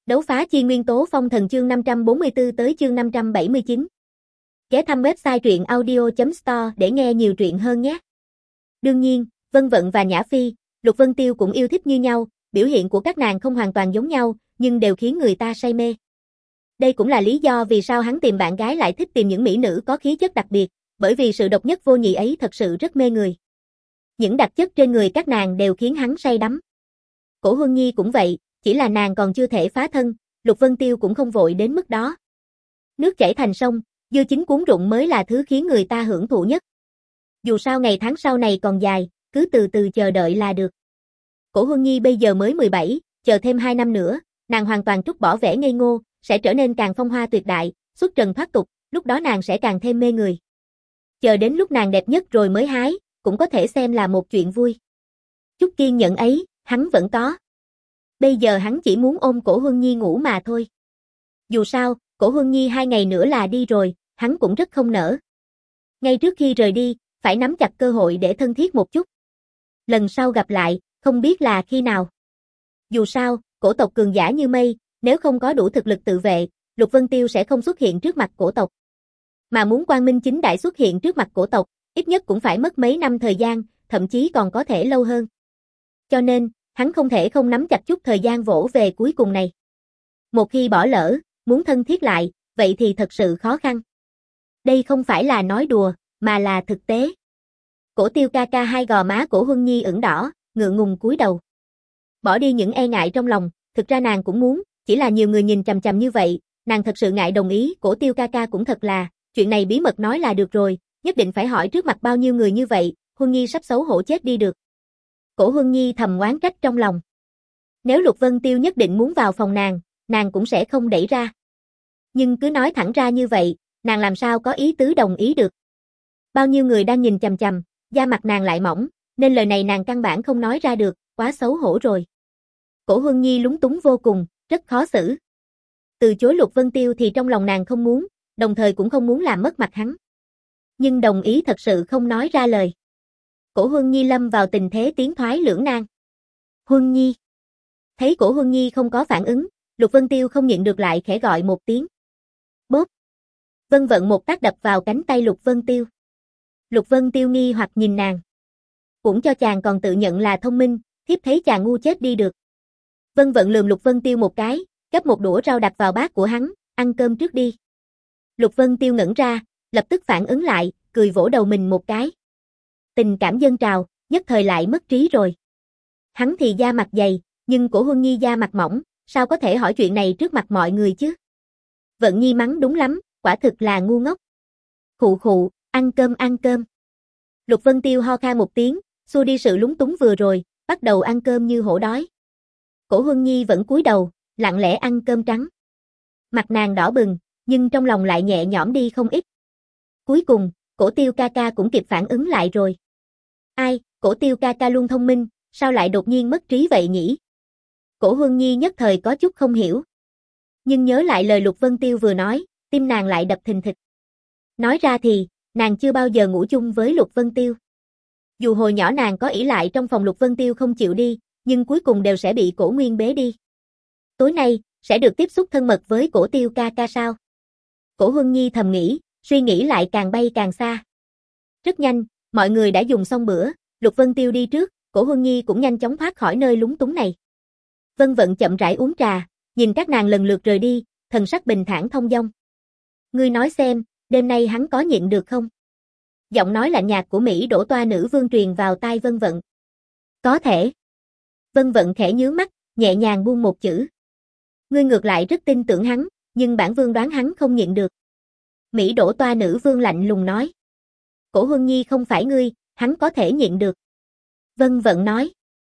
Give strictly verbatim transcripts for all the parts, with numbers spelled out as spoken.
Đấu phá chi nguyên tố phong thần chương năm trăm bốn mươi tư tới chương năm trăm bảy mươi chín. Ghé thăm website truyện audio chấm store để nghe nhiều truyện hơn nhé. Đương nhiên, Vân Vận và Nhã Phi, Lục Vân Tiêu cũng yêu thích như nhau, biểu hiện của các nàng không hoàn toàn giống nhau, nhưng đều khiến người ta say mê. Đây cũng là lý do vì sao hắn tìm bạn gái lại thích tìm những mỹ nữ có khí chất đặc biệt, bởi vì sự độc nhất vô nhị ấy thật sự rất mê người. Những đặc chất trên người các nàng đều khiến hắn say đắm. Cổ Huân Nhi cũng vậy, chỉ là nàng còn chưa thể phá thân, Lục Vân Tiêu cũng không vội đến mức đó. Nước chảy thành sông, dưa chín cuốn rụng mới là thứ khiến người ta hưởng thụ nhất. Dù sao ngày tháng sau này còn dài, cứ từ từ chờ đợi là được. Cổ Huân Nhi bây giờ mới mười bảy, chờ thêm hai năm nữa, nàng hoàn toàn trút bỏ vẻ ngây ngô, sẽ trở nên càng phong hoa tuyệt đại, xuất trần thoát tục, lúc đó nàng sẽ càng thêm mê người. Chờ đến lúc nàng đẹp nhất rồi mới hái, cũng có thể xem là một chuyện vui. Chút kiên nhẫn ấy, hắn vẫn có. Bây giờ hắn chỉ muốn ôm Cổ Huân Nhi ngủ mà thôi. Dù sao, Cổ Huân Nhi hai ngày nữa là đi rồi, hắn cũng rất không nỡ. Ngay trước khi rời đi, phải nắm chặt cơ hội để thân thiết một chút. Lần sau gặp lại, không biết là khi nào. Dù sao, cổ tộc cường giả như mây, nếu không có đủ thực lực tự vệ, Lục Vân Tiêu sẽ không xuất hiện trước mặt cổ tộc. Mà muốn quang minh chính đại xuất hiện trước mặt cổ tộc, ít nhất cũng phải mất mấy năm thời gian, thậm chí còn có thể lâu hơn. Cho nên, hắn không thể không nắm chặt chút thời gian vỗ về cuối cùng này. Một khi bỏ lỡ, muốn thân thiết lại, vậy thì thật sự khó khăn. Đây không phải là nói đùa, mà là thực tế. Cổ Tiêu ca ca hai gò má Cổ Huân Nhi ửng đỏ, ngượng ngùng cúi đầu. Bỏ đi những e ngại trong lòng, thực ra nàng cũng muốn, chỉ là nhiều người nhìn chằm chằm như vậy, nàng thật sự ngại đồng ý. Cổ Tiêu ca ca cũng thật là, chuyện này bí mật nói là được rồi, nhất định phải hỏi trước mặt bao nhiêu người như vậy, Huân Nhi sắp xấu hổ chết đi được. Cổ Huân Nhi thầm oán trách trong lòng. Nếu Lục Vân Tiêu nhất định muốn vào phòng nàng, nàng cũng sẽ không đẩy ra. Nhưng cứ nói thẳng ra như vậy, nàng làm sao có ý tứ đồng ý được. Bao nhiêu người đang nhìn chằm chằm, da mặt nàng lại mỏng, nên lời này nàng căn bản không nói ra được, quá xấu hổ rồi. Cổ Huân Nhi lúng túng vô cùng, rất khó xử. Từ chối Lục Vân Tiêu thì trong lòng nàng không muốn, đồng thời cũng không muốn làm mất mặt hắn. Nhưng đồng ý thật sự không nói ra lời. Cổ Huân Nhi lâm vào tình thế tiến thoái lưỡng nan. Huân Nhi. Thấy Cổ Huân Nhi không có phản ứng, Lục Vân Tiêu không nhịn được lại khẽ gọi một tiếng. Bốp. Vân Vận một tác đập vào cánh tay Lục Vân Tiêu. Lục Vân Tiêu nghi hoặc nhìn nàng. Cũng cho chàng còn tự nhận là thông minh, thiếp thấy chàng ngu chết đi được. Vân Vận lườm Lục Vân Tiêu một cái, gắp một đũa rau đặt vào bát của hắn, ăn cơm trước đi. Lục Vân Tiêu ngẩn ra, lập tức phản ứng lại, cười vỗ đầu mình một cái. Tình cảm dâng trào, nhất thời lại mất trí rồi. Hắn thì da mặt dày, nhưng Cổ Huân Nhi da mặt mỏng, sao có thể hỏi chuyện này trước mặt mọi người chứ? Vận Nhi mắng đúng lắm, quả thực là ngu ngốc. Khụ khụ, ăn cơm ăn cơm. Lục Vân Tiêu ho khan một tiếng, xua đi sự lúng túng vừa rồi, bắt đầu ăn cơm như hổ đói. Cổ Huân Nhi vẫn cúi đầu, lặng lẽ ăn cơm trắng. Mặt nàng đỏ bừng, nhưng trong lòng lại nhẹ nhõm đi không ít. Cuối cùng, Cổ Tiêu ca ca cũng kịp phản ứng lại rồi. Ai, Cổ Tiêu ca ca luôn thông minh, sao lại đột nhiên mất trí vậy nhỉ? Cổ Huân Nhi nhất thời có chút không hiểu. Nhưng nhớ lại lời Lục Vân Tiêu vừa nói, tim nàng lại đập thình thịch. Nói ra thì, nàng chưa bao giờ ngủ chung với Lục Vân Tiêu. Dù hồi nhỏ nàng có ỷ lại trong phòng Lục Vân Tiêu không chịu đi, nhưng cuối cùng đều sẽ bị Cổ Nguyên bế đi. Tối nay, sẽ được tiếp xúc thân mật với Cổ Tiêu ca ca sao? Cổ Huân Nhi thầm nghĩ, suy nghĩ lại càng bay càng xa. Rất nhanh, mọi người đã dùng xong bữa, Lục Vân Tiêu đi trước, Cổ Huân Nhi cũng nhanh chóng thoát khỏi nơi lúng túng này. Vân Vận chậm rãi uống trà, nhìn các nàng lần lượt rời đi, thần sắc bình thản thông dong. Ngươi nói xem, đêm nay hắn có nhịn được không? Giọng nói lạnh nhạt của Mỹ Đỗ Toa nữ vương truyền vào tai Vân Vận. Có thể. Vân Vận khẽ nhướng mắt, nhẹ nhàng buông một chữ. Ngươi ngược lại rất tin tưởng hắn, nhưng bản vương đoán hắn không nhịn được. Mỹ Đỗ Toa nữ vương lạnh lùng nói. Cổ Huân Nhi không phải ngươi, hắn có thể nhịn được. Vân Vận nói.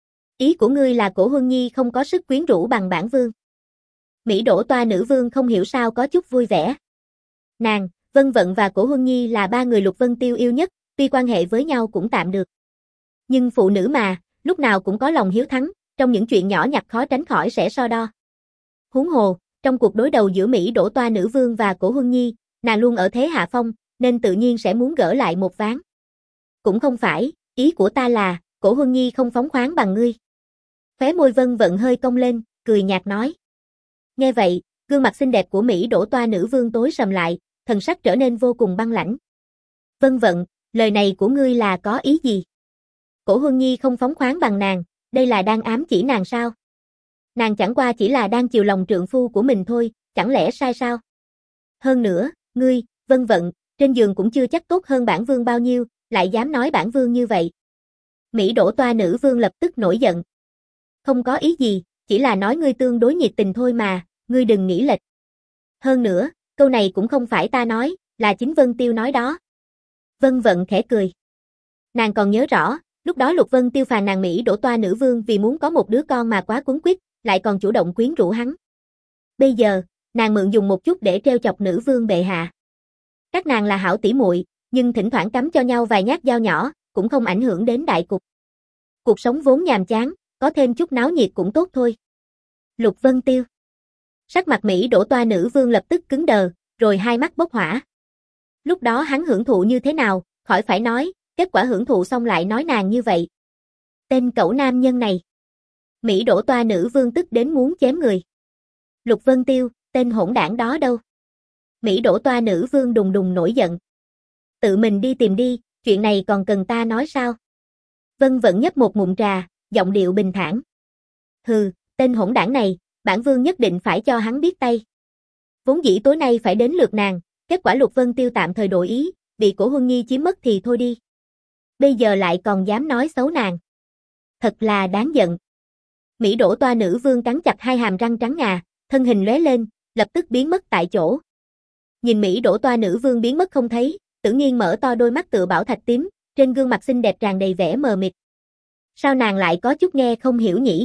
Ý của ngươi là Cổ Huân Nhi không có sức quyến rũ bằng bản vương. Mỹ Đỗ Toa nữ vương không hiểu sao có chút vui vẻ. Nàng, Vân Vận và Cổ Huân Nhi là ba người Lục Vân Tiêu yêu nhất, tuy quan hệ với nhau cũng tạm được. Nhưng phụ nữ mà, lúc nào cũng có lòng hiếu thắng, trong những chuyện nhỏ nhặt khó tránh khỏi sẽ so đo. Huống hồ, trong cuộc đối đầu giữa Mỹ Đỗ Toa nữ vương và Cổ Huân Nhi, nàng luôn ở thế hạ phong, nên tự nhiên sẽ muốn gỡ lại một ván. Cũng không phải, ý của ta là, Cổ Huân Nhi không phóng khoáng bằng ngươi. Khóe môi Vân Vận hơi cong lên, cười nhạt nói. Nghe vậy, gương mặt xinh đẹp của Mỹ Đỗ Toa nữ vương tối sầm lại, thần sắc trở nên vô cùng băng lãnh. Vân Vận, lời này của ngươi là có ý gì? Cổ Huân Nhi không phóng khoáng bằng nàng, đây là đang ám chỉ nàng sao? Nàng chẳng qua chỉ là đang chiều lòng trượng phu của mình thôi, chẳng lẽ sai sao? Hơn nữa, ngươi, Vân Vận, trên giường cũng chưa chắc tốt hơn bản vương bao nhiêu, lại dám nói bản vương như vậy. Mỹ Đỗ Toa nữ vương lập tức nổi giận. Không có ý gì, chỉ là nói ngươi tương đối nhiệt tình thôi mà, ngươi đừng nghĩ lệch. Hơn nữa, câu này cũng không phải ta nói, là chính Vân Tiêu nói đó. Vân Vận khẽ cười. Nàng còn nhớ rõ, lúc đó Lục Vân Tiêu phàn nàng Mỹ Đỗ Toa nữ vương vì muốn có một đứa con mà quá quấn quýt, lại còn chủ động quyến rũ hắn. Bây giờ, nàng mượn dùng một chút để treo chọc nữ vương bệ hạ. Các nàng là hảo tỉ muội, nhưng thỉnh thoảng cắm cho nhau vài nhát dao nhỏ, cũng không ảnh hưởng đến đại cục. Cuộc sống vốn nhàm chán, có thêm chút náo nhiệt cũng tốt thôi. Lục Vân Tiêu. Sắc mặt Mỹ Đỗ Toa nữ vương lập tức cứng đờ, rồi hai mắt bốc hỏa. Lúc đó hắn hưởng thụ như thế nào, khỏi phải nói, kết quả hưởng thụ xong lại nói nàng như vậy. Tên cẩu nam nhân này. Mỹ Đỗ Toa nữ vương tức đến muốn chém người. Lục Vân Tiêu, tên hỗn đảng đó đâu? Mỹ Đỗ Toa nữ vương đùng đùng nổi giận. Tự mình đi tìm đi, chuyện này còn cần ta nói sao? Vân Vận nhấp một ngụm trà, giọng điệu bình thản. Hừ, tên hỗn đảng này, bản vương nhất định phải cho hắn biết tay. Vốn dĩ tối nay phải đến lượt nàng, kết quả Lục Vân Tiêu tạm thời đổi ý, bị Cổ Huân Nhi chiếm mất thì thôi đi. Bây giờ lại còn dám nói xấu nàng. Thật là đáng giận. Mỹ Đỗ Toa nữ vương cắn chặt hai hàm răng trắng ngà, thân hình lóe lên, lập tức biến mất tại chỗ. Nhìn Mỹ Đỗ Toa nữ vương biến mất không thấy, Tử Nghiên mở to đôi mắt tựa bảo thạch tím, trên gương mặt xinh đẹp tràn đầy vẻ mờ mịt. Sao nàng lại có chút nghe không hiểu nhỉ?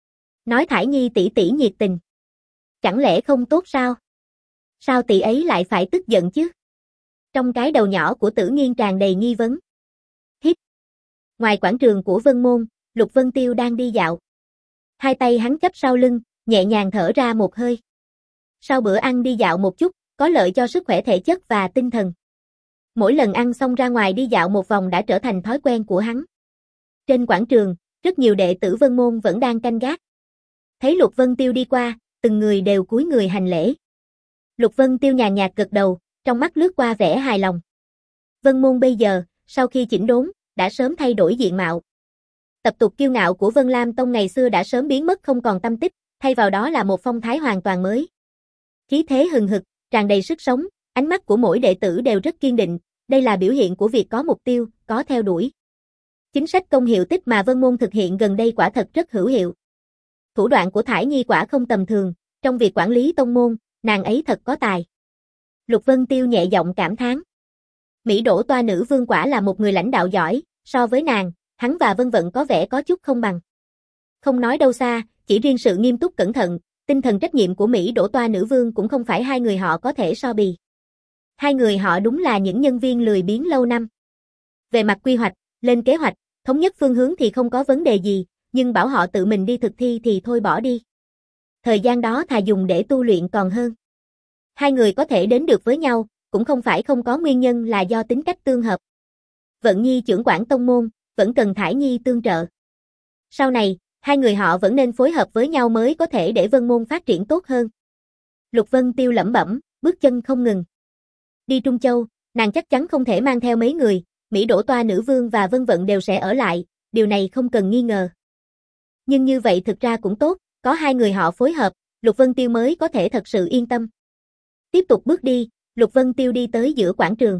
Nói Thải Nhi tỷ tỷ nhiệt tình. Chẳng lẽ không tốt sao? Sao tỷ ấy lại phải tức giận chứ? Trong cái đầu nhỏ của Tử Nghiên tràn đầy nghi vấn. Hít. Ngoài quảng trường của Vân Môn, Lục Vân Tiêu đang đi dạo. Hai tay hắn chắp sau lưng, nhẹ nhàng thở ra một hơi. Sau bữa ăn đi dạo một chút, có lợi cho sức khỏe thể chất và tinh thần. Mỗi lần ăn xong ra ngoài đi dạo một vòng đã trở thành thói quen của hắn. Trên quảng trường, rất nhiều đệ tử Vân Môn vẫn đang canh gác. Thấy Lục Vân Tiêu đi qua, từng người đều cúi người hành lễ. Lục Vân Tiêu nhàn nhạt gật đầu, trong mắt lướt qua vẻ hài lòng. Vân Môn bây giờ, sau khi chỉnh đốn, đã sớm thay đổi diện mạo. Tập tục kiêu ngạo của Vân Lam Tông ngày xưa đã sớm biến mất không còn tâm tích, thay vào đó là một phong thái hoàn toàn mới. Khí thế hừng hực, tràn đầy sức sống, ánh mắt của mỗi đệ tử đều rất kiên định, đây là biểu hiện của việc có mục tiêu, có theo đuổi. Chính sách công hiệu tích mà Vân Môn thực hiện gần đây quả thật rất hữu hiệu. Thủ đoạn của Thải Nhi quả không tầm thường, trong việc quản lý tông môn, nàng ấy thật có tài. Lục Vân Tiêu nhẹ giọng cảm thán. Mỹ Đỗ Toa nữ vương quả là một người lãnh đạo giỏi, so với nàng, hắn và Vân Vận có vẻ có chút không bằng. Không nói đâu xa, chỉ riêng sự nghiêm túc cẩn thận, tinh thần trách nhiệm của Mỹ Đỗ Toa nữ vương cũng không phải hai người họ có thể so bì. Hai người họ đúng là những nhân viên lười biếng lâu năm. Về mặt quy hoạch, lên kế hoạch, thống nhất phương hướng thì không có vấn đề gì, nhưng bảo họ tự mình đi thực thi thì thôi bỏ đi. Thời gian đó thà dùng để tu luyện còn hơn. Hai người có thể đến được với nhau, cũng không phải không có nguyên nhân là do tính cách tương hợp. Vận Nhi trưởng quản tông môn, vẫn cần Thải Nhi tương trợ. Sau này, hai người họ vẫn nên phối hợp với nhau mới có thể để Vân Môn phát triển tốt hơn. Lục Vân Tiêu lẩm bẩm, bước chân không ngừng. Đi Trung Châu, nàng chắc chắn không thể mang theo mấy người, Mỹ Đỗ Toa nữ vương và Vân Vận đều sẽ ở lại, điều này không cần nghi ngờ. Nhưng như vậy thực ra cũng tốt, có hai người họ phối hợp, Lục Vân Tiêu mới có thể thật sự yên tâm. Tiếp tục bước đi, Lục Vân Tiêu đi tới giữa quảng trường.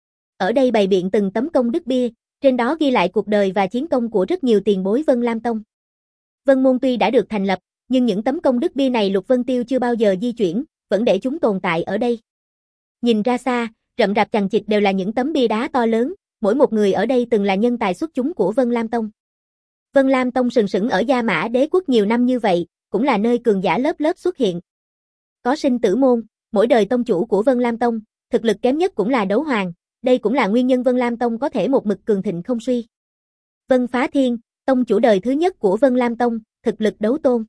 Ở đây bày biện từng tấm công đức bia, trên đó ghi lại cuộc đời và chiến công của rất nhiều tiền bối Vân Lam Tông. Vân Môn tuy đã được thành lập, nhưng những tấm công đức bia này Lục Vân Tiêu chưa bao giờ di chuyển, vẫn để chúng tồn tại ở đây. Nhìn ra xa, rậm rạp chằng chịt đều là những tấm bia đá to lớn, mỗi một người ở đây từng là nhân tài xuất chúng của Vân Lam Tông. Vân Lam Tông sừng sững ở Gia Mã Đế quốc nhiều năm như vậy, cũng là nơi cường giả lớp lớp xuất hiện. Có sinh tử môn, mỗi đời tông chủ của Vân Lam Tông, thực lực kém nhất cũng là đấu hoàng, đây cũng là nguyên nhân Vân Lam Tông có thể một mực cường thịnh không suy. Vân Phá Thiên, tông chủ đời thứ nhất của Vân Lam Tông, thực lực đấu tôn.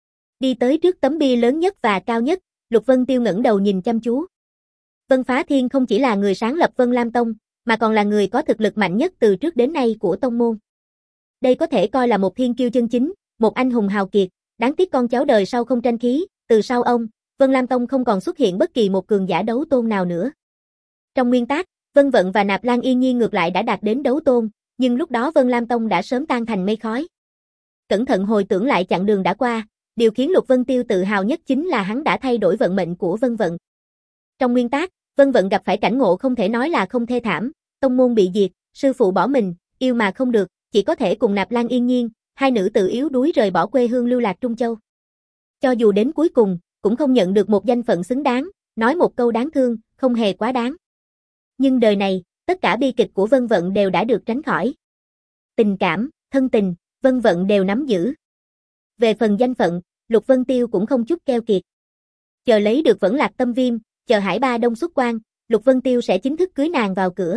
Đi tới trước tấm bia lớn nhất và cao nhất, Lục Vân Tiêu ngẩng đầu nhìn chăm chú. Vân Phá Thiên không chỉ là người sáng lập Vân Lam Tông, mà còn là người có thực lực mạnh nhất từ trước đến nay của tông môn. Đây có thể coi là một thiên kiêu chân chính, một anh hùng hào kiệt, đáng tiếc con cháu đời sau không tranh khí, từ sau ông, Vân Lam Tông không còn xuất hiện bất kỳ một cường giả đấu tôn nào nữa. Trong nguyên tắc, Vân Vận và Nạp Lan Yên Nhiên ngược lại đã đạt đến đấu tôn, nhưng lúc đó Vân Lam Tông đã sớm tan thành mây khói. Cẩn thận hồi tưởng lại chặng đường đã qua, điều khiến Lục Vân Tiêu tự hào nhất chính là hắn đã thay đổi vận mệnh của Vân Vận. Trong nguyên tắc, Vân Vận gặp phải cảnh ngộ không thể nói là không thê thảm, tông môn bị diệt, sư phụ bỏ mình, yêu mà không được, chỉ có thể cùng Nạp Lan Yên Nhiên, hai nữ tự yếu đuối rời bỏ quê hương lưu lạc Trung Châu. Cho dù đến cuối cùng, cũng không nhận được một danh phận xứng đáng, nói một câu đáng thương, không hề quá đáng. Nhưng đời này, tất cả bi kịch của Vân Vận đều đã được tránh khỏi. Tình cảm, thân tình, Vân Vận đều nắm giữ. Về phần danh phận, Lục Vân Tiêu cũng không chút keo kiệt. Chờ lấy được Vẫn Lạc Tâm Viêm, chờ Hải Ba Đông xuất quan, Lục Vân Tiêu sẽ chính thức cưới nàng vào cửa.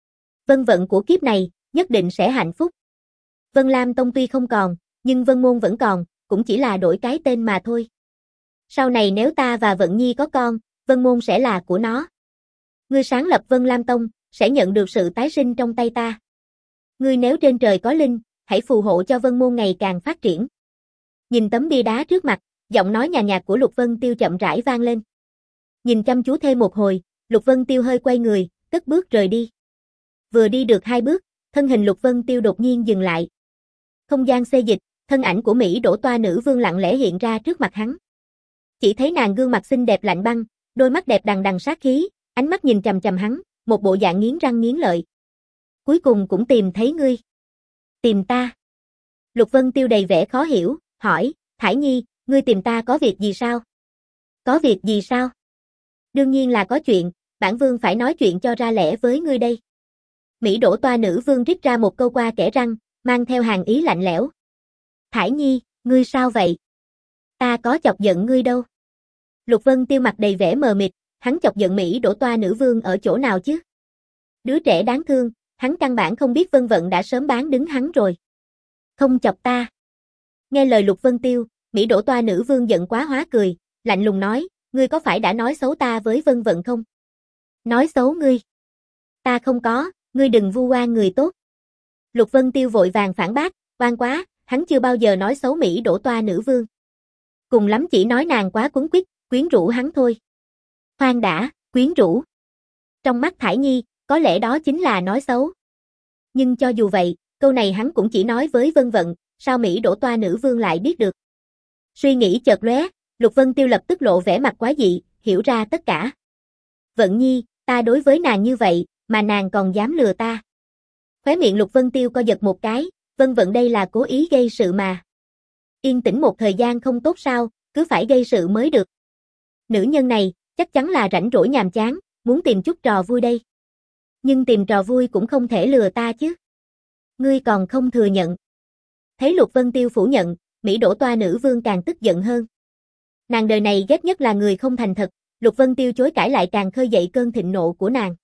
Vân Vận của kiếp này, nhất định sẽ hạnh phúc. Vân Lam Tông tuy không còn, nhưng Vân Môn vẫn còn, cũng chỉ là đổi cái tên mà thôi. Sau này nếu ta và Vận Nhi có con, Vân Môn sẽ là của nó. Ngươi sáng lập Vân Lam Tông, sẽ nhận được sự tái sinh trong tay ta. Ngươi nếu trên trời có linh, hãy phù hộ cho Vân Môn ngày càng phát triển. Nhìn tấm bia đá trước mặt, giọng nói nhàn nhạt của Lục Vân Tiêu chậm rãi vang lên. Nhìn chăm chú thêm một hồi, Lục Vân Tiêu hơi quay người, cất bước rời đi. Vừa đi được hai bước, thân hình Lục Vân Tiêu đột nhiên dừng lại. Không gian xê dịch, thân ảnh của Mỹ Đỗ Toa nữ vương lặng lẽ hiện ra trước mặt hắn. Chỉ thấy nàng gương mặt xinh đẹp lạnh băng, đôi mắt đẹp đằng đằng sát khí, ánh mắt nhìn chằm chằm hắn, một bộ dạng nghiến răng nghiến lợi. Cuối cùng cũng tìm thấy ngươi. Tìm ta? Lục Vân Tiêu đầy vẻ khó hiểu, hỏi, Thải Nhi, ngươi tìm ta có việc gì sao? Có việc gì sao? Đương nhiên là có chuyện, bản vương phải nói chuyện cho ra lẽ với ngươi đây. Mỹ Đỗ Toa nữ vương rít ra một câu qua kẽ răng, mang theo hàn ý lạnh lẽo. Thải Nhi, ngươi sao vậy? Ta có chọc giận ngươi đâu. Lục Vân Tiêu mặt đầy vẻ mờ mịt, hắn chọc giận Mỹ Đỗ Toa nữ vương ở chỗ nào chứ? Đứa trẻ đáng thương, hắn căn bản không biết Vân Vận đã sớm bán đứng hắn rồi. Không chọc ta. Nghe lời Lục Vân Tiêu, Mỹ Đỗ Toa nữ vương giận quá hóa cười, lạnh lùng nói, ngươi có phải đã nói xấu ta với Vân Vận không? Nói xấu ngươi? Ta không có, ngươi đừng vu oan người tốt. Lục Vân Tiêu vội vàng phản bác, oan quá, hắn chưa bao giờ nói xấu Mỹ Đỗ Toa nữ vương. Cùng lắm chỉ nói nàng quá quấn quýt, quyến rũ hắn thôi. Khoan đã, quyến rũ. Trong mắt Thải Nhi, có lẽ đó chính là nói xấu. Nhưng cho dù vậy, câu này hắn cũng chỉ nói với Vân Vận, sao Mỹ Đỗ Toa nữ vương lại biết được. Suy nghĩ chợt lóe, Lục Vân Tiêu lập tức lộ vẻ mặt quái dị, hiểu ra tất cả. Vận Nhi, ta đối với nàng như vậy, mà nàng còn dám lừa ta. Khóe miệng Lục Vân Tiêu co giật một cái, Vân Vận đây là cố ý gây sự mà. Yên tĩnh một thời gian không tốt sao, cứ phải gây sự mới được. Nữ nhân này, chắc chắn là rảnh rỗi nhàm chán, muốn tìm chút trò vui đây. Nhưng tìm trò vui cũng không thể lừa ta chứ. Ngươi còn không thừa nhận. Thấy Lục Vân Tiêu phủ nhận, Mỹ Đỗ Toa nữ vương càng tức giận hơn. Nàng đời này ghét nhất là người không thành thật, Lục Vân Tiêu chối cãi lại càng khơi dậy cơn thịnh nộ của nàng.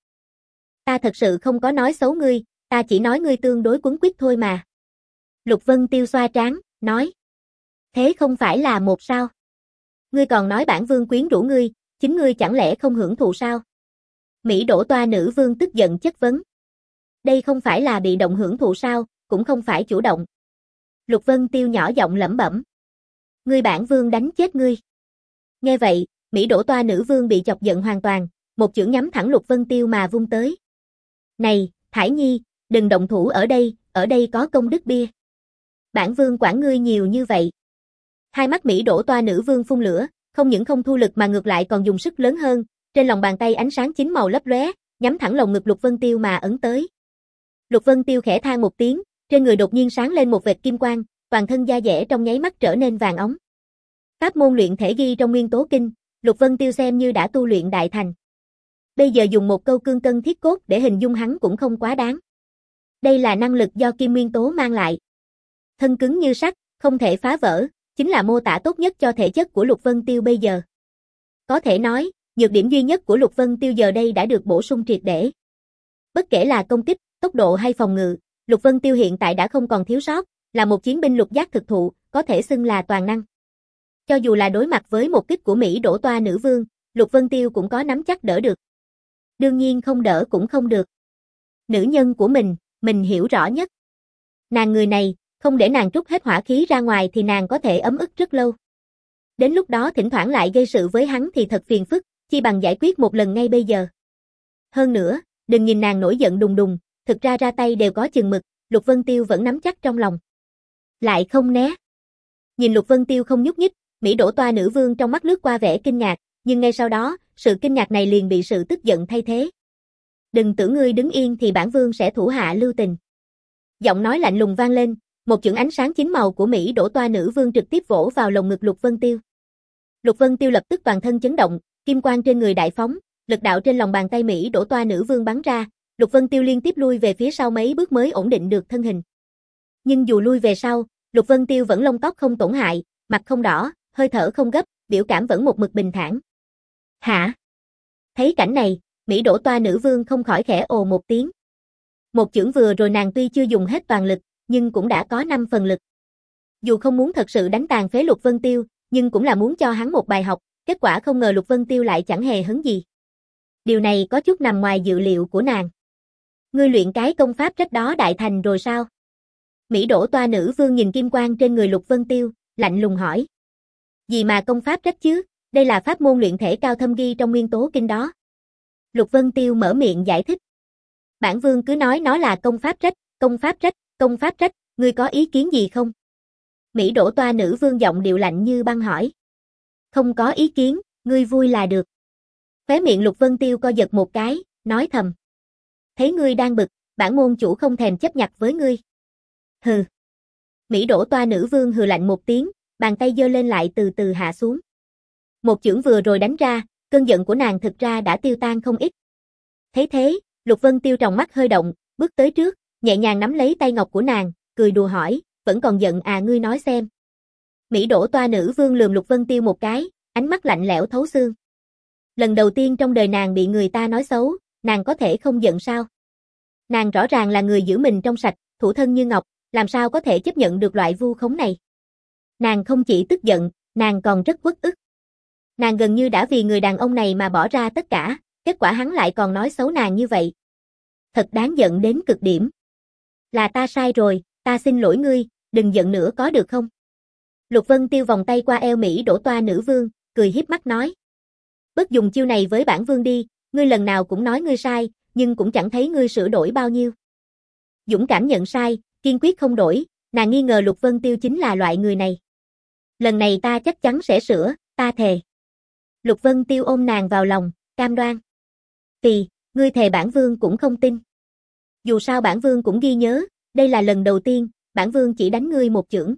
Ta thật sự không có nói xấu ngươi, ta chỉ nói ngươi tương đối quấn quýt thôi mà. Lục Vân Tiêu xoa trán, nói. Thế không phải là một sao? Ngươi còn nói bản vương quyến rũ ngươi, chính ngươi chẳng lẽ không hưởng thụ sao? Mỹ Đỗ Toa nữ vương tức giận chất vấn. Đây không phải là bị động hưởng thụ sao, cũng không phải chủ động. Lục Vân Tiêu nhỏ giọng lẩm bẩm. Ngươi bản vương đánh chết ngươi. Nghe vậy, Mỹ Đỗ Toa nữ vương bị chọc giận hoàn toàn, một chưởng nhắm thẳng Lục Vân Tiêu mà vung tới. Này, Thải Nhi, đừng động thủ ở đây, ở đây có công đức bia. Bản vương quản ngươi nhiều như vậy. Hai mắt Mỹ Đỗ Toa nữ vương phun lửa, không những không thu lực mà ngược lại còn dùng sức lớn hơn, trên lòng bàn tay ánh sáng chín màu lấp lóe, nhắm thẳng lồng ngực Lục Vân Tiêu mà ấn tới. Lục Vân Tiêu khẽ than một tiếng, trên người đột nhiên sáng lên một vệt kim quang, toàn thân da dẻ trong nháy mắt trở nên vàng óng. Pháp môn luyện thể ghi trong Nguyên Tố Kinh, Lục Vân Tiêu xem như đã tu luyện đại thành. Bây giờ dùng một câu cương cân thiết cốt để hình dung hắn cũng không quá đáng. Đây là năng lực do kim nguyên tố mang lại. Thân cứng như sắt, không thể phá vỡ, chính là mô tả tốt nhất cho thể chất của Lục Vân Tiêu bây giờ. Có thể nói, nhược điểm duy nhất của Lục Vân Tiêu giờ đây đã được bổ sung triệt để. Bất kể là công kích, tốc độ hay phòng ngự, Lục Vân Tiêu hiện tại đã không còn thiếu sót, là một chiến binh lục giác thực thụ, có thể xưng là toàn năng. Cho dù là đối mặt với một kích của Mỹ Đỗ Toa nữ vương, Lục Vân Tiêu cũng có nắm chắc đỡ được. Đương nhiên không đỡ cũng không được. Nữ nhân của mình, mình hiểu rõ nhất. Nàng người này, không để nàng trút hết hỏa khí ra ngoài thì nàng có thể ấm ức rất lâu. Đến lúc đó thỉnh thoảng lại gây sự với hắn thì thật phiền phức, chi bằng giải quyết một lần ngay bây giờ. Hơn nữa, đừng nhìn nàng nổi giận đùng đùng, thực ra ra tay đều có chừng mực, Lục Vân Tiêu vẫn nắm chắc trong lòng. Lại không né. Nhìn Lục Vân Tiêu không nhúc nhích, Mỹ Đỗ Toa nữ vương trong mắt lướt qua vẻ kinh ngạc, nhưng ngay sau đó, sự kinh ngạc này liền bị sự tức giận thay thế. Đừng tưởng ngươi đứng yên thì bản vương sẽ thủ hạ lưu tình. Giọng nói lạnh lùng vang lên, một chưởng ánh sáng chín màu của Mỹ Đỗ Toa nữ vương trực tiếp vỗ vào lồng ngực Lục Vân Tiêu. Lục Vân Tiêu lập tức toàn thân chấn động, kim quang trên người đại phóng, lực đạo trên lòng bàn tay Mỹ Đỗ Toa nữ vương bắn ra, Lục Vân Tiêu liên tiếp lui về phía sau mấy bước mới ổn định được thân hình. Nhưng dù lui về sau, Lục Vân Tiêu vẫn lông tóc không tổn hại, mặt không đỏ, hơi thở không gấp, biểu cảm vẫn một mực bình thản. Hả? Thấy cảnh này, Mỹ Đỗ Toa nữ vương không khỏi khẽ ồ một tiếng. Một chưởng vừa rồi nàng tuy chưa dùng hết toàn lực, nhưng cũng đã có năm phần lực. Dù không muốn thật sự đánh tàn phế Lục Vân Tiêu, nhưng cũng là muốn cho hắn một bài học, kết quả không ngờ Lục Vân Tiêu lại chẳng hề hấn gì. Điều này có chút nằm ngoài dự liệu của nàng. Ngươi luyện cái công pháp trách đó đại thành rồi sao? Mỹ Đỗ Toa nữ vương nhìn kim quang trên người Lục Vân Tiêu, lạnh lùng hỏi. Gì mà công pháp trách chứ, đây là pháp môn luyện thể cao thâm ghi trong nguyên tố kinh đó. Lục Vân Tiêu mở miệng giải thích. Bản vương cứ nói nó là công pháp trách, công pháp trách, công pháp trách, ngươi có ý kiến gì không? Mỹ Đỗ Toa nữ vương giọng điệu lạnh như băng hỏi. Không có ý kiến, ngươi vui là được. Khóe miệng Lục Vân Tiêu co giật một cái, nói thầm. Thấy ngươi đang bực, bản môn chủ không thèm chấp nhặt với ngươi. Hừ. Mỹ Đỗ Toa nữ vương hừ lạnh một tiếng, bàn tay giơ lên lại từ từ hạ xuống. Một chưởng vừa rồi đánh ra, cơn giận của nàng thực ra đã tiêu tan không ít. Thấy thế, Lục Vân Tiêu tròng mắt hơi động, bước tới trước, nhẹ nhàng nắm lấy tay ngọc của nàng, cười đùa hỏi, vẫn còn giận à, ngươi nói xem. Mỹ Đỗ Toa nữ vương lườm Lục Vân Tiêu một cái, ánh mắt lạnh lẽo thấu xương. Lần đầu tiên trong đời nàng bị người ta nói xấu, nàng có thể không giận sao? Nàng rõ ràng là người giữ mình trong sạch, thủ thân như ngọc, làm sao có thể chấp nhận được loại vu khống này? Nàng không chỉ tức giận, nàng còn rất uất ức. Nàng gần như đã vì người đàn ông này mà bỏ ra tất cả, kết quả hắn lại còn nói xấu nàng như vậy. Thật đáng giận đến cực điểm. Là ta sai rồi, ta xin lỗi ngươi, đừng giận nữa có được không? Lục Vân Tiêu vòng tay qua eo Mỹ Đỗ Toa nữ vương, cười hiếp mắt nói. Bớt dùng chiêu này với bản vương đi, ngươi lần nào cũng nói ngươi sai, nhưng cũng chẳng thấy ngươi sửa đổi bao nhiêu. Dũng cảm nhận sai, kiên quyết không đổi, nàng nghi ngờ Lục Vân Tiêu chính là loại người này. Lần này ta chắc chắn sẽ sửa, ta thề. Lục Vân Tiêu ôm nàng vào lòng, cam đoan. Vì, ngươi thề bản vương cũng không tin. Dù sao bản vương cũng ghi nhớ, đây là lần đầu tiên, bản vương chỉ đánh ngươi một chưởng.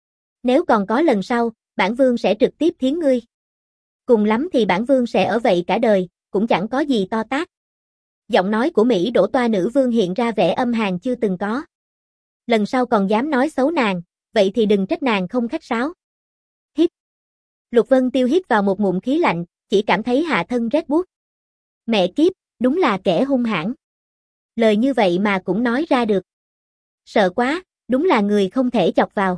Nếu còn có lần sau, bản vương sẽ trực tiếp thiến ngươi. Cùng lắm thì bản vương sẽ ở vậy cả đời, cũng chẳng có gì to tát. Giọng nói của Mỹ Đỗ Toa nữ vương hiện ra vẻ âm hàn chưa từng có. Lần sau còn dám nói xấu nàng, vậy thì đừng trách nàng không khách sáo. Hít. Lục Vân Tiêu hít vào một ngụm khí lạnh, chỉ cảm thấy hạ thân rét buốt. Mẹ kiếp, đúng là kẻ hung hãn. Lời như vậy mà cũng nói ra được. Sợ quá, đúng là người không thể chọc vào.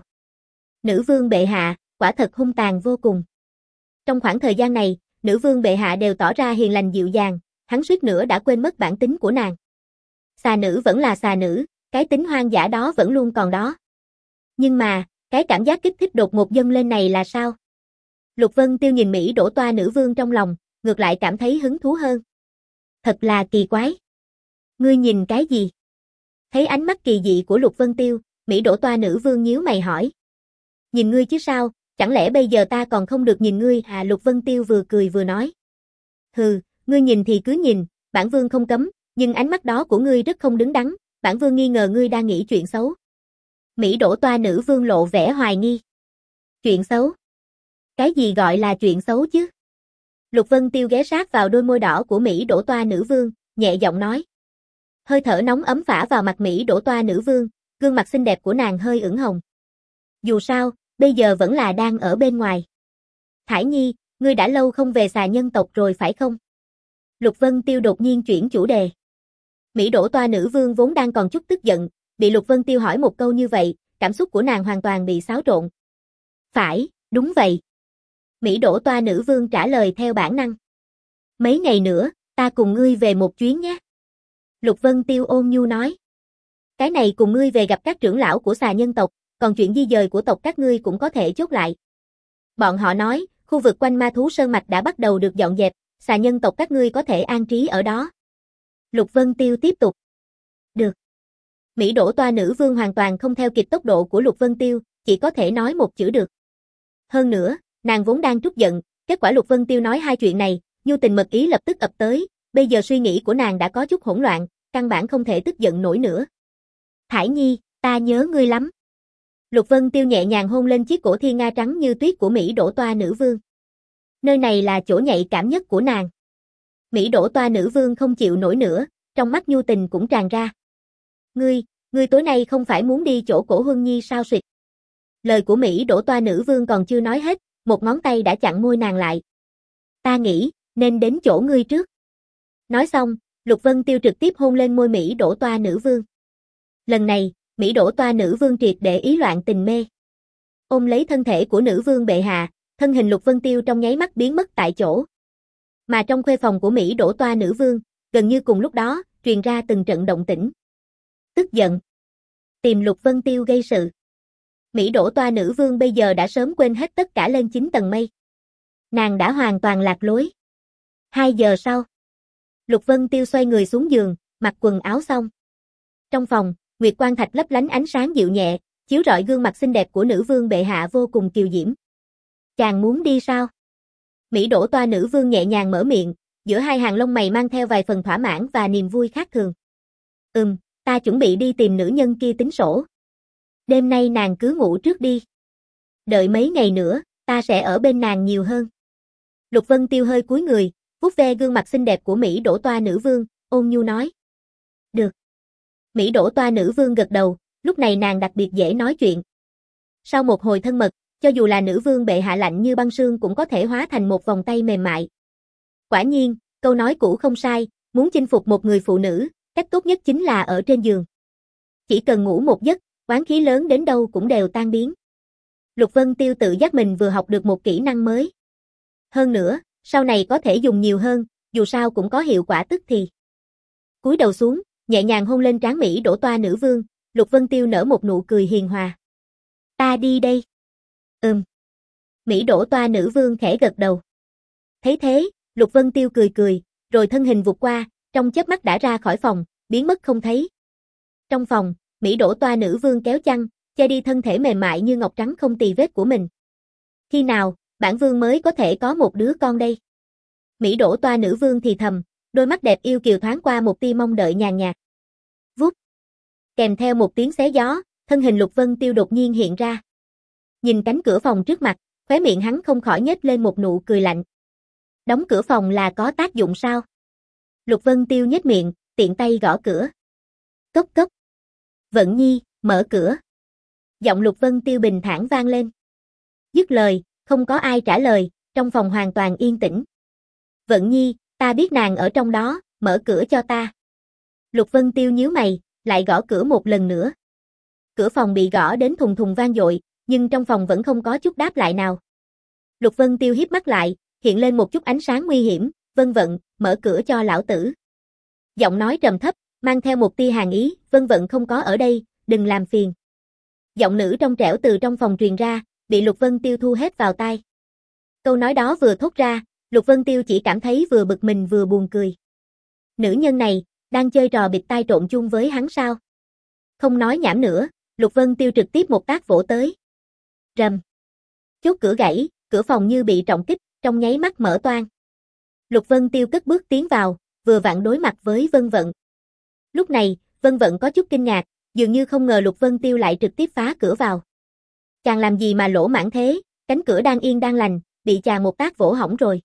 Nữ vương bệ hạ, quả thật hung tàn vô cùng. Trong khoảng thời gian này, nữ vương bệ hạ đều tỏ ra hiền lành dịu dàng, hắn suýt nữa đã quên mất bản tính của nàng. Xà nữ vẫn là xà nữ, cái tính hoang dã đó vẫn luôn còn đó. Nhưng mà, cái cảm giác kích thích đột ngột dâng lên này là sao? Lục Vân Tiêu nhìn Mỹ Đỗ Toa nữ vương trong lòng, ngược lại cảm thấy hứng thú hơn. Thật là kỳ quái. Ngươi nhìn cái gì? Thấy ánh mắt kỳ dị của Lục Vân Tiêu, Mỹ Đỗ Toa nữ vương nhíu mày hỏi. Nhìn ngươi chứ sao, chẳng lẽ bây giờ ta còn không được nhìn ngươi à? Lục Vân Tiêu vừa cười vừa nói. Hừ, ngươi nhìn thì cứ nhìn, bản vương không cấm, nhưng ánh mắt đó của ngươi rất không đứng đắn, bản vương nghi ngờ ngươi đang nghĩ chuyện xấu. Mỹ Đỗ Toa nữ vương lộ vẻ hoài nghi. Chuyện xấu? Cái gì gọi là chuyện xấu chứ? Lục Vân Tiêu ghé sát vào đôi môi đỏ của Mỹ Đỗ Toa nữ vương, nhẹ giọng nói. Hơi thở nóng ấm phả vào mặt Mỹ Đỗ Toa nữ vương, gương mặt xinh đẹp của nàng hơi ửng hồng. Dù sao, bây giờ vẫn là đang ở bên ngoài. Thải Nhi, ngươi đã lâu không về xà nhân tộc rồi phải không? Lục Vân Tiêu đột nhiên chuyển chủ đề. Mỹ Đỗ Toa nữ vương vốn đang còn chút tức giận, bị Lục Vân Tiêu hỏi một câu như vậy, cảm xúc của nàng hoàn toàn bị xáo trộn. Phải, đúng vậy. Mỹ Đỗ Toa nữ vương trả lời theo bản năng. Mấy ngày nữa, ta cùng ngươi về một chuyến nhé. Lục Vân Tiêu ôn nhu nói. Cái này cùng ngươi về gặp các trưởng lão của xà nhân tộc, còn chuyện di dời của tộc các ngươi cũng có thể chốt lại. Bọn họ nói, khu vực quanh ma thú sơn mạch đã bắt đầu được dọn dẹp, xà nhân tộc các ngươi có thể an trí ở đó. Lục Vân Tiêu tiếp tục. Được. Mỹ đổ toa nữ vương hoàn toàn không theo kịp tốc độ của Lục Vân Tiêu, chỉ có thể nói một chữ được. Hơn nữa, nàng vốn đang trút giận, kết quả Lục Vân Tiêu nói hai chuyện này, nhu tình mật ý lập tức ập tới, bây giờ suy nghĩ của nàng đã có chút hỗn loạn, căn bản không thể tức giận nổi nữa. Thải Nhi, ta nhớ ngươi lắm. Lục Vân Tiêu nhẹ nhàng hôn lên chiếc cổ thiên nga trắng như tuyết của Mỹ đổ toa nữ vương. Nơi này là chỗ nhạy cảm nhất của nàng. Mỹ đổ toa nữ vương không chịu nổi nữa, trong mắt nhu tình cũng tràn ra. Ngươi, ngươi tối nay không phải muốn đi chỗ cổ Huân Nhi sao suyệt? Lời của Mỹ đổ toa nữ vương còn chưa nói hết, một ngón tay đã chặn môi nàng lại. Ta nghĩ, nên đến chỗ ngươi trước. Nói xong, Lục Vân Tiêu trực tiếp hôn lên môi Mỹ đổ toa nữ vương. Lần này, Mỹ đổ toa nữ vương triệt để ý loạn tình mê. Ôm lấy thân thể của nữ vương bệ hạ, thân hình Lục Vân Tiêu trong nháy mắt biến mất tại chỗ. Mà trong khuê phòng của Mỹ đổ toa nữ vương, gần như cùng lúc đó, truyền ra từng trận động tĩnh. Tức giận. Tìm Lục Vân Tiêu gây sự. Mỹ đổ toa nữ vương bây giờ đã sớm quên hết tất cả lên chín tầng mây. Nàng đã hoàn toàn lạc lối. Hai giờ sau, Lục Vân Tiêu xoay người xuống giường, mặc quần áo xong. Trong phòng, nguyệt quang thạch lấp lánh ánh sáng dịu nhẹ, chiếu rọi gương mặt xinh đẹp của nữ vương bệ hạ vô cùng kiều diễm. Chàng muốn đi sao? Mỹ đổ toa nữ vương nhẹ nhàng mở miệng, giữa hai hàng lông mày mang theo vài phần thỏa mãn và niềm vui khác thường. Ừm, ta chuẩn bị đi tìm nữ nhân kia tính sổ. Đêm nay nàng cứ ngủ trước đi. Đợi mấy ngày nữa, ta sẽ ở bên nàng nhiều hơn. Lục Vân Tiêu hơi cúi người, vuốt ve gương mặt xinh đẹp của Mỹ đổ toa nữ vương, ôn nhu nói. Được. Mỹ đổ toa nữ vương gật đầu, lúc này nàng đặc biệt dễ nói chuyện. Sau một hồi thân mật, cho dù là nữ vương bệ hạ lạnh như băng sương cũng có thể hóa thành một vòng tay mềm mại. Quả nhiên, câu nói cũ không sai, muốn chinh phục một người phụ nữ, cách tốt nhất chính là ở trên giường. Chỉ cần ngủ một giấc, oán khí lớn đến đâu cũng đều tan biến. Lục Vân Tiêu tự giác mình vừa học được một kỹ năng mới. Hơn nữa, sau này có thể dùng nhiều hơn, dù sao cũng có hiệu quả tức thì. Cúi đầu xuống, nhẹ nhàng hôn lên trán Mỹ đổ toa nữ vương, Lục Vân Tiêu nở một nụ cười hiền hòa. Ta đi đây. Ừm. Mỹ đổ toa nữ vương khẽ gật đầu. Thấy thế, Lục Vân Tiêu cười cười, rồi thân hình vụt qua, trong chớp mắt đã ra khỏi phòng, biến mất không thấy. Trong phòng, Mỹ đổ toa nữ vương kéo chăn, che đi thân thể mềm mại như ngọc trắng không tì vết của mình. Khi nào, bản vương mới có thể có một đứa con đây? Mỹ đổ toa nữ vương thì thầm, đôi mắt đẹp yêu kiều thoáng qua một tia mong đợi nhàn nhạt. Vút. Kèm theo một tiếng xé gió, thân hình Lục Vân Tiêu đột nhiên hiện ra. Nhìn cánh cửa phòng trước mặt, khóe miệng hắn không khỏi nhếch lên một nụ cười lạnh. Đóng cửa phòng là có tác dụng sao? Lục Vân Tiêu nhếch miệng, tiện tay gõ cửa. Cốc cốc. Vận Nhi, mở cửa. Giọng Lục Vân Tiêu bình thản vang lên. Dứt lời, không có ai trả lời, trong phòng hoàn toàn yên tĩnh. Vận Nhi, ta biết nàng ở trong đó, mở cửa cho ta. Lục Vân Tiêu nhíu mày, lại gõ cửa một lần nữa. Cửa phòng bị gõ đến thùng thùng vang dội, nhưng trong phòng vẫn không có chút đáp lại nào. Lục Vân Tiêu híp mắt lại, hiện lên một chút ánh sáng nguy hiểm, Vân Vận, mở cửa cho lão tử. Giọng nói trầm thấp, mang theo một tia hàn ý, Vân Vận không có ở đây, đừng làm phiền. Giọng nữ trong trẻo từ trong phòng truyền ra, bị Lục Vân Tiêu thu hết vào tai. Câu nói đó vừa thốt ra, Lục Vân Tiêu chỉ cảm thấy vừa bực mình vừa buồn cười. Nữ nhân này, đang chơi trò bịt tai trộn chung với hắn sao? Không nói nhảm nữa, Lục Vân Tiêu trực tiếp một tác vỗ tới. Rầm. Chốt cửa gãy, cửa phòng như bị trọng kích, trong nháy mắt mở toang. Lục Vân Tiêu cất bước tiến vào, vừa vặn đối mặt với Vân Vận. Lúc này, Vân Vận có chút kinh ngạc, dường như không ngờ Lục Vân Tiêu lại trực tiếp phá cửa vào. Chàng làm gì mà lỗ mãng thế, cánh cửa đang yên đang lành, bị chàng một tác vỗ hỏng rồi.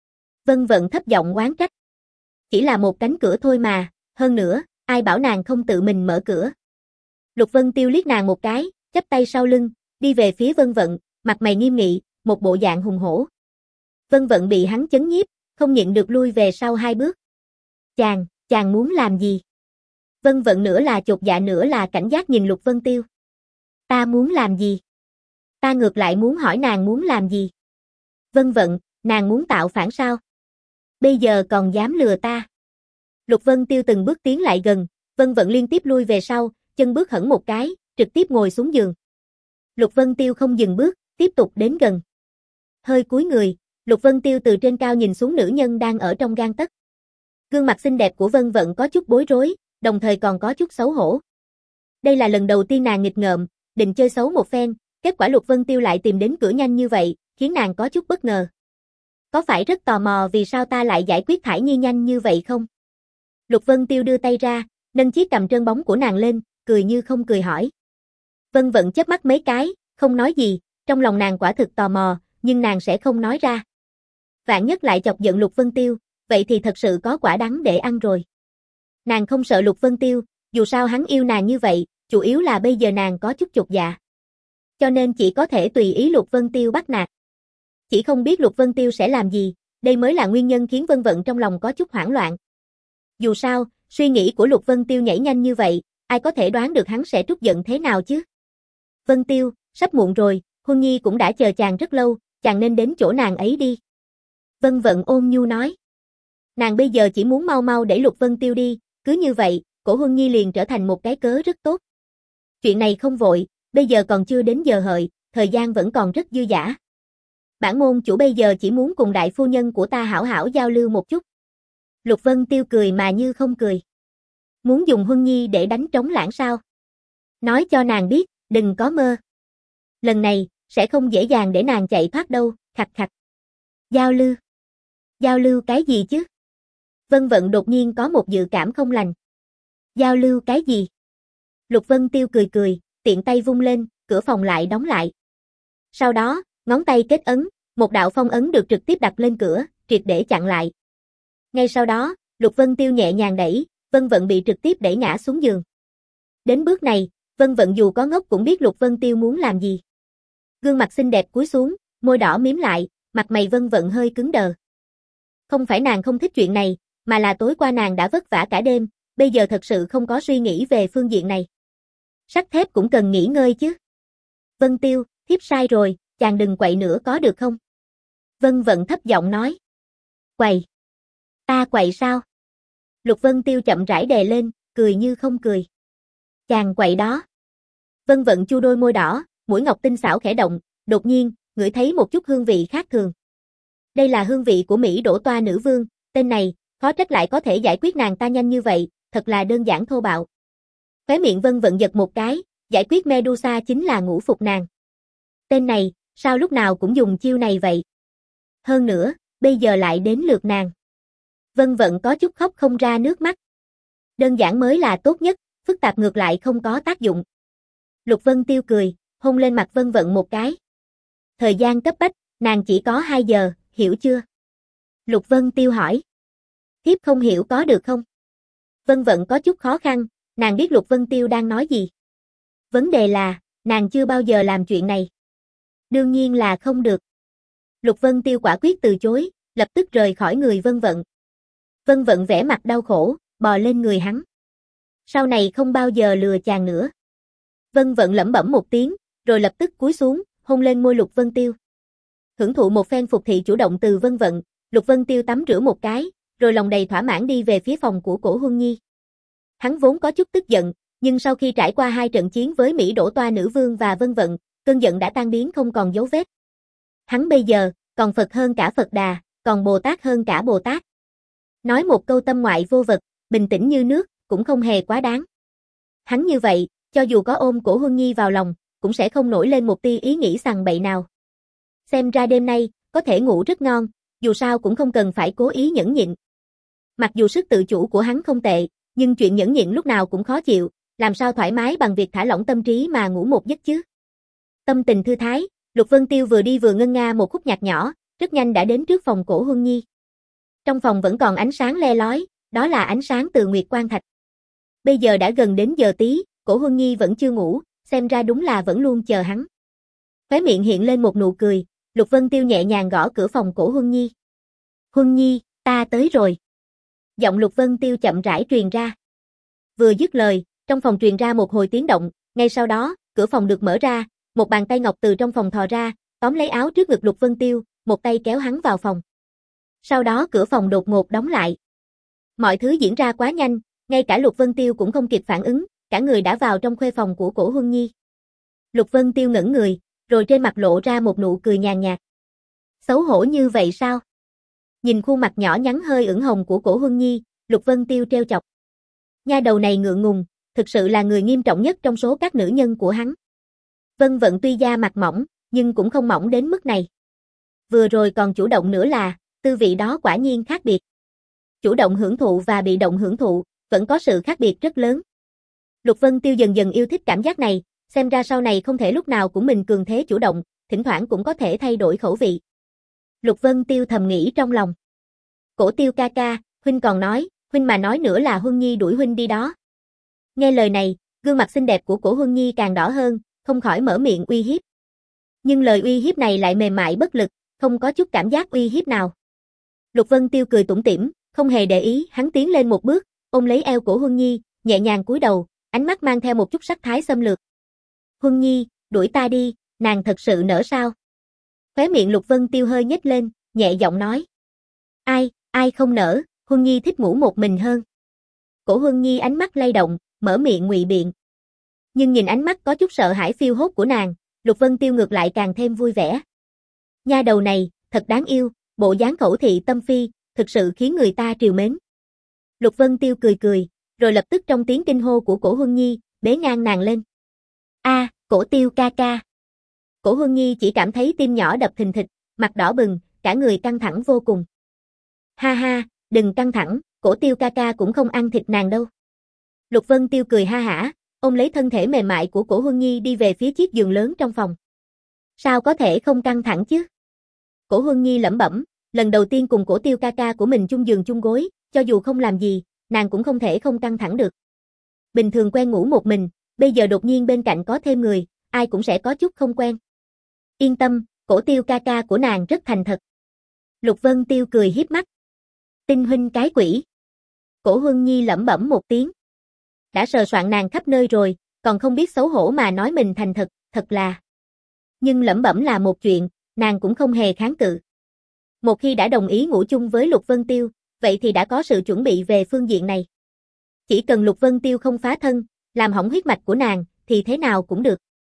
Vân Vận thấp giọng oán trách. Chỉ là một cánh cửa thôi mà, hơn nữa, ai bảo nàng không tự mình mở cửa. Lục Vân Tiêu liếc nàng một cái, chắp tay sau lưng, đi về phía Vân Vận, mặt mày nghiêm nghị, một bộ dạng hùng hổ. Vân Vận bị hắn chấn nhiếp, không nhịn được lui về sau hai bước. Chàng, chàng muốn làm gì? Vân Vận nửa là chột dạ nửa là cảnh giác nhìn Lục Vân Tiêu. Ta muốn làm gì? Ta ngược lại muốn hỏi nàng muốn làm gì? Vân Vận, nàng muốn tạo phản sao? Bây giờ còn dám lừa ta? Lục Vân Tiêu từng bước tiến lại gần, Vân Vận liên tiếp lui về sau, chân bước hẳn một cái, trực tiếp ngồi xuống giường. Lục Vân Tiêu không dừng bước, tiếp tục đến gần. hơi cúi người, Lục Vân Tiêu từ trên cao nhìn xuống nữ nhân đang ở trong gang tấc. Gương mặt xinh đẹp của Vân Vận có chút bối rối, đồng thời còn có chút xấu hổ. Đây là lần đầu tiên nàng nghịch ngợm, định chơi xấu một phen, kết quả Lục Vân Tiêu lại tìm đến cửa nhanh như vậy, khiến nàng có chút bất ngờ. Có phải rất tò mò vì sao ta lại giải quyết Thải Nhi nhanh như vậy không? Lục Vân Tiêu đưa tay ra, nâng chiếc cằm trơn bóng của nàng lên, cười như không cười hỏi. Vân Vận chớp mắt mấy cái, không nói gì, trong lòng nàng quả thực tò mò, nhưng nàng sẽ không nói ra. Vạn nhất lại chọc giận Lục Vân Tiêu, vậy thì thật sự có quả đắng để ăn rồi. Nàng không sợ Lục Vân Tiêu, dù sao hắn yêu nàng như vậy, chủ yếu là bây giờ nàng có chút chột dạ. Cho nên chỉ có thể tùy ý Lục Vân Tiêu bắt nạt. Chỉ không biết Lục Vân Tiêu sẽ làm gì, đây mới là nguyên nhân khiến Vân Vận trong lòng có chút hoảng loạn. Dù sao, suy nghĩ của Lục Vân Tiêu nhảy nhanh như vậy, ai có thể đoán được hắn sẽ trút giận thế nào chứ? Vân Tiêu, sắp muộn rồi, Huân Nhi cũng đã chờ chàng rất lâu, chàng nên đến chỗ nàng ấy đi. Vân Vận ôn nhu nói. Nàng bây giờ chỉ muốn mau mau để Lục Vân Tiêu đi, cứ như vậy, cổ Huân Nhi liền trở thành một cái cớ rất tốt. Chuyện này không vội, bây giờ còn chưa đến giờ hợi, thời gian vẫn còn rất dư dả. Bản môn chủ bây giờ chỉ muốn cùng đại phu nhân của ta hảo hảo giao lưu một chút. Lục Vân Tiêu cười mà như không cười. Muốn dùng Huân Nhi để đánh trống lãng sao? Nói cho nàng biết, đừng có mơ. Lần này, sẽ không dễ dàng để nàng chạy thoát đâu, khạch khạch. Giao lưu. Giao lưu cái gì chứ? Vân Vận đột nhiên có một dự cảm không lành. Giao lưu cái gì? Lục Vân Tiêu cười cười, tiện tay vung lên, cửa phòng lại đóng lại. Sau đó, ngón tay kết ấn, một đạo phong ấn được trực tiếp đặt lên cửa, triệt để chặn lại. Ngay sau đó, Lục Vân Tiêu nhẹ nhàng đẩy, Vân Vận bị trực tiếp đẩy ngã xuống giường. Đến bước này, Vân Vận dù có ngốc cũng biết Lục Vân Tiêu muốn làm gì. Gương mặt xinh đẹp cúi xuống, môi đỏ mím lại, mặt mày Vân Vận hơi cứng đờ. Không phải nàng không thích chuyện này, mà là tối qua nàng đã vất vả cả đêm, bây giờ thật sự không có suy nghĩ về phương diện này. Sắt thép cũng cần nghỉ ngơi chứ. Vân Tiêu, thiếp sai rồi, chàng đừng quậy nữa có được không? Vân Vận thấp giọng nói. Quậy? Ta quậy sao? Lục Vân Tiêu chậm rãi đè lên, cười như không cười. Chàng quậy đó. Vân Vận chu đôi môi đỏ, mũi ngọc tinh xảo khẽ động, đột nhiên, ngửi thấy một chút hương vị khác thường. Đây là hương vị của Mỹ Đỗ Toa nữ vương, tên này, khó trách lại có thể giải quyết nàng ta nhanh như vậy, thật là đơn giản thô bạo. Khóe miệng Vân Vận giật một cái, giải quyết Medusa chính là ngũ phục nàng. Tên này, sao lúc nào cũng dùng chiêu này vậy? Hơn nữa, bây giờ lại đến lượt nàng. Vân Vận có chút khóc không ra nước mắt. Đơn giản mới là tốt nhất, phức tạp ngược lại không có tác dụng. Lục Vân Tiêu cười, hôn lên mặt Vân Vận một cái. Thời gian cấp bách, nàng chỉ có hai giờ, hiểu chưa? Lục Vân Tiêu hỏi. Thiếp không hiểu có được không? Vân Vận có chút khó khăn, nàng biết Lục Vân Tiêu đang nói gì. Vấn đề là, nàng chưa bao giờ làm chuyện này. Đương nhiên là không được. Lục Vân Tiêu quả quyết từ chối, lập tức rời khỏi người Vân Vận. Vân Vận vẻ mặt đau khổ, bò lên người hắn. Sau này không bao giờ lừa chàng nữa. Vân Vận lẩm bẩm một tiếng, rồi lập tức cúi xuống, hôn lên môi Lục Vân Tiêu. Hưởng thụ một phen phục thị chủ động từ Vân Vận, Lục Vân Tiêu tắm rửa một cái, rồi lòng đầy thỏa mãn đi về phía phòng của Cổ Huân Nhi. Hắn vốn có chút tức giận, nhưng sau khi trải qua hai trận chiến với Mỹ Đỗ Toa nữ vương và Vân Vận, cơn giận đã tan biến không còn dấu vết. Hắn bây giờ, còn Phật hơn cả Phật Đà, còn Bồ Tát hơn cả Bồ Tát. Nói một câu tâm ngoại vô vật, bình tĩnh như nước, cũng không hề quá đáng. Hắn như vậy, cho dù có ôm Cổ Huân Nhi vào lòng, cũng sẽ không nổi lên một tia ý nghĩ sằng bậy nào. Xem ra đêm nay, có thể ngủ rất ngon, dù sao cũng không cần phải cố ý nhẫn nhịn. Mặc dù sức tự chủ của hắn không tệ, nhưng chuyện nhẫn nhịn lúc nào cũng khó chịu, làm sao thoải mái bằng việc thả lỏng tâm trí mà ngủ một giấc chứ. Tâm tình thư thái, Lục Vân Tiêu vừa đi vừa ngân nga một khúc nhạc nhỏ, rất nhanh đã đến trước phòng Cổ Huân Nhi. Trong phòng vẫn còn ánh sáng le lói, đó là ánh sáng từ Nguyệt Quan Thạch. Bây giờ đã gần đến giờ tí, Cổ Huân Nhi vẫn chưa ngủ, xem ra đúng là vẫn luôn chờ hắn. Khóe miệng hiện lên một nụ cười, Lục Vân Tiêu nhẹ nhàng gõ cửa phòng Cổ Huân Nhi. Huân Nhi, ta tới rồi. Giọng Lục Vân Tiêu chậm rãi truyền ra. Vừa dứt lời, trong phòng truyền ra một hồi tiếng động, ngay sau đó, cửa phòng được mở ra, một bàn tay ngọc từ trong phòng thò ra, tóm lấy áo trước ngực Lục Vân Tiêu, một tay kéo hắn vào phòng. Sau đó cửa phòng đột ngột đóng lại. Mọi thứ diễn ra quá nhanh, ngay cả Lục Vân Tiêu cũng không kịp phản ứng, cả người đã vào trong khuê phòng của Cổ Huân Nhi. Lục Vân Tiêu ngẩn người, rồi trên mặt lộ ra một nụ cười nhàn nhạt. Xấu hổ như vậy sao? Nhìn khuôn mặt nhỏ nhắn hơi ửng hồng của Cổ Huân Nhi, Lục Vân Tiêu trêu chọc. Nha đầu này ngượng ngùng, thực sự là người nghiêm trọng nhất trong số các nữ nhân của hắn. Vân Vận tuy da mặt mỏng, nhưng cũng không mỏng đến mức này. Vừa rồi còn chủ động nữa là, tư vị đó quả nhiên khác biệt. Chủ động hưởng thụ và bị động hưởng thụ, vẫn có sự khác biệt rất lớn. Lục Vân Tiêu dần dần yêu thích cảm giác này, xem ra sau này không thể lúc nào cũng mình cường thế chủ động, thỉnh thoảng cũng có thể thay đổi khẩu vị. Lục Vân Tiêu thầm nghĩ trong lòng. Cổ Tiêu ca ca, huynh còn nói, huynh mà nói nữa là Huân Nhi đuổi huynh đi đó. Nghe lời này, gương mặt xinh đẹp của Cổ Huân Nhi càng đỏ hơn, không khỏi mở miệng uy hiếp. Nhưng lời uy hiếp này lại mềm mại bất lực, không có chút cảm giác uy hiếp nào. Lục Vân Tiêu cười tủm tỉm, không hề để ý, hắn tiến lên một bước, ôm lấy eo Cổ Huân Nhi, nhẹ nhàng cúi đầu, ánh mắt mang theo một chút sắc thái xâm lược. Huân Nhi, đuổi ta đi, nàng thật sự nỡ sao? Khóe miệng Lục Vân Tiêu hơi nhếch lên, nhẹ giọng nói. Ai, ai không nỡ, Huân Nhi thích ngủ một mình hơn. Cổ Huân Nhi ánh mắt lay động, mở miệng ngụy biện. Nhưng nhìn ánh mắt có chút sợ hãi phiêu hốt của nàng, Lục Vân Tiêu ngược lại càng thêm vui vẻ. Nha đầu này, thật đáng yêu, bộ dáng khẩu thị tâm phi, thực sự khiến người ta trìu mến. Lục Vân Tiêu cười cười, rồi lập tức trong tiếng kinh hô của Cổ Huân Nhi, bế ngang nàng lên. A, à, Cổ Tiêu ca ca. Cổ Huân Nhi chỉ cảm thấy tim nhỏ đập thình thịch, mặt đỏ bừng, cả người căng thẳng vô cùng. Ha ha, đừng căng thẳng, Cổ Tiêu ca ca cũng không ăn thịt nàng đâu. Lục Vân Tiêu cười ha hả, ôm lấy thân thể mềm mại của Cổ Huân Nhi đi về phía chiếc giường lớn trong phòng. Sao có thể không căng thẳng chứ? Cổ Huân Nhi lẩm bẩm, lần đầu tiên cùng Cổ Tiêu ca ca của mình chung giường chung gối, cho dù không làm gì, nàng cũng không thể không căng thẳng được. Bình thường quen ngủ một mình, bây giờ đột nhiên bên cạnh có thêm người, ai cũng sẽ có chút không quen. Yên tâm, Cổ Tiêu ca ca của nàng rất thành thật. Lục Vân Tiêu cười hiếp mắt. Tinh huynh cái quỷ. Cổ Huân Nhi lẩm bẩm một tiếng. Đã sờ soạn nàng khắp nơi rồi, còn không biết xấu hổ mà nói mình thành thật, thật là. Nhưng lẩm bẩm là một chuyện, nàng cũng không hề kháng cự. Một khi đã đồng ý ngủ chung với Lục Vân Tiêu, vậy thì đã có sự chuẩn bị về phương diện này. Chỉ cần Lục Vân Tiêu không phá thân, làm hỏng huyết mạch của nàng, thì thế nào cũng được.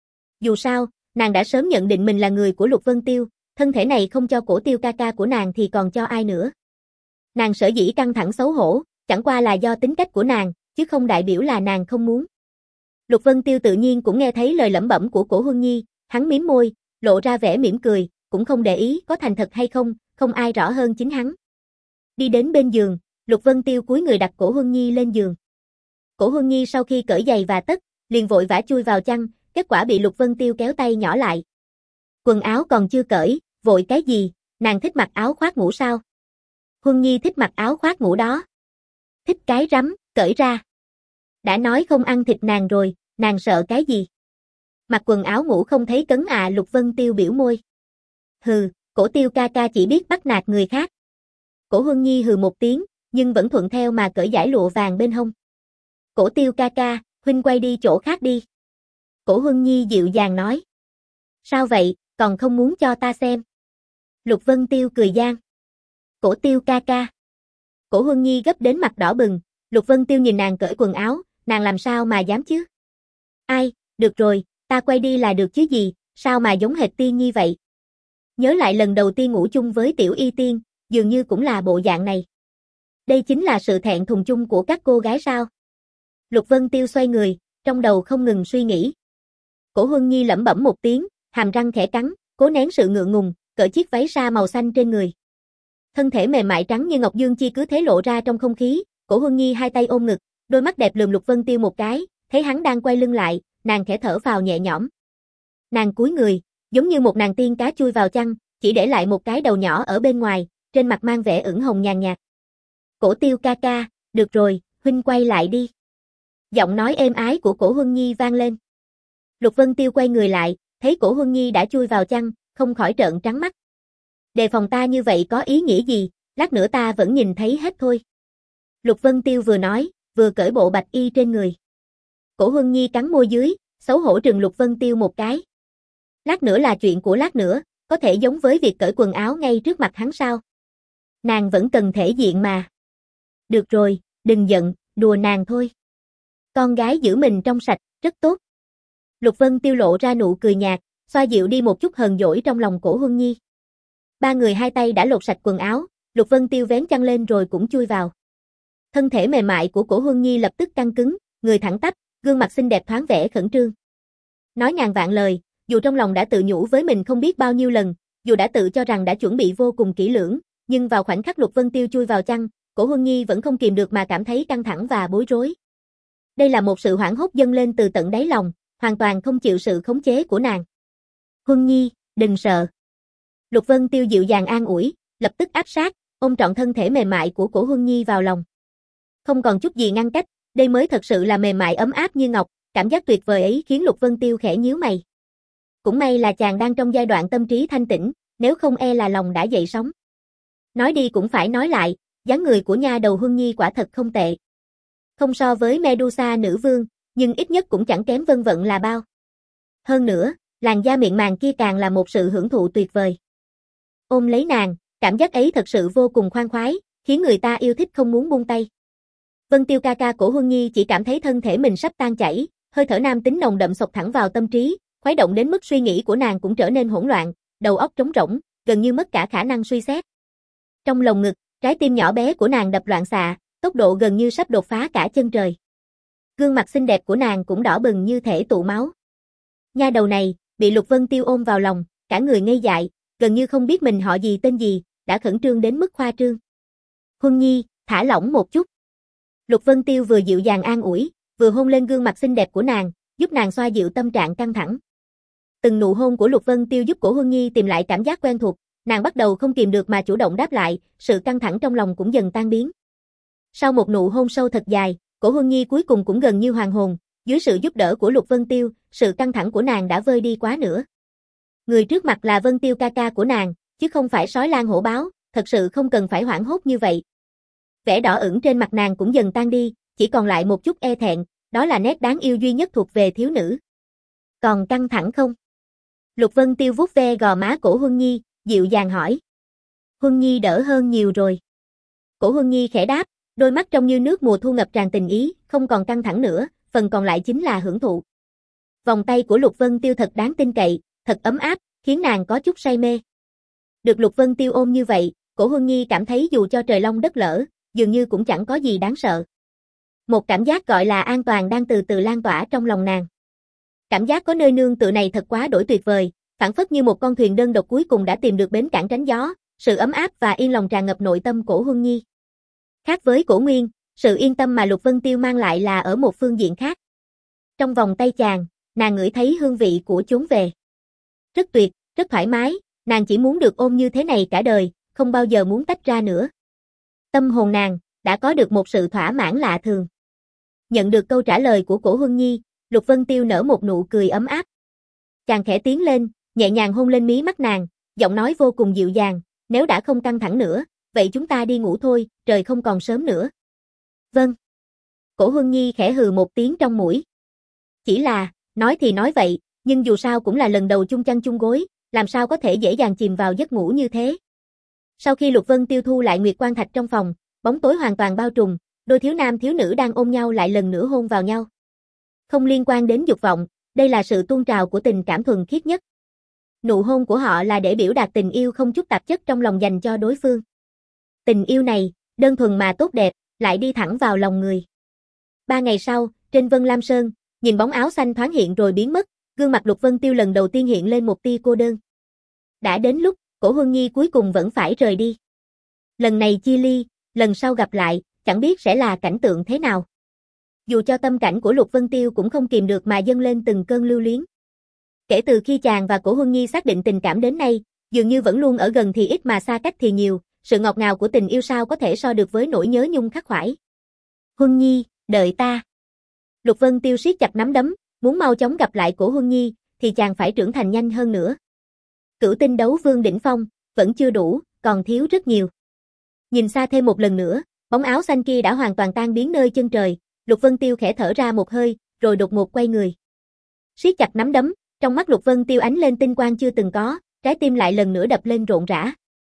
Dù sao, nàng đã sớm nhận định mình là người của Lục Vân Tiêu, thân thể này không cho Cổ Tiêu ca ca của nàng thì còn cho ai nữa. Nàng sở dĩ căng thẳng xấu hổ, chẳng qua là do tính cách của nàng, chứ không đại biểu là nàng không muốn. Lục Vân Tiêu tự nhiên cũng nghe thấy lời lẩm bẩm của Cổ Huân Nhi, hắn mím môi, lộ ra vẻ mỉm cười, cũng không để ý có thành thật hay không, không ai rõ hơn chính hắn. Đi đến bên giường, Lục Vân Tiêu cúi người đặt Cổ Huân Nhi lên giường. Cổ Huân Nhi sau khi cởi giày và tất, liền vội vã chui vào chăn, kết quả bị Lục Vân Tiêu kéo tay nhỏ lại. Quần áo còn chưa cởi, vội cái gì, nàng thích mặc áo khoác ngủ sao? Huân Nhi thích mặc áo khoác ngủ đó. Thích cái rắm, cởi ra. Đã nói không ăn thịt nàng rồi, nàng sợ cái gì? Mặc quần áo ngủ không thấy cấn à? Lục Vân Tiêu biểu môi. Hừ, Cổ Tiêu ca ca chỉ biết bắt nạt người khác. Cổ Huân Nhi hừ một tiếng, nhưng vẫn thuận theo mà cởi dải lụa vàng bên hông. Cổ Tiêu ca ca, huynh quay đi chỗ khác đi. Cổ Huân Nhi dịu dàng nói. Sao vậy, còn không muốn cho ta xem? Lục Vân Tiêu cười gian. Cổ Tiêu ca ca. Cổ Huân Nhi gấp đến mặt đỏ bừng, Lục Vân Tiêu nhìn nàng cởi quần áo, nàng làm sao mà dám chứ? Ai, được rồi, ta quay đi là được chứ gì, sao mà giống hệt Tiên Nhi vậy? Nhớ lại lần đầu tiên ngủ chung với Tiểu Y Tiên, dường như cũng là bộ dạng này. Đây chính là sự thẹn thùng chung của các cô gái sao? Lục Vân Tiêu xoay người, trong đầu không ngừng suy nghĩ. Cổ Huân Nhi lẩm bẩm một tiếng, hàm răng khẽ cắn, cố nén sự ngượng ngùng, cởi chiếc váy sa màu xanh trên người. Thân thể mềm mại trắng như ngọc dương chi cứ thế lộ ra trong không khí, Cổ Huân Nhi hai tay ôm ngực, đôi mắt đẹp lườm Lục Vân Tiêu một cái, thấy hắn đang quay lưng lại, nàng khẽ thở phào nhẹ nhõm. Nàng cúi người, giống như một nàng tiên cá chui vào chăn, chỉ để lại một cái đầu nhỏ ở bên ngoài, trên mặt mang vẻ ửng hồng nhàn nhạt. Cổ Tiêu ca ca, được rồi, huynh quay lại đi. Giọng nói êm ái của Cổ Huân Nhi vang lên. Lục Vân Tiêu quay người lại, thấy Cổ Huân Nhi đã chui vào chăn, không khỏi trợn trắng mắt. Đề phòng ta như vậy có ý nghĩa gì, lát nữa ta vẫn nhìn thấy hết thôi. Lục Vân Tiêu vừa nói, vừa cởi bộ bạch y trên người. Cổ Huân Nhi cắn môi dưới, xấu hổ trừng Lục Vân Tiêu một cái. Lát nữa là chuyện của lát nữa, có thể giống với việc cởi quần áo ngay trước mặt hắn sao? Nàng vẫn cần thể diện mà. Được rồi, đừng giận, đùa nàng thôi. Con gái giữ mình trong sạch, rất tốt. Lục Vân Tiêu lộ ra nụ cười nhạt, xoa dịu đi một chút hờn dỗi trong lòng Cổ Huân Nhi. Ba người hai tay đã lột sạch quần áo, Lục Vân Tiêu vén chăn lên rồi cũng chui vào. Thân thể mềm mại của Cổ Huân Nhi lập tức căng cứng, người thẳng tắp, gương mặt xinh đẹp thoáng vẻ khẩn trương. Nói ngàn vạn lời, dù trong lòng đã tự nhủ với mình không biết bao nhiêu lần, dù đã tự cho rằng đã chuẩn bị vô cùng kỹ lưỡng, nhưng vào khoảnh khắc Lục Vân Tiêu chui vào chăn, Cổ Huân Nhi vẫn không kìm được mà cảm thấy căng thẳng và bối rối. Đây là một sự hoảng hốt dâng lên từ tận đáy lòng, hoàn toàn không chịu sự khống chế của nàng. Huân Nhi, đừng sợ. Lục Vân Tiêu dịu dàng an ủi, lập tức áp sát, ôm trọn thân thể mềm mại của Cổ Huân Nhi vào lòng. Không còn chút gì ngăn cách, đây mới thật sự là mềm mại ấm áp như ngọc, cảm giác tuyệt vời ấy khiến Lục Vân Tiêu khẽ nhíu mày. Cũng may là chàng đang trong giai đoạn tâm trí thanh tĩnh, nếu không e là lòng đã dậy sóng. Nói đi cũng phải nói lại, dáng người của nha đầu Huân Nhi quả thật không tệ. Không so với Medusa nữ vương, nhưng ít nhất cũng chẳng kém Vân Vận là bao. Hơn nữa, làn da mịn màng kia càng là một sự hưởng thụ tuyệt vời. Ôm lấy nàng, cảm giác ấy thật sự vô cùng khoan khoái, khiến người ta yêu thích không muốn buông tay. Vân Tiêu ca ca Cổ Huân Nhi chỉ cảm thấy thân thể mình sắp tan chảy, hơi thở nam tính nồng đậm xộc thẳng vào tâm trí, khuấy động đến mức suy nghĩ của nàng cũng trở nên hỗn loạn, đầu óc trống rỗng, gần như mất cả khả năng suy xét. Trong lồng ngực, trái tim nhỏ bé của nàng đập loạn xạ, tốc độ gần như sắp đột phá cả chân trời. Gương mặt xinh đẹp của nàng cũng đỏ bừng như thể tụ máu. Nha đầu này, bị Lục Vân Tiêu ôm vào lòng, cả người ngây dại, gần như không biết mình họ gì tên gì, đã khẩn trương đến mức khoa trương. Huân Nhi, thả lỏng một chút. Lục Vân Tiêu vừa dịu dàng an ủi, vừa hôn lên gương mặt xinh đẹp của nàng, giúp nàng xoa dịu tâm trạng căng thẳng. Từng nụ hôn của Lục Vân Tiêu giúp Cổ Huân Nhi tìm lại cảm giác quen thuộc, nàng bắt đầu không kìm được mà chủ động đáp lại, sự căng thẳng trong lòng cũng dần tan biến. Sau một nụ hôn sâu thật dài, Cổ Huân Nhi cuối cùng cũng gần như hoàn hồn, dưới sự giúp đỡ của Lục Vân Tiêu, sự căng thẳng của nàng đã vơi đi quá nữa. Người trước mặt là Vân Tiêu ca ca của nàng, chứ không phải sói lang hổ báo, thật sự không cần phải hoảng hốt như vậy. Vẻ đỏ ửng trên mặt nàng cũng dần tan đi, chỉ còn lại một chút e thẹn, đó là nét đáng yêu duy nhất thuộc về thiếu nữ. Còn căng thẳng không? Lục Vân Tiêu vuốt ve gò má Cổ Huân Nhi, dịu dàng hỏi. Huân Nhi đỡ hơn nhiều rồi. Cổ Huân Nhi khẽ đáp, đôi mắt trông như nước mùa thu ngập tràn tình ý, không còn căng thẳng nữa, phần còn lại chính là hưởng thụ. Vòng tay của Lục Vân Tiêu thật đáng tin cậy, thật ấm áp, khiến nàng có chút say mê. Được Lục Vân Tiêu ôm như vậy, Cổ Huân Nhi cảm thấy dù cho trời long đất lở, dường như cũng chẳng có gì đáng sợ. Một cảm giác gọi là an toàn đang từ từ lan tỏa trong lòng nàng. Cảm giác có nơi nương tựa này thật quá đổi tuyệt vời, phảng phất như một con thuyền đơn độc cuối cùng đã tìm được bến cảng tránh gió, sự ấm áp và yên lòng tràn ngập nội tâm Cổ Huân Nhi. Khác với Cổ Nguyên, sự yên tâm mà Lục Vân Tiêu mang lại là ở một phương diện khác. Trong vòng tay chàng, nàng ngửi thấy hương vị của chốn về. Rất tuyệt, rất thoải mái, nàng chỉ muốn được ôm như thế này cả đời, không bao giờ muốn tách ra nữa. Tâm hồn nàng đã có được một sự thỏa mãn lạ thường. Nhận được câu trả lời của Cổ Huân Nhi, Lục Vân Tiêu nở một nụ cười ấm áp. Chàng khẽ tiến lên, nhẹ nhàng hôn lên mí mắt nàng, giọng nói vô cùng dịu dàng, nếu đã không căng thẳng nữa, vậy chúng ta đi ngủ thôi, trời không còn sớm nữa. Vâng. Cổ Huân Nhi khẽ hừ một tiếng trong mũi. Chỉ là, nói thì nói vậy, nhưng dù sao cũng là lần đầu chung chăn chung gối, làm sao có thể dễ dàng chìm vào giấc ngủ như thế. Sau khi Lục Vân Tiêu thu lại Nguyệt Quan Thạch trong phòng, bóng tối hoàn toàn bao trùm, đôi thiếu nam thiếu nữ đang ôm nhau lại lần nữa hôn vào nhau. Không liên quan đến dục vọng, đây là sự tuôn trào của tình cảm thuần khiết nhất. Nụ hôn của họ là để biểu đạt tình yêu không chút tạp chất trong lòng dành cho đối phương. Tình yêu này, đơn thuần mà tốt đẹp, lại đi thẳng vào lòng người. Ba ngày sau, trên Vân Lam Sơn, nhìn bóng áo xanh thoáng hiện rồi biến mất, gương mặt Lục Vân Tiêu lần đầu tiên hiện lên một tia cô đơn. Đã đến lúc, Cổ Huân Nhi cuối cùng vẫn phải rời đi. Lần này chia ly, lần sau gặp lại, chẳng biết sẽ là cảnh tượng thế nào. Dù cho tâm cảnh của Lục Vân Tiêu cũng không kìm được mà dâng lên từng cơn lưu luyến. Kể từ khi chàng và Cổ Huân Nhi xác định tình cảm đến nay, dường như vẫn luôn ở gần thì ít mà xa cách thì nhiều, sự ngọt ngào của tình yêu sao có thể so được với nỗi nhớ nhung khắc khoải. Huân Nhi, đợi ta. Lục Vân Tiêu siết chặt nắm đấm, muốn mau chóng gặp lại Cổ Huân Nhi, thì chàng phải trưởng thành nhanh hơn nữa. Cửu tinh đấu vương đỉnh phong, vẫn chưa đủ, còn thiếu rất nhiều. Nhìn xa thêm một lần nữa, bóng áo xanh kia đã hoàn toàn tan biến nơi chân trời, Lục Vân Tiêu khẽ thở ra một hơi, rồi đột ngột quay người. Siết chặt nắm đấm, trong mắt Lục Vân Tiêu ánh lên tinh quang chưa từng có, trái tim lại lần nữa đập lên rộn rã.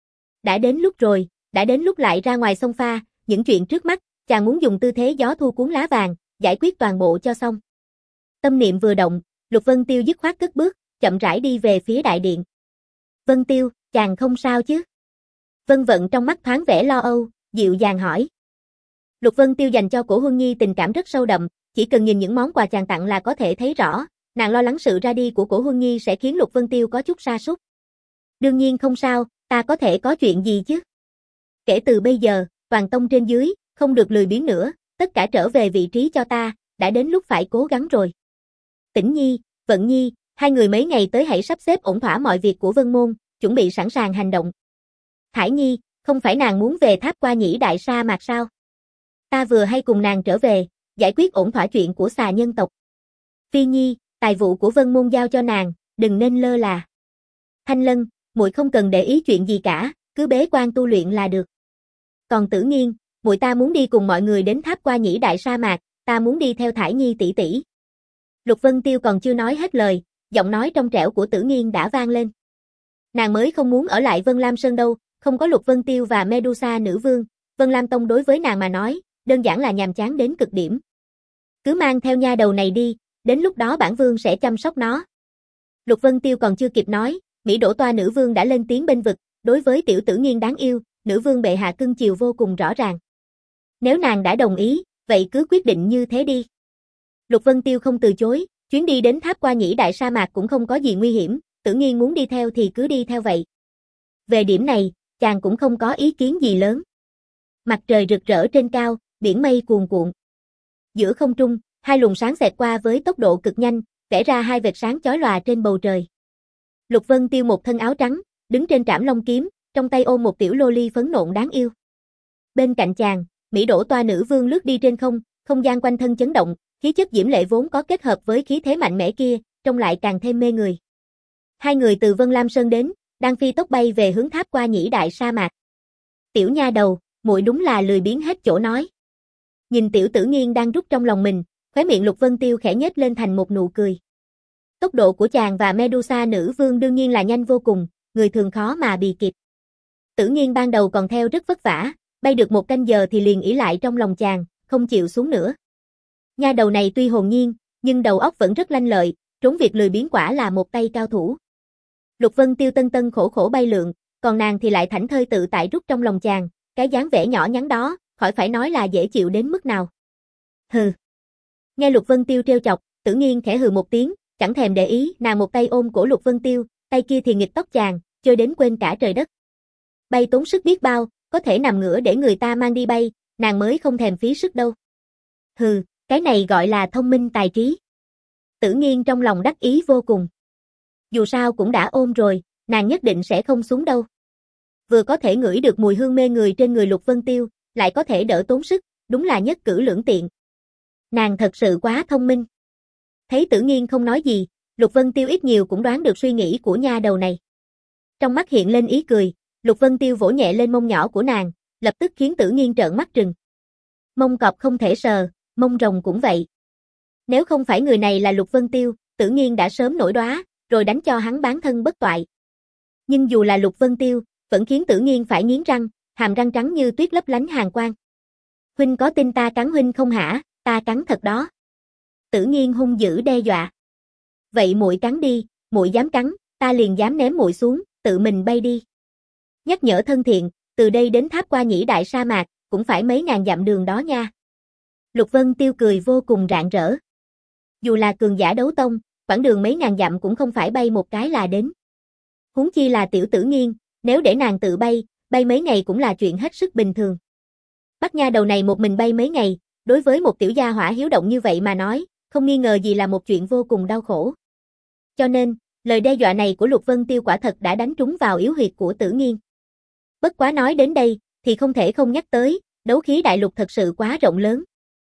Đã đến lúc rồi, đã đến lúc lại ra ngoài sông pha, những chuyện trước mắt, chàng muốn dùng tư thế gió thu cuốn lá vàng, giải quyết toàn bộ cho xong. Tâm niệm vừa động, Lục Vân Tiêu dứt khoát cất bước, chậm rãi đi về phía đại điện. Vân Tiêu, Chàng không sao chứ? Vân Vận trong mắt thoáng vẻ lo âu, dịu dàng hỏi. Lục Vân Tiêu dành cho Cổ Huân Nhi tình cảm rất sâu đậm, chỉ cần nhìn những món quà chàng tặng là có thể thấy rõ, nàng lo lắng sự ra đi của Cổ Huân Nhi sẽ khiến Lục Vân Tiêu có chút sa sút. Đương nhiên không sao, ta có thể có chuyện gì chứ? Kể từ bây giờ, toàn tông trên dưới, không được lười biếng nữa, tất cả trở về vị trí cho ta, đã đến lúc phải cố gắng rồi. Tĩnh Nhi, Vận Nhi, hai người mấy ngày tới hãy sắp xếp ổn thỏa mọi việc của Vân Môn, chuẩn bị sẵn sàng hành động. Thải Nhi, không phải nàng muốn về Tháp Qua Nhĩ Đại Sa Mạc sao? Ta vừa hay cùng nàng trở về, giải quyết ổn thỏa chuyện của xà nhân tộc. Phi Nhi, tài vụ của Vân Môn giao cho nàng, đừng nên lơ là. Thanh Lân, muội không cần để ý chuyện gì cả, cứ bế quan tu luyện là được. Còn Tử Nghiên, muội ta muốn đi cùng mọi người đến Tháp Qua Nhĩ Đại Sa Mạc, ta muốn đi theo Thải Nhi tỷ tỷ. Lục Vân Tiêu còn chưa nói hết lời, giọng nói trong trẻo của Tử Nghiên đã vang lên. Nàng mới không muốn ở lại Vân Lam Sơn đâu, không có Lục Vân Tiêu và Medusa nữ vương, Vân Lam Tông đối với nàng mà nói, đơn giản là nhàm chán đến cực điểm. Cứ mang theo nha đầu này đi, đến lúc đó bản vương sẽ chăm sóc nó. Lục Vân Tiêu còn chưa kịp nói, Mỹ Đỗ Toa nữ vương đã lên tiếng bênh vực, đối với tiểu Tử Nghiên đáng yêu, nữ vương bệ hạ cưng chiều vô cùng rõ ràng. Nếu nàng đã đồng ý, vậy cứ quyết định như thế đi. Lục Vân Tiêu không từ chối, chuyến đi đến Tháp Qua Nhĩ Đại Sa Mạc cũng không có gì nguy hiểm, Tử Nghiên muốn đi theo thì cứ đi theo vậy. Về điểm này, chàng cũng không có ý kiến gì lớn. Mặt trời rực rỡ trên cao, biển mây cuồn cuộn. Giữa không trung, hai luồng sáng xẹt qua với tốc độ cực nhanh, vẽ ra hai vệt sáng chói lòa trên bầu trời. Lục Vân Tiêu một thân áo trắng, đứng trên trảm long kiếm, trong tay ôm một tiểu lô ly phấn nộn đáng yêu. Bên cạnh chàng, Mỹ Đỗ Toa nữ vương lướt đi trên không, không gian quanh thân chấn động, khí chất diễm lệ vốn có kết hợp với khí thế mạnh mẽ kia, trông lại càng thêm mê người. Hai người từ Vân Lam Sơn đến, đang phi tốc bay về hướng Tháp Qua Nhĩ Đại Sa Mạc. Tiểu nha đầu, muội đúng là lười biếng hết chỗ nói. Nhìn tiểu Tử Nghiên đang rút trong lòng mình, khóe miệng Lục Vân Tiêu khẽ nhếch lên thành một nụ cười. Tốc độ của chàng và Medusa nữ vương đương nhiên là nhanh vô cùng, người thường khó mà bì kịp. Tử Nghiên ban đầu còn theo rất vất vả, bay được một canh giờ thì liền ỷ lại trong lòng chàng, không chịu xuống nữa. Nha đầu này tuy hồn nhiên, nhưng đầu óc vẫn rất lanh lợi, trốn việc lười biếng quả là một tay cao thủ. Lục Vân Tiêu tân tân khổ khổ bay lượn, còn nàng thì lại thảnh thơi tự tại rút trong lòng chàng, cái dáng vẻ nhỏ nhắn đó, khỏi phải nói là dễ chịu đến mức nào. Hừ. Nghe Lục Vân Tiêu trêu chọc, Tử Nghiên khẽ hừ một tiếng, chẳng thèm để ý, nàng một tay ôm cổ Lục Vân Tiêu, tay kia thì nghịch tóc chàng, chơi đến quên cả trời đất. Bay tốn sức biết bao, có thể nằm ngửa để người ta mang đi bay, nàng mới không thèm phí sức đâu. Hừ, cái này gọi là thông minh tài trí. Tử Nghiên trong lòng đắc ý vô cùng. Dù sao cũng đã ôm rồi, nàng nhất định sẽ không xuống đâu. Vừa có thể ngửi được mùi hương mê người trên người Lục Vân Tiêu, lại có thể đỡ tốn sức, đúng là nhất cử lưỡng tiện. Nàng thật sự quá thông minh. Thấy Tử Nghiên không nói gì, Lục Vân Tiêu ít nhiều cũng đoán được suy nghĩ của nha đầu này. Trong mắt hiện lên ý cười, Lục Vân Tiêu vỗ nhẹ lên mông nhỏ của nàng, lập tức khiến Tử Nghiên trợn mắt trừng. Mông cọp không thể sờ, mông rồng cũng vậy. Nếu không phải người này là Lục Vân Tiêu, Tử Nghiên đã sớm nổi đoá, rồi đánh cho hắn bán thân bất toại. Nhưng dù là Lục Vân Tiêu, vẫn khiến Tử Nghiên phải nghiến răng, hàm răng trắng như tuyết lấp lánh hàn quang. Huynh có tin ta cắn huynh không hả? Ta cắn thật đó. Tử Nghiên hung dữ đe dọa. Vậy muội cắn đi, muội dám cắn, ta liền dám ném muội xuống, tự mình bay đi. Nhắc nhở thân thiện, từ đây đến Tháp Qua Nhĩ Đại Sa Mạc, cũng phải mấy ngàn dặm đường đó nha. Lục Vân Tiêu cười vô cùng rạng rỡ. Dù là cường giả đấu tông, quãng đường mấy ngàn dặm cũng không phải bay một cái là đến. Huống chi là tiểu Tử Nghiên, nếu để nàng tự bay, bay mấy ngày cũng là chuyện hết sức bình thường. Bắt nha đầu này một mình bay mấy ngày, đối với một tiểu gia hỏa hiếu động như vậy mà nói, không nghi ngờ gì là một chuyện vô cùng đau khổ. Cho nên, lời đe dọa này của Lục Vân Tiêu quả thật đã đánh trúng vào yếu huyệt của Tử Nghiên. Bất quá nói đến đây, thì không thể không nhắc tới, đấu khí đại lục thật sự quá rộng lớn.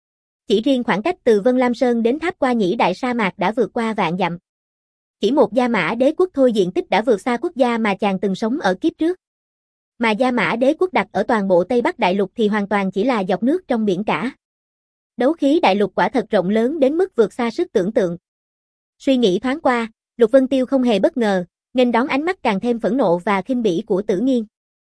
Chỉ riêng khoảng cách từ Vân Lam Sơn đến Tháp Qua Nhĩ Đại Sa Mạc đã vượt qua vạn dặm. Chỉ một Gia Mã Đế quốc thôi diện tích đã vượt xa quốc gia mà chàng từng sống ở kiếp trước. Mà Gia Mã Đế quốc đặt ở toàn bộ Tây Bắc đại lục thì hoàn toàn chỉ là giọt nước trong biển cả. Đấu khí đại lục quả thật rộng lớn đến mức vượt xa sức tưởng tượng. Suy nghĩ thoáng qua, Lục Vân Tiêu không hề bất ngờ, nghênh đón ánh mắt càng thêm phẫn nộ và khinh bỉ của Tử Nghiên.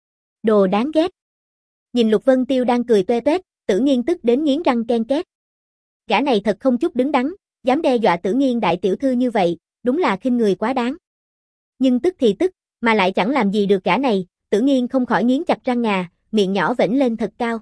Đồ đáng ghét. Nhìn Lục Vân Tiêu đang cười toe toét, Tử Nghiên tức đến nghiến răng ken két. Gã này thật không chút đứng đắn, dám đe dọa Tử Nghiên đại tiểu thư như vậy, đúng là khinh người quá đáng. Nhưng tức thì tức, Mà lại chẳng làm gì được gã này, Tử Nghiên không khỏi nghiến chặt răng ngà, miệng nhỏ vểnh lên thật cao.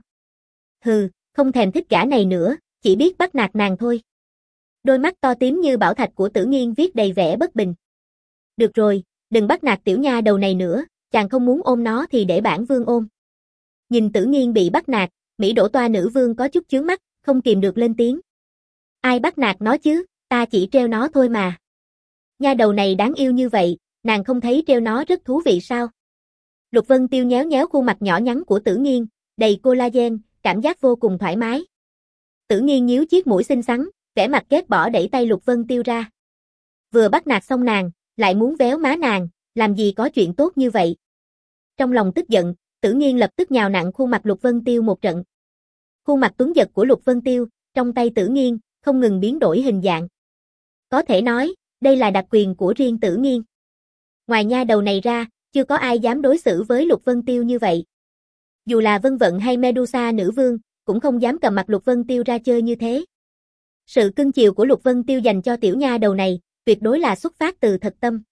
Hừ, không thèm thích gã này nữa, chỉ biết bắt nạt nàng thôi. Đôi mắt to tím như bảo thạch của Tử Nghiên viết đầy vẻ bất bình. Được rồi, đừng bắt nạt tiểu nha đầu này nữa, chàng không muốn ôm nó thì để bản vương ôm. Nhìn Tử Nghiên bị bắt nạt, Mỹ Đỗ Toa nữ vương có chút chướng mắt, không kìm được lên tiếng. Ai bắt nạt nó chứ, ta chỉ treo nó thôi mà. Nha đầu này đáng yêu như vậy, nàng không thấy treo nó rất thú vị sao? Lục Vân Tiêu nhéo nhéo khuôn mặt nhỏ nhắn của Tử Nghiên, đầy collagen, cảm giác vô cùng thoải mái. Tử Nghiên nhíu chiếc mũi xinh xắn, vẻ mặt ghét bỏ đẩy tay Lục Vân Tiêu ra. Vừa bắt nạt xong nàng, lại muốn véo má nàng, làm gì có chuyện tốt như vậy. Trong lòng tức giận, Tử Nghiên lập tức nhào nặn khuôn mặt Lục Vân Tiêu một trận. Khuôn mặt tuấn giật của Lục Vân Tiêu, trong tay Tử Nghiên, không ngừng biến đổi hình dạng. Có thể nói, đây là đặc quyền của riêng Tử Nghiên. Ngoài nha đầu này ra, chưa có ai dám đối xử với Lục Vân Tiêu như vậy. Dù là Vân Vận hay Medusa nữ vương, cũng không dám cầm mặt Lục Vân Tiêu ra chơi như thế. Sự cưng chiều của Lục Vân Tiêu dành cho tiểu nha đầu này, tuyệt đối là xuất phát từ thật tâm.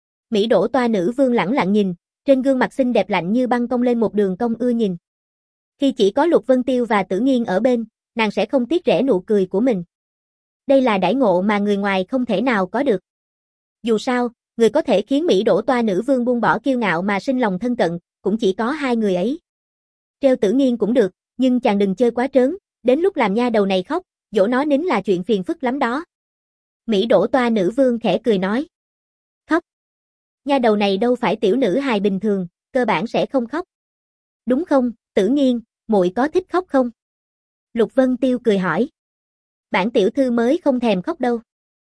Mỹ Đỗ Toa nữ vương lẳng lặng nhìn, trên gương mặt xinh đẹp lạnh như băng cong lên một đường cong ưa nhìn. Khi chỉ có Lục Vân Tiêu và Tử Nghiên ở bên, nàng sẽ không tiếc rẻ nụ cười của mình. Đây là đãi ngộ mà người ngoài không thể nào có được. Dù sao, người có thể khiến Mỹ Đỗ Toa nữ vương buông bỏ kiêu ngạo mà sinh lòng thân cận, cũng chỉ có hai người ấy. Treo Tử Nghiên cũng được, nhưng chàng đừng chơi quá trớn, đến lúc làm nha đầu này khóc, dỗ nó nín là chuyện phiền phức lắm đó. Mỹ Đỗ Toa nữ vương khẽ cười nói. Khóc? Nha đầu này đâu phải tiểu nữ hài bình thường, cơ bản sẽ không khóc. Đúng không, Tử Nghiên, muội có thích khóc không? Lục Vân Tiêu cười hỏi. Bản tiểu thư mới không thèm khóc đâu.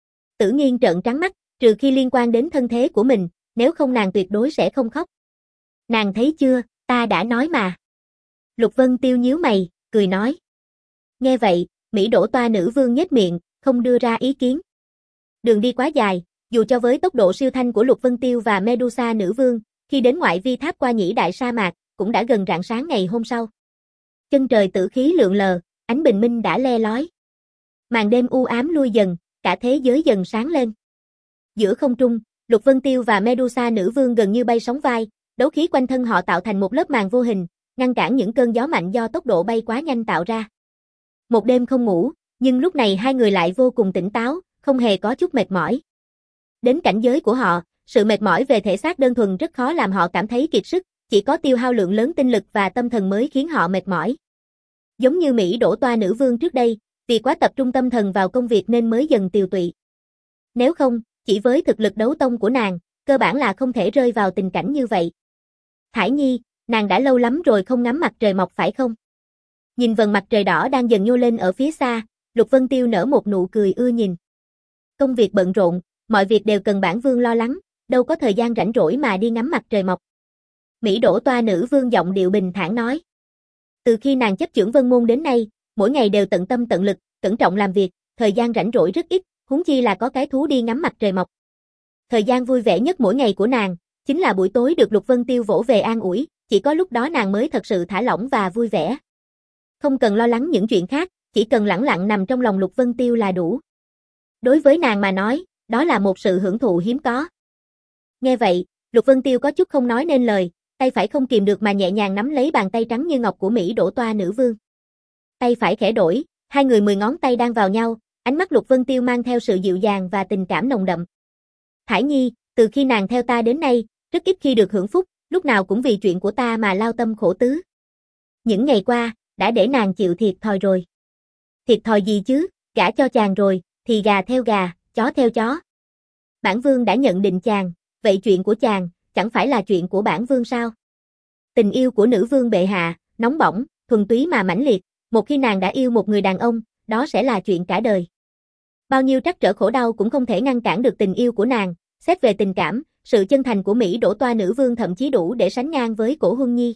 Tử Nghiên trợn trắng mắt, trừ khi liên quan đến thân thế của mình, nếu không nàng tuyệt đối sẽ không khóc. Nàng thấy chưa, ta đã nói mà. Lục Vân Tiêu nhíu mày, cười nói. Nghe vậy, Mỹ Đỗ Toa nữ vương nhếch miệng, không đưa ra ý kiến. Đường đi quá dài, dù cho với tốc độ siêu thanh của Lục Vân Tiêu và Medusa nữ vương, khi đến ngoại vi tháp qua nhĩ đại sa mạc, cũng đã gần rạng sáng ngày hôm sau. Chân trời tử khí lượn lờ, ánh bình minh đã le lói. Màn đêm u ám lui dần, cả thế giới dần sáng lên. Giữa không trung, Lục Vân Tiêu và Medusa nữ vương gần như bay sóng vai, đấu khí quanh thân họ tạo thành một lớp màn vô hình, ngăn cản những cơn gió mạnh do tốc độ bay quá nhanh tạo ra. Một đêm không ngủ, nhưng lúc này hai người lại vô cùng tỉnh táo, không hề có chút mệt mỏi. Đến cảnh giới của họ, sự mệt mỏi về thể xác đơn thuần rất khó làm họ cảm thấy kiệt sức, chỉ có tiêu hao lượng lớn tinh lực và tâm thần mới khiến họ mệt mỏi. Giống như Mỹ Đỗ Toa nữ vương trước đây, vì quá tập trung tâm thần vào công việc nên mới dần tiều tụy. Nếu không, chỉ với thực lực đấu tông của nàng, cơ bản là không thể rơi vào tình cảnh như vậy. Thải Nhi, nàng đã lâu lắm rồi không ngắm mặt trời mọc phải không? Nhìn vầng mặt trời đỏ đang dần nhô lên ở phía xa, Lục Vân Tiêu nở một nụ cười ưa nhìn. Công việc bận rộn, mọi việc đều cần bản vương lo lắng, đâu có thời gian rảnh rỗi mà đi ngắm mặt trời mọc. Mỹ Đỗ Toa nữ vương giọng điệu bình thản nói. Từ khi nàng chấp chưởng Vân Môn đến nay, mỗi ngày đều tận tâm tận lực, cẩn trọng làm việc, thời gian rảnh rỗi rất ít, huống chi là có cái thú đi ngắm mặt trời mọc. Thời gian vui vẻ nhất mỗi ngày của nàng, chính là buổi tối được Lục Vân Tiêu vỗ về an ủi, chỉ có lúc đó nàng mới thật sự thả lỏng và vui vẻ. Không cần lo lắng những chuyện khác, chỉ cần lẳng lặng nằm trong lòng Lục Vân Tiêu là đủ. Đối với nàng mà nói, đó là một sự hưởng thụ hiếm có. Nghe vậy, Lục Vân Tiêu có chút không nói nên lời, tay phải không kìm được mà nhẹ nhàng nắm lấy bàn tay trắng như ngọc của Mỹ Đỗ Toa nữ vương. Tay phải khẽ đổi, hai người mười ngón tay đang vào nhau, ánh mắt Lục Vân Tiêu mang theo sự dịu dàng và tình cảm nồng đậm. Thải Nhi, từ khi nàng theo ta đến nay, rất ít khi được hưởng phúc, lúc nào cũng vì chuyện của ta mà lao tâm khổ tứ. Những ngày qua, đã để nàng chịu thiệt thòi rồi. Thiệt thòi gì chứ, gả cho chàng rồi, thì gà theo gà, chó theo chó. Bản vương đã nhận định chàng, vậy chuyện của chàng, chẳng phải là chuyện của bản vương sao? Tình yêu của nữ vương bệ hạ, nóng bỏng, thuần túy mà mãnh liệt, một khi nàng đã yêu một người đàn ông, đó sẽ là chuyện cả đời. Bao nhiêu trắc trở khổ đau cũng không thể ngăn cản được tình yêu của nàng, xét về tình cảm, sự chân thành của Mỹ Đỗ Toa nữ vương thậm chí đủ để sánh ngang với Cổ Huân Nhi.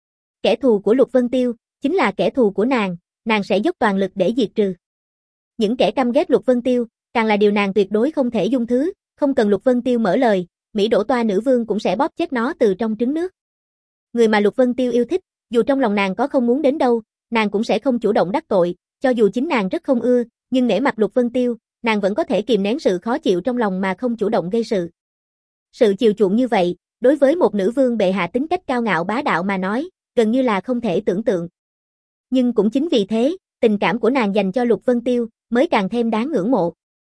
Kẻ thù của Lục Vân Tiêu, chính là kẻ thù của nàng, nàng sẽ dốc toàn lực để diệt trừ. Những kẻ căm ghét Lục Vân Tiêu, càng là điều nàng tuyệt đối không thể dung thứ, không cần Lục Vân Tiêu mở lời, Mỹ Đỗ Toa nữ vương cũng sẽ bóp chết nó từ trong trứng nước. Người mà Lục Vân Tiêu yêu thích, dù trong lòng nàng có không muốn đến đâu, nàng cũng sẽ không chủ động đắc tội, cho dù chính nàng rất không ưa, nhưng nể mặt Lục Vân Tiêu, nàng vẫn có thể kìm nén sự khó chịu trong lòng mà không chủ động gây sự. Sự chiều chuộng như vậy, đối với một nữ vương bệ hạ tính cách cao ngạo bá đạo mà nói, gần như là không thể tưởng tượng. Nhưng cũng chính vì thế, tình cảm của nàng dành cho Lục Vân Tiêu mới càng thêm đáng ngưỡng mộ.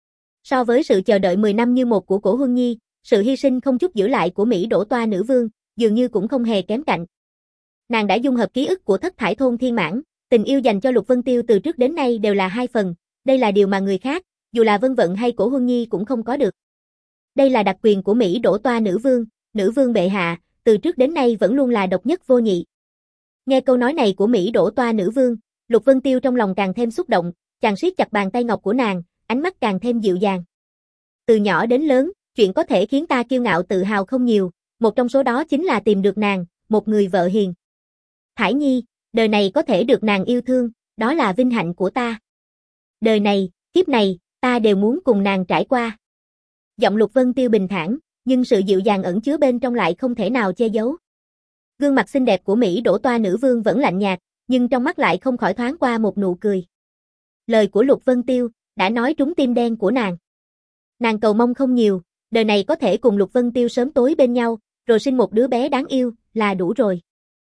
So với sự chờ đợi mười năm như một của Cổ Huân Nhi, sự hy sinh không chút giữ lại của Mỹ Đỗ Toa nữ vương, dường như cũng không hề kém cạnh. Nàng đã dung hợp ký ức của Thất Thải Thôn Thiên Mãn, tình yêu dành cho Lục Vân Tiêu từ trước đến nay đều là hai phần, đây là điều mà người khác, dù là Vân Vận hay Cổ Huân Nhi cũng không có được. Đây là đặc quyền của Mỹ Đỗ Toa nữ vương, nữ vương bệ hạ, từ trước đến nay vẫn luôn là độc nhất vô nhị. Nghe câu nói này của Mỹ Đỗ Toa nữ vương, Lục Vân Tiêu trong lòng càng thêm xúc động, chàng siết chặt bàn tay ngọc của nàng, ánh mắt càng thêm dịu dàng. Từ nhỏ đến lớn, chuyện có thể khiến ta kiêu ngạo tự hào không nhiều, một trong số đó chính là tìm được nàng, một người vợ hiền. Thải Nhi, đời này có thể được nàng yêu thương, đó là vinh hạnh của ta. Đời này, kiếp này, ta đều muốn cùng nàng trải qua. Giọng Lục Vân Tiêu bình thản, nhưng sự dịu dàng ẩn chứa bên trong lại không thể nào che giấu. Gương mặt xinh đẹp của Mỹ Đỗ Toa nữ vương vẫn lạnh nhạt, nhưng trong mắt lại không khỏi thoáng qua một nụ cười. Lời của Lục Vân Tiêu đã nói trúng tim đen của nàng. Nàng cầu mong không nhiều, đời này có thể cùng Lục Vân Tiêu sớm tối bên nhau, rồi sinh một đứa bé đáng yêu, là đủ rồi.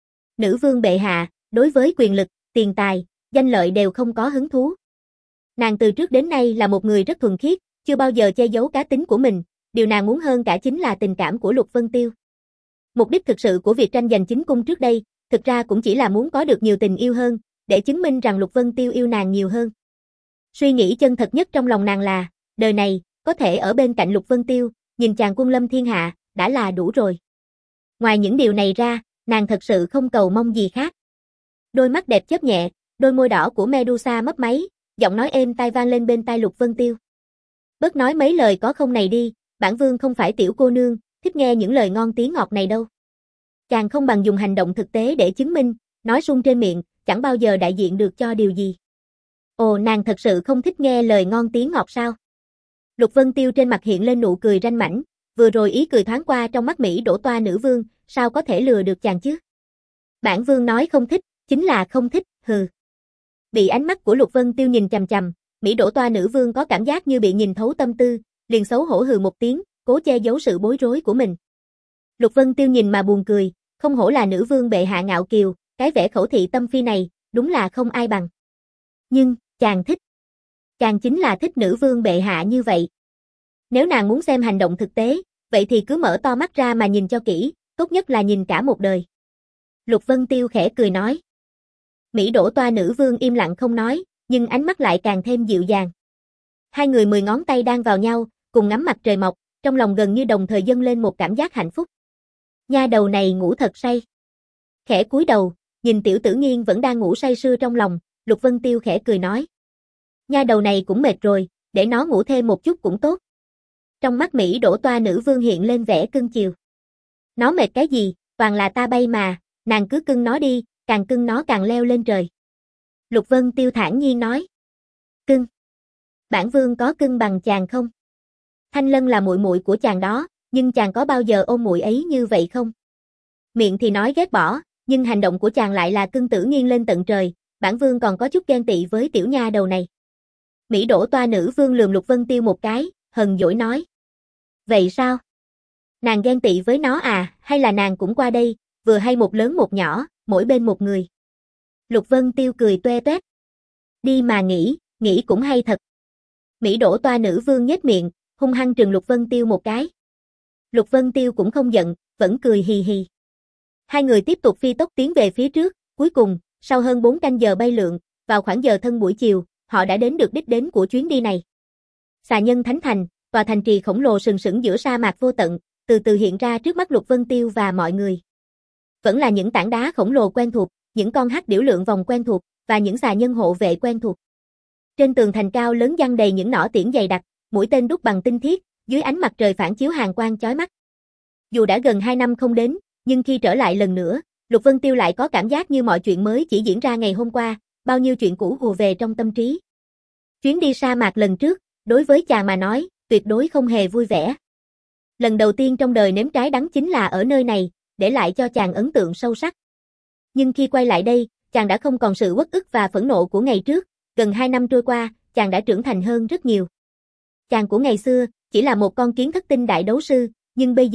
Nữ vương bệ hạ, đối với quyền lực, tiền tài, danh lợi đều không có hứng thú. Nàng từ trước đến nay là một người rất thuần khiết, chưa bao giờ che giấu cá tính của mình, điều nàng muốn hơn cả chính là tình cảm của Lục Vân Tiêu. Mục đích thực sự của việc tranh giành chính cung trước đây, thực ra cũng chỉ là muốn có được nhiều tình yêu hơn, để chứng minh rằng Lục Vân Tiêu yêu nàng nhiều hơn. Suy nghĩ chân thật nhất trong lòng nàng là, đời này, có thể ở bên cạnh Lục Vân Tiêu, nhìn chàng quân lâm thiên hạ, đã là đủ rồi. Ngoài những điều này ra, nàng thật sự không cầu mong gì khác. Đôi mắt đẹp chớp nhẹ, đôi môi đỏ của Medusa mấp máy, giọng nói êm tai vang lên bên tai Lục Vân Tiêu. Bớt nói mấy lời có không này đi, bản vương không phải tiểu cô nương, thích nghe những lời ngon tiếng ngọt này đâu. Càng không bằng dùng hành động thực tế để chứng minh, nói suông trên miệng, chẳng bao giờ đại diện được cho điều gì. Ồ, nàng thật sự không thích nghe lời ngon tiếng ngọt sao? Lục Vân Tiêu trên mặt hiện lên nụ cười ranh mãnh, vừa rồi ý cười thoáng qua trong mắt Mỹ Đỗ Toa nữ vương, sao có thể lừa được chàng chứ? Bản vương nói không thích, chính là không thích, hừ. Bị ánh mắt của Lục Vân Tiêu nhìn chằm chằm, Mỹ Đỗ Toa nữ vương có cảm giác như bị nhìn thấu tâm tư, liền xấu hổ hừ một tiếng, cố che giấu sự bối rối của mình. Lục Vân Tiêu nhìn mà buồn cười, không hổ là nữ vương bệ hạ ngạo kiều, cái vẻ khẩu thị tâm phi này, đúng là không ai bằng. Nhưng, chàng thích. Chàng chính là thích nữ vương bệ hạ như vậy. Nếu nàng muốn xem hành động thực tế, vậy thì cứ mở to mắt ra mà nhìn cho kỹ, tốt nhất là nhìn cả một đời. Lục Vân Tiêu khẽ cười nói. Mỹ Đỗ Toa nữ vương im lặng không nói, nhưng ánh mắt lại càng thêm dịu dàng. Hai người mười ngón tay đang vào nhau, cùng ngắm mặt trời mọc, trong lòng gần như đồng thời dâng lên một cảm giác hạnh phúc. Nha đầu này ngủ thật say. Khẽ cúi đầu, nhìn Tiểu Tử Nghiên vẫn đang ngủ say sưa trong lòng, Lục Vân Tiêu khẽ cười nói. Nha đầu này cũng mệt rồi, để nó ngủ thêm một chút cũng tốt. Trong mắt Mỹ Đỗ Toa nữ vương hiện lên vẻ cưng chiều. Nó mệt cái gì, toàn là ta bay mà, nàng cứ cưng nó đi, càng cưng nó càng leo lên trời. Lục Vân Tiêu thản nhiên nói. Cưng. Bản vương có cưng bằng chàng không? Thanh Lân là muội muội của chàng đó, nhưng chàng có bao giờ ôm muội ấy như vậy không? Miệng thì nói ghét bỏ, nhưng hành động của chàng lại là cưng Tử Nghiên lên tận trời, bản vương còn có chút ghen tị với tiểu nha đầu này. Mỹ Đỗ Toa nữ vương lườm Lục Vân Tiêu một cái, hờn dỗi nói. Vậy sao? Nàng ghen tị với nó à, hay là nàng cũng qua đây, vừa hay một lớn một nhỏ, mỗi bên một người. Lục Vân Tiêu cười toe toét. Đi mà nghĩ, nghĩ cũng hay thật. Mỹ Đỗ Toa nữ vương nhếch miệng, hung hăng trừng Lục Vân Tiêu một cái. Lục Vân Tiêu cũng không giận, vẫn cười hì hì. Hai người tiếp tục phi tốc tiến về phía trước, cuối cùng, sau hơn bốn canh giờ bay lượn, vào khoảng giờ thân buổi chiều, họ đã đến được đích đến của chuyến đi này. Xà Nhân Thánh Thành, tòa thành trì khổng lồ sừng sững giữa sa mạc vô tận, từ từ hiện ra trước mắt Lục Vân Tiêu và mọi người. Vẫn là những tảng đá khổng lồ quen thuộc, những con hắc điểu lượn vòng quen thuộc, và những xà nhân hộ vệ quen thuộc. Trên tường thành cao lớn giăng đầy những nỏ tiễn dày đặc, mũi tên đúc bằng tinh thiết, dưới ánh mặt trời phản chiếu hàn quang chói mắt. Dù đã gần hai năm không đến, nhưng khi trở lại lần nữa, Lục Vân Tiêu lại có cảm giác như mọi chuyện mới chỉ diễn ra ngày hôm qua, bao nhiêu chuyện cũ ùa về trong tâm trí. Chuyến đi sa mạc lần trước, đối với chàng mà nói, tuyệt đối không hề vui vẻ. Lần đầu tiên trong đời nếm trái đắng chính là ở nơi này, để lại cho chàng ấn tượng sâu sắc. Nhưng khi quay lại đây, chàng đã không còn sự uất ức và phẫn nộ của ngày trước, gần hai năm trôi qua, chàng đã trưởng thành hơn rất nhiều. Chàng của ngày xưa, chỉ là một con kiến thất tinh đại đấu sư, nhưng bây giờ,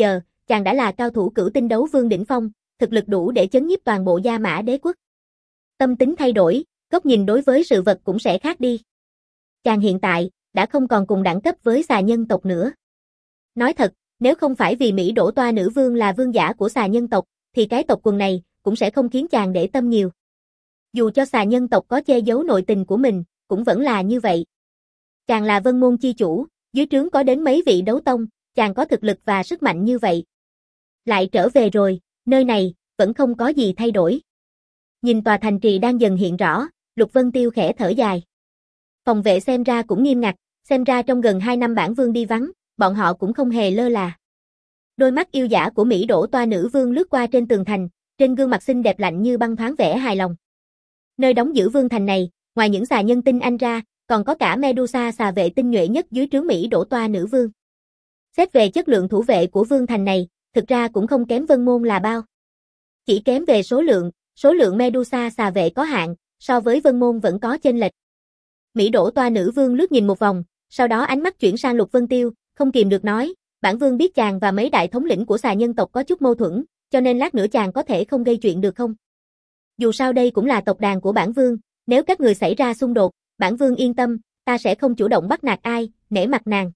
chàng đã là cao thủ cửu tinh đấu vương đỉnh phong, thực lực đủ để chấn nhiếp toàn bộ Gia Mã đế quốc. Tâm tính thay đổi, góc nhìn đối với sự vật cũng sẽ khác đi. Chàng hiện tại, đã không còn cùng đẳng cấp với xà nhân tộc nữa. Nói thật, nếu không phải vì Mỹ Đỗ Toa nữ vương là vương giả của xà nhân tộc, thì cái tộc quần này cũng sẽ không khiến chàng để tâm nhiều. Dù cho xà nhân tộc có che giấu nội tình của mình, cũng vẫn là như vậy. Chàng là Vân Môn chi chủ, dưới trướng có đến mấy vị đấu tông, chàng có thực lực và sức mạnh như vậy. Lại trở về rồi, nơi này, vẫn không có gì thay đổi. Nhìn tòa thành trì đang dần hiện rõ, Lục Vân Tiêu khẽ thở dài. Phòng vệ xem ra cũng nghiêm ngặt, xem ra trong gần hai năm bản vương đi vắng, bọn họ cũng không hề lơ là. Đôi mắt yêu dã của Mỹ Đỗ Toa nữ vương lướt qua trên tường thành, trên gương mặt xinh đẹp lạnh như băng thoáng vẻ hài lòng. Nơi đóng giữ vương thành này, ngoài những xà nhân tinh anh ra, còn có cả Medusa xà vệ tinh nhuệ nhất dưới trướng Mỹ Đỗ Toa nữ vương. Xét về chất lượng thủ vệ của vương thành này, thực ra cũng không kém Vân Môn là bao. Chỉ kém về số lượng, số lượng Medusa xà vệ có hạn, so với Vân Môn vẫn có chênh lệch. Mỹ Đỗ Toa nữ vương lướt nhìn một vòng, sau đó ánh mắt chuyển sang Lục Vân Tiêu, không kìm được nói, bản vương biết chàng và mấy đại thống lĩnh của xà nhân tộc có chút mâu thuẫn, cho nên lát nữa chàng có thể không gây chuyện được không? Dù sao đây cũng là tộc đàn của bản vương, nếu các người xảy ra xung đột, bản vương yên tâm, ta sẽ không chủ động bắt nạt ai, nể mặt nàng.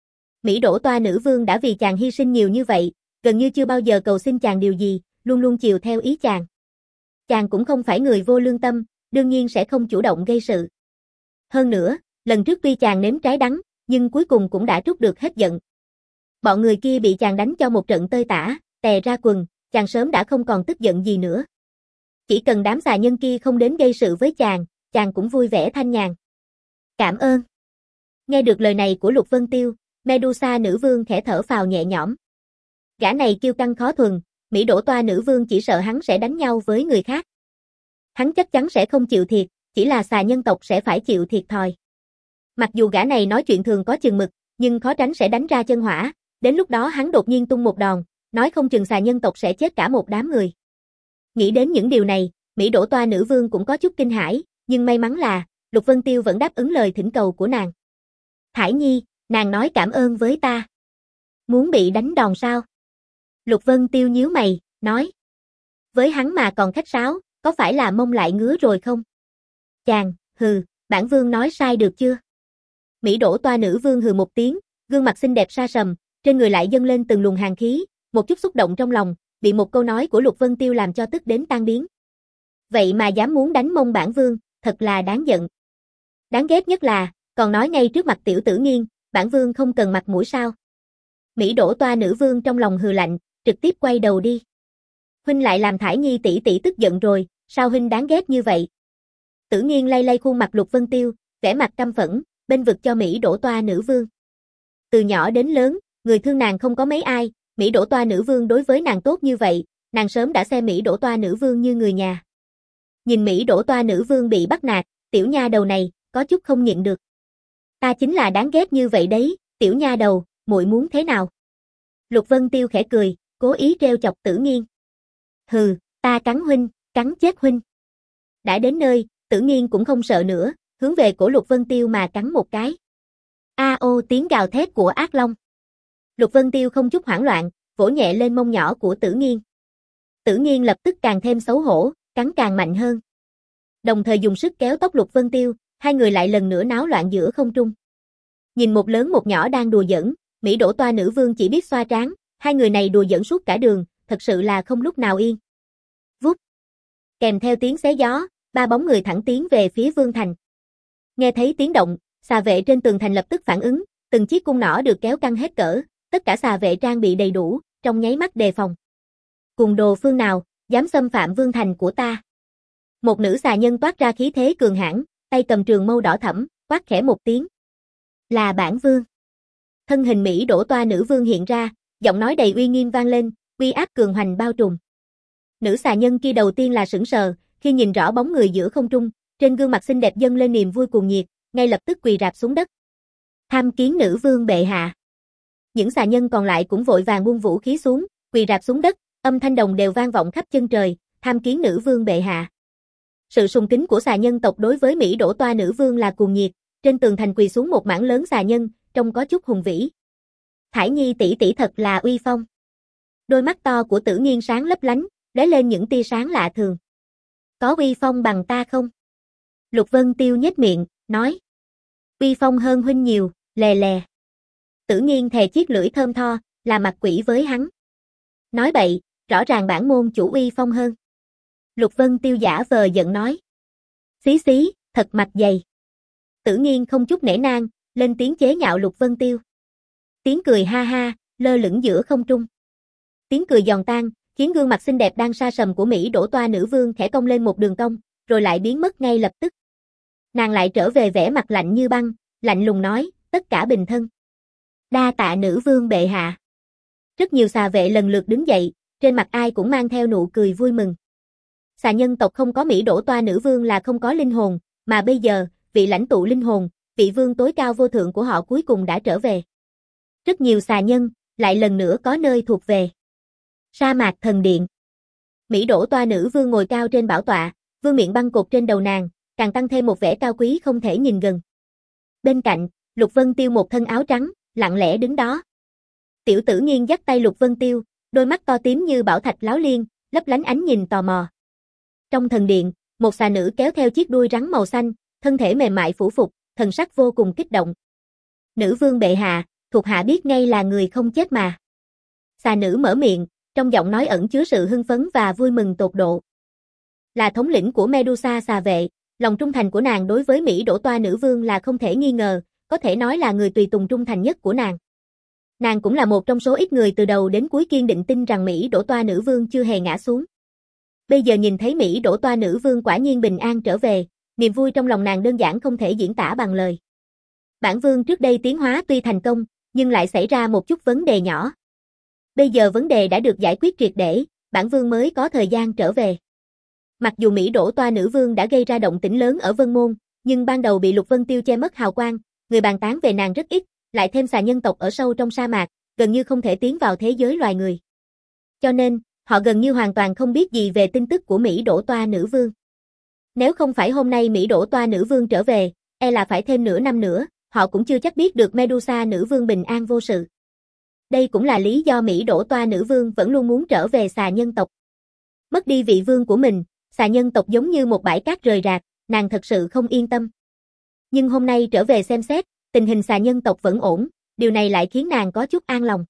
Mỹ Đỗ Toa nữ vương đã vì chàng hy sinh nhiều như vậy, gần như chưa bao giờ cầu xin chàng điều gì, luôn luôn chiều theo ý chàng. Chàng cũng không phải người vô lương tâm, đương nhiên sẽ không chủ động gây sự. Hơn nữa, lần trước tuy chàng nếm trái đắng, nhưng cuối cùng cũng đã trút được hết giận. Bọn người kia bị chàng đánh cho một trận tơi tả, tè ra quần, chàng sớm đã không còn tức giận gì nữa. Chỉ cần đám xà nhân kia không đến gây sự với chàng, chàng cũng vui vẻ thanh nhàn. Cảm ơn. Nghe được lời này của Lục Vân Tiêu, Medusa nữ vương khẽ thở phào nhẹ nhõm. Gã này kiêu căng khó thuần, Mỹ Đỗ Toa nữ vương chỉ sợ hắn sẽ đánh nhau với người khác. Hắn chắc chắn sẽ không chịu thiệt, chỉ là xà nhân tộc sẽ phải chịu thiệt thòi. Mặc dù gã này nói chuyện thường có chừng mực, nhưng khó tránh sẽ đánh ra chân hỏa, đến lúc đó hắn đột nhiên tung một đòn, nói không chừng xà nhân tộc sẽ chết cả một đám người. Nghĩ đến những điều này, Mỹ Đỗ Toa nữ vương cũng có chút kinh hãi, nhưng may mắn là, Lục Vân Tiêu vẫn đáp ứng lời thỉnh cầu của nàng. Thải Nhi, nàng nói cảm ơn với ta. Muốn bị đánh đòn sao? Lục Vân Tiêu nhíu mày, nói. Với hắn mà còn khách sáo, có phải là mông lại ngứa rồi không? Chàng, hừ, bản vương nói sai được chưa? Mỹ Đỗ Toa nữ vương hừ một tiếng, gương mặt xinh đẹp sa sầm, trên người lại dâng lên từng luồng hàn khí, một chút xúc động trong lòng, bị một câu nói của Lục Vân Tiêu làm cho tức đến tan biến. Vậy mà dám muốn đánh mông bản vương, thật là đáng giận. Đáng ghét nhất là, còn nói ngay trước mặt tiểu tử Nghiên, bản vương không cần mặt mũi sao? Mỹ Đỗ Toa nữ vương trong lòng hừ lạnh, trực tiếp quay đầu đi. Huynh lại làm Thải Nhi tỷ tỷ tức giận rồi, sao huynh đáng ghét như vậy? Tử Nghiên lay lay khuôn mặt Lục Vân Tiêu, vẻ mặt căm phẫn, bên vực cho Mỹ Đỗ Toa nữ vương. Từ nhỏ đến lớn, người thương nàng không có mấy ai, Mỹ Đỗ Toa nữ vương đối với nàng tốt như vậy, nàng sớm đã xem Mỹ Đỗ Toa nữ vương như người nhà. Nhìn Mỹ Đỗ Toa nữ vương bị bắt nạt, tiểu nha đầu này, có chút không nhịn được. Ta chính là đáng ghét như vậy đấy, tiểu nha đầu, muội muốn thế nào? Lục Vân Tiêu khẽ cười, cố ý trêu chọc Tử Nghiên. Hừ, ta cắn huynh, cắn chết huynh. Đã đến nơi, Tử Nghiên cũng không sợ nữa, hướng về cổ Lục Vân Tiêu mà cắn một cái. A ô tiếng gào thét của ác long. Lục Vân Tiêu không chút hoảng loạn, vỗ nhẹ lên mông nhỏ của Tử Nghiên. Tử Nghiên lập tức càng thêm xấu hổ, cắn càng mạnh hơn. Đồng thời dùng sức kéo tóc Lục Vân Tiêu, hai người lại lần nữa náo loạn giữa không trung. Nhìn một lớn một nhỏ đang đùa giỡn, Mỹ Đỗ Toa nữ vương chỉ biết xoa trán, hai người này đùa giỡn suốt cả đường, thật sự là không lúc nào yên. Vút. Kèm theo tiếng xé gió, ba bóng người thẳng tiến về phía vương thành. Nghe thấy tiếng động, xà vệ trên tường thành lập tức phản ứng, từng chiếc cung nỏ được kéo căng hết cỡ, tất cả xà vệ trang bị đầy đủ, trong nháy mắt đề phòng. Cùng đồ phương nào, dám xâm phạm vương thành của ta? Một nữ xà nhân toát ra khí thế cường hãn, tay cầm trường mâu đỏ thẫm, quát khẽ một tiếng. Là bản vương. Thân hình Mỹ Đỗ Toa nữ vương hiện ra, giọng nói đầy uy nghiêm vang lên, uy áp cường hoành bao trùm. Nữ xà nhân kia đầu tiên là sững sờ, khi nhìn rõ bóng người giữa không trung, trên gương mặt xinh đẹp dâng lên niềm vui cuồng nhiệt, ngay lập tức quỳ rạp xuống đất. Tham kiến nữ vương bệ hạ. Những xà nhân còn lại cũng vội vàng buông vũ khí xuống, quỳ rạp xuống đất, âm thanh đồng đều vang vọng khắp chân trời, tham kiến nữ vương bệ hạ. Sự sùng kính của xà nhân tộc đối với Mỹ Đỗ Toa nữ vương là cuồng nhiệt, trên tường thành quỳ xuống một mảng lớn xà nhân, trông có chút hùng vĩ. Thải Nhi tỷ tỷ thật là uy phong. Đôi mắt to của Tử Nghiên sáng lấp lánh, lóe lên những tia sáng lạ thường. Có uy phong bằng ta không? Lục Vân Tiêu nhếch miệng, nói. Uy phong hơn huynh nhiều, lè lè. Tử Nghiên thè chiếc lưỡi thơm tho, là mặt quỷ với hắn. Nói bậy, rõ ràng bản môn chủ uy phong hơn. Lục Vân Tiêu giả vờ giận nói. Xí xí, thật mặt dày. Tử Nghiên không chút nể nang, lên tiếng chế nhạo Lục Vân Tiêu. Tiếng cười ha ha, lơ lửng giữa không trung. Tiếng cười giòn tan, khiến gương mặt xinh đẹp đang sa sầm của Mỹ Đỗ Toa nữ vương khẽ cong lên một đường cong, rồi lại biến mất ngay lập tức. Nàng lại trở về vẻ mặt lạnh như băng, lạnh lùng nói, tất cả bình thân. Đa tạ nữ vương bệ hạ. Rất nhiều xà vệ lần lượt đứng dậy, trên mặt ai cũng mang theo nụ cười vui mừng. Xà nhân tộc không có Mỹ Đỗ Toa nữ vương là không có linh hồn, mà bây giờ, vị lãnh tụ linh hồn, vị vương tối cao vô thượng của họ cuối cùng đã trở về. Rất nhiều xà nhân, lại lần nữa có nơi thuộc về. Sa mạc thần điện. Mỹ Đỗ Toa nữ vương ngồi cao trên bảo tọa, vương miện băng cột trên đầu nàng, càng tăng thêm một vẻ cao quý không thể nhìn gần. Bên cạnh, Lục Vân Tiêu một thân áo trắng, lặng lẽ đứng đó. Tiểu Tử Nghiên dắt tay Lục Vân Tiêu, đôi mắt to tím như bảo thạch láo liên, lấp lánh ánh nhìn tò mò. Trong thần điện, một xà nữ kéo theo chiếc đuôi rắn màu xanh, thân thể mềm mại phủ phục, thần sắc vô cùng kích động. Nữ vương bệ hạ, thuộc hạ biết ngay là người không chết mà. Xà nữ mở miệng, trong giọng nói ẩn chứa sự hưng phấn và vui mừng tột độ. Là thống lĩnh của Medusa xà vệ, lòng trung thành của nàng đối với Mỹ Đỗ Toa nữ vương là không thể nghi ngờ, có thể nói là người tùy tùng trung thành nhất của nàng. Nàng cũng là một trong số ít người từ đầu đến cuối kiên định tin rằng Mỹ Đỗ Toa nữ vương chưa hề ngã xuống. Bây giờ nhìn thấy Mỹ Đỗ Toa nữ vương quả nhiên bình an trở về, niềm vui trong lòng nàng đơn giản không thể diễn tả bằng lời. Bản vương trước đây tiến hóa tuy thành công, nhưng lại xảy ra một chút vấn đề nhỏ. Bây giờ vấn đề đã được giải quyết triệt để, bản vương mới có thời gian trở về. Mặc dù Mỹ Đỗ Toa nữ vương đã gây ra động tĩnh lớn ở Vân Môn, nhưng ban đầu bị Lục Vân Tiêu che mất hào quang, người bàn tán về nàng rất ít, lại thêm xà nhân tộc ở sâu trong sa mạc, gần như không thể tiến vào thế giới loài người. Cho nên, họ gần như hoàn toàn không biết gì về tin tức của Mỹ Đỗ Toa nữ vương. Nếu không phải hôm nay Mỹ Đỗ Toa nữ vương trở về, e là phải thêm nửa năm nữa, họ cũng chưa chắc biết được Medusa nữ vương bình an vô sự. Đây cũng là lý do Mỹ Đỗ Toa nữ vương vẫn luôn muốn trở về xà nhân tộc. Mất đi vị vương của mình, xà nhân tộc giống như một bãi cát rời rạc, nàng thật sự không yên tâm. Nhưng hôm nay trở về xem xét, tình hình xà nhân tộc vẫn ổn, điều này lại khiến nàng có chút an lòng.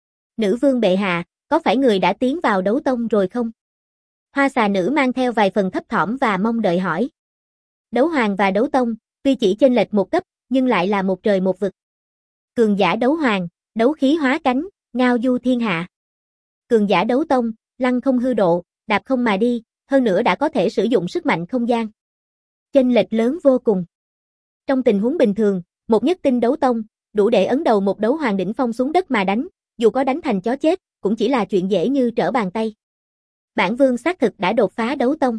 Nữ vương bệ hạ, có phải người đã tiến vào đấu tông rồi không? Hoa xà nữ mang theo vài phần thấp thỏm và mong đợi hỏi. Đấu hoàng và đấu tông, tuy chỉ chênh lệch một cấp, nhưng lại là một trời một vực. Cường giả đấu hoàng, đấu khí hóa cánh, ngao du thiên hạ. Cường giả đấu tông, lăng không hư độ, đạp không mà đi, hơn nữa đã có thể sử dụng sức mạnh không gian. Chênh lệch lớn vô cùng. Trong tình huống bình thường, một nhất tinh đấu tông, đủ để ấn đầu một đấu hoàng đỉnh phong xuống đất mà đánh, dù có đánh thành chó chết, cũng chỉ là chuyện dễ như trở bàn tay. Bản vương xác thực đã đột phá đấu tông.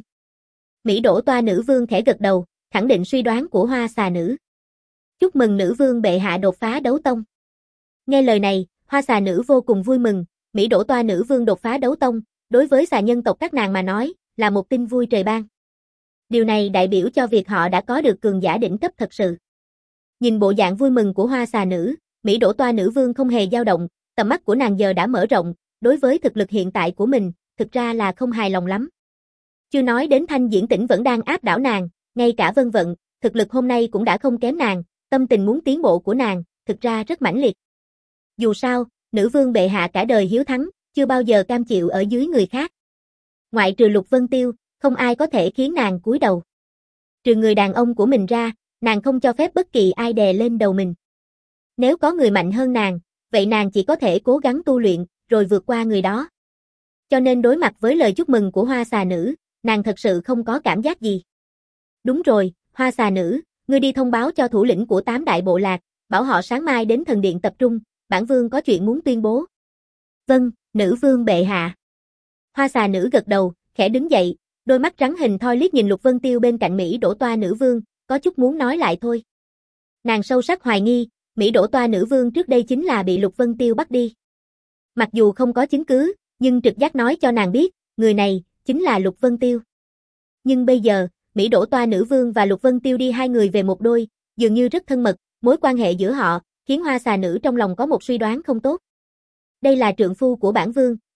Mỹ Đỗ Toa nữ vương khẽ gật đầu, khẳng định suy đoán của hoa xà nữ. Chúc mừng nữ vương bệ hạ đột phá đấu tông. Nghe lời này, hoa xà nữ vô cùng vui mừng, Mỹ Đỗ Toa nữ vương đột phá đấu tông, đối với xà nhân tộc các nàng mà nói, là một tin vui trời ban. Điều này đại biểu cho việc họ đã có được cường giả đỉnh cấp thật sự. Nhìn bộ dạng vui mừng của hoa xà nữ, Mỹ Đỗ Toa nữ vương không hề dao động, tầm mắt của nàng giờ đã mở rộng, đối với thực lực hiện tại của mình, thực ra là không hài lòng lắm. Chưa nói đến Thanh Diễn Tỉnh vẫn đang áp đảo nàng, ngay cả Vân Vận, thực lực hôm nay cũng đã không kém nàng, tâm tình muốn tiến bộ của nàng, thực ra rất mãnh liệt. Dù sao, nữ vương bệ hạ cả đời hiếu thắng, chưa bao giờ cam chịu ở dưới người khác. Ngoại trừ Lục Vân Tiêu, không ai có thể khiến nàng cúi đầu. Trừ người đàn ông của mình ra, nàng không cho phép bất kỳ ai đè lên đầu mình. Nếu có người mạnh hơn nàng, vậy nàng chỉ có thể cố gắng tu luyện, rồi vượt qua người đó. Cho nên đối mặt với lời chúc mừng của hoa xà nữ, nàng thật sự không có cảm giác gì. Đúng rồi, hoa xà nữ, ngươi đi thông báo cho thủ lĩnh của tám đại bộ lạc, bảo họ sáng mai đến thần điện tập trung, bản vương có chuyện muốn tuyên bố. Vâng, nữ vương bệ hạ. Hoa xà nữ gật đầu, khẽ đứng dậy, đôi mắt trắng hình thoi liếc nhìn Lục Vân Tiêu bên cạnh Mỹ Đỗ Toa nữ vương, có chút muốn nói lại thôi. Nàng sâu sắc hoài nghi, Mỹ Đỗ Toa nữ vương trước đây chính là bị Lục Vân Tiêu bắt đi. Mặc dù không có chứng cứ, nhưng trực giác nói cho nàng biết, người này chính là Lục Vân Tiêu. Nhưng bây giờ, Mỹ Đỗ Toa nữ vương và Lục Vân Tiêu đi hai người về một đôi, dường như rất thân mật, mối quan hệ giữa họ khiến hoa xà nữ trong lòng có một suy đoán không tốt. Đây là trượng phu của bản vương,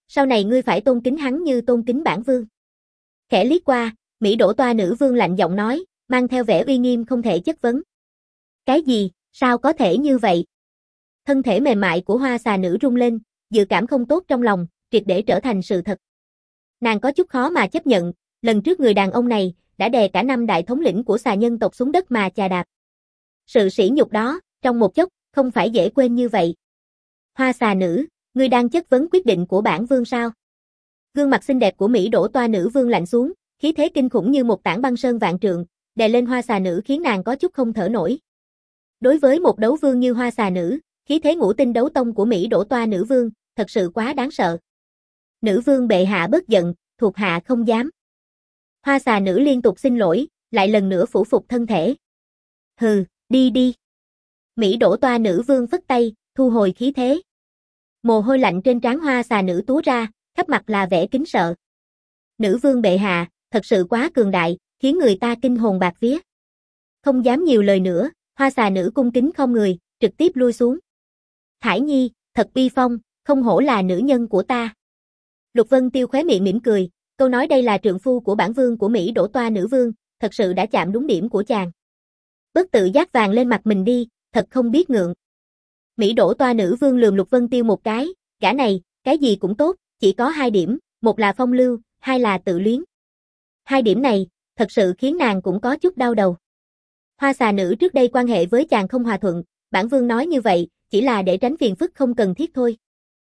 Sau này ngươi phải tôn kính hắn như tôn kính bản vương. Khẽ liếc qua, Mỹ đổ toa nữ vương lạnh giọng nói, mang theo vẻ uy nghiêm không thể chất vấn. Cái gì, sao có thể như vậy? Thân thể mềm mại của hoa xà nữ rung lên, dự cảm không tốt trong lòng, triệt để trở thành sự thật. Nàng có chút khó mà chấp nhận, lần trước người đàn ông này đã đè cả năm đại thống lĩnh của xà nhân tộc xuống đất mà chà đạp. Sự sỉ nhục đó, trong một chốc, không phải dễ quên như vậy. Hoa xà nữ, ngươi đang chất vấn quyết định của bản vương sao? Gương mặt xinh đẹp của Mỹ đổ toa nữ vương lạnh xuống, khí thế kinh khủng như một tảng băng sơn vạn trượng, đè lên hoa xà nữ khiến nàng có chút không thở nổi. Đối với một đấu vương như hoa xà nữ, khí thế ngũ tinh đấu tông của Mỹ đổ toa nữ vương, thật sự quá đáng sợ. Nữ vương bệ hạ bớt giận, thuộc hạ không dám. Hoa xà nữ liên tục xin lỗi, lại lần nữa phủ phục thân thể. Hừ, đi đi. Mỹ đổ toa nữ vương phất tay, thu hồi khí thế. Mồ hôi lạnh trên trán hoa xà nữ túa ra, khắp mặt là vẻ kính sợ. Nữ vương bệ hạ, thật sự quá cường đại, khiến người ta kinh hồn bạc vía. Không dám nhiều lời nữa, hoa xà nữ cung kính không người, trực tiếp lui xuống. Thải Nhi, thật uy phong, không hổ là nữ nhân của ta. Lục Vân Tiêu khóe miệng mỉm cười, câu nói đây là trượng phu của bản vương của Mỹ đổ toa nữ vương, thật sự đã chạm đúng điểm của chàng. Bất tự giác vàng lên mặt mình đi, thật không biết ngượng. Mỹ đổ toa nữ vương lườm Lục Vân Tiêu một cái, gã này, cái gì cũng tốt, chỉ có hai điểm, một là phong lưu, hai là tự luyến. Hai điểm này, thật sự khiến nàng cũng có chút đau đầu. Hoa xà nữ trước đây quan hệ với chàng không hòa thuận, bản vương nói như vậy, chỉ là để tránh phiền phức không cần thiết thôi.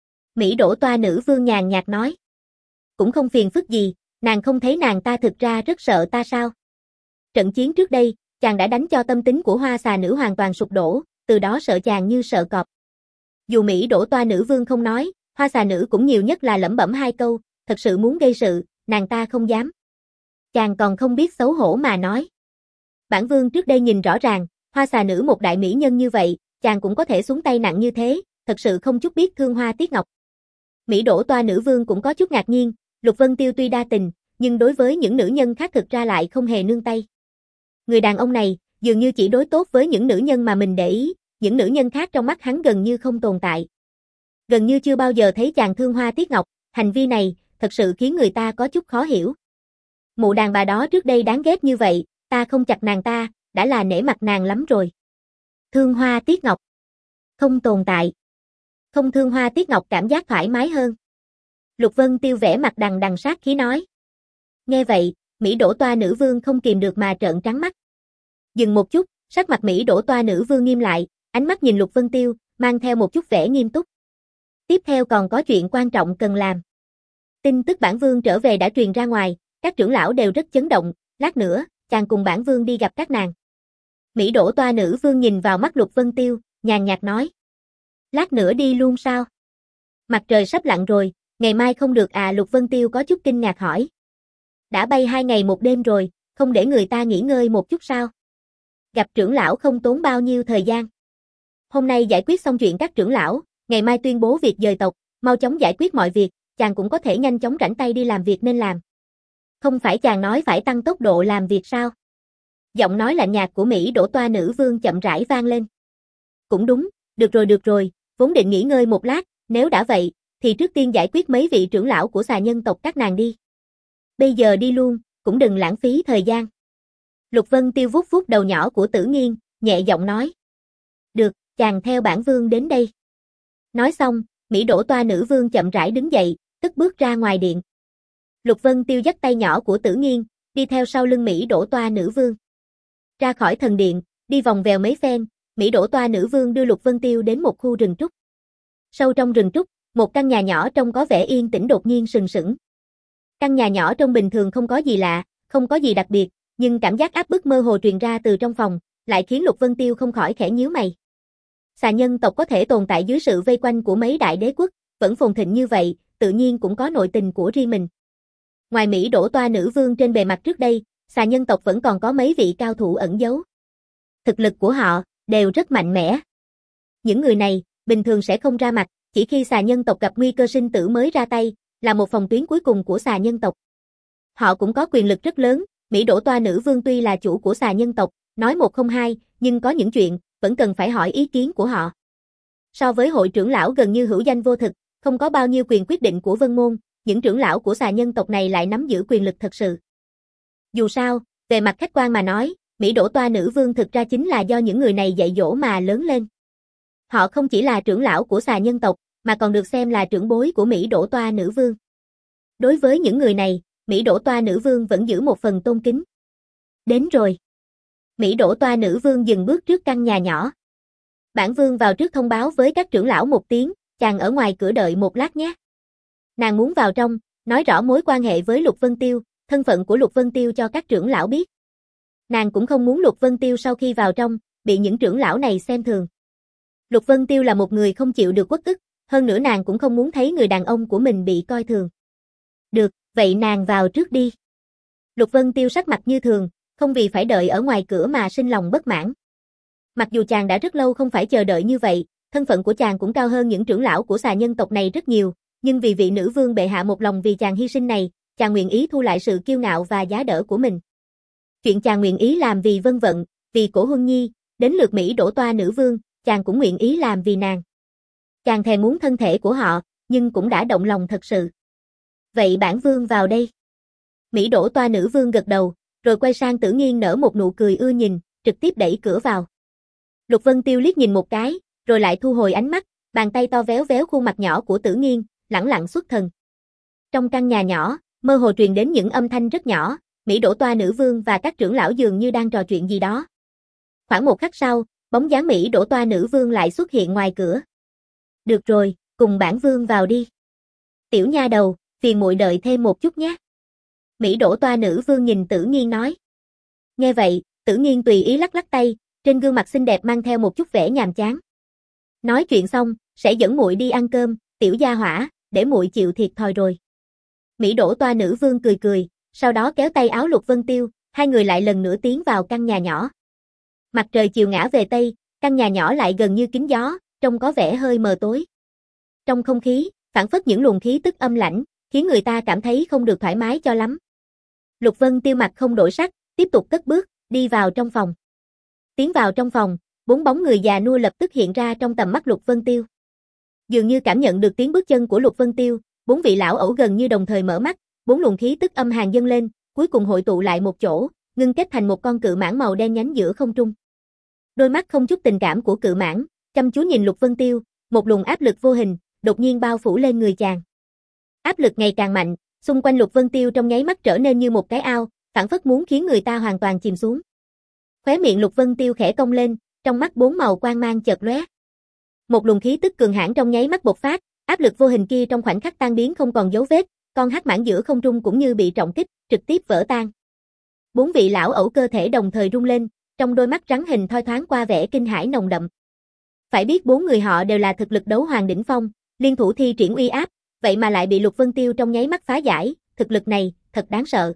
Mỹ đổ toa nữ vương nhàn nhạt nói. Cũng không phiền phức gì, nàng không thấy nàng ta thực ra rất sợ ta sao? Trận chiến trước đây, chàng đã đánh cho tâm tính của hoa xà nữ hoàn toàn sụp đổ, từ đó sợ chàng như sợ cọp. Dù Mỹ đổ toa nữ vương không nói, hoa xà nữ cũng nhiều nhất là lẩm bẩm hai câu, thật sự muốn gây sự, nàng ta không dám. Chàng còn không biết xấu hổ mà nói. Bản vương trước đây nhìn rõ ràng, hoa xà nữ một đại mỹ nhân như vậy, chàng cũng có thể xuống tay nặng như thế, thật sự không chút biết thương hoa tiếc ngọc. Mỹ đổ toa nữ vương cũng có chút ngạc nhiên, Lục Vân Tiêu tuy đa tình, nhưng đối với những nữ nhân khác thực ra lại không hề nương tay. Người đàn ông này, dường như chỉ đối tốt với những nữ nhân mà mình để ý, những nữ nhân khác trong mắt hắn gần như không tồn tại. Gần như chưa bao giờ thấy chàng thương hoa tiếc ngọc, hành vi này, thật sự khiến người ta có chút khó hiểu. Mụ đàn bà đó trước đây đáng ghét như vậy, ta không chặt nàng ta, đã là nể mặt nàng lắm rồi. Thương hoa tiếc ngọc. Không tồn tại. Không thương hoa tiếc ngọc cảm giác thoải mái hơn. Lục Vân Tiêu vẻ mặt đằng đằng sát khí nói. Nghe vậy, Mỹ đổ toa nữ vương không kìm được mà trợn trắng mắt. Dừng một chút, sắc mặt Mỹ đổ toa nữ vương nghiêm lại, ánh mắt nhìn Lục Vân Tiêu, mang theo một chút vẻ nghiêm túc. Tiếp theo còn có chuyện quan trọng cần làm. Tin tức bản vương trở về đã truyền ra ngoài, các trưởng lão đều rất chấn động, lát nữa, chàng cùng bản vương đi gặp các nàng. Mỹ đổ toa nữ vương nhìn vào mắt Lục Vân Tiêu, nhàn nhạt nói. Lát nữa đi luôn sao? Mặt trời sắp lặn rồi, ngày mai không được à? Lục Vân Tiêu có chút kinh ngạc hỏi. Đã bay hai ngày một đêm rồi, không để người ta nghỉ ngơi một chút sao? Gặp trưởng lão không tốn bao nhiêu thời gian. Hôm nay giải quyết xong chuyện các trưởng lão, ngày mai tuyên bố việc dời tộc, mau chóng giải quyết mọi việc, chàng cũng có thể nhanh chóng rảnh tay đi làm việc nên làm. Không phải chàng nói phải tăng tốc độ làm việc sao? Giọng nói lạnh nhạt của Mỹ đổ toa nữ vương chậm rãi vang lên. Cũng đúng, được rồi được rồi, vốn định nghỉ ngơi một lát, nếu đã vậy, thì trước tiên giải quyết mấy vị trưởng lão của xà nhân tộc các nàng đi. Bây giờ đi luôn, cũng đừng lãng phí thời gian. Lục Vân Tiêu vuốt vuốt đầu nhỏ của Tử Nghiên, nhẹ giọng nói. Được, chàng theo bản vương đến đây. Nói xong, Mỹ đổ toa nữ vương chậm rãi đứng dậy, tức bước ra ngoài điện. Lục Vân Tiêu dắt tay nhỏ của Tử Nghiên, đi theo sau lưng Mỹ đổ toa nữ vương. Ra khỏi thần điện, đi vòng vèo mấy phen, Mỹ đổ toa nữ vương đưa Lục Vân Tiêu đến một khu rừng trúc. Sâu trong rừng trúc, một căn nhà nhỏ trông có vẻ yên tĩnh đột nhiên sừng sững. Căn nhà nhỏ trông bình thường không có gì lạ, không có gì đặc biệt, nhưng cảm giác áp bức mơ hồ truyền ra từ trong phòng, lại khiến Lục Vân Tiêu không khỏi khẽ nhíu mày. Xà nhân tộc có thể tồn tại dưới sự vây quanh của mấy đại đế quốc, vẫn phồn thịnh như vậy, tự nhiên cũng có nội tình của riêng mình. Ngoài Mỹ đổ toa nữ vương trên bề mặt trước đây, xà nhân tộc vẫn còn có mấy vị cao thủ ẩn giấu. Thực lực của họ đều rất mạnh mẽ. Những người này bình thường sẽ không ra mặt, chỉ khi xà nhân tộc gặp nguy cơ sinh tử mới ra tay, là một phòng tuyến cuối cùng của xà nhân tộc. Họ cũng có quyền lực rất lớn, Mỹ đổ toa nữ vương tuy là chủ của xà nhân tộc, nói một không hai, nhưng có những chuyện vẫn cần phải hỏi ý kiến của họ. So với hội trưởng lão gần như hữu danh vô thực, không có bao nhiêu quyền quyết định của Vân Môn, những trưởng lão của xà nhân tộc này lại nắm giữ quyền lực thật sự. Dù sao, về mặt khách quan mà nói, Mỹ Đỗ Toa Nữ Vương thực ra chính là do những người này dạy dỗ mà lớn lên. Họ không chỉ là trưởng lão của xà nhân tộc, mà còn được xem là trưởng bối của Mỹ Đỗ Toa Nữ Vương. Đối với những người này, Mỹ Đỗ Toa Nữ Vương vẫn giữ một phần tôn kính. Đến rồi. Mỹ Đỗ Toa Nữ Vương dừng bước trước căn nhà nhỏ. Bản vương vào trước thông báo với các trưởng lão một tiếng, chàng ở ngoài cửa đợi một lát nhé. Nàng muốn vào trong, nói rõ mối quan hệ với Lục Vân Tiêu, thân phận của Lục Vân Tiêu cho các trưởng lão biết. Nàng cũng không muốn Lục Vân Tiêu sau khi vào trong, bị những trưởng lão này xem thường. Lục Vân Tiêu là một người không chịu được uất ức, hơn nữa nàng cũng không muốn thấy người đàn ông của mình bị coi thường. Được, vậy nàng vào trước đi. Lục Vân Tiêu sắc mặt như thường, không vì phải đợi ở ngoài cửa mà sinh lòng bất mãn. Mặc dù chàng đã rất lâu không phải chờ đợi như vậy, thân phận của chàng cũng cao hơn những trưởng lão của xà nhân tộc này rất nhiều, nhưng vì vị nữ vương bệ hạ một lòng vì chàng hy sinh này, chàng nguyện ý thu lại sự kiêu ngạo và giá đỡ của mình. Chuyện chàng nguyện ý làm vì Vân Vận, vì Cổ Huân Nhi, đến lượt Mỹ Đỗ Toa Nữ Vương, chàng cũng nguyện ý làm vì nàng. Chàng thèm muốn thân thể của họ, nhưng cũng đã động lòng thật sự. Vậy bản vương vào đây. Mỹ Đỗ Toa Nữ Vương gật đầu, rồi quay sang Tử Nghiên nở một nụ cười ưa nhìn, trực tiếp đẩy cửa vào. Lục Vân Tiêu liếc nhìn một cái, rồi lại thu hồi ánh mắt, bàn tay to véo véo khuôn mặt nhỏ của Tử Nghiên, lẳng lặng xuất thần. Trong căn nhà nhỏ, mơ hồ truyền đến những âm thanh rất nhỏ, Mỹ Đỗ Toa Nữ Vương và các trưởng lão dường như đang trò chuyện gì đó. Khoảng một khắc sau, bóng dáng Mỹ Đỗ Toa Nữ Vương lại xuất hiện ngoài cửa. Được rồi, cùng bản vương vào đi. Tiểu nha đầu, phiền muội đợi thêm một chút nhé. Mỹ Đỗ Toa Nữ Vương nhìn Tử Nghiên nói. Nghe vậy, Tử Nghiên tùy ý lắc lắc tay, trên gương mặt xinh đẹp mang theo một chút vẻ nhàm chán. Nói chuyện xong, sẽ dẫn muội đi ăn cơm, tiểu gia hỏa, để muội chịu thiệt thòi rồi. Mỹ Đỗ Toa Nữ Vương cười cười, sau đó kéo tay áo Lục Vân Tiêu, hai người lại lần nữa tiến vào căn nhà nhỏ. Mặt trời chiều ngã về tây, căn nhà nhỏ lại gần như kín gió, trông có vẻ hơi mờ tối. Trong không khí, phảng phất những luồng khí tức âm lãnh, khiến người ta cảm thấy không được thoải mái cho lắm. Lục Vân Tiêu mặt không đổi sắc, tiếp tục cất bước, đi vào trong phòng. Tiến vào trong phòng, bốn bóng người già nua lập tức hiện ra trong tầm mắt Lục Vân Tiêu. Dường như cảm nhận được tiếng bước chân của Lục Vân Tiêu, bốn vị lão ẩu gần như đồng thời mở mắt, bốn luồng khí tức âm hàn dâng lên, cuối cùng hội tụ lại một chỗ, ngưng kết thành một con cự mãng màu đen nhánh giữa không trung. Đôi mắt không chút tình cảm của cự mãng, chăm chú nhìn Lục Vân Tiêu, một luồng áp lực vô hình, đột nhiên bao phủ lên người chàng. Áp lực ngày càng mạnh, xung quanh Lục Vân Tiêu trong nháy mắt trở nên như một cái ao, phảng phất muốn khiến người ta hoàn toàn chìm xuống. Khóe miệng Lục Vân Tiêu khẽ cong lên, trong mắt bốn màu quang mang chợt lóe. Một luồng khí tức cường hãn trong nháy mắt bộc phát, áp lực vô hình kia trong khoảnh khắc tan biến không còn dấu vết, con hắc mãng giữa không trung cũng như bị trọng kích, trực tiếp vỡ tan. Bốn vị lão ẩu cơ thể đồng thời rung lên, trong đôi mắt rắn hình thoi thoáng qua vẻ kinh hãi nồng đậm. Phải biết bốn người họ đều là thực lực đấu hoàng đỉnh phong, liên thủ thi triển uy áp, vậy mà lại bị Lục Vân Tiêu trong nháy mắt phá giải, thực lực này, thật đáng sợ.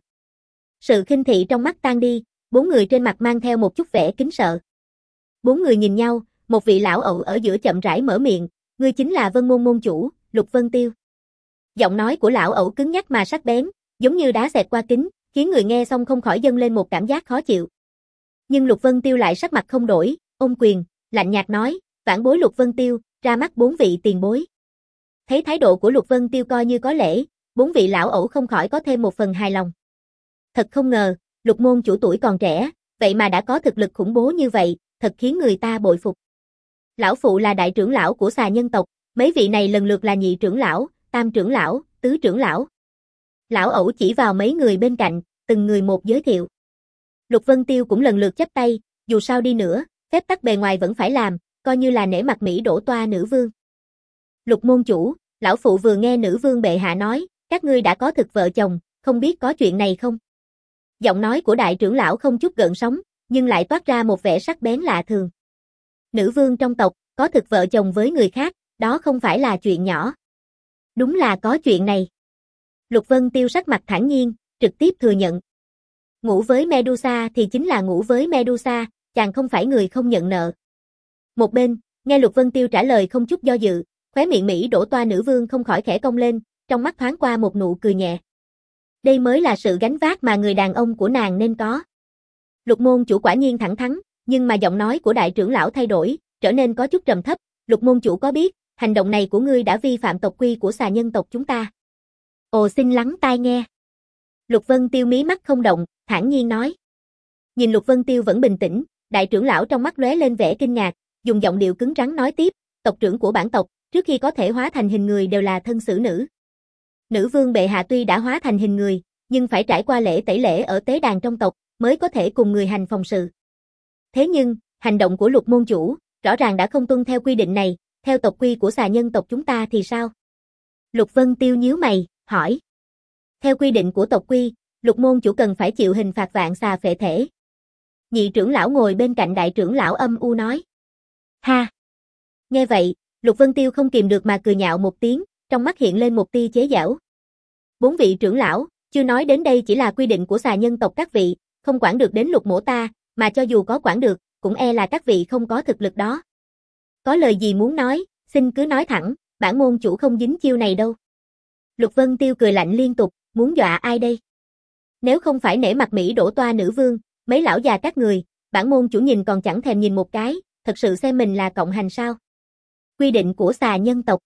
Sự khinh thị trong mắt tan đi, bốn người trên mặt mang theo một chút vẻ kính sợ. Bốn người nhìn nhau, một vị lão ẩu ở giữa chậm rãi mở miệng, ngươi chính là Vân Môn môn chủ, Lục Vân Tiêu. Giọng nói của lão ẩu cứng nhắc mà sắc bén, giống như đá xẹt qua kính, khiến người nghe xong không khỏi dâng lên một cảm giác khó chịu. Nhưng Lục Vân Tiêu lại sắc mặt không đổi, ôm quyền, lạnh nhạt nói, vãn bối Lục Vân Tiêu, ra mắt bốn vị tiền bối. Thấy thái độ của Lục Vân Tiêu coi như có lễ, bốn vị lão ẩu không khỏi có thêm một phần hài lòng. Thật không ngờ, Lục môn chủ tuổi còn trẻ, vậy mà đã có thực lực khủng bố như vậy, thật khiến người ta bội phục. Lão phụ là đại trưởng lão của xà nhân tộc, mấy vị này lần lượt là nhị trưởng lão, tam trưởng lão, tứ trưởng lão. Lão ẩu chỉ vào mấy người bên cạnh, từng người một giới thiệu. Lục Vân Tiêu cũng lần lượt chắp tay, dù sao đi nữa, phép tắc bề ngoài vẫn phải làm, coi như là nể mặt Mỹ Đỗ Toa Nữ Vương. Lục môn chủ, lão phụ vừa nghe nữ vương bệ hạ nói, các ngươi đã có thực vợ chồng, không biết có chuyện này không? Giọng nói của đại trưởng lão không chút gợn sóng, nhưng lại toát ra một vẻ sắc bén lạ thường. Nữ vương trong tộc, có thực vợ chồng với người khác, đó không phải là chuyện nhỏ. Đúng là có chuyện này. Lục Vân Tiêu sắc mặt thản nhiên, trực tiếp thừa nhận. Ngủ với Medusa thì chính là ngủ với Medusa, chàng không phải người không nhận nợ. Một bên, nghe Lục Vân Tiêu trả lời không chút do dự, khóe miệng Mỹ Đỗ Toa Nữ Vương không khỏi khẽ cong lên, trong mắt thoáng qua một nụ cười nhẹ. Đây mới là sự gánh vác mà người đàn ông của nàng nên có. Lục môn chủ quả nhiên thẳng thắn, nhưng mà giọng nói của đại trưởng lão thay đổi, trở nên có chút trầm thấp. Lục môn chủ có biết, hành động này của ngươi đã vi phạm tộc quy của xà nhân tộc chúng ta. Ồ, xin lắng tai nghe. Lục Vân Tiêu mí mắt không động, thản nhiên nói. Nhìn Lục Vân Tiêu vẫn bình tĩnh, đại trưởng lão trong mắt lóe lên vẻ kinh ngạc, dùng giọng điệu cứng rắn nói tiếp, tộc trưởng của bản tộc, trước khi có thể hóa thành hình người đều là thân xử nữ. Nữ vương bệ hạ tuy đã hóa thành hình người, nhưng phải trải qua lễ tẩy lễ ở tế đàn trong tộc, mới có thể cùng người hành phòng sự. Thế nhưng, hành động của Lục môn chủ, rõ ràng đã không tuân theo quy định này, theo tộc quy của xà nhân tộc chúng ta thì sao? Lục Vân Tiêu nhíu mày, hỏi. Theo quy định của tộc quy, Lục môn chủ cần phải chịu hình phạt vạn xà phệ thể. Nhị trưởng lão ngồi bên cạnh đại trưởng lão âm u nói. Ha! Nghe vậy, Lục Vân Tiêu không kìm được mà cười nhạo một tiếng, trong mắt hiện lên một tia chế giễu. Bốn vị trưởng lão, chưa nói đến đây chỉ là quy định của xà nhân tộc các vị, không quản được đến Lục mỗ ta, mà cho dù có quản được, cũng e là các vị không có thực lực đó. Có lời gì muốn nói, xin cứ nói thẳng, bản môn chủ không dính chiêu này đâu. Lục Vân Tiêu cười lạnh liên tục, muốn dọa ai đây? Nếu không phải nể mặt Mỹ đổ toa nữ vương, mấy lão già các người, bản môn chủ nhìn còn chẳng thèm nhìn một cái, thật sự xem mình là cộng hành sao? Quy định của xà nhân tộc.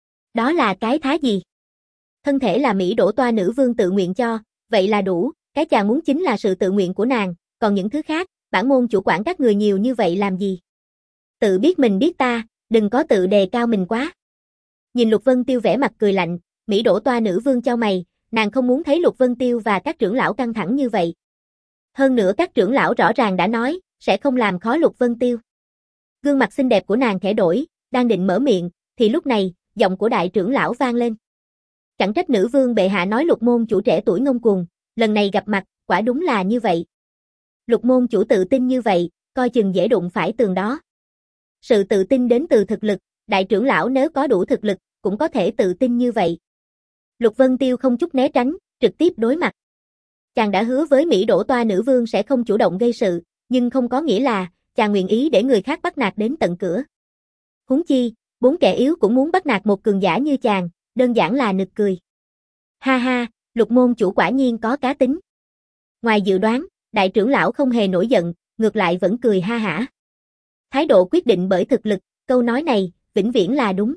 Đó là cái thá gì? Thân thể là Mỹ đổ toa nữ vương tự nguyện cho, vậy là đủ, cái chàng muốn chính là sự tự nguyện của nàng, còn những thứ khác, bản môn chủ quản các người nhiều như vậy làm gì? Tự biết mình biết ta, đừng có tự đề cao mình quá. Nhìn Lục Vân Tiêu vẻ mặt cười lạnh, Mỹ đổ toa nữ vương chau mày, nàng không muốn thấy Lục Vân Tiêu và các trưởng lão căng thẳng như vậy. Hơn nữa các trưởng lão rõ ràng đã nói, sẽ không làm khó Lục Vân Tiêu. Gương mặt xinh đẹp của nàng khẽ đổi, đang định mở miệng, thì lúc này, giọng của đại trưởng lão vang lên. Chẳng trách nữ vương bệ hạ nói Lục môn chủ trẻ tuổi ngông cuồng, lần này gặp mặt, quả đúng là như vậy. Lục môn chủ tự tin như vậy, coi chừng dễ đụng phải tường đó. Sự tự tin đến từ thực lực, đại trưởng lão nếu có đủ thực lực, cũng có thể tự tin như vậy. Lục Vân Tiêu không chút né tránh, trực tiếp đối mặt. Chàng đã hứa với Mỹ đổ toa nữ vương sẽ không chủ động gây sự, nhưng không có nghĩa là, chàng nguyện ý để người khác bắt nạt đến tận cửa. Huống chi, bốn kẻ yếu cũng muốn bắt nạt một cường giả như chàng, đơn giản là nực cười. Ha ha, Lục môn chủ quả nhiên có cá tính. Ngoài dự đoán, đại trưởng lão không hề nổi giận, ngược lại vẫn cười ha hả. Thái độ quyết định bởi thực lực, câu nói này, vĩnh viễn là đúng.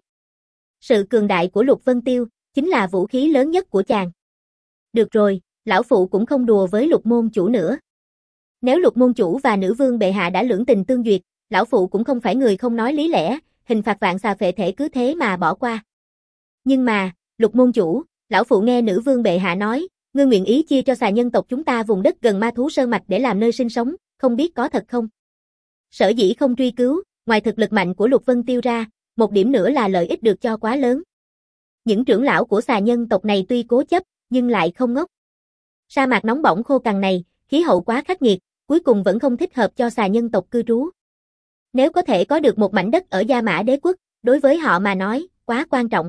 Sự cường đại của Lục Vân Tiêu, chính là vũ khí lớn nhất của chàng. Được rồi, lão phụ cũng không đùa với Lục môn chủ nữa. Nếu Lục môn chủ và nữ vương bệ hạ đã lưỡng tình tương duyệt, lão phụ cũng không phải người không nói lý lẽ, hình phạt vạn xà phệ thể cứ thế mà bỏ qua. Nhưng mà, Lục môn chủ, lão phụ nghe nữ vương bệ hạ nói, ngươi nguyện ý chia cho xà nhân tộc chúng ta vùng đất gần ma thú sơn mạch để làm nơi sinh sống, không biết có thật không? Sở dĩ không truy cứu, ngoài thực lực mạnh của Lục Vân Tiêu ra, một điểm nữa là lợi ích được cho quá lớn. Những trưởng lão của xà nhân tộc này tuy cố chấp, nhưng lại không ngốc. Sa mạc nóng bỏng khô cằn này, khí hậu quá khắc nghiệt, cuối cùng vẫn không thích hợp cho xà nhân tộc cư trú. Nếu có thể có được một mảnh đất ở Gia Mã Đế quốc, đối với họ mà nói, quá quan trọng.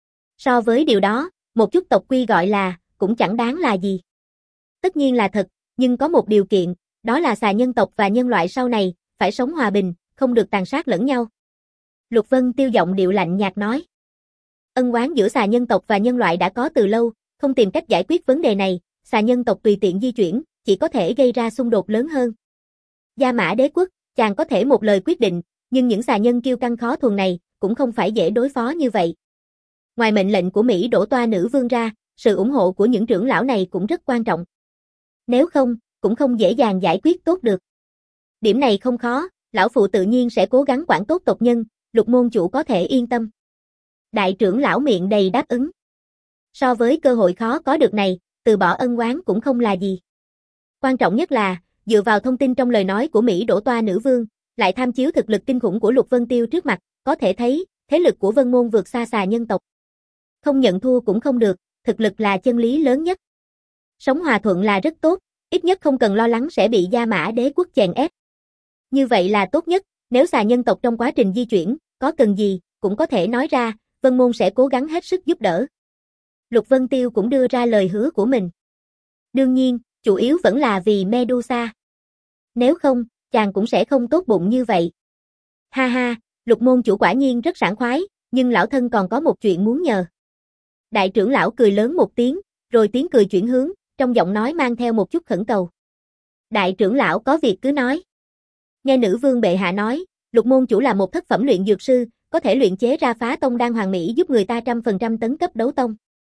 So với điều đó, một chút tộc quy gọi là, cũng chẳng đáng là gì. Tất nhiên là thật, nhưng có một điều kiện, đó là xà nhân tộc và nhân loại sau này, phải sống hòa bình, không được tàn sát lẫn nhau. Lục Vân Tiêu giọng điệu lạnh nhạt nói. Ân oán giữa xà nhân tộc và nhân loại đã có từ lâu, không tìm cách giải quyết vấn đề này, xà nhân tộc tùy tiện di chuyển, chỉ có thể gây ra xung đột lớn hơn. Gia Mã Đế quốc, chàng có thể một lời quyết định, nhưng những xà nhân kiêu căng khó thuần này, cũng không phải dễ đối phó như vậy. Ngoài mệnh lệnh của Mỹ đổ toa nữ vương ra, sự ủng hộ của những trưởng lão này cũng rất quan trọng. Nếu không, cũng không dễ dàng giải quyết tốt được. Điểm này không khó, lão phụ tự nhiên sẽ cố gắng quản tốt tộc nhân, Lục môn chủ có thể yên tâm. Đại trưởng lão miệng đầy đáp ứng. So với cơ hội khó có được này, từ bỏ ân oán cũng không là gì. Quan trọng nhất là, dựa vào thông tin trong lời nói của Mỹ đổ toa nữ vương, lại tham chiếu thực lực kinh khủng của Lục Vân Tiêu trước mặt, có thể thấy, thế lực của Vân Môn vượt xa xà nhân tộc. Không nhận thua cũng không được, thực lực là chân lý lớn nhất. Sống hòa thuận là rất tốt, ít nhất không cần lo lắng sẽ bị Gia Mã Đế quốc chèn ép. Như vậy là tốt nhất, nếu xà nhân tộc trong quá trình di chuyển, có cần gì, cũng có thể nói ra, Vân Môn sẽ cố gắng hết sức giúp đỡ. Lục Vân Tiêu cũng đưa ra lời hứa của mình. Đương nhiên, chủ yếu vẫn là vì Medusa. Nếu không, chàng cũng sẽ không tốt bụng như vậy. Ha ha, Lục môn chủ quả nhiên rất sảng khoái, nhưng lão thân còn có một chuyện muốn nhờ. Đại trưởng lão cười lớn một tiếng, rồi tiếng cười chuyển hướng, trong giọng nói mang theo một chút khẩn cầu. Đại trưởng lão có việc cứ nói. Nghe nữ vương bệ hạ nói, Lục môn chủ là một thất phẩm luyện dược sư, có thể luyện chế ra phá tông đan hoàng mỹ giúp người ta trăm phần trăm tấn cấp đấu tông.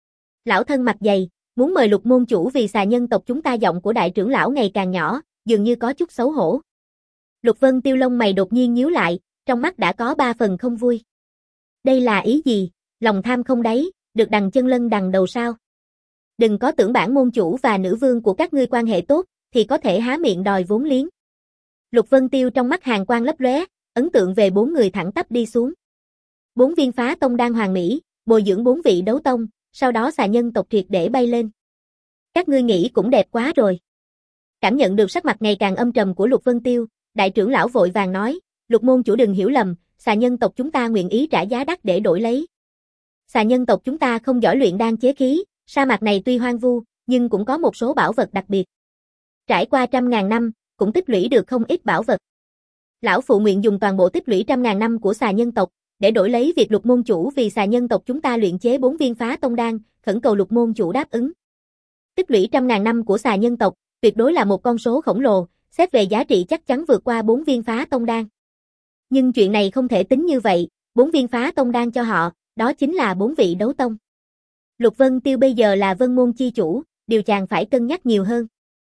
Lão thân mặt dày, muốn mời Lục môn chủ vì xà nhân tộc chúng ta. Giọng của đại trưởng lão ngày càng nhỏ, dường như có chút xấu hổ. Lục Vân Tiêu lông mày đột nhiên nhíu lại, trong mắt đã có ba phần không vui. Đây là ý gì? Lòng tham không đáy, được đằng chân lân đằng đầu sao? Đừng có tưởng bản môn chủ và nữ vương của các ngươi quan hệ tốt, thì có thể há miệng đòi vốn liếng. Lục Vân Tiêu trong mắt hàn quang lấp lóe, ấn tượng về bốn người thẳng tắp đi xuống. Bốn viên phá tông đan hoàn mỹ, bồi dưỡng bốn vị đấu tông, sau đó xà nhân tộc triệt để bay lên. Các ngươi nghĩ cũng đẹp quá rồi. Cảm nhận được sắc mặt ngày càng âm trầm của Lục Vân Tiêu, đại trưởng lão vội vàng nói, Lục môn chủ đừng hiểu lầm, xà nhân tộc chúng ta nguyện ý trả giá đắt để đổi lấy. Xà nhân tộc chúng ta không giỏi luyện đan chế khí, sa mạc này tuy hoang vu, nhưng cũng có một số bảo vật đặc biệt. Trải qua trăm ngàn năm, cũng tích lũy được không ít bảo vật. Lão phụ nguyện dùng toàn bộ tích lũy trăm ngàn năm của xà nhân tộc, để đổi lấy việc Lục môn chủ vì xà nhân tộc chúng ta luyện chế bốn viên phá tông đan, khẩn cầu Lục môn chủ đáp ứng. Tích lũy trăm ngàn năm của xà nhân tộc, tuyệt đối là một con số khổng lồ, xét về giá trị chắc chắn vượt qua bốn viên phá tông đan. Nhưng chuyện này không thể tính như vậy, bốn viên phá tông đan cho họ, đó chính là bốn vị đấu tông. Lục Vân Tiêu bây giờ là Vân môn chi chủ, điều chàng phải cân nhắc nhiều hơn.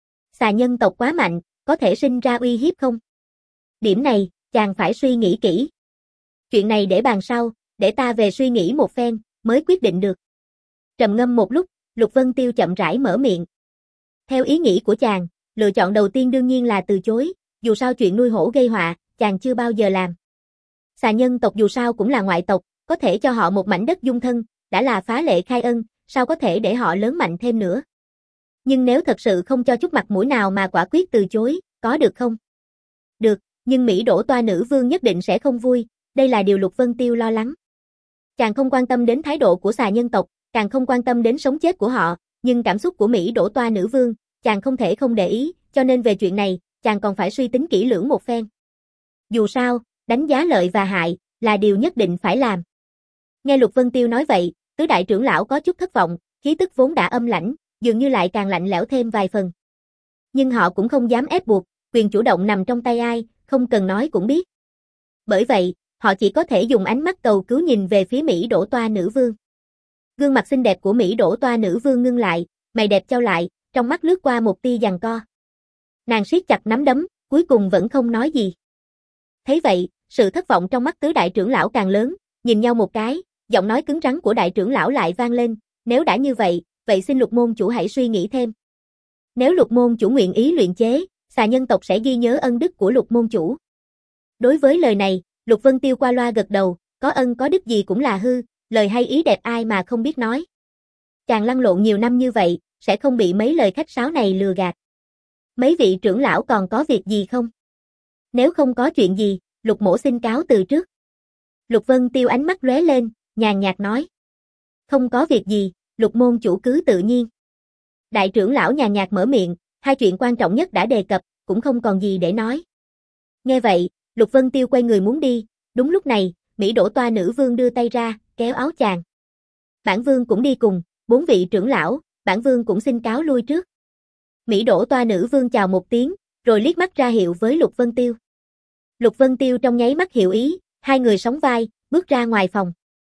Xà nhân tộc quá mạnh, có thể sinh ra uy hiếp không? Điểm này, chàng phải suy nghĩ kỹ. Chuyện này để bàn sau, để ta về suy nghĩ một phen, mới quyết định được. Trầm ngâm một lúc, Lục Vân Tiêu chậm rãi mở miệng. Theo ý nghĩ của chàng, lựa chọn đầu tiên đương nhiên là từ chối, dù sao chuyện nuôi hổ gây họa, chàng chưa bao giờ làm. Xà nhân tộc dù sao cũng là ngoại tộc, có thể cho họ một mảnh đất dung thân, đã là phá lệ khai ân, sao có thể để họ lớn mạnh thêm nữa. Nhưng nếu thật sự không cho chút mặt mũi nào mà quả quyết từ chối, có được không? Được, nhưng Mỹ Đỗ Toa nữ vương nhất định sẽ không vui, đây là điều Lục Vân Tiêu lo lắng. Chàng không quan tâm đến thái độ của xà nhân tộc, càng không quan tâm đến sống chết của họ, nhưng cảm xúc của Mỹ Đỗ Toa nữ vương, chàng không thể không để ý, cho nên về chuyện này, chàng còn phải suy tính kỹ lưỡng một phen. Dù sao, đánh giá lợi và hại, là điều nhất định phải làm. Nghe Lục Vân Tiêu nói vậy, tứ đại trưởng lão có chút thất vọng, khí tức vốn đã âm lãnh, dường như lại càng lạnh lẽo thêm vài phần. Nhưng họ cũng không dám ép buộc, quyền chủ động nằm trong tay ai, không cần nói cũng biết. Bởi vậy, họ chỉ có thể dùng ánh mắt cầu cứu nhìn về phía Mỹ Đỗ Toa nữ vương. Gương mặt xinh đẹp của Mỹ Đỗ Toa nữ vương ngưng lại, mày đẹp chau lại, trong mắt lướt qua một tia giằng co. Nàng siết chặt nắm đấm, cuối cùng vẫn không nói gì. Thấy vậy, sự thất vọng trong mắt tứ đại trưởng lão càng lớn, nhìn nhau một cái, giọng nói cứng rắn của đại trưởng lão lại vang lên, nếu đã như vậy, vậy xin Lục môn chủ hãy suy nghĩ thêm. Nếu Lục môn chủ nguyện ý luyện chế, xà nhân tộc sẽ ghi nhớ ân đức của Lục môn chủ. Đối với lời này, Lục Vân Tiêu qua loa gật đầu, có ân có đức gì cũng là hư, lời hay ý đẹp ai mà không biết nói. Chàng lăn lộn nhiều năm như vậy, sẽ không bị mấy lời khách sáo này lừa gạt. Mấy vị trưởng lão còn có việc gì không? Nếu không có chuyện gì, Lục mỗ xin cáo từ trước. Lục Vân Tiêu ánh mắt lóe lên, nhàn nhạt nói. Không có việc gì, Lục môn chủ cứ tự nhiên. Đại trưởng lão nhàn nhạt mở miệng, hai chuyện quan trọng nhất đã đề cập, cũng không còn gì để nói. Nghe vậy, Lục Vân Tiêu quay người muốn đi, đúng lúc này, Mỹ Đỗ Toa nữ vương đưa tay ra, kéo áo chàng. Bản vương cũng đi cùng, bốn vị trưởng lão, bản vương cũng xin cáo lui trước. Mỹ Đỗ Toa nữ vương chào một tiếng, rồi liếc mắt ra hiệu với Lục Vân Tiêu. Lục Vân Tiêu trong nháy mắt hiểu ý, hai người sóng vai, bước ra ngoài phòng.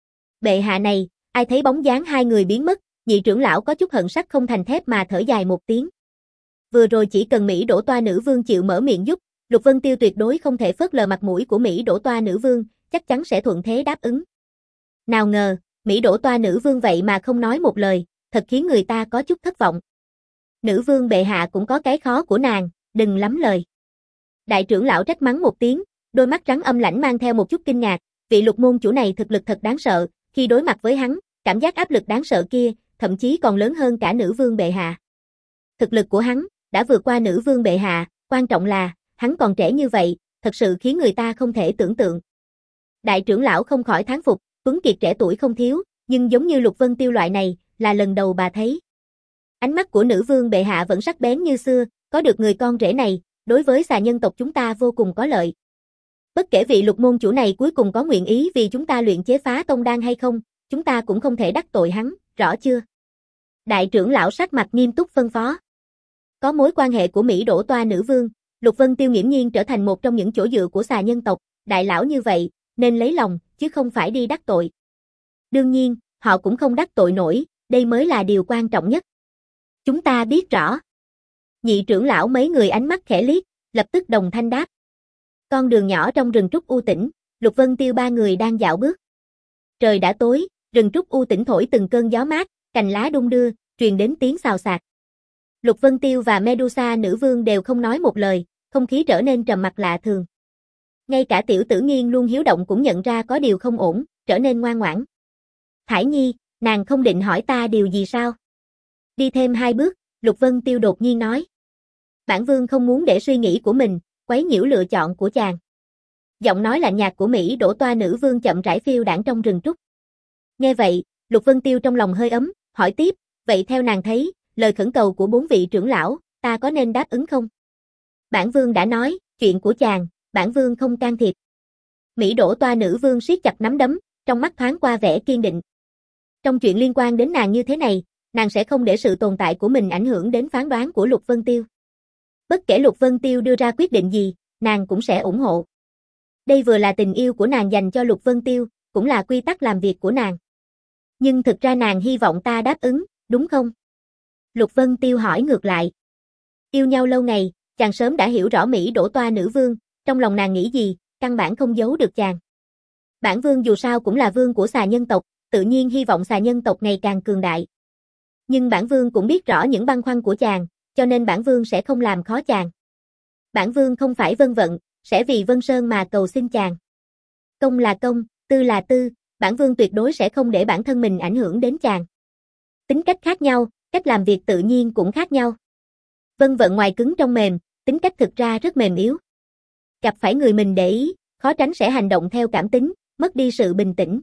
Bệ hạ này, ai thấy bóng dáng hai người biến mất, nhị trưởng lão có chút hận sắt không thành thép mà thở dài một tiếng. Vừa rồi chỉ cần Mỹ Đỗ Toa nữ vương chịu mở miệng giúp, Lục Vân Tiêu tuyệt đối không thể phớt lờ mặt mũi của Mỹ Đỗ Toa nữ vương, chắc chắn sẽ thuận thế đáp ứng. Nào ngờ, Mỹ Đỗ Toa nữ vương vậy mà không nói một lời, thật khiến người ta có chút thất vọng. Nữ vương bệ hạ cũng có cái khó của nàng, đừng lắm lời. Đại trưởng lão trách mắng một tiếng, đôi mắt trắng âm lãnh mang theo một chút kinh ngạc, vị Lục môn chủ này thực lực thật đáng sợ, khi đối mặt với hắn, cảm giác áp lực đáng sợ kia, thậm chí còn lớn hơn cả nữ vương bệ hạ. Thực lực của hắn, đã vượt qua nữ vương bệ hạ, quan trọng là, hắn còn trẻ như vậy, thật sự khiến người ta không thể tưởng tượng. Đại trưởng lão không khỏi thán phục, tuấn kiệt trẻ tuổi không thiếu, nhưng giống như Lục Vân Tiêu loại này, là lần đầu bà thấy. Ánh mắt của nữ vương bệ hạ vẫn sắc bén như xưa, có được người con rể này, đối với xà nhân tộc chúng ta vô cùng có lợi. Bất kể vị Lục môn chủ này cuối cùng có nguyện ý vì chúng ta luyện chế phá tông đan hay không, chúng ta cũng không thể đắc tội hắn, rõ chưa? Đại trưởng lão sắc mặt nghiêm túc phân phó. Có mối quan hệ của Mỹ Đỗ Toa nữ vương, Lục Vân Tiêu nghiễm nhiên trở thành một trong những chỗ dựa của xà nhân tộc, đại lão như vậy, nên lấy lòng, chứ không phải đi đắc tội. Đương nhiên, họ cũng không đắc tội nổi, đây mới là điều quan trọng nhất. Chúng ta biết rõ. Nhị trưởng lão mấy người ánh mắt khẽ liếc, lập tức đồng thanh đáp. Con đường nhỏ trong rừng trúc u tĩnh, Lục Vân Tiêu ba người đang dạo bước. Trời đã tối, rừng trúc u tĩnh thổi từng cơn gió mát, cành lá đung đưa, truyền đến tiếng xào xạc. Lục Vân Tiêu và Medusa nữ vương đều không nói một lời, không khí trở nên trầm mặc lạ thường. Ngay cả tiểu tử Nghiên luôn hiếu động cũng nhận ra có điều không ổn, trở nên ngoan ngoãn. Thải Nhi, nàng không định hỏi ta điều gì sao? Đi thêm hai bước, Lục Vân Tiêu đột nhiên nói. Bản vương không muốn để suy nghĩ của mình quấy nhiễu lựa chọn của chàng. Giọng nói lạnh nhạt của Mỹ Đỗ Toa nữ vương chậm rãi phiêu đãng trong rừng trúc. Nghe vậy, Lục Vân Tiêu trong lòng hơi ấm, hỏi tiếp, vậy theo nàng thấy, lời khẩn cầu của bốn vị trưởng lão, ta có nên đáp ứng không? Bản vương đã nói, chuyện của chàng, bản vương không can thiệp. Mỹ Đỗ Toa nữ vương siết chặt nắm đấm, trong mắt thoáng qua vẻ kiên định. Trong chuyện liên quan đến nàng như thế này, nàng sẽ không để sự tồn tại của mình ảnh hưởng đến phán đoán của Lục Vân Tiêu. Bất kể Lục Vân Tiêu đưa ra quyết định gì, nàng cũng sẽ ủng hộ. Đây vừa là tình yêu của nàng dành cho Lục Vân Tiêu, cũng là quy tắc làm việc của nàng. Nhưng thực ra nàng hy vọng ta đáp ứng, đúng không? Lục Vân Tiêu hỏi ngược lại. Yêu nhau lâu ngày, chàng sớm đã hiểu rõ Mỹ Đỗ Toa nữ vương, trong lòng nàng nghĩ gì, căn bản không giấu được chàng. Bản vương dù sao cũng là vương của xà nhân tộc, tự nhiên hy vọng xà nhân tộc ngày càng cường đại. Nhưng bản vương cũng biết rõ những băn khoăn của chàng, cho nên bản vương sẽ không làm khó chàng. Bản vương không phải vân vận, sẽ vì Vân Sơn mà cầu xin chàng. Công là công, tư là tư, bản vương tuyệt đối sẽ không để bản thân mình ảnh hưởng đến chàng. Tính cách khác nhau, cách làm việc tự nhiên cũng khác nhau. Vân vận ngoài cứng trong mềm, tính cách thực ra rất mềm yếu. Gặp phải người mình để ý, khó tránh sẽ hành động theo cảm tính, mất đi sự bình tĩnh.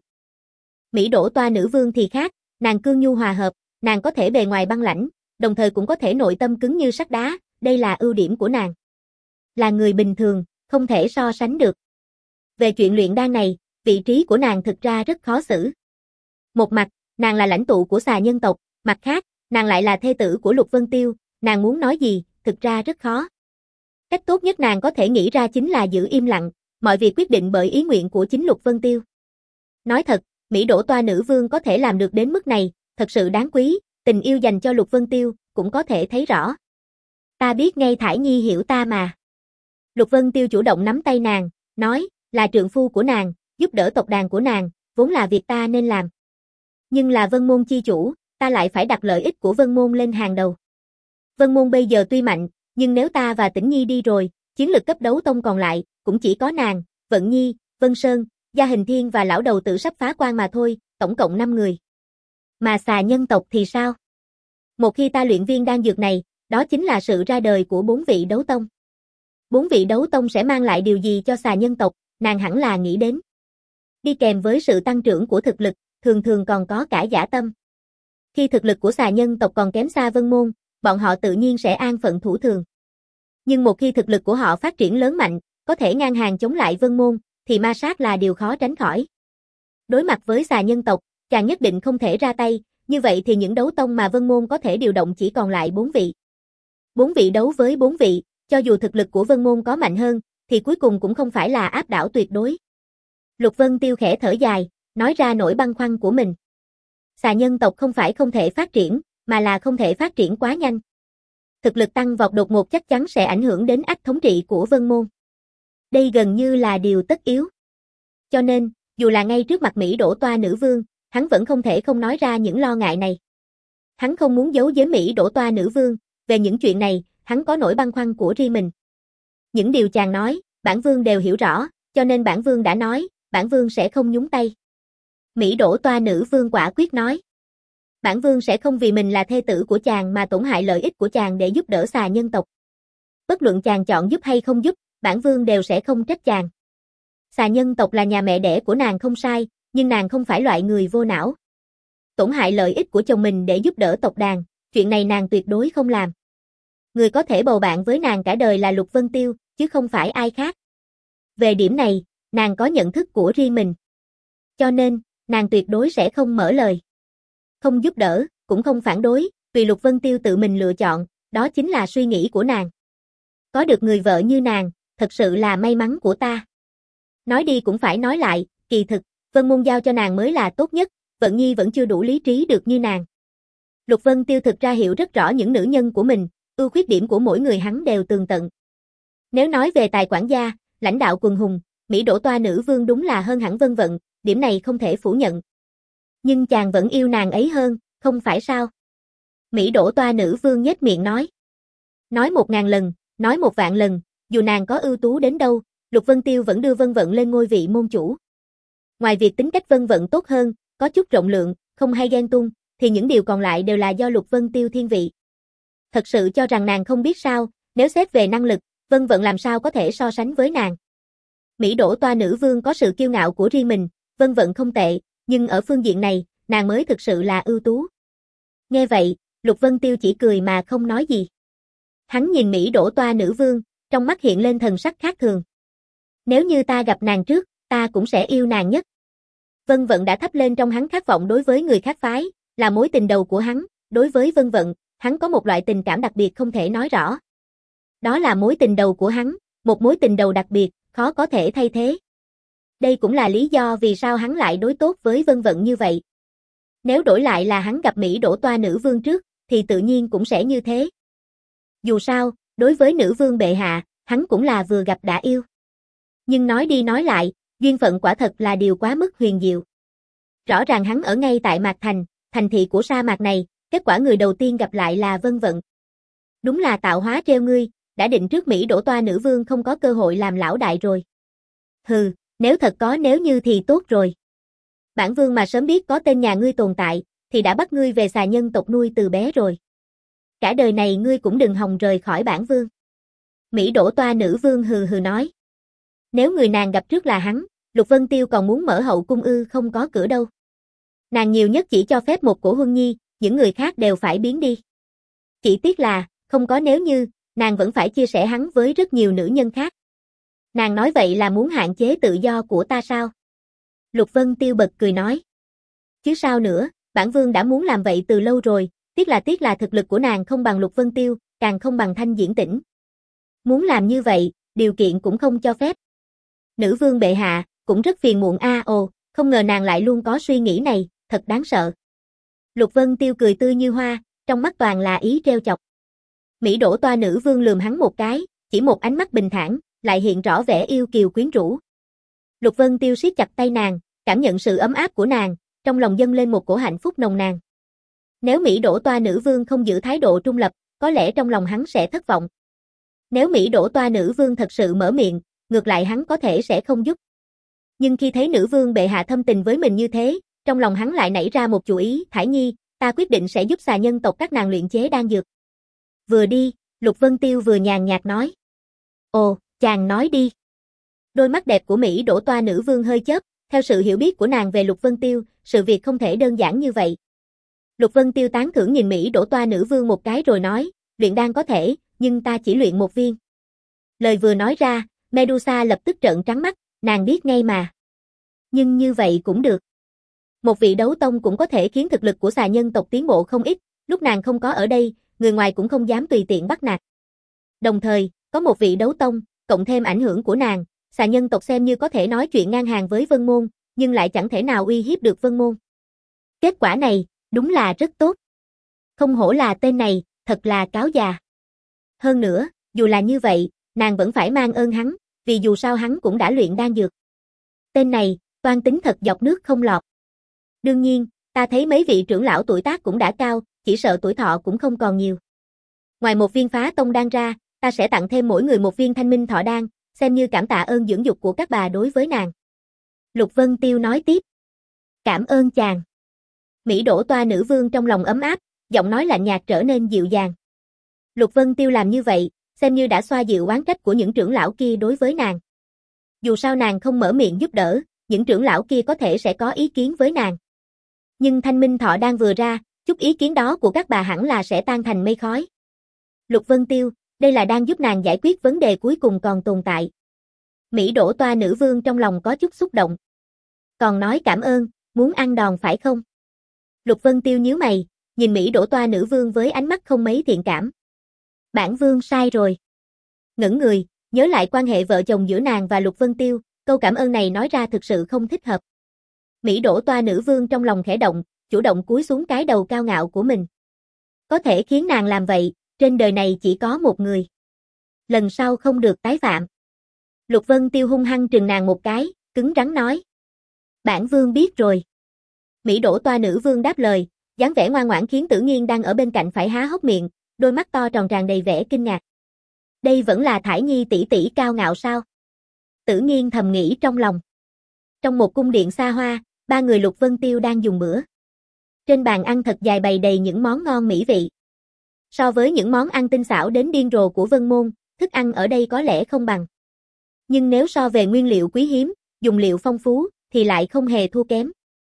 Mỹ Đỗ Toa nữ vương thì khác, nàng cương nhu hòa hợp, nàng có thể bề ngoài băng lãnh, đồng thời cũng có thể nội tâm cứng như sắt đá, đây là ưu điểm của nàng. Là người bình thường, không thể so sánh được. Về chuyện luyện đan này, vị trí của nàng thực ra rất khó xử. Một mặt, nàng là lãnh tụ của xà nhân tộc, mặt khác, nàng lại là thê tử của Lục Vân Tiêu, nàng muốn nói gì, thực ra rất khó. Cách tốt nhất nàng có thể nghĩ ra chính là giữ im lặng, mọi việc quyết định bởi ý nguyện của chính Lục Vân Tiêu. Nói thật, Mỹ Đỗ Toa nữ vương có thể làm được đến mức này, thật sự đáng quý, tình yêu dành cho Lục Vân Tiêu, cũng có thể thấy rõ. Ta biết ngay Thải Nhi hiểu ta mà. Lục Vân Tiêu chủ động nắm tay nàng, nói, là trượng phu của nàng, giúp đỡ tộc đàn của nàng, vốn là việc ta nên làm. Nhưng là Vân Môn chi chủ, ta lại phải đặt lợi ích của Vân Môn lên hàng đầu. Vân Môn bây giờ tuy mạnh, nhưng nếu ta và Tĩnh Nhi đi rồi, chiến lực cấp đấu tông còn lại, cũng chỉ có nàng, Vận Nhi, Vân Sơn, Gia Hình Thiên và lão đầu tử sắp phá quan mà thôi, tổng cộng năm người. Mà xà nhân tộc thì sao? Một khi ta luyện viên đan dược này, đó chính là sự ra đời của bốn vị đấu tông. Bốn vị đấu tông sẽ mang lại điều gì cho xà nhân tộc, nàng hẳn là nghĩ đến. Đi kèm với sự tăng trưởng của thực lực, thường thường còn có cả dã tâm. Khi thực lực của xà nhân tộc còn kém xa Vân Môn, bọn họ tự nhiên sẽ an phận thủ thường. Nhưng một khi thực lực của họ phát triển lớn mạnh, có thể ngang hàng chống lại Vân Môn, thì ma sát là điều khó tránh khỏi. Đối mặt với xà nhân tộc, chàng nhất định không thể ra tay, như vậy thì những đấu tông mà Vân Môn có thể điều động chỉ còn lại bốn vị. Bốn vị đấu với bốn vị, cho dù thực lực của Vân Môn có mạnh hơn, thì cuối cùng cũng không phải là áp đảo tuyệt đối. Lục Vân Tiêu khẽ thở dài, nói ra nỗi băn khoăn của mình. Xà nhân tộc không phải không thể phát triển, mà là không thể phát triển quá nhanh. Thực lực tăng vọt đột ngột chắc chắn sẽ ảnh hưởng đến ách thống trị của Vân Môn. Đây gần như là điều tất yếu. Cho nên, dù là ngay trước mặt Mỹ Đỗ Toa nữ vương, hắn vẫn không thể không nói ra những lo ngại này. Hắn không muốn giấu giếm Mỹ Đỗ Toa nữ vương, về những chuyện này, hắn có nỗi băn khoăn của riêng mình. Những điều chàng nói, bản vương đều hiểu rõ, cho nên bản vương đã nói, bản vương sẽ không nhúng tay. Mỹ Đỗ Toa nữ vương quả quyết nói. Bản vương sẽ không vì mình là thê tử của chàng mà tổn hại lợi ích của chàng để giúp đỡ xà nhân tộc. Bất luận chàng chọn giúp hay không giúp, bản vương đều sẽ không trách chàng. Xà nhân tộc là nhà mẹ đẻ của nàng không sai, nhưng nàng không phải loại người vô não. Tổn hại lợi ích của chồng mình để giúp đỡ tộc đàn, chuyện này nàng tuyệt đối không làm. Người có thể bầu bạn với nàng cả đời là Lục Vân Tiêu, chứ không phải ai khác. Về điểm này, nàng có nhận thức của riêng mình. Cho nên, nàng tuyệt đối sẽ không mở lời. Không giúp đỡ, cũng không phản đối, tùy Lục Vân Tiêu tự mình lựa chọn, đó chính là suy nghĩ của nàng. Có được người vợ như nàng, thật sự là may mắn của ta. Nói đi cũng phải nói lại, kỳ thực, Vân Môn giao cho nàng mới là tốt nhất, Vận Nhi vẫn chưa đủ lý trí được như nàng. Lục Vân Tiêu thực ra hiểu rất rõ những nữ nhân của mình, ưu khuyết điểm của mỗi người hắn đều tường tận. Nếu nói về tài quản gia, lãnh đạo quần hùng, Mỹ Đỗ Toa nữ vương đúng là hơn hẳn Vân Vận, điểm này không thể phủ nhận. Nhưng chàng vẫn yêu nàng ấy hơn, không phải sao? Mỹ Đỗ Toa nữ vương nhếch miệng nói. Nói một ngàn lần, nói một vạn lần, dù nàng có ưu tú đến đâu, Lục Vân Tiêu vẫn đưa Vân Vận lên ngôi vị môn chủ. Ngoài việc tính cách Vân Vận tốt hơn, có chút rộng lượng, không hay ghen tung, thì những điều còn lại đều là do Lục Vân Tiêu thiên vị. Thật sự cho rằng nàng không biết sao, nếu xét về năng lực, Vân Vận làm sao có thể so sánh với nàng. Mỹ Đỗ Toa nữ vương có sự kiêu ngạo của riêng mình, Vân Vận không tệ, nhưng ở phương diện này, nàng mới thực sự là ưu tú. Nghe vậy, Lục Vân Tiêu chỉ cười mà không nói gì. Hắn nhìn Mỹ Đỗ Toa nữ vương, trong mắt hiện lên thần sắc khác thường. Nếu như ta gặp nàng trước, ta cũng sẽ yêu nàng nhất. Vân Vận đã thắp lên trong hắn khát vọng đối với người khác phái, là mối tình đầu của hắn, đối với Vân Vận, hắn có một loại tình cảm đặc biệt không thể nói rõ. Đó là mối tình đầu của hắn, một mối tình đầu đặc biệt, khó có thể thay thế. Đây cũng là lý do vì sao hắn lại đối tốt với Vân Vận như vậy. Nếu đổi lại là hắn gặp Mỹ Đỗ Toa nữ vương trước, thì tự nhiên cũng sẽ như thế. Dù sao, đối với nữ vương bệ hạ, hắn cũng là vừa gặp đã yêu. Nhưng nói đi nói lại, duyên phận quả thật là điều quá mức huyền diệu. Rõ ràng hắn ở ngay tại Mạc Thành, thành thị của sa mạc này, kết quả người đầu tiên gặp lại là Vân Vận. Đúng là tạo hóa treo ngươi, đã định trước Mỹ Đỗ Toa nữ vương không có cơ hội làm lão đại rồi. Hừ, nếu thật có nếu như thì tốt rồi. Bản vương mà sớm biết có tên nhà ngươi tồn tại, thì đã bắt ngươi về xà nhân tộc nuôi từ bé rồi. Cả đời này ngươi cũng đừng hòng rời khỏi bản vương. Mỹ Đỗ Toa nữ vương hừ hừ nói. Nếu người nàng gặp trước là hắn, Lục Vân Tiêu còn muốn mở hậu cung ư không có cửa đâu. Nàng nhiều nhất chỉ cho phép một cổ huân nhi, những người khác đều phải biến đi. Chỉ tiếc là, không có nếu như, nàng vẫn phải chia sẻ hắn với rất nhiều nữ nhân khác. Nàng nói vậy là muốn hạn chế tự do của ta sao? Lục Vân Tiêu bật cười nói. Chứ sao nữa, bản vương đã muốn làm vậy từ lâu rồi, tiếc là tiếc là thực lực của nàng không bằng Lục Vân Tiêu, càng không bằng Thanh Diễn Tĩnh. Muốn làm như vậy, điều kiện cũng không cho phép. Nữ vương bệ hạ, cũng rất phiền muộn a à, ồ, không ngờ nàng lại luôn có suy nghĩ này, thật đáng sợ. Lục Vân Tiêu cười tươi như hoa, trong mắt toàn là ý trêu chọc. Mỹ Đỗ Toa nữ vương lườm hắn một cái, chỉ một ánh mắt bình thản, lại hiện rõ vẻ yêu kiều quyến rũ. Lục Vân Tiêu siết chặt tay nàng, cảm nhận sự ấm áp của nàng, trong lòng dâng lên một cổ hạnh phúc nồng nàn. Nếu Mỹ Đỗ Toa nữ vương không giữ thái độ trung lập, có lẽ trong lòng hắn sẽ thất vọng. Nếu Mỹ Đỗ Toa nữ vương thật sự mở miệng, ngược lại hắn có thể sẽ không giúp. Nhưng khi thấy nữ vương bệ hạ thâm tình với mình như thế, trong lòng hắn lại nảy ra một chủ ý, Thải Nhi, ta quyết định sẽ giúp xà nhân tộc các nàng luyện chế đan dược. Vừa đi, Lục Vân Tiêu vừa nhàn nhạt nói. Ồ, chàng nói đi. Đôi mắt đẹp của Mỹ Đỗ Toa nữ vương hơi chớp, theo sự hiểu biết của nàng về Lục Vân Tiêu, sự việc không thể đơn giản như vậy. Lục Vân Tiêu tán thưởng nhìn Mỹ Đỗ Toa nữ vương một cái rồi nói, luyện đan có thể, nhưng ta chỉ luyện một viên. Lời vừa nói ra, Medusa lập tức trợn trắng mắt, nàng biết ngay mà. Nhưng như vậy cũng được. Một vị đấu tông cũng có thể khiến thực lực của xà nhân tộc tiến bộ không ít, lúc nàng không có ở đây, người ngoài cũng không dám tùy tiện bắt nạt. Đồng thời, có một vị đấu tông, cộng thêm ảnh hưởng của nàng, xà nhân tộc xem như có thể nói chuyện ngang hàng với Vân Môn, nhưng lại chẳng thể nào uy hiếp được Vân Môn. Kết quả này, đúng là rất tốt. Không hổ là tên này, thật là cáo già. Hơn nữa, dù là như vậy, nàng vẫn phải mang ơn hắn, vì dù sao hắn cũng đã luyện đan dược. Tên này, toan tính thật dọc nước không lọt. Đương nhiên, ta thấy mấy vị trưởng lão tuổi tác cũng đã cao, chỉ sợ tuổi thọ cũng không còn nhiều. Ngoài một viên phá tông đan ra, ta sẽ tặng thêm mỗi người một viên thanh minh thọ đan, xem như cảm tạ ơn dưỡng dục của các bà đối với nàng. Lục Vân Tiêu nói tiếp. Cảm ơn chàng. Mỹ Đỗ Toa nữ vương trong lòng ấm áp, giọng nói lạnh nhạt trở nên dịu dàng. Lục Vân Tiêu làm như vậy, xem như đã xoa dịu oán trách của những trưởng lão kia đối với nàng. Dù sao nàng không mở miệng giúp đỡ, những trưởng lão kia có thể sẽ có ý kiến với nàng. Nhưng thanh minh thọ đan vừa ra, chút ý kiến đó của các bà hẳn là sẽ tan thành mây khói. Lục Vân Tiêu, đây là đang giúp nàng giải quyết vấn đề cuối cùng còn tồn tại. Mỹ Đỗ Toa nữ vương trong lòng có chút xúc động. Còn nói cảm ơn, muốn ăn đòn phải không? Lục Vân Tiêu nhíu mày, nhìn Mỹ Đỗ Toa nữ vương với ánh mắt không mấy thiện cảm. Bản vương sai rồi. Ngẩng người, nhớ lại quan hệ vợ chồng giữa nàng và Lục Vân Tiêu, câu cảm ơn này nói ra thực sự không thích hợp. Mỹ Đỗ Toa nữ vương trong lòng khẽ động, chủ động cúi xuống cái đầu cao ngạo của mình. Có thể khiến nàng làm vậy, trên đời này chỉ có một người. Lần sau không được tái phạm. Lục Vân Tiêu hung hăng trừng nàng một cái, cứng rắn nói. Bản vương biết rồi. Mỹ đổ toa nữ vương đáp lời, dáng vẻ ngoan ngoãn khiến Tử Nghiên đang ở bên cạnh phải há hốc miệng, đôi mắt to tròn tràn đầy vẻ kinh ngạc. Đây vẫn là Thải Nhi tỷ tỷ cao ngạo sao? Tử Nghiên thầm nghĩ trong lòng. Trong một cung điện xa hoa, ba người Lục Vân Tiêu đang dùng bữa. Trên bàn ăn thật dài bày đầy những món ngon mỹ vị. So với những món ăn tinh xảo đến điên rồ của Vân Môn, thức ăn ở đây có lẽ không bằng. Nhưng nếu so về nguyên liệu quý hiếm, dùng liệu phong phú, thì lại không hề thua kém.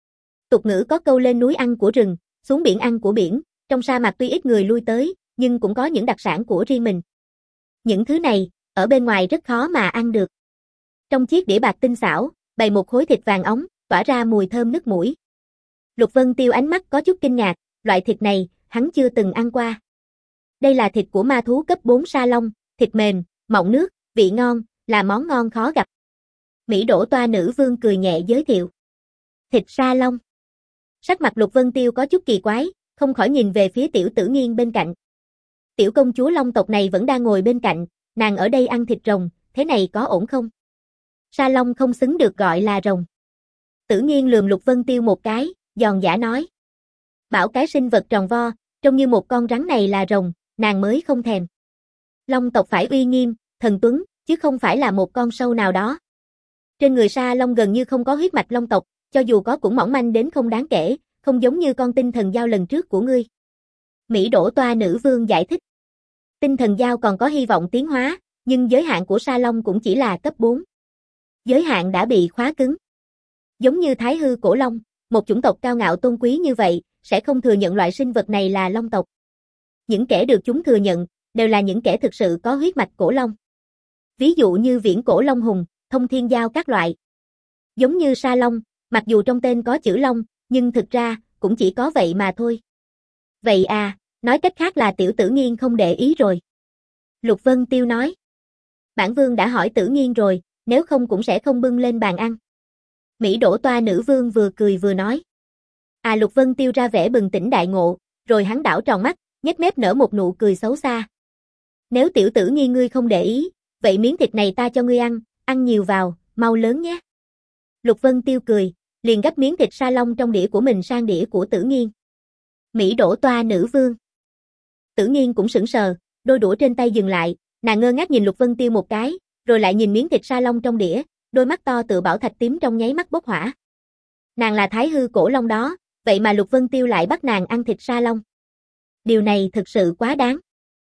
Tục ngữ có câu lên núi ăn của rừng, xuống biển ăn của biển, trong sa mạc tuy ít người lui tới, nhưng cũng có những đặc sản của riêng mình. Những thứ này, ở bên ngoài rất khó mà ăn được. Trong chiếc đĩa bạc tinh xảo, bày một khối thịt vàng óng, tỏa ra mùi thơm nức mũi. Lục Vân Tiêu ánh mắt có chút kinh ngạc, loại thịt này, hắn chưa từng ăn qua. Đây là thịt của ma thú cấp bốn sa long, thịt mềm, mọng nước, vị ngon, là món ngon khó gặp. Mỹ đổ toa nữ vương cười nhẹ giới thiệu. Thịt sa long. Sắc mặt Lục Vân Tiêu có chút kỳ quái, không khỏi nhìn về phía tiểu Tử Nghiên bên cạnh. Tiểu công chúa long tộc này vẫn đang ngồi bên cạnh, nàng ở đây ăn thịt rồng, thế này có ổn không? Sa long không xứng được gọi là rồng. Tử Nghiên lườm Lục Vân Tiêu một cái, giòn giả nói. Bảo cái sinh vật tròn vo, trông như một con rắn này là rồng, nàng mới không thèm. Long tộc phải uy nghiêm, thần tuấn, chứ không phải là một con sâu nào đó. Trên người Sa Long gần như không có huyết mạch long tộc, cho dù có cũng mỏng manh đến không đáng kể, không giống như con tinh thần dao lần trước của ngươi. Mỹ đổ toa nữ vương giải thích. Tinh thần dao còn có hy vọng tiến hóa, nhưng giới hạn của Sa Long cũng chỉ là cấp bốn. Giới hạn đã bị khóa cứng. Giống như Thái Hư Cổ Long, một chủng tộc cao ngạo tôn quý như vậy, sẽ không thừa nhận loại sinh vật này là long tộc. Những kẻ được chúng thừa nhận, đều là những kẻ thực sự có huyết mạch cổ long. Ví dụ như viễn cổ long hùng, thông thiên giao các loại. Giống như Sa Long, mặc dù trong tên có chữ long, nhưng thực ra, cũng chỉ có vậy mà thôi. Vậy à, nói cách khác là tiểu Tử Nghiên không để ý rồi. Lục Vân Tiêu nói. Bản vương đã hỏi Tử Nghiên rồi, nếu không cũng sẽ không bưng lên bàn ăn. Mỹ đổ toa nữ vương vừa cười vừa nói. À Lục Vân Tiêu ra vẻ bừng tỉnh đại ngộ, rồi hắn đảo tròn mắt, nhếch mép nở một nụ cười xấu xa. Nếu tiểu Tử Nghiên ngươi không để ý, vậy miếng thịt này ta cho ngươi ăn, ăn nhiều vào, mau lớn nhé. Lục Vân Tiêu cười, liền gấp miếng thịt sa long trong đĩa của mình sang đĩa của Tử Nghiên. Mỹ đổ toa nữ vương. Tử Nghiên cũng sững sờ, đôi đũa trên tay dừng lại, nàng ngơ ngác nhìn Lục Vân Tiêu một cái, rồi lại nhìn miếng thịt sa long trong đĩa, đôi mắt to tựa bảo thạch tím trong nháy mắt bốc hỏa. Nàng là Thái Hư Cổ Long đó, vậy mà Lục Vân Tiêu lại bắt nàng ăn thịt sa long. Điều này thực sự quá đáng.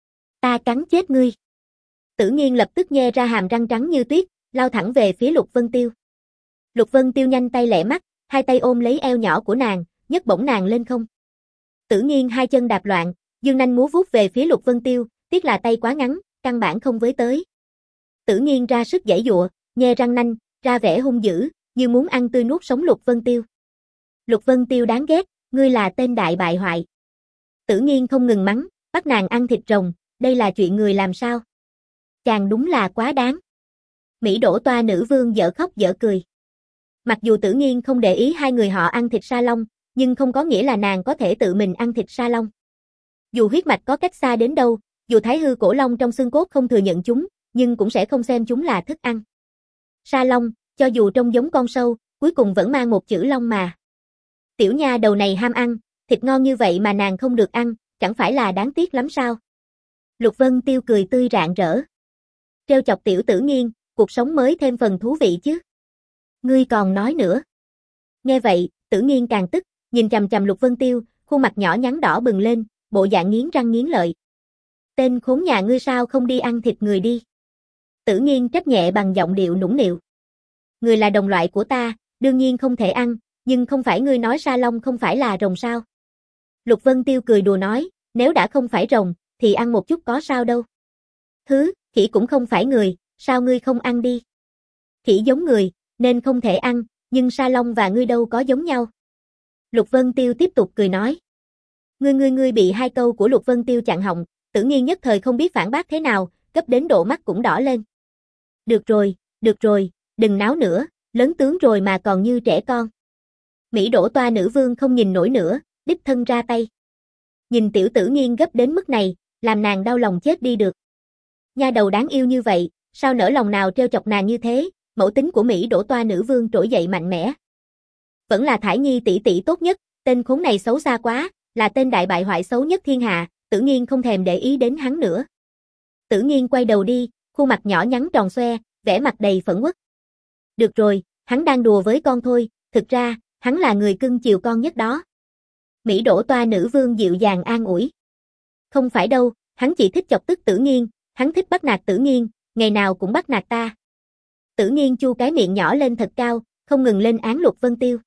Ta cắn chết ngươi. Tử Nghiên lập tức nhe ra hàm răng trắng như tuyết, lao thẳng về phía Lục Vân Tiêu. Lục Vân Tiêu nhanh tay lẹ mắt, hai tay ôm lấy eo nhỏ của nàng, nhấc bổng nàng lên không. Tử Nghiên hai chân đạp loạn, dương nanh múa vuốt về phía Lục Vân Tiêu, tiếc là tay quá ngắn, căn bản không với tới. Tử Nghiên ra sức giãy giụa, nhe răng nanh, ra vẻ hung dữ, như muốn ăn tươi nuốt sống Lục Vân Tiêu. Lục Vân Tiêu đáng ghét, ngươi là tên đại bại hoại. Tử Nghiên không ngừng mắng, bắt nàng ăn thịt rồng, đây là chuyện người làm sao? Chàng đúng là quá đáng. Mỹ đổ toa nữ vương dở khóc dở cười. Mặc dù Tử Nghiên không để ý hai người họ ăn thịt sa long, nhưng không có nghĩa là nàng có thể tự mình ăn thịt sa long. Dù huyết mạch có cách xa đến đâu, dù Thái Hư Cổ Long trong xương cốt không thừa nhận chúng, nhưng cũng sẽ không xem chúng là thức ăn. Sa long, cho dù trông giống con sâu, cuối cùng vẫn mang một chữ long mà. Tiểu nha đầu này ham ăn, thịt ngon như vậy mà nàng không được ăn, chẳng phải là đáng tiếc lắm sao? Lục Vân Tiêu cười tươi rạng rỡ. Trêu chọc tiểu Tử Nghiên, cuộc sống mới thêm phần thú vị chứ. Ngươi còn nói nữa. Nghe vậy, Tử Nghiên càng tức, nhìn chằm chằm Lục Vân Tiêu, khuôn mặt nhỏ nhắn đỏ bừng lên, bộ dạng nghiến răng nghiến lợi. Tên khốn nhà ngươi sao không đi ăn thịt người đi? Tử Nghiên trách nhẹ bằng giọng điệu nũng nịu. Người là đồng loại của ta, đương nhiên không thể ăn, nhưng không phải ngươi nói sa long không phải là rồng sao? Lục Vân Tiêu cười đùa nói, nếu đã không phải rồng, thì ăn một chút có sao đâu. Thứ, khỉ cũng không phải người, sao ngươi không ăn đi? Khỉ giống người, nên không thể ăn, nhưng sa long và ngươi đâu có giống nhau. Lục Vân Tiêu tiếp tục cười nói. Ngươi ngươi ngươi bị hai câu của Lục Vân Tiêu chặn họng, Tử Nghiên nhất thời không biết phản bác thế nào, gấp đến độ mắt cũng đỏ lên. Được rồi, được rồi, đừng náo nữa, lớn tướng rồi mà còn như trẻ con. Mỹ đổ toa nữ vương không nhìn nổi nữa, đích thân ra tay. Nhìn tiểu tử nghiên gấp đến mức này, làm nàng đau lòng chết đi được. Nha đầu đáng yêu như vậy, sao nỡ lòng nào trêu chọc nàng như thế, mẫu tính của Mỹ đổ toa nữ vương trỗi dậy mạnh mẽ. Vẫn là Thải Nhi tỷ tỷ tốt nhất, tên khốn này xấu xa quá, là tên đại bại hoại xấu nhất thiên hạ, Tử Nghiên không thèm để ý đến hắn nữa. Tử Nghiên quay đầu đi, khuôn mặt nhỏ nhắn tròn xoe, vẻ mặt đầy phẫn uất. Được rồi, hắn đang đùa với con thôi, thực ra, hắn là người cưng chiều con nhất đó. Mỹ đổ toa nữ vương dịu dàng an ủi. Không phải đâu, hắn chỉ thích chọc tức Tử Nghiên, hắn thích bắt nạt Tử Nghiên, ngày nào cũng bắt nạt ta. Tử Nghiên chu cái miệng nhỏ lên thật cao, không ngừng lên án Lục Vân Tiêu.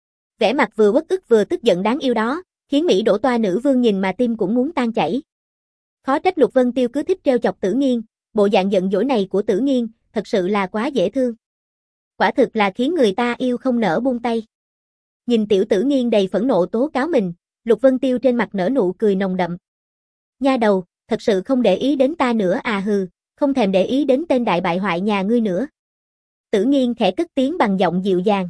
Vẻ mặt vừa uất ức vừa tức giận đáng yêu đó, khiến Mỹ đổ toa nữ vương nhìn mà tim cũng muốn tan chảy. Khó trách Lục Vân Tiêu cứ thích trêu chọc Tử Nghiên, bộ dạng giận dỗi này của Tử Nghiên, thật sự là quá dễ thương. Quả thực là khiến người ta yêu không nỡ buông tay. Nhìn tiểu Tử Nghiên đầy phẫn nộ tố cáo mình, Lục Vân Tiêu trên mặt nở nụ cười nồng đậm. Nha đầu, thật sự không để ý đến ta nữa à hừ, không thèm để ý đến tên đại bại hoại nhà ngươi nữa. Tử Nghiên khẽ cất tiếng bằng giọng dịu dàng.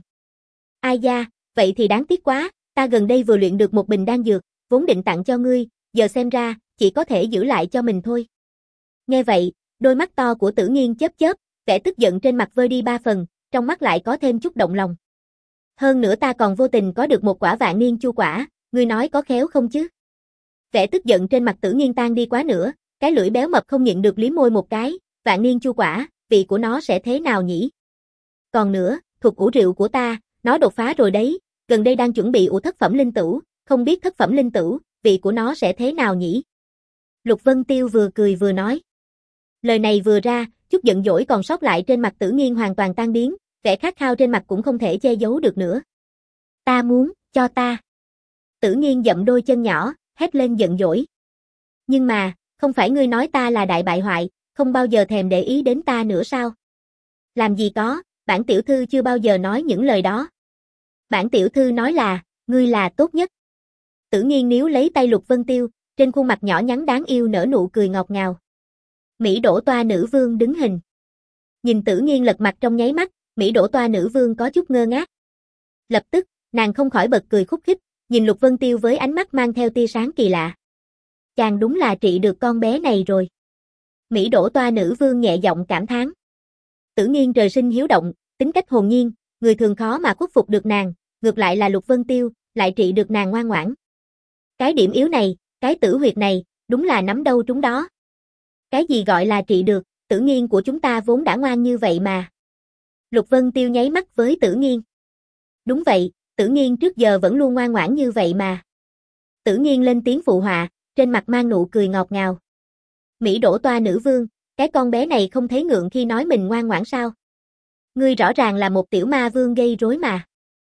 Ai da, vậy thì đáng tiếc quá, ta gần đây vừa luyện được một bình đan dược, vốn định tặng cho ngươi, giờ xem ra, chỉ có thể giữ lại cho mình thôi. Nghe vậy, đôi mắt to của Tử Nghiên chớp chớp, vẻ tức giận trên mặt vơi đi ba phần, trong mắt lại có thêm chút động lòng. Hơn nữa ta còn vô tình có được một quả vạn niên chu quả, ngươi nói có khéo không chứ? Vẻ tức giận trên mặt Tử Nghiên tan đi quá nữa, cái lưỡi béo mập không nhịn được liếm môi một cái, vạn niên chu quả, vị của nó sẽ thế nào nhỉ? Còn nữa, thuật ủ rượu của ta, nó đột phá rồi đấy, gần đây đang chuẩn bị ủ thất phẩm linh tửu, không biết thất phẩm linh tửu, vị của nó sẽ thế nào nhỉ? Lục Vân Tiêu vừa cười vừa nói. Lời này vừa ra, chút giận dỗi còn sót lại trên mặt Tử Nghiên hoàn toàn tan biến, vẻ khát khao trên mặt cũng không thể che giấu được nữa. Ta muốn, cho ta. Tử Nghiên dậm đôi chân nhỏ, hét lên giận dỗi. Nhưng mà, không phải ngươi nói ta là đại bại hoại, không bao giờ thèm để ý đến ta nữa sao? Làm gì có, bản tiểu thư chưa bao giờ nói những lời đó. Bản tiểu thư nói là, ngươi là tốt nhất. Tử Nghiên níu lấy tay Lục Vân Tiêu, trên khuôn mặt nhỏ nhắn đáng yêu nở nụ cười ngọt ngào. Mỹ đổ toa nữ vương đứng hình. Nhìn Tử Nghiên lật mặt trong nháy mắt, Mỹ đổ toa nữ vương có chút ngơ ngác. Lập tức, nàng không khỏi bật cười khúc khích, nhìn Lục Vân Tiêu với ánh mắt mang theo tia sáng kỳ lạ. Chàng đúng là trị được con bé này rồi. Mỹ đổ toa nữ vương nhẹ giọng cảm thán. Tử Nghiên trời sinh hiếu động, tính cách hồn nhiên, người thường khó mà khuất phục được nàng, ngược lại là Lục Vân Tiêu, lại trị được nàng ngoan ngoãn. Cái điểm yếu này, cái tử huyệt này, đúng là nắm đâu trúng đó. Cái gì gọi là trị được, Tử Nghiên của chúng ta vốn đã ngoan như vậy mà. Lục Vân Tiêu nháy mắt với Tử Nghiên. Đúng vậy, Tử Nghiên trước giờ vẫn luôn ngoan ngoãn như vậy mà. Tử Nghiên lên tiếng phụ họa, trên mặt mang nụ cười ngọt ngào. Mỹ đổ toa nữ vương, cái con bé này không thấy ngượng khi nói mình ngoan ngoãn sao? Ngươi rõ ràng là một tiểu ma vương gây rối mà.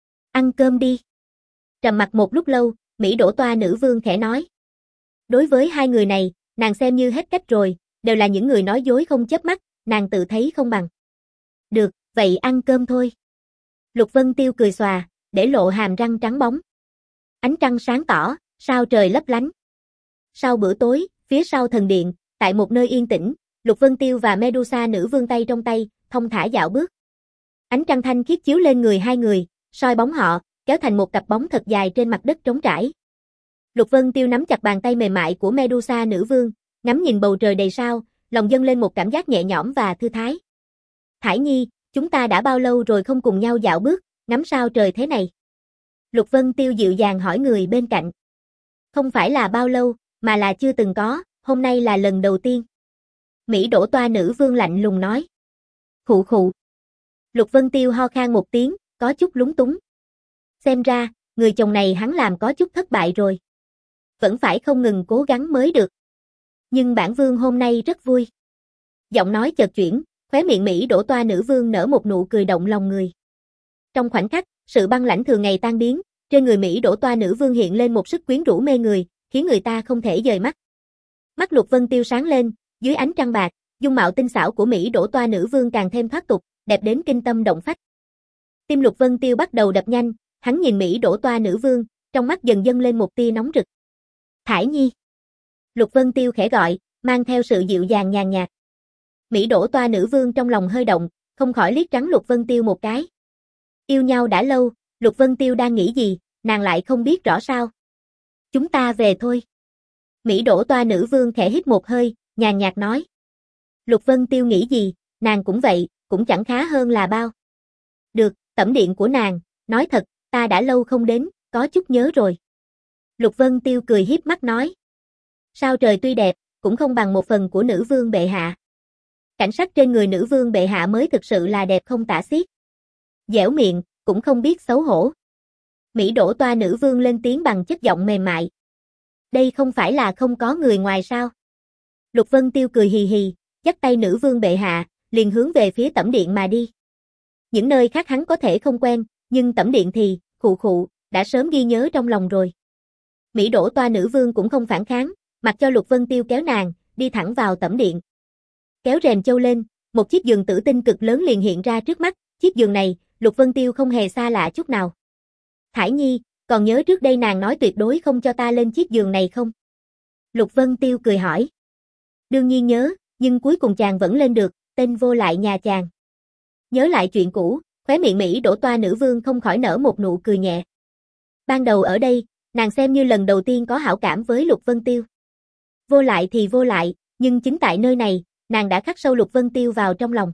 Ăn cơm đi. Trầm mặc một lúc lâu, Mỹ đổ toa nữ vương khẽ nói. Đối với hai người này, nàng xem như hết cách rồi, đều là những người nói dối không chớp mắt, nàng tự thấy không bằng. Được, vậy ăn cơm thôi. Lục Vân Tiêu cười xòa, để lộ hàm răng trắng bóng. Ánh trăng sáng tỏ, sao trời lấp lánh. Sau bữa tối, phía sau thần điện, tại một nơi yên tĩnh, Lục Vân Tiêu và Medusa nữ vương tay trong tay, thong thả dạo bước. Ánh trăng thanh khiết chiếu lên người hai người, soi bóng họ, kéo thành một cặp bóng thật dài trên mặt đất trống trải. Lục Vân Tiêu nắm chặt bàn tay mềm mại của Medusa nữ vương, ngắm nhìn bầu trời đầy sao, lòng dâng lên một cảm giác nhẹ nhõm và thư thái. Thải Nhi, chúng ta đã bao lâu rồi không cùng nhau dạo bước, ngắm sao trời thế này? Lục Vân Tiêu dịu dàng hỏi người bên cạnh. Không phải là bao lâu, mà là chưa từng có, hôm nay là lần đầu tiên. Mỹ đổ toa nữ vương lạnh lùng nói. Khụ khụ. Lục Vân Tiêu ho khan một tiếng, có chút lúng túng. Xem ra, người chồng này hắn làm có chút thất bại rồi. Vẫn phải không ngừng cố gắng mới được. Nhưng bản vương hôm nay rất vui. Giọng nói chợt chuyển, khóe miệng Mỹ đổ toa nữ vương nở một nụ cười động lòng người. Trong khoảnh khắc, sự băng lãnh thường ngày tan biến, trên người Mỹ đổ toa nữ vương hiện lên một sức quyến rũ mê người, khiến người ta không thể dời mắt. Mắt Lục Vân Tiêu sáng lên, dưới ánh trăng bạc, dung mạo tinh xảo của Mỹ đổ toa nữ vương càng thêm thoát tục, đẹp đến kinh tâm động phách. Tim Lục Vân Tiêu bắt đầu đập nhanh, hắn nhìn Mỹ đổ toa nữ vương, trong mắt dần dâng lên một tia nóng rực. Thải Nhi. Lục Vân Tiêu khẽ gọi, mang theo sự dịu dàng nhàn nhạt. Mỹ đổ toa nữ vương trong lòng hơi động, không khỏi liếc trắng Lục Vân Tiêu một cái. Yêu nhau đã lâu, Lục Vân Tiêu đang nghĩ gì, nàng lại không biết rõ sao. Chúng ta về thôi. Mỹ đổ toa nữ vương khẽ hít một hơi, nhàn nhạt nói. Lục Vân Tiêu nghĩ gì, nàng cũng vậy, cũng chẳng khá hơn là bao. Được, tẩm điện của nàng, nói thật, ta đã lâu không đến, có chút nhớ rồi. Lục Vân Tiêu cười hiếp mắt nói. Sao trời tuy đẹp, cũng không bằng một phần của nữ vương bệ hạ. Cảnh sắc trên người nữ vương bệ hạ mới thực sự là đẹp không tả xiết. Dẻo miệng, cũng không biết xấu hổ. Mỹ đổ toa nữ vương lên tiếng bằng chất giọng mềm mại. Đây không phải là không có người ngoài sao? Lục Vân Tiêu cười hì hì, dắt tay nữ vương bệ hạ, liền hướng về phía tẩm điện mà đi. Những nơi khác hắn có thể không quen, nhưng tẩm điện thì, khụ khụ, đã sớm ghi nhớ trong lòng rồi. Mỹ đổ toa nữ vương cũng không phản kháng, mặc cho Lục Vân Tiêu kéo nàng, đi thẳng vào tẩm điện. Kéo rèm châu lên, một chiếc giường tử tinh cực lớn liền hiện ra trước mắt, chiếc giường này, Lục Vân Tiêu không hề xa lạ chút nào. Thải Nhi, còn nhớ trước đây nàng nói tuyệt đối không cho ta lên chiếc giường này không? Lục Vân Tiêu cười hỏi. Đương nhiên nhớ, nhưng cuối cùng chàng vẫn lên được, tên vô lại nhà chàng. Nhớ lại chuyện cũ, khóe miệng Mỹ đổ toa nữ vương không khỏi nở một nụ cười nhẹ. Ban đầu ở đây, nàng xem như lần đầu tiên có hảo cảm với Lục Vân Tiêu. Vô lại thì vô lại, nhưng chính tại nơi này, nàng đã khắc sâu Lục Vân Tiêu vào trong lòng.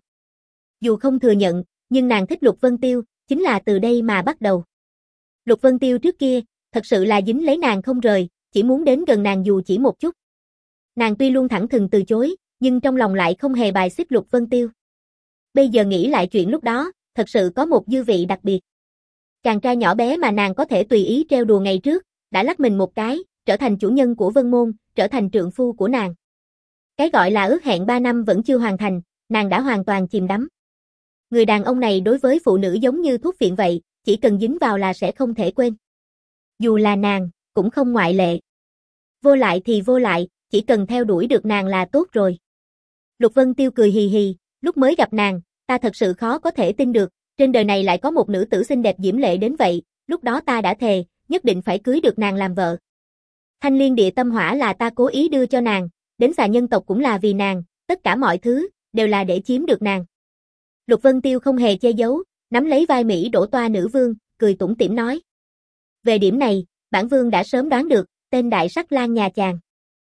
Dù không thừa nhận, nhưng nàng thích Lục Vân Tiêu, chính là từ đây mà bắt đầu. Lục Vân Tiêu trước kia, thật sự là dính lấy nàng không rời, chỉ muốn đến gần nàng dù chỉ một chút. Nàng tuy luôn thẳng thừng từ chối, nhưng trong lòng lại không hề bài xích Lục Vân Tiêu. Bây giờ nghĩ lại chuyện lúc đó, thật sự có một dư vị đặc biệt. Chàng trai nhỏ bé mà nàng có thể tùy ý trêu đùa ngày trước, đã lắc mình một cái, trở thành chủ nhân của Vân Môn, trở thành trượng phu của nàng. Cái gọi là ước hẹn ba năm vẫn chưa hoàn thành, nàng đã hoàn toàn chìm đắm. Người đàn ông này đối với phụ nữ giống như thuốc phiện vậy, chỉ cần dính vào là sẽ không thể quên. Dù là nàng, cũng không ngoại lệ. Vô lại thì vô lại, chỉ cần theo đuổi được nàng là tốt rồi. Lục Vân Tiêu cười hì hì, lúc mới gặp nàng, ta thật sự khó có thể tin được, trên đời này lại có một nữ tử xinh đẹp diễm lệ đến vậy, lúc đó ta đã thề, nhất định phải cưới được nàng làm vợ. Thanh liên địa tâm hỏa là ta cố ý đưa cho nàng, đến xà nhân tộc cũng là vì nàng, tất cả mọi thứ, đều là để chiếm được nàng. Lục Vân Tiêu không hề che giấu, nắm lấy vai Mỹ đổ toa nữ vương, cười tủm tỉm nói. Về điểm này, bản vương đã sớm đoán được, tên đại sắc lang nhà chàng.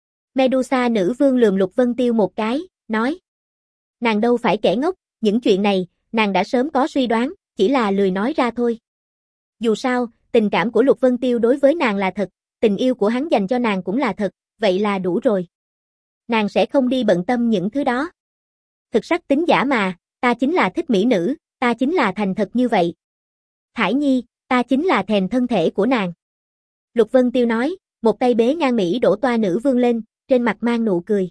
Medusa nữ vương lườm Lục Vân Tiêu một cái, nói. Nàng đâu phải kẻ ngốc, những chuyện này, nàng đã sớm có suy đoán, chỉ là lười nói ra thôi. Dù sao, tình cảm của Lục Vân Tiêu đối với nàng là thật, tình yêu của hắn dành cho nàng cũng là thật, vậy là đủ rồi. Nàng sẽ không đi bận tâm những thứ đó. Thực sắc tính giả mà, ta chính là thích mỹ nữ, ta chính là thành thật như vậy. Thải Nhi, ta chính là thèm thân thể của nàng. Lục Vân Tiêu nói, một tay bế ngang Mỹ đổ toa nữ vương lên, trên mặt mang nụ cười.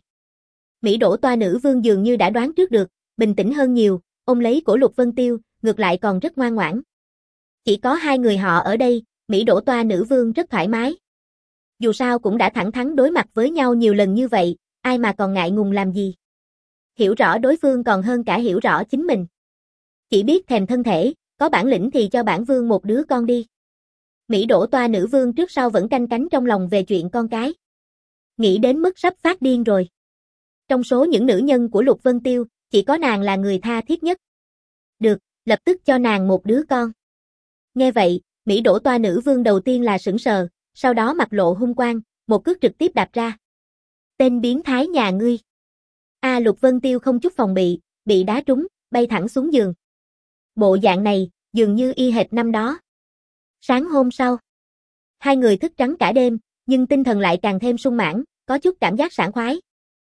Mỹ đổ toa nữ vương dường như đã đoán trước được, bình tĩnh hơn nhiều, ôm lấy cổ Lục Vân Tiêu, ngược lại còn rất ngoan ngoãn. Chỉ có hai người họ ở đây, Mỹ đổ toa nữ vương rất thoải mái. Dù sao cũng đã thẳng thắn đối mặt với nhau nhiều lần như vậy, ai mà còn ngại ngùng làm gì. Hiểu rõ đối phương còn hơn cả hiểu rõ chính mình. Chỉ biết thèm thân thể, có bản lĩnh thì cho bản vương một đứa con đi. Mỹ đổ toa nữ vương trước sau vẫn canh cánh trong lòng về chuyện con cái. Nghĩ đến mức sắp phát điên rồi. Trong số những nữ nhân của Lục Vân Tiêu, chỉ có nàng là người tha thiết nhất. Được, lập tức cho nàng một đứa con. Nghe vậy, Mỹ đổ toa nữ vương đầu tiên là sững sờ, sau đó mặt lộ hung quang, một cước trực tiếp đạp ra. Tên biến thái nhà ngươi. A Lục Vân Tiêu không chút phòng bị, bị đá trúng, bay thẳng xuống giường. Bộ dạng này, dường như y hệt năm đó. Sáng hôm sau, hai người thức trắng cả đêm, nhưng tinh thần lại càng thêm sung mãn, có chút cảm giác sảng khoái.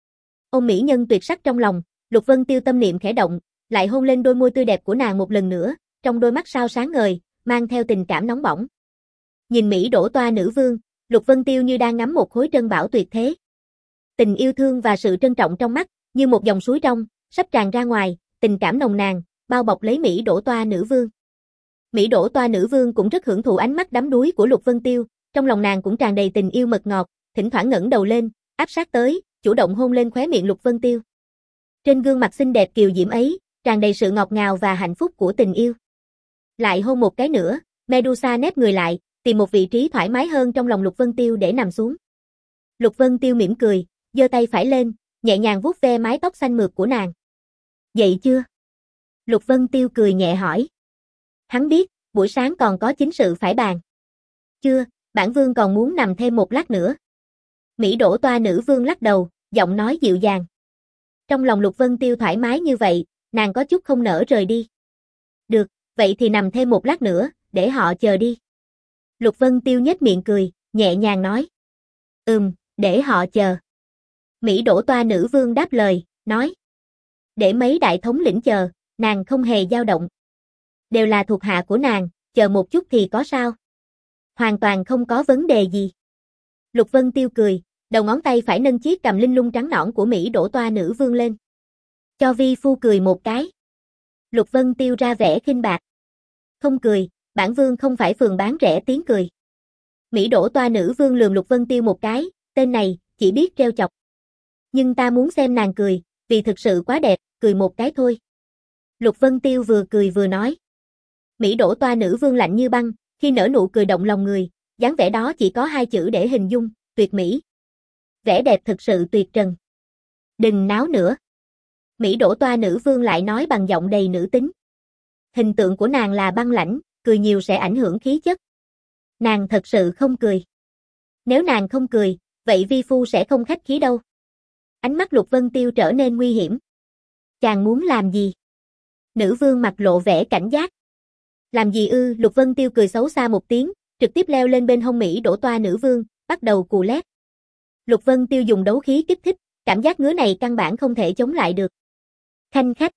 Ôm mỹ nhân tuyệt sắc trong lòng, Lục Vân Tiêu tâm niệm khẽ động, lại hôn lên đôi môi tươi đẹp của nàng một lần nữa, trong đôi mắt sao sáng ngời, mang theo tình cảm nóng bỏng. Nhìn Mỹ đổ toa nữ vương, Lục Vân Tiêu như đang ngắm một khối trân bảo tuyệt thế. Tình yêu thương và sự trân trọng trong mắt, như một dòng suối trong, sắp tràn ra ngoài, tình cảm nồng nàn, bao bọc lấy Mỹ đổ toa nữ vương. Mỹ đổ toa nữ vương cũng rất hưởng thụ ánh mắt đắm đuối của Lục Vân Tiêu, trong lòng nàng cũng tràn đầy tình yêu mật ngọt, thỉnh thoảng ngẩng đầu lên, áp sát tới, chủ động hôn lên khóe miệng Lục Vân Tiêu. Trên gương mặt xinh đẹp kiều diễm ấy, tràn đầy sự ngọt ngào và hạnh phúc của tình yêu. Lại hôn một cái nữa, Medusa nép người lại, tìm một vị trí thoải mái hơn trong lòng Lục Vân Tiêu để nằm xuống. Lục Vân Tiêu mỉm cười, giơ tay phải lên, nhẹ nhàng vuốt ve mái tóc xanh mượt của nàng. Dậy chưa? Lục Vân Tiêu cười nhẹ hỏi. Hắn biết, buổi sáng còn có chính sự phải bàn. Chưa, bản vương còn muốn nằm thêm một lát nữa. Mỹ đổ toa nữ vương lắc đầu, giọng nói dịu dàng. Trong lòng Lục Vân Tiêu thoải mái như vậy, nàng có chút không nỡ rời đi. Được, vậy thì nằm thêm một lát nữa, để họ chờ đi. Lục Vân Tiêu nhếch miệng cười, nhẹ nhàng nói. Ừm, để họ chờ. Mỹ đổ toa nữ vương đáp lời, nói. Để mấy đại thống lĩnh chờ, nàng không hề dao động. Đều là thuộc hạ của nàng, chờ một chút thì có sao. Hoàn toàn không có vấn đề gì. Lục Vân Tiêu cười, đầu ngón tay phải nâng chiếc cầm linh lung trắng nõn của Mỹ đổ toa nữ vương lên. Cho vi phu cười một cái. Lục Vân Tiêu ra vẻ khinh bạc. Không cười, bản vương không phải phường bán rẻ tiếng cười. Mỹ đổ toa nữ vương lườm Lục Vân Tiêu một cái, tên này, chỉ biết trêu chọc. Nhưng ta muốn xem nàng cười, vì thực sự quá đẹp, cười một cái thôi. Lục Vân Tiêu vừa cười vừa nói. Mỹ đổ toa nữ vương lạnh như băng, khi nở nụ cười động lòng người, dáng vẻ đó chỉ có hai chữ để hình dung, tuyệt mỹ. Vẻ đẹp thực sự tuyệt trần. Đừng náo nữa. Mỹ đổ toa nữ vương lại nói bằng giọng đầy nữ tính. Hình tượng của nàng là băng lãnh, cười nhiều sẽ ảnh hưởng khí chất. Nàng thật sự không cười. Nếu nàng không cười, vậy vi phu sẽ không khách khí đâu. Ánh mắt Lục Vân Tiêu trở nên nguy hiểm. Chàng muốn làm gì? Nữ vương mặt lộ vẻ cảnh giác. Làm gì ư? Lục Vân Tiêu cười xấu xa một tiếng, trực tiếp leo lên bên hông Mỹ đổ toa nữ vương, bắt đầu cù lét. Lục Vân Tiêu dùng đấu khí kích thích, cảm giác ngứa này căn bản không thể chống lại được. Khanh khách.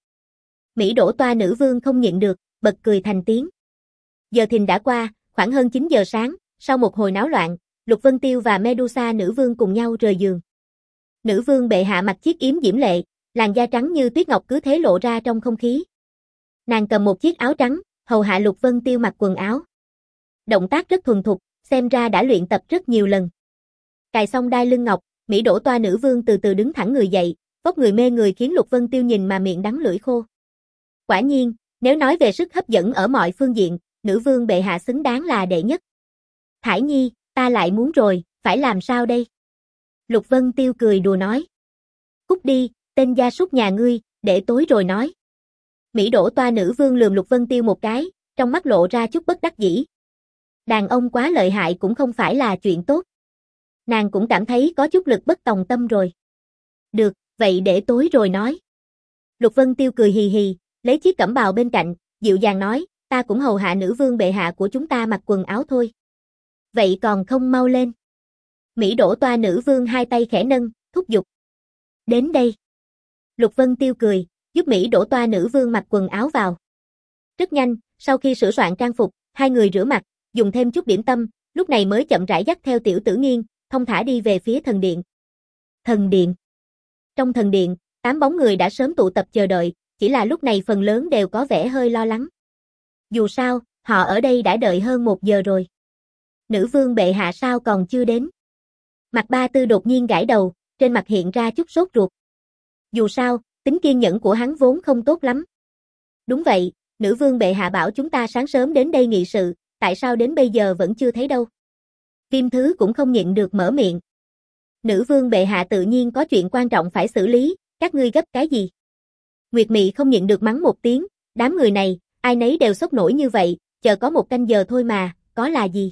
Mỹ đổ toa nữ vương không nhịn được, bật cười thành tiếng. Giờ thìn đã qua, khoảng hơn chín giờ sáng, sau một hồi náo loạn, Lục Vân Tiêu và Medusa nữ vương cùng nhau rời giường. Nữ vương bệ hạ mặc chiếc yếm diễm lệ, làn da trắng như tuyết ngọc cứ thế lộ ra trong không khí. Nàng cầm một chiếc áo trắng, hầu hạ Lục Vân Tiêu mặc quần áo. Động tác rất thuần thục, xem ra đã luyện tập rất nhiều lần. Cài xong đai lưng ngọc, Mỹ đổ toa nữ vương từ từ đứng thẳng người dậy, vóc người mê người khiến Lục Vân Tiêu nhìn mà miệng đắng lưỡi khô. Quả nhiên, nếu nói về sức hấp dẫn ở mọi phương diện, nữ vương bệ hạ xứng đáng là đệ nhất. Thải Nhi, ta lại muốn rồi, phải làm sao đây? Lục Vân Tiêu cười đùa nói. Cút đi, tên gia súc nhà ngươi, để tối rồi nói. Mỹ đổ toa nữ vương lườm Lục Vân Tiêu một cái, trong mắt lộ ra chút bất đắc dĩ. Đàn ông quá lợi hại cũng không phải là chuyện tốt. Nàng cũng cảm thấy có chút lực bất tòng tâm rồi. Được, vậy để tối rồi nói. Lục Vân Tiêu cười hì hì, lấy chiếc cẩm bào bên cạnh, dịu dàng nói, ta cũng hầu hạ nữ vương bệ hạ của chúng ta mặc quần áo thôi. Vậy còn không mau lên. Mỹ đổ toa nữ vương hai tay khẽ nâng, thúc giục. Đến đây. Lục Vân Tiêu cười, giúp Mỹ đổ toa nữ vương mặc quần áo vào. Rất nhanh, sau khi sửa soạn trang phục, hai người rửa mặt, dùng thêm chút điểm tâm, lúc này mới chậm rãi dắt theo Tiểu Tử Nghiên, thông thả đi về phía thần điện. Thần điện. Trong thần điện, tám bóng người đã sớm tụ tập chờ đợi, chỉ là lúc này phần lớn đều có vẻ hơi lo lắng. Dù sao, họ ở đây đã đợi hơn một giờ rồi. Nữ vương bệ hạ sao còn chưa đến? Mạc Ba Tư đột nhiên gãi đầu, trên mặt hiện ra chút sốt ruột. Dù sao, tính kiên nhẫn của hắn vốn không tốt lắm. Đúng vậy, nữ vương bệ hạ bảo chúng ta sáng sớm đến đây nghị sự, tại sao đến bây giờ vẫn chưa thấy đâu? Viêm Thứ cũng không nhịn được mở miệng. Nữ vương bệ hạ tự nhiên có chuyện quan trọng phải xử lý, các ngươi gấp cái gì? Nguyệt Mị không nhịn được mắng một tiếng, đám người này, ai nấy đều sốc nổi như vậy, chờ có một canh giờ thôi mà, có là gì?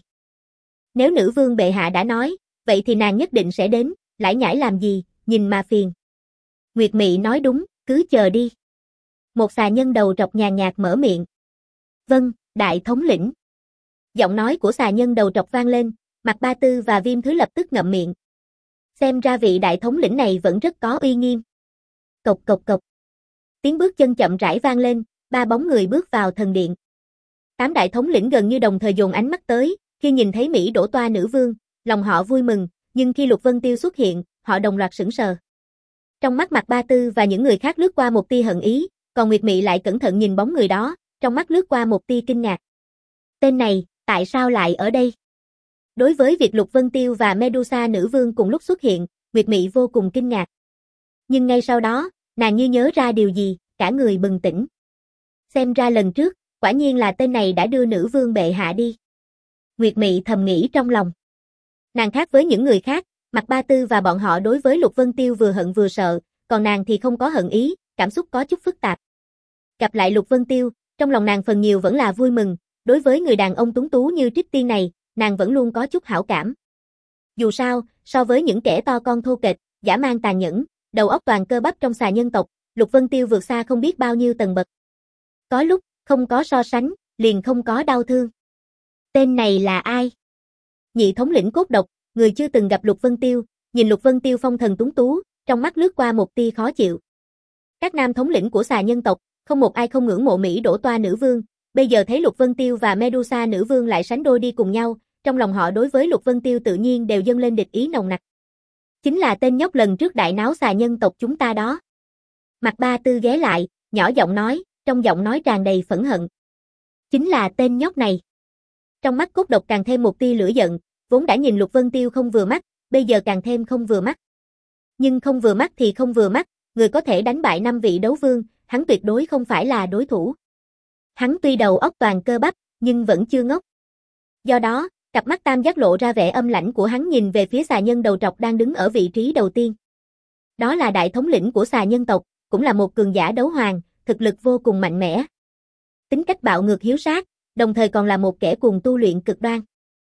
Nếu nữ vương bệ hạ đã nói, vậy thì nàng nhất định sẽ đến, lải nhải làm gì, nhìn mà phiền. Nguyệt Mị nói đúng, cứ chờ đi. Một xà nhân đầu trọc nhàn nhạt mở miệng. Vâng, đại thống lĩnh. Giọng nói của xà nhân đầu trọc vang lên, Mạc Ba Tư và Viêm Thứ lập tức ngậm miệng. Xem ra vị đại thống lĩnh này vẫn rất có uy nghiêm. Cộc cộc cộc. Tiếng bước chân chậm rãi vang lên, ba bóng người bước vào thần điện. Tám đại thống lĩnh gần như đồng thời dồn ánh mắt tới, khi nhìn thấy Mỹ đổ toa nữ vương, lòng họ vui mừng, nhưng khi Lục Vân Tiêu xuất hiện, họ đồng loạt sững sờ. Trong mắt Mạc Ba Tư và những người khác lướt qua một tia hận ý, còn Nguyệt Mị lại cẩn thận nhìn bóng người đó, trong mắt lướt qua một tia kinh ngạc. Tên này, tại sao lại ở đây? Đối với việc Lục Vân Tiêu và Medusa nữ vương cùng lúc xuất hiện, Nguyệt Mị vô cùng kinh ngạc. Nhưng ngay sau đó, nàng như nhớ ra điều gì, cả người bừng tỉnh. Xem ra lần trước, quả nhiên là tên này đã đưa nữ vương bệ hạ đi. Nguyệt Mị thầm nghĩ trong lòng. Nàng khác với những người khác, Mạc Ba Tư và bọn họ đối với Lục Vân Tiêu vừa hận vừa sợ, còn nàng thì không có hận ý, cảm xúc có chút phức tạp. Gặp lại Lục Vân Tiêu, trong lòng nàng phần nhiều vẫn là vui mừng, đối với người đàn ông tuấn tú như Trích Tiên này, nàng vẫn luôn có chút hảo cảm. Dù sao, so với những kẻ to con thô kệch, dã man tàn nhẫn, đầu óc toàn cơ bắp trong xà nhân tộc, Lục Vân Tiêu vượt xa không biết bao nhiêu tầng bậc. Có lúc, không có so sánh, liền không có đau thương. Tên này là ai? Nhị thống lĩnh cốt độc, người chưa từng gặp Lục Vân Tiêu, nhìn Lục Vân Tiêu phong thần tuấn tú, trong mắt lướt qua một tia khó chịu. Các nam thống lĩnh của xà nhân tộc, không một ai không ngưỡng mộ Mỹ Đỗ Toa nữ vương, bây giờ thấy Lục Vân Tiêu và Medusa nữ vương lại sánh đôi đi cùng nhau, trong lòng họ đối với Lục Vân Tiêu tự nhiên đều dâng lên địch ý nồng nặc. Chính là tên nhóc lần trước đại náo xà nhân tộc chúng ta đó. Mặt Ba Tư ghé lại, nhỏ giọng nói, trong giọng nói tràn đầy phẫn hận. Chính là tên nhóc này. Trong mắt cốt độc càng thêm một tia lửa giận, vốn đã nhìn Lục Vân Tiêu không vừa mắt, bây giờ càng thêm không vừa mắt. Nhưng không vừa mắt thì không vừa mắt, người có thể đánh bại năm vị đấu vương, hắn tuyệt đối không phải là đối thủ. Hắn tuy đầu óc toàn cơ bắp, nhưng vẫn chưa ngốc. Do đó, cặp mắt tam giác lộ ra vẻ âm lãnh của hắn nhìn về phía xà nhân đầu trọc đang đứng ở vị trí đầu tiên. Đó là đại thống lĩnh của xà nhân tộc, cũng là một cường giả đấu hoàng, thực lực vô cùng mạnh mẽ. Tính cách bạo ngược hiếu sát, đồng thời còn là một kẻ cuồng tu luyện cực đoan.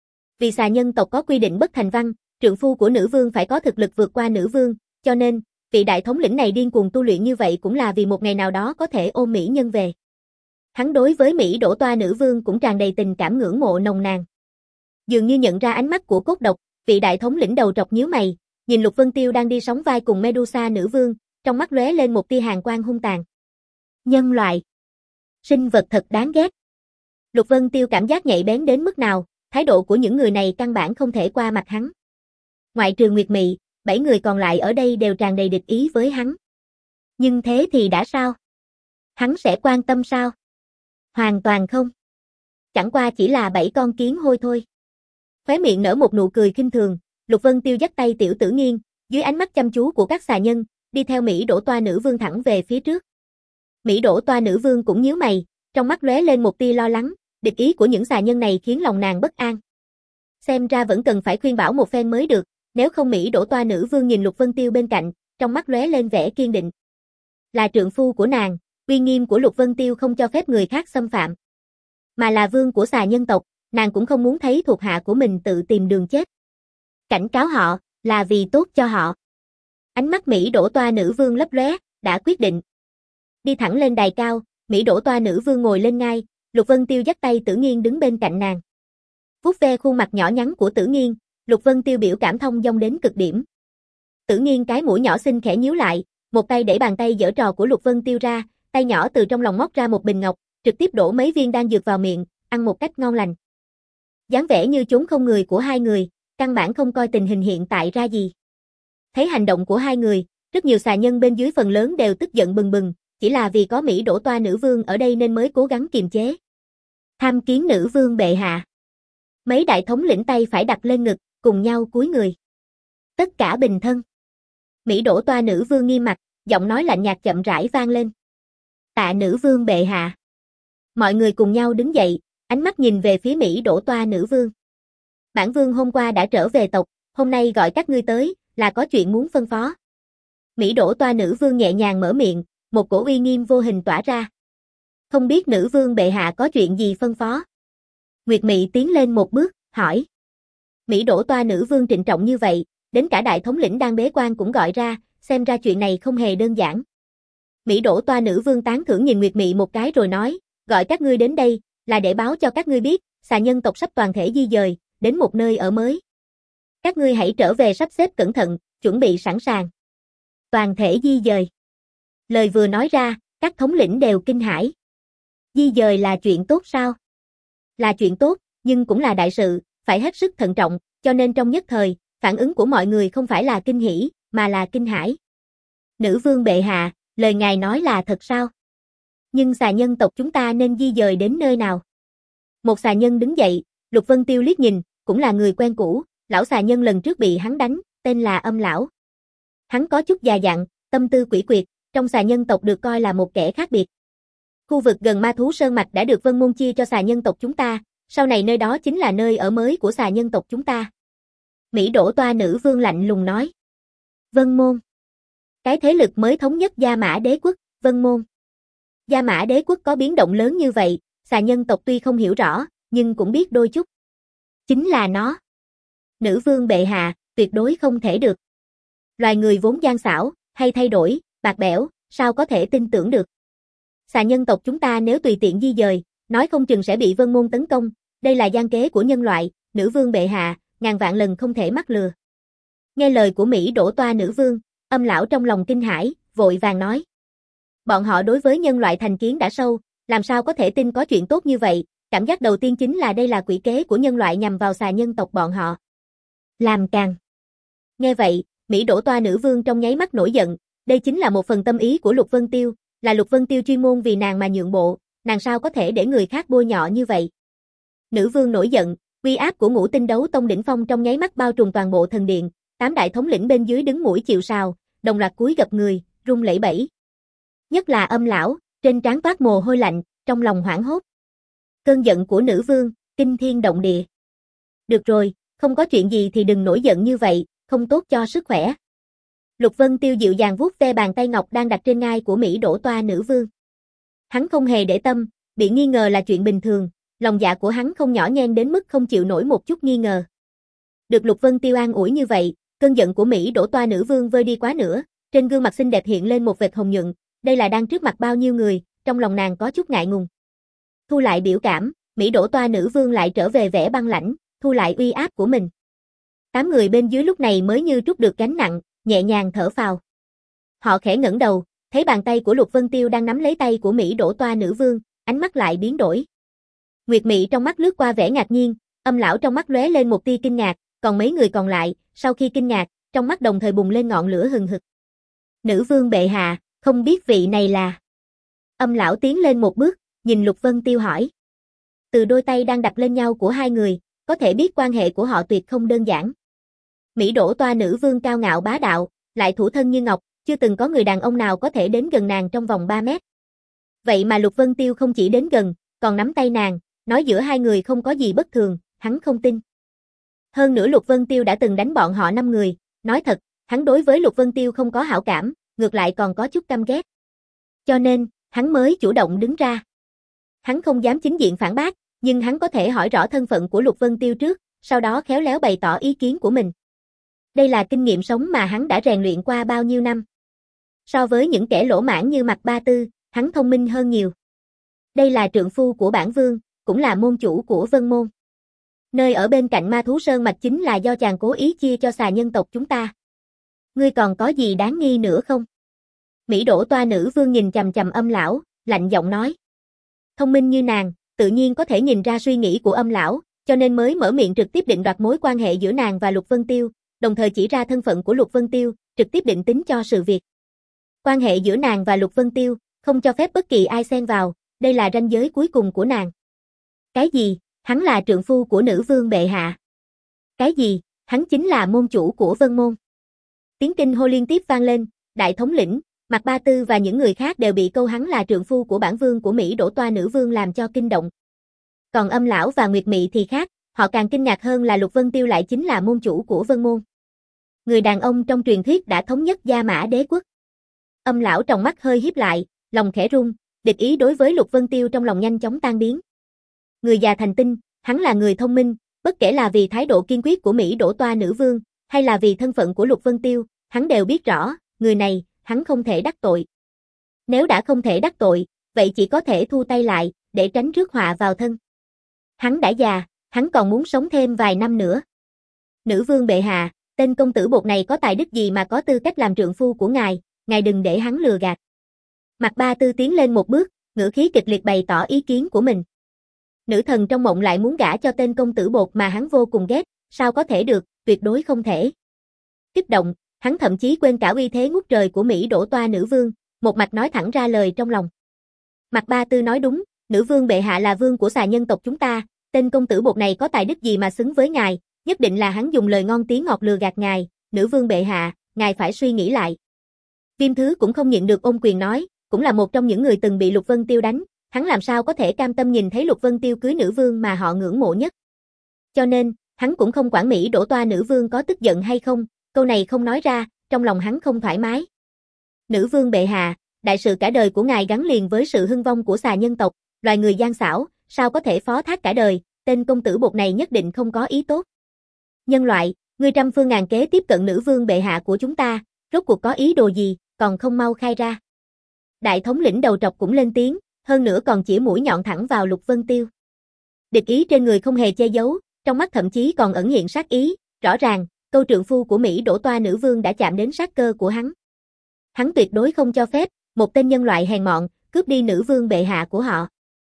Vì xà nhân tộc có quy định bất thành văn, trượng phu của nữ vương phải có thực lực vượt qua nữ vương, cho nên, vị đại thống lĩnh này điên cuồng tu luyện như vậy cũng là vì một ngày nào đó có thể ôm mỹ nhân về. Hắn đối với Mỹ Đỗ Toa nữ vương cũng tràn đầy tình cảm ngưỡng mộ nồng nàn. Dường như nhận ra ánh mắt của cốt độc, vị đại thống lĩnh đầu trọc nhíu mày, nhìn Lục Vân Tiêu đang đi sóng vai cùng Medusa nữ vương, trong mắt lóe lên một tia hàn quang hung tàn. Nhân loại. Sinh vật thật đáng ghét. Lục Vân Tiêu cảm giác nhạy bén đến mức nào, thái độ của những người này căn bản không thể qua mặt hắn. Ngoại trừ Nguyệt Mị, bảy người còn lại ở đây đều tràn đầy địch ý với hắn. Nhưng thế thì đã sao? Hắn sẽ quan tâm sao? Hoàn toàn không. Chẳng qua chỉ là bảy con kiến hôi thôi. Khóe miệng nở một nụ cười khinh thường, Lục Vân Tiêu dắt tay Tiểu Tử Nghiên, dưới ánh mắt chăm chú của các xà nhân, đi theo Mỹ Đỗ Toa nữ vương thẳng về phía trước. Mỹ Đỗ Toa nữ vương cũng nhíu mày, trong mắt lóe lên một tia lo lắng, địch ý của những xà nhân này khiến lòng nàng bất an. Xem ra vẫn cần phải khuyên bảo một phen mới được, nếu không Mỹ Đỗ Toa nữ vương nhìn Lục Vân Tiêu bên cạnh, trong mắt lóe lên vẻ kiên định. Là trượng phu của nàng, uy nghiêm của Lục Vân Tiêu không cho phép người khác xâm phạm. Mà là vương của xà nhân tộc, nàng cũng không muốn thấy thuộc hạ của mình tự tìm đường chết. Cảnh cáo họ, là vì tốt cho họ. Ánh mắt Mỹ Đỗ Toa nữ vương lấp lóe, đã quyết định. Đi thẳng lên đài cao, Mỹ Đỗ Toa nữ vương ngồi lên ngai, Lục Vân Tiêu dắt tay Tử Nghiên đứng bên cạnh nàng. Vuốt ve khuôn mặt nhỏ nhắn của Tử Nghiên, Lục Vân Tiêu biểu cảm thông dong đến cực điểm. Tử Nghiên cái mũi nhỏ xinh khẽ nhíu lại, một tay đẩy bàn tay giở trò của Lục Vân Tiêu ra, tay nhỏ từ trong lòng móc ra một bình ngọc, trực tiếp đổ mấy viên đan dược vào miệng, ăn một cách ngon lành. Dáng vẻ như chốn không người của hai người, căn bản không coi tình hình hiện tại ra gì. Thấy hành động của hai người, rất nhiều xà nhân bên dưới phần lớn đều tức giận bừng bừng, chỉ là vì có Mỹ Đỗ Toa nữ vương ở đây nên mới cố gắng kiềm chế. Tham kiến nữ vương bệ hạ. Mấy đại thống lĩnh tay phải đặt lên ngực, cùng nhau cúi người. Tất cả bình thân. Mỹ Đỗ Toa nữ vương nghiêm mặt, giọng nói lạnh nhạt chậm rãi vang lên. Tạ nữ vương bệ hạ. Mọi người cùng nhau đứng dậy, ánh mắt nhìn về phía Mỹ Đỗ Toa nữ vương. Bản vương hôm qua đã trở về tộc, hôm nay gọi các ngươi tới, là có chuyện muốn phân phó. Mỹ Đỗ Toa nữ vương nhẹ nhàng mở miệng, một cổ uy nghiêm vô hình tỏa ra. Không biết nữ vương bệ hạ có chuyện gì phân phó. Nguyệt Mị tiến lên một bước, hỏi. Mỹ Đỗ Toa nữ vương trịnh trọng như vậy, đến cả đại thống lĩnh đang bế quan cũng gọi ra, xem ra chuyện này không hề đơn giản. Mỹ Đỗ Toa nữ vương tán thưởng nhìn Nguyệt Mị một cái rồi nói, gọi các ngươi đến đây, là để báo cho các ngươi biết, xà nhân tộc sắp toàn thể di dời, đến một nơi ở mới. Các ngươi hãy trở về sắp xếp cẩn thận, chuẩn bị sẵn sàng. Toàn thể di dời. Lời vừa nói ra, các thống lĩnh đều kinh hãi. Di dời là chuyện tốt sao? Là chuyện tốt, nhưng cũng là đại sự, phải hết sức thận trọng, cho nên trong nhất thời, phản ứng của mọi người không phải là kinh hỉ, mà là kinh hãi. Nữ vương bệ hạ, lời ngài nói là thật sao? Nhưng xà nhân tộc chúng ta nên di dời đến nơi nào? Một xà nhân đứng dậy, Lục Vân Tiêu liếc nhìn, cũng là người quen cũ, lão xà nhân lần trước bị hắn đánh, tên là Âm lão. Hắn có chút già dặn, tâm tư quỷ quyệt, trong xà nhân tộc được coi là một kẻ khác biệt. Khu vực gần Ma Thú Sơn Mạch đã được Vân Môn chia cho xà nhân tộc chúng ta, sau này nơi đó chính là nơi ở mới của xà nhân tộc chúng ta. Mỹ Đỗ Toa nữ vương lạnh lùng nói. Vân Môn. Cái thế lực mới thống nhất Gia Mã Đế quốc, Vân Môn. Gia Mã Đế quốc có biến động lớn như vậy, xà nhân tộc tuy không hiểu rõ, nhưng cũng biết đôi chút. Chính là nó. Nữ vương bệ hạ, tuyệt đối không thể được. Loài người vốn gian xảo, hay thay đổi, bạc bẽo, sao có thể tin tưởng được. Xà nhân tộc chúng ta nếu tùy tiện di dời, nói không chừng sẽ bị Vân Môn tấn công, đây là gian kế của nhân loại, nữ vương bệ hạ, ngàn vạn lần không thể mắc lừa. Nghe lời của Mỹ đổ toa nữ vương, Âm lão trong lòng kinh hãi, vội vàng nói. Bọn họ đối với nhân loại thành kiến đã sâu, làm sao có thể tin có chuyện tốt như vậy, cảm giác đầu tiên chính là đây là quỷ kế của nhân loại nhằm vào xà nhân tộc bọn họ. Làm càng. Nghe vậy, Mỹ đổ toa nữ vương trong nháy mắt nổi giận, đây chính là một phần tâm ý của Lục Vân Tiêu, là Lục Vân Tiêu chuyên môn vì nàng mà nhượng bộ, nàng sao có thể để người khác bôi nhọ như vậy. Nữ vương nổi giận, uy áp của Ngũ Tinh Đấu Tông đỉnh phong trong nháy mắt bao trùm toàn bộ thần điện, tám đại thống lĩnh bên dưới đứng mũi chịu sào, đồng loạt cúi gập người, run lẩy bẩy. Nhất là Âm lão, trên trán toát mồ hôi lạnh, trong lòng hoảng hốt. Cơn giận của nữ vương, kinh thiên động địa. Được rồi, không có chuyện gì thì đừng nổi giận như vậy, không tốt cho sức khỏe. Lục Vân Tiêu dịu dàng vuốt ve bàn tay ngọc đang đặt trên ngai của Mỹ đổ toa nữ vương. Hắn không hề để tâm, bị nghi ngờ là chuyện bình thường, lòng dạ của hắn không nhỏ nhen đến mức không chịu nổi một chút nghi ngờ. Được Lục Vân Tiêu an ủi như vậy, cơn giận của Mỹ đổ toa nữ vương vơi đi quá nữa, trên gương mặt xinh đẹp hiện lên một vệt hồng nhuận, đây là đang trước mặt bao nhiêu người, trong lòng nàng có chút ngại ngùng. Thu lại biểu cảm, Mỹ đổ toa nữ vương lại trở về vẻ băng lãnh, thu lại uy áp của mình. Tám người bên dưới lúc này mới như trút được gánh nặng, nhẹ nhàng thở phào. Họ khẽ ngẩng đầu, thấy bàn tay của Lục Vân Tiêu đang nắm lấy tay của Mỹ đổ toa nữ vương, ánh mắt lại biến đổi. Nguyệt Mị trong mắt lướt qua vẻ ngạc nhiên, Âm lão trong mắt lóe lên một tia kinh ngạc, còn mấy người còn lại, sau khi kinh ngạc, trong mắt đồng thời bùng lên ngọn lửa hừng hực. Nữ vương bệ hạ, không biết vị này là. Âm lão tiến lên một bước, nhìn Lục Vân Tiêu hỏi. Từ đôi tay đang đặt lên nhau của hai người, có thể biết quan hệ của họ tuyệt không đơn giản. Mỹ đổ toa nữ vương cao ngạo bá đạo, lại thủ thân như ngọc, chưa từng có người đàn ông nào có thể đến gần nàng trong vòng ba mét. Vậy mà Lục Vân Tiêu không chỉ đến gần, còn nắm tay nàng, nói giữa hai người không có gì bất thường, hắn không tin. Hơn nữa Lục Vân Tiêu đã từng đánh bọn họ năm người, nói thật, hắn đối với Lục Vân Tiêu không có hảo cảm, ngược lại còn có chút căm ghét. Cho nên, hắn mới chủ động đứng ra. Hắn không dám chính diện phản bác, nhưng hắn có thể hỏi rõ thân phận của Lục Vân Tiêu trước, sau đó khéo léo bày tỏ ý kiến của mình. Đây là kinh nghiệm sống mà hắn đã rèn luyện qua bao nhiêu năm. So với những kẻ lỗ mãng như Mạc Ba Tư, hắn thông minh hơn nhiều. Đây là trượng phu của bản vương, cũng là môn chủ của Vân Môn. Nơi ở bên cạnh Ma Thú Sơn mạch chính là do chàng cố ý chia cho xà nhân tộc chúng ta. Ngươi còn có gì đáng nghi nữa không? Mỹ đổ toa nữ vương nhìn chằm chằm Âm lão, lạnh giọng nói. Thông minh như nàng, tự nhiên có thể nhìn ra suy nghĩ của Âm lão, cho nên mới mở miệng trực tiếp định đoạt mối quan hệ giữa nàng và Lục Vân Tiêu, đồng thời chỉ ra thân phận của Lục Vân Tiêu, trực tiếp định tính cho sự việc. Quan hệ giữa nàng và Lục Vân Tiêu, không cho phép bất kỳ ai xen vào, đây là ranh giới cuối cùng của nàng. Cái gì? Hắn là trượng phu của nữ vương bệ hạ. Cái gì? Hắn chính là môn chủ của Vân Môn. Tiếng kinh hô liên tiếp vang lên, đại thống lĩnh, Mạc Ba Tư và những người khác đều bị câu hắn là trượng phu của bản vương của Mỹ đổ toa nữ vương làm cho kinh động. Còn Âm lão và Nguyệt Mị thì khác, họ càng kinh ngạc hơn là Lục Vân Tiêu lại chính là môn chủ của Vân Môn. Người đàn ông trong truyền thuyết đã thống nhất Gia Mã đế quốc. Âm lão trong mắt hơi híp lại, lòng khẽ run, địch ý đối với Lục Vân Tiêu trong lòng nhanh chóng tan biến. Người già thành tinh, hắn là người thông minh, bất kể là vì thái độ kiên quyết của Mỹ đổ toa nữ vương, hay là vì thân phận của Lục Vân Tiêu, hắn đều biết rõ, người này, hắn không thể đắc tội. Nếu đã không thể đắc tội, vậy chỉ có thể thu tay lại, để tránh rước họa vào thân. Hắn đã già, hắn còn muốn sống thêm vài năm nữa. Nữ vương bệ hạ, tên công tử bột này có tài đức gì mà có tư cách làm trượng phu của ngài, ngài đừng để hắn lừa gạt. Mạc Ba Tư tiến lên một bước, ngữ khí kịch liệt bày tỏ ý kiến của mình. Nữ thần trong mộng lại muốn gả cho tên công tử bột mà hắn vô cùng ghét, sao có thể được, tuyệt đối không thể. Kích động, hắn thậm chí quên cả uy thế ngút trời của Mỹ đổ toa nữ vương, một mạch nói thẳng ra lời trong lòng. Mạc Ba Tư nói đúng, nữ vương bệ hạ là vương của xà nhân tộc chúng ta, tên công tử bột này có tài đức gì mà xứng với ngài, nhất định là hắn dùng lời ngon tiếng ngọt lừa gạt ngài, nữ vương bệ hạ, ngài phải suy nghĩ lại. Viêm Thứ cũng không nhịn được ôm quyền nói, cũng là một trong những người từng bị Lục Vân Tiêu đánh, hắn làm sao có thể cam tâm nhìn thấy Lục Vân Tiêu cưới nữ vương mà họ ngưỡng mộ nhất. Cho nên, hắn cũng không quản Mỹ đổ toa nữ vương có tức giận hay không, câu này không nói ra, trong lòng hắn không thoải mái. Nữ vương bệ hạ, đại sự cả đời của ngài gắn liền với sự hưng vong của xà nhân tộc, loài người gian xảo, sao có thể phó thác cả đời, tên công tử bột này nhất định không có ý tốt. Nhân loại, Ngươi trăm phương ngàn kế tiếp cận nữ vương bệ hạ của chúng ta, rốt cuộc có ý đồ gì, còn không mau khai ra. Đại thống lĩnh đầu trọc cũng lên tiếng, hơn nữa còn chỉ mũi nhọn thẳng vào Lục Vân Tiêu. Địch ý trên người không hề che giấu, trong mắt thậm chí còn ẩn hiện sát ý, rõ ràng, câu trượng phu của Mỹ đổ toa nữ vương đã chạm đến sát cơ của hắn. Hắn tuyệt đối không cho phép, một tên nhân loại hèn mọn, cướp đi nữ vương bệ hạ của họ.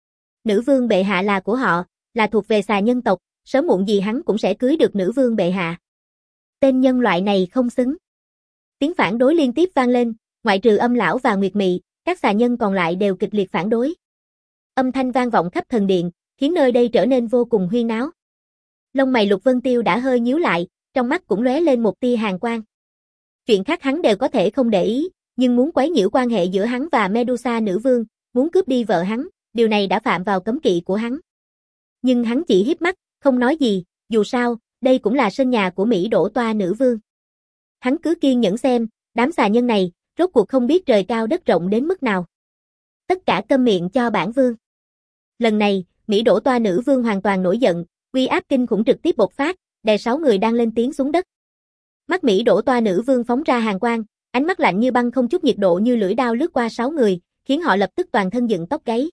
Nữ vương bệ hạ là của họ, là thuộc về xà nhân tộc, sớm muộn gì hắn cũng sẽ cưới được nữ vương bệ hạ. Tên nhân loại này không xứng. Tiếng phản đối liên tiếp vang lên, ngoại trừ Âm lão và Nguyệt Mị, các xà nhân còn lại đều kịch liệt phản đối. Âm thanh vang vọng khắp thần điện, khiến nơi đây trở nên vô cùng huyên náo. Lông mày Lục Vân Tiêu đã hơi nhíu lại, trong mắt cũng lóe lên một tia hàn quang. Chuyện khác hắn đều có thể không để ý, nhưng muốn quấy nhiễu quan hệ giữa hắn và Medusa nữ vương, muốn cướp đi vợ hắn, điều này đã phạm vào cấm kỵ của hắn. Nhưng hắn chỉ híp mắt, không nói gì, dù sao, đây cũng là sân nhà của Mỹ đổ toa nữ vương. Hắn cứ kiên nhẫn xem, đám xà nhân này, rốt cuộc không biết trời cao đất rộng đến mức nào. Tất cả câm miệng cho bản vương. Lần này, Mỹ đổ toa nữ vương hoàn toàn nổi giận, uy áp kinh khủng trực tiếp bộc phát, đè sáu người đang lên tiếng xuống đất. Mắt Mỹ đổ toa nữ vương phóng ra hàn quang, ánh mắt lạnh như băng không chút nhiệt độ như lưỡi đao lướt qua sáu người, khiến họ lập tức toàn thân dựng tóc gáy.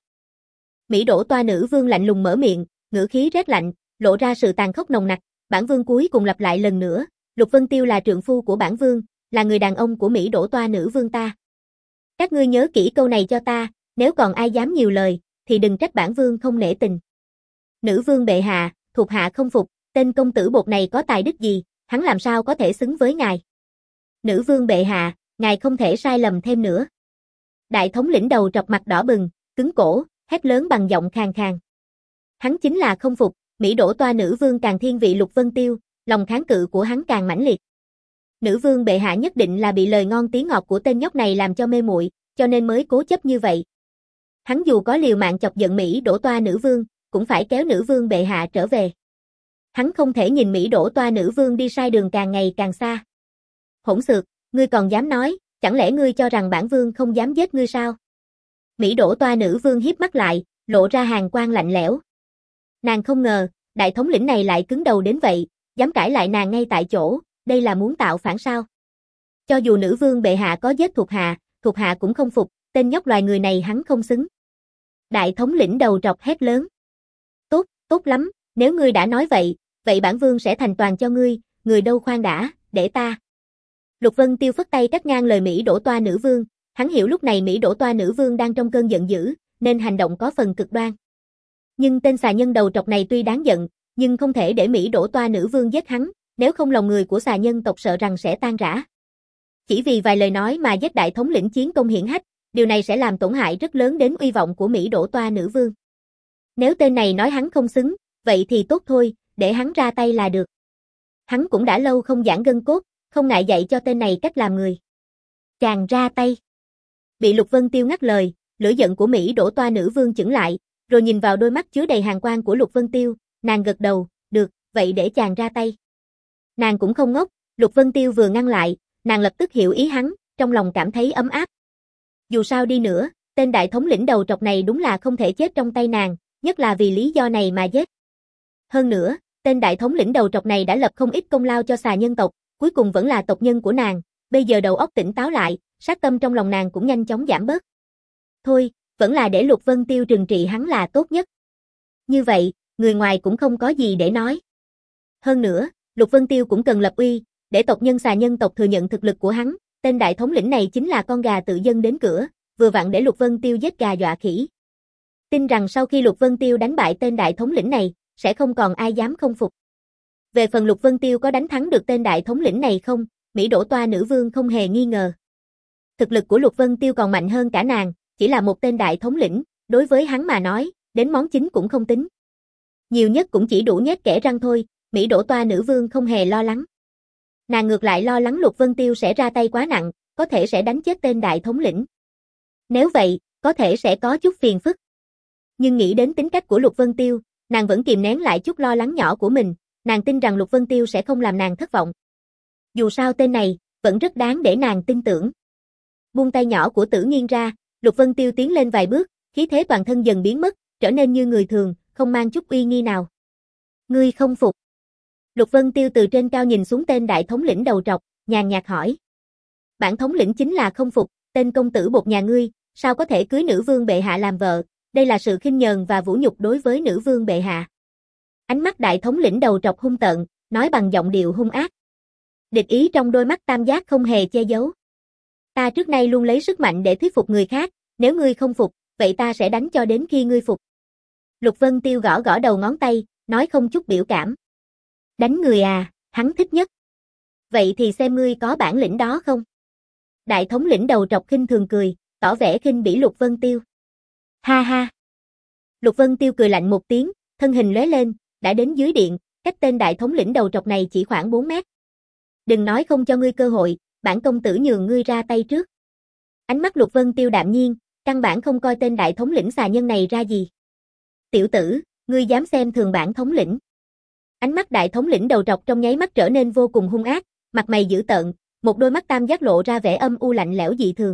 Mỹ đổ toa nữ vương lạnh lùng mở miệng, ngữ khí rét lạnh, lộ ra sự tàn khốc nồng nặc, bản vương cuối cùng lặp lại lần nữa, Lục Vân Tiêu là trượng phu của bản vương, là người đàn ông của Mỹ đổ toa nữ vương ta. Các ngươi nhớ kỹ câu này cho ta, nếu còn ai dám nhiều lời, thì đừng trách bản vương không nể tình. Nữ vương bệ hạ, thuộc hạ không phục, tên công tử bột này có tài đức gì, hắn làm sao có thể xứng với ngài. Nữ vương bệ hạ, ngài không thể sai lầm thêm nữa. Đại thống lĩnh đầu trọc mặt đỏ bừng, cứng cổ, hét lớn bằng giọng khàn khàn. Hắn chính là không phục, Mỹ đổ toa nữ vương càng thiên vị Lục Vân Tiêu, lòng kháng cự của hắn càng mãnh liệt. Nữ vương bệ hạ nhất định là bị lời ngon tiếng ngọt của tên nhóc này làm cho mê muội, cho nên mới cố chấp như vậy. Hắn dù có liều mạng chọc giận Mỹ đổ toa nữ vương, cũng phải kéo nữ vương bệ hạ trở về. Hắn không thể nhìn Mỹ đổ toa nữ vương đi sai đường càng ngày càng xa. Hỗn xược, ngươi còn dám nói, chẳng lẽ ngươi cho rằng bản vương không dám giết ngươi sao? Mỹ đổ toa nữ vương hiếp mắt lại, lộ ra hàn quang lạnh lẽo. Nàng không ngờ, đại thống lĩnh này lại cứng đầu đến vậy, dám cãi lại nàng ngay tại chỗ, đây là muốn tạo phản sao? Cho dù nữ vương bệ hạ có giết thuộc hạ, thuộc hạ cũng không phục, tên nhóc loài người này hắn không xứng. Đại thống lĩnh đầu trọc hét lớn. Tốt, tốt lắm, nếu ngươi đã nói vậy, vậy bản vương sẽ thành toàn cho ngươi, người đâu khoan đã, để ta. Lục Vân Tiêu phất tay cắt ngang lời Mỹ đổ toa nữ vương, hắn hiểu lúc này Mỹ đổ toa nữ vương đang trong cơn giận dữ, nên hành động có phần cực đoan. Nhưng tên xà nhân đầu trọc này tuy đáng giận, nhưng không thể để Mỹ đổ toa nữ vương giết hắn, nếu không lòng người của xà nhân tộc sợ rằng sẽ tan rã. Chỉ vì vài lời nói mà giết đại thống lĩnh chiến công hiển hách, điều này sẽ làm tổn hại rất lớn đến uy vọng của Mỹ đổ toa nữ vương. Nếu tên này nói hắn không xứng, vậy thì tốt thôi, để hắn ra tay là được. Hắn cũng đã lâu không giãn gân cốt, không ngại dạy cho tên này cách làm người. Chàng ra tay. Bị Lục Vân Tiêu ngắt lời, lửa giận của Mỹ đổ toa nữ vương chững lại, rồi nhìn vào đôi mắt chứa đầy hàn quang của Lục Vân Tiêu, nàng gật đầu, được, vậy để chàng ra tay. Nàng cũng không ngốc, Lục Vân Tiêu vừa ngăn lại, nàng lập tức hiểu ý hắn, trong lòng cảm thấy ấm áp. Dù sao đi nữa, tên đại thống lĩnh đầu trọc này đúng là không thể chết trong tay nàng, nhất là vì lý do này mà giết. Hơn nữa, tên đại thống lĩnh đầu trọc này đã lập không ít công lao cho xà nhân tộc, cuối cùng vẫn là tộc nhân của nàng, bây giờ đầu óc tỉnh táo lại, sát tâm trong lòng nàng cũng nhanh chóng giảm bớt. Thôi, vẫn là để Lục Vân Tiêu trừng trị hắn là tốt nhất. Như vậy, người ngoài cũng không có gì để nói. Hơn nữa, Lục Vân Tiêu cũng cần lập uy, để tộc nhân xà nhân tộc thừa nhận thực lực của hắn, tên đại thống lĩnh này chính là con gà tự dâng đến cửa, vừa vặn để Lục Vân Tiêu giết gà dọa khỉ. Tin rằng sau khi Lục Vân Tiêu đánh bại tên đại thống lĩnh này, sẽ không còn ai dám không phục. Về phần Lục Vân Tiêu có đánh thắng được tên đại thống lĩnh này không, Mỹ đổ toa nữ vương không hề nghi ngờ. Thực lực của Lục Vân Tiêu còn mạnh hơn cả nàng, chỉ là một tên đại thống lĩnh, đối với hắn mà nói, đến món chính cũng không tính. Nhiều nhất cũng chỉ đủ nhét kẽ răng thôi, Mỹ đổ toa nữ vương không hề lo lắng. Nàng ngược lại lo lắng Lục Vân Tiêu sẽ ra tay quá nặng, có thể sẽ đánh chết tên đại thống lĩnh. Nếu vậy, có thể sẽ có chút phiền phức. Nhưng nghĩ đến tính cách của Lục Vân Tiêu, nàng vẫn kìm nén lại chút lo lắng nhỏ của mình, nàng tin rằng Lục Vân Tiêu sẽ không làm nàng thất vọng. Dù sao tên này, vẫn rất đáng để nàng tin tưởng. Buông tay nhỏ của Tử Nghiên ra, Lục Vân Tiêu tiến lên vài bước, khí thế toàn thân dần biến mất, trở nên như người thường, không mang chút uy nghi nào. Ngươi không phục. Lục Vân Tiêu từ trên cao nhìn xuống tên đại thống lĩnh đầu trọc, nhàn nhạt hỏi. Bản thống lĩnh chính là không phục, tên công tử bột nhà ngươi, sao có thể cưới nữ vương bệ hạ làm vợ, đây là sự khinh nhờn và vũ nhục đối với nữ vương bệ hạ. Ánh mắt đại thống lĩnh đầu trọc hung tợn, nói bằng giọng điệu hung ác. Địch ý trong đôi mắt tam giác không hề che giấu. Ta trước nay luôn lấy sức mạnh để thuyết phục người khác, nếu ngươi không phục, vậy ta sẽ đánh cho đến khi ngươi phục. Lục Vân Tiêu gõ gõ đầu ngón tay, nói không chút biểu cảm. Đánh người à, hắn thích nhất. Vậy thì xem ngươi có bản lĩnh đó không? Đại thống lĩnh đầu trọc khinh thường cười, tỏ vẻ khinh bỉ Lục Vân Tiêu. Ha ha. Lục Vân Tiêu cười lạnh một tiếng, thân hình lóe lên, đã đến dưới điện, cách tên đại thống lĩnh đầu trọc này chỉ khoảng bốn mét. Đừng nói không cho ngươi cơ hội, bản công tử nhường ngươi ra tay trước. Ánh mắt Lục Vân Tiêu đạm nhiên, căn bản không coi tên đại thống lĩnh xà nhân này ra gì. Tiểu tử, ngươi dám xem thường bản thống lĩnh. Ánh mắt đại thống lĩnh đầu trọc trong nháy mắt trở nên vô cùng hung ác, mặt mày dữ tợn, một đôi mắt tam giác lộ ra vẻ âm u lạnh lẽo dị thường.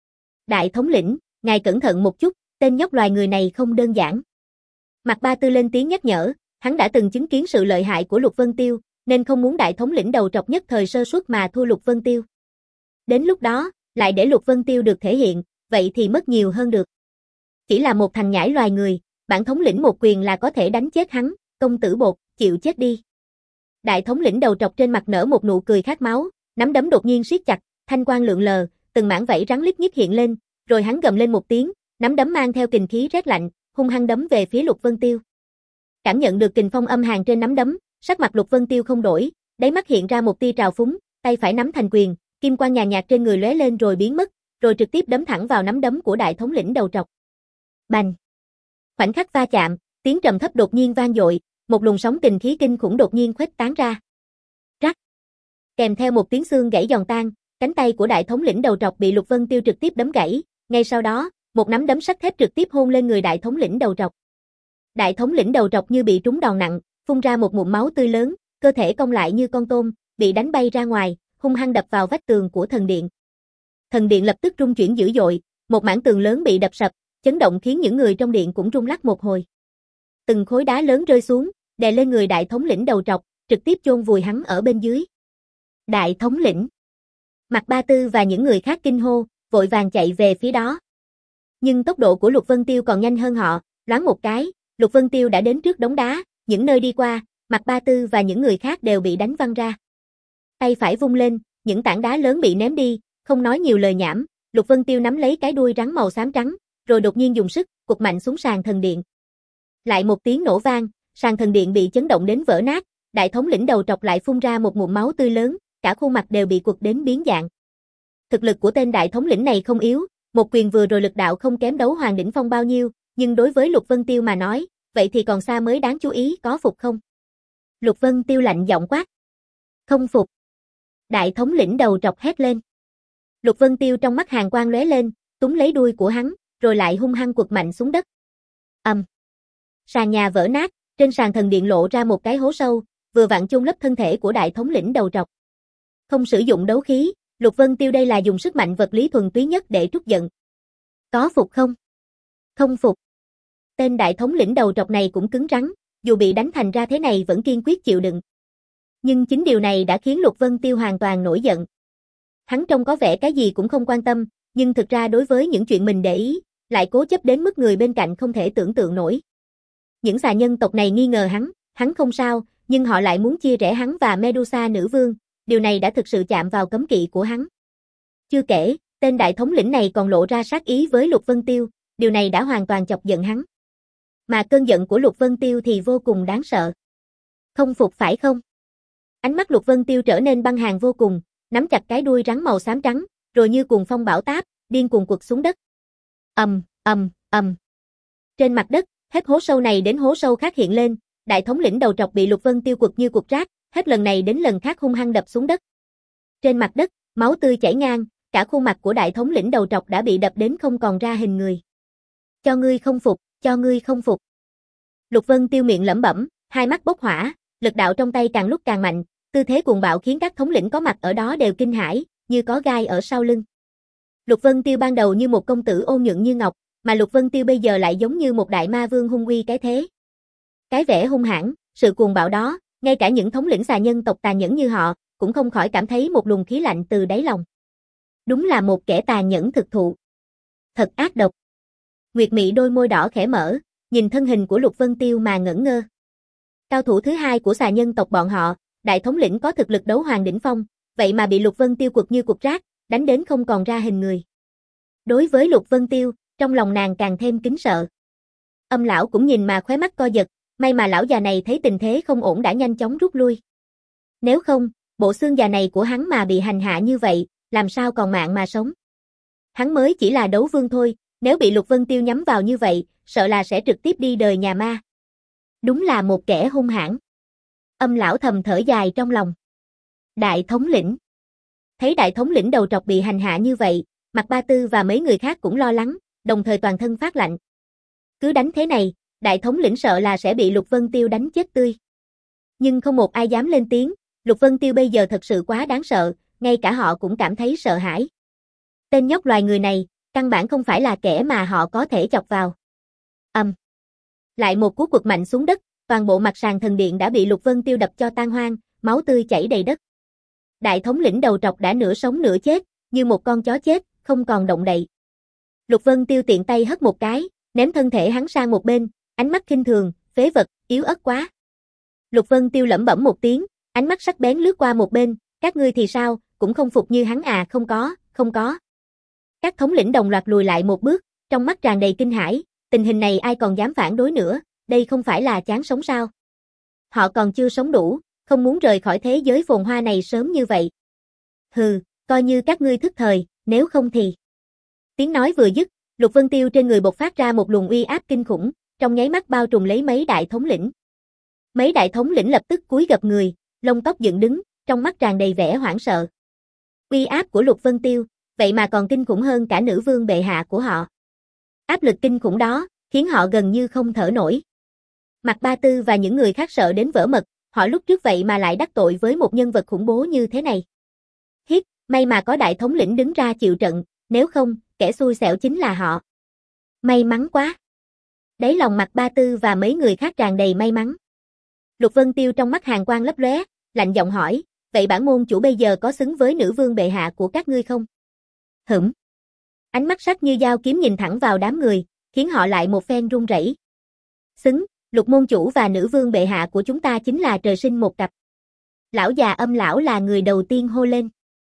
Đại thống lĩnh, ngài cẩn thận một chút, tên nhóc loài người này không đơn giản. Mạc Ba Tư lên tiếng nhắc nhở, hắn đã từng chứng kiến sự lợi hại của Lục Vân Tiêu, nên không muốn đại thống lĩnh đầu trọc nhất thời sơ suất mà thua Lục Vân Tiêu. Đến lúc đó, lại để Lục Vân Tiêu được thể hiện, vậy thì mất nhiều hơn được. Chỉ là một thằng nhãi loài người, bản thống lĩnh một quyền là có thể đánh chết hắn, công tử bột, chịu chết đi. Đại thống lĩnh đầu trọc trên mặt nở một nụ cười khát máu, nắm đấm đột nhiên siết chặt, thanh quang lượn lờ, từng mảng vảy rắn lít nhít hiện lên, rồi hắn gầm lên một tiếng, nắm đấm mang theo kình khí rét lạnh, hung hăng đấm về phía Lục Vân Tiêu. Cảm nhận được kình phong âm hàn trên nắm đấm, sắc mặt Lục Vân Tiêu không đổi, đáy mắt hiện ra một tia trào phúng, tay phải nắm thành quyền, kim quang nhàn nhạt trên người lóe lên rồi biến mất, rồi trực tiếp đấm thẳng vào nắm đấm của đại thống lĩnh đầu trọc. Bành! Khoảnh khắc va chạm, tiếng trầm thấp đột nhiên vang dội, một luồng sóng kình khí kinh khủng đột nhiên khuếch tán ra. Rắc! Kèm theo một tiếng xương gãy giòn tan, cánh tay của đại thống lĩnh đầu trọc bị Lục Vân Tiêu trực tiếp đấm gãy, ngay sau đó, một nắm đấm sắt thép trực tiếp hôn lên người đại thống lĩnh đầu trọc. Đại thống lĩnh đầu trọc như bị trúng đòn nặng, phun ra một ngụm máu tươi lớn, cơ thể cong lại như con tôm, bị đánh bay ra ngoài, hung hăng đập vào vách tường của thần điện. Thần điện lập tức rung chuyển dữ dội, một mảng tường lớn bị đập sập, chấn động khiến những người trong điện cũng rung lắc một hồi. Từng khối đá lớn rơi xuống, đè lên người đại thống lĩnh đầu trọc, trực tiếp chôn vùi hắn ở bên dưới. Đại thống lĩnh! Mạc Ba Tư và những người khác kinh hô, vội vàng chạy về phía đó. Nhưng tốc độ của Lục Vân Tiêu còn nhanh hơn họ, loáng một cái, Lục Vân Tiêu đã đến trước đống đá, những nơi đi qua, Mạc Ba Tư và những người khác đều bị đánh văng ra. Tay phải vung lên, những tảng đá lớn bị ném đi, không nói nhiều lời nhảm, Lục Vân Tiêu nắm lấy cái đuôi rắn màu xám trắng, rồi đột nhiên dùng sức, quật mạnh xuống sàn thần điện. Lại một tiếng nổ vang, sàn thần điện bị chấn động đến vỡ nát, đại thống lĩnh đầu trọc lại phun ra một ngụm máu tươi lớn, cả khuôn mặt đều bị quật đến biến dạng. Thực lực của tên đại thống lĩnh này không yếu, một quyền vừa rồi lực đạo không kém đấu hoàng đỉnh phong bao nhiêu, nhưng đối với Lục Vân Tiêu mà nói, vậy thì còn xa mới đáng chú ý, có phục không? Lục Vân Tiêu lạnh giọng quát. Không phục. Đại thống lĩnh đầu trọc hét lên. Lục Vân Tiêu trong mắt hàn quang lóe lên, túm lấy đuôi của hắn, rồi lại hung hăng quật mạnh xuống đất. Ầm. Um. Sàn nhà vỡ nát, trên sàn thần điện lộ ra một cái hố sâu, vừa vặn chôn lấp thân thể của đại thống lĩnh đầu trọc. Không sử dụng đấu khí, Lục Vân Tiêu đây là dùng sức mạnh vật lý thuần túy nhất để trút giận. Có phục không? Không phục. Tên đại thống lĩnh đầu trọc này cũng cứng rắn, dù bị đánh thành ra thế này vẫn kiên quyết chịu đựng. Nhưng chính điều này đã khiến Lục Vân Tiêu hoàn toàn nổi giận. Hắn trông có vẻ cái gì cũng không quan tâm, nhưng thực ra đối với những chuyện mình để ý, lại cố chấp đến mức người bên cạnh không thể tưởng tượng nổi. Những xà nhân tộc này nghi ngờ hắn, hắn không sao, nhưng họ lại muốn chia rẽ hắn và Medusa nữ vương, điều này đã thực sự chạm vào cấm kỵ của hắn. Chưa kể, tên đại thống lĩnh này còn lộ ra sát ý với Lục Vân Tiêu, điều này đã hoàn toàn chọc giận hắn. Mà cơn giận của Lục Vân Tiêu thì vô cùng đáng sợ. Không phục phải không? Ánh mắt Lục Vân Tiêu trở nên băng hàn vô cùng, nắm chặt cái đuôi rắn màu xám trắng, rồi như cuồng phong bão táp, điên cuồng quật xuống đất. Ầm, ầm, ầm. Trên mặt đất, hết hố sâu này đến hố sâu khác hiện lên, đại thống lĩnh đầu trọc bị Lục Vân Tiêu quật như quật rác, hết lần này đến lần khác hung hăng đập xuống đất. Trên mặt đất, máu tươi chảy ngang, cả khuôn mặt của đại thống lĩnh đầu trọc đã bị đập đến không còn ra hình người. Cho ngươi không phục, cho ngươi không phục. Lục Vân Tiêu miệng lẩm bẩm, hai mắt bốc hỏa, lực đạo trong tay càng lúc càng mạnh, tư thế cuồng bạo khiến các thống lĩnh có mặt ở đó đều kinh hãi, như có gai ở sau lưng. Lục Vân Tiêu ban đầu như một công tử ôn nhuận như ngọc, mà Lục Vân Tiêu bây giờ lại giống như một đại ma vương hung uy cái thế. Cái vẻ hung hãn, sự cuồng bạo đó, Ngay cả những thống lĩnh xà nhân tộc tàn nhẫn như họ, cũng không khỏi cảm thấy một luồng khí lạnh từ đáy lòng. Đúng là một kẻ tàn nhẫn thực thụ. Thật ác độc. Nguyệt Mị đôi môi đỏ khẽ mở, nhìn thân hình của Lục Vân Tiêu mà ngẩn ngơ. Cao thủ thứ hai của xà nhân tộc bọn họ, đại thống lĩnh có thực lực đấu hoàng đỉnh phong, vậy mà bị Lục Vân Tiêu quật như quật rác, đánh đến không còn ra hình người. Đối với Lục Vân Tiêu, trong lòng nàng càng thêm kính sợ. Âm lão cũng nhìn mà khóe mắt co giật, may mà lão già này thấy tình thế không ổn đã nhanh chóng rút lui. Nếu không, bộ xương già này của hắn mà bị hành hạ như vậy, làm sao còn mạng mà sống. Hắn mới chỉ là đấu vương thôi, nếu bị Lục Vân Tiêu nhắm vào như vậy, sợ là sẽ trực tiếp đi đời nhà ma. Đúng là một kẻ hung hãn. Âm lão thầm thở dài trong lòng. Đại thống lĩnh. Thấy đại thống lĩnh đầu trọc bị hành hạ như vậy, Mạc Ba Tư và mấy người khác cũng lo lắng, đồng thời toàn thân phát lạnh. Cứ đánh thế này, đại thống lĩnh sợ là sẽ bị Lục Vân Tiêu đánh chết tươi. Nhưng không một ai dám lên tiếng, Lục Vân Tiêu bây giờ thật sự quá đáng sợ, ngay cả họ cũng cảm thấy sợ hãi. Tên nhóc loài người này, căn bản không phải là kẻ mà họ có thể chọc vào. Ầm. Um. Lại một cú quật mạnh xuống đất, toàn bộ mặt sàn thần điện đã bị Lục Vân Tiêu đập cho tan hoang, máu tươi chảy đầy đất. Đại thống lĩnh đầu trọc đã nửa sống nửa chết, như một con chó chết, không còn động đậy. Lục Vân Tiêu tiện tay hất một cái, ném thân thể hắn sang một bên, ánh mắt khinh thường, phế vật, yếu ớt quá. Lục Vân Tiêu lẩm bẩm một tiếng, ánh mắt sắc bén lướt qua một bên, các ngươi thì sao, cũng không phục như hắn à, không có, không có. Các thống lĩnh đồng loạt lùi lại một bước, trong mắt tràn đầy kinh hãi, tình hình này ai còn dám phản đối nữa, đây không phải là chán sống sao. Họ còn chưa sống đủ, không muốn rời khỏi thế giới phồn hoa này sớm như vậy. Hừ, coi như các ngươi thức thời, nếu không thì. Tiếng nói vừa dứt, Lục Vân Tiêu trên người bộc phát ra một luồng uy áp kinh khủng, trong nháy mắt bao trùm lấy mấy đại thống lĩnh. Mấy đại thống lĩnh lập tức cúi gập người, lông tóc dựng đứng, trong mắt tràn đầy vẻ hoảng sợ. Uy áp của Lục Vân Tiêu, vậy mà còn kinh khủng hơn cả nữ vương bệ hạ của họ. Áp lực kinh khủng đó, khiến họ gần như không thở nổi. Mạc Ba Tư và những người khác sợ đến vỡ mật, họ lúc trước vậy mà lại đắc tội với một nhân vật khủng bố như thế này. Hiếp, may mà có đại thống lĩnh đứng ra chịu trận, nếu không, kẻ xui xẻo chính là họ. May mắn quá. Đáy lòng Mạc Ba Tư và mấy người khác tràn đầy may mắn. Lục Vân Tiêu trong mắt hàn quang lấp lóe, lạnh giọng hỏi, vậy bản môn chủ bây giờ có xứng với nữ vương bệ hạ của các ngươi không? Hửm. Ánh mắt sắc như dao kiếm nhìn thẳng vào đám người, khiến họ lại một phen run rẩy. Xứng, Lục môn chủ và nữ vương bệ hạ của chúng ta chính là trời sinh một cặp. Lão già Âm lão là người đầu tiên hô lên.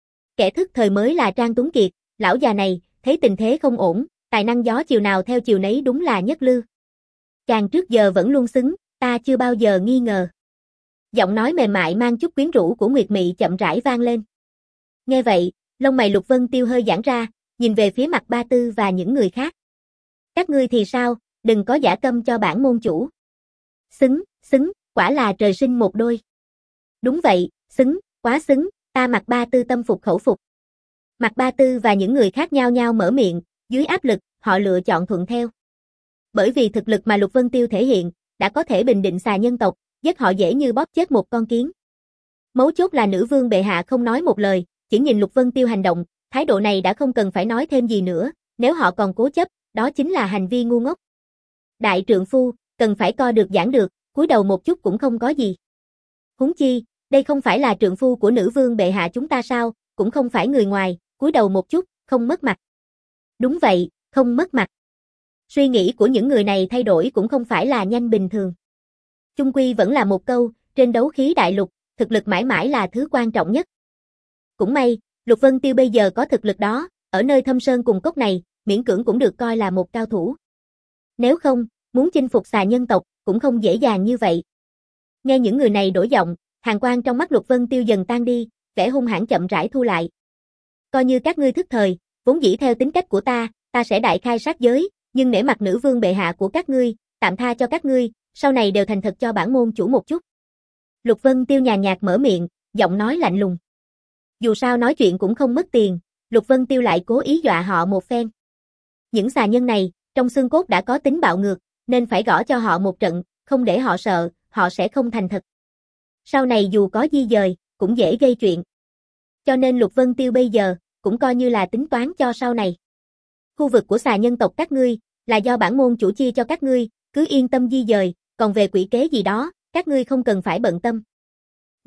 Kẻ thức thời mới là Trang Tuấn Kiệt, lão già này, thấy tình thế không ổn, tài năng gió chiều nào theo chiều nấy đúng là nhất lưu. Chàng trước giờ vẫn luôn xứng, ta chưa bao giờ nghi ngờ. Giọng nói mềm mại mang chút quyến rũ của Nguyệt Mị chậm rãi vang lên. Nghe vậy, lông mày Lục Vân Tiêu hơi giãn ra, nhìn về phía Mạc Ba Tư và những người khác. Các ngươi thì sao, đừng có giả câm cho bản môn chủ. Xứng, xứng, quả là trời sinh một đôi. Đúng vậy, xứng, quá xứng, ta Mạc Ba Tư tâm phục khẩu phục. Mạc Ba Tư và những người khác nhao nhao mở miệng, dưới áp lực, họ lựa chọn thuận theo. Bởi vì thực lực mà Lục Vân Tiêu thể hiện, đã có thể bình định xà nhân tộc, giết họ dễ như bóp chết một con kiến. Mấu chốt là nữ vương bệ hạ không nói một lời, chỉ nhìn Lục Vân Tiêu hành động, thái độ này đã không cần phải nói thêm gì nữa, nếu họ còn cố chấp, đó chính là hành vi ngu ngốc. Đại trượng phu, cần phải co được giãn được, cúi đầu một chút cũng không có gì. Huống chi, đây không phải là trượng phu của nữ vương bệ hạ chúng ta sao, cũng không phải người ngoài, cúi đầu một chút, không mất mặt. Đúng vậy, không mất mặt. Suy nghĩ của những người này thay đổi cũng không phải là nhanh bình thường. Chung quy vẫn là một câu, trên đấu khí đại lục, thực lực mãi mãi là thứ quan trọng nhất. Cũng may, Lục Vân Tiêu bây giờ có thực lực đó, ở nơi thâm sơn cùng cốc này, miễn cưỡng cũng được coi là một cao thủ. Nếu không, muốn chinh phục xà nhân tộc, cũng không dễ dàng như vậy. Nghe những người này đổi giọng, hàn quang trong mắt Lục Vân Tiêu dần tan đi, vẻ hung hãn chậm rãi thu lại. Coi như các ngươi thức thời, vốn dĩ theo tính cách của ta, ta sẽ đại khai sát giới, nhưng nể mặt nữ vương bệ hạ của các ngươi, tạm tha cho các ngươi, sau này đều thành thật cho bản môn chủ một chút. Lục Vân Tiêu nhàn nhạt mở miệng, giọng nói lạnh lùng. Dù sao nói chuyện cũng không mất tiền, Lục Vân Tiêu lại cố ý dọa họ một phen. Những xà nhân này, trong xương cốt đã có tính bạo ngược, nên phải gõ cho họ một trận, không để họ sợ, họ sẽ không thành thật. Sau này dù có di dời, cũng dễ gây chuyện. Cho nên Lục Vân Tiêu bây giờ, cũng coi như là tính toán cho sau này. Khu vực của xà nhân tộc các ngươi, là do bản môn chủ chia cho các ngươi, cứ yên tâm di dời, còn về quỷ kế gì đó, các ngươi không cần phải bận tâm.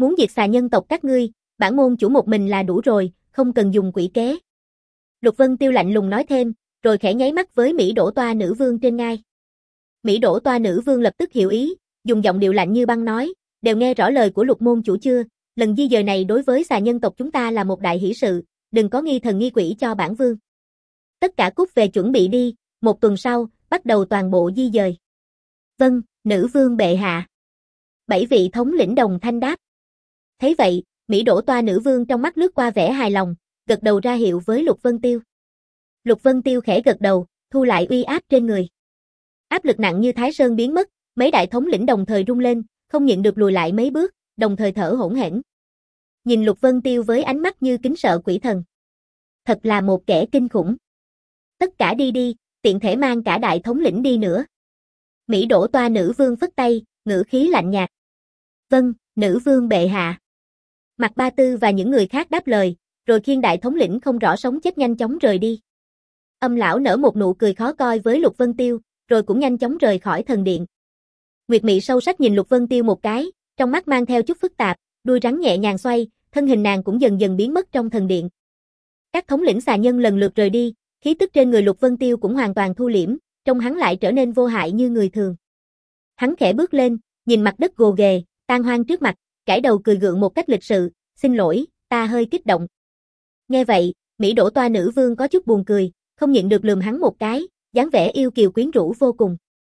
Muốn diệt xà nhân tộc các ngươi, bản môn chủ một mình là đủ rồi, không cần dùng quỷ kế. Lục Vân Tiêu lạnh lùng nói thêm, rồi khẽ nháy mắt với Mỹ Đỗ Toa nữ vương trên ngai. Mỹ Đỗ Toa nữ vương lập tức hiểu ý, dùng giọng điệu lạnh như băng nói, đều nghe rõ lời của Lục môn chủ chưa, lần di dời này đối với xà nhân tộc chúng ta là một đại hỷ sự, đừng có nghi thần nghi quỷ cho bản vương. Tất cả cút về chuẩn bị đi, một tuần sau, bắt đầu toàn bộ di dời. Vâng, nữ vương bệ hạ. Bảy vị thống lĩnh đồng thanh đáp. Thấy vậy, Mỹ Đỗ Toa nữ vương trong mắt lướt qua vẻ hài lòng, gật đầu ra hiệu với Lục Vân Tiêu. Lục Vân Tiêu khẽ gật đầu, thu lại uy áp trên người. Áp lực nặng như Thái Sơn biến mất, mấy đại thống lĩnh đồng thời rung lên, không nhịn được lùi lại mấy bước, đồng thời thở hổn hển. Nhìn Lục Vân Tiêu với ánh mắt như kính sợ quỷ thần. Thật là một kẻ kinh khủng. Tất cả đi đi, tiện thể mang cả đại thống lĩnh đi nữa. Mỹ Đỗ Toa nữ vương phất tay, ngữ khí lạnh nhạt. Vâng, nữ vương bệ hạ. Mạc Ba Tư và những người khác đáp lời, rồi khiêng đại thống lĩnh không rõ sống chết nhanh chóng rời đi. Âm lão nở một nụ cười khó coi với Lục Vân Tiêu, rồi cũng nhanh chóng rời khỏi thần điện. Nguyệt Mị sâu sắc nhìn Lục Vân Tiêu một cái, trong mắt mang theo chút phức tạp, đuôi rắn nhẹ nhàng xoay, thân hình nàng cũng dần dần biến mất trong thần điện. Các thống lĩnh xà nhân lần lượt rời đi, khí tức trên người Lục Vân Tiêu cũng hoàn toàn thu liễm, trông hắn lại trở nên vô hại như người thường. Hắn khẽ bước lên, nhìn mặt đất gồ ghề, tan hoang trước mặt, cãi đầu cười gượng một cách lịch sự, xin lỗi, ta hơi kích động. Nghe vậy, Mỹ Đỗ Toa nữ vương có chút buồn cười, không nhịn được lườm hắn một cái, dáng vẻ yêu kiều quyến rũ vô cùng.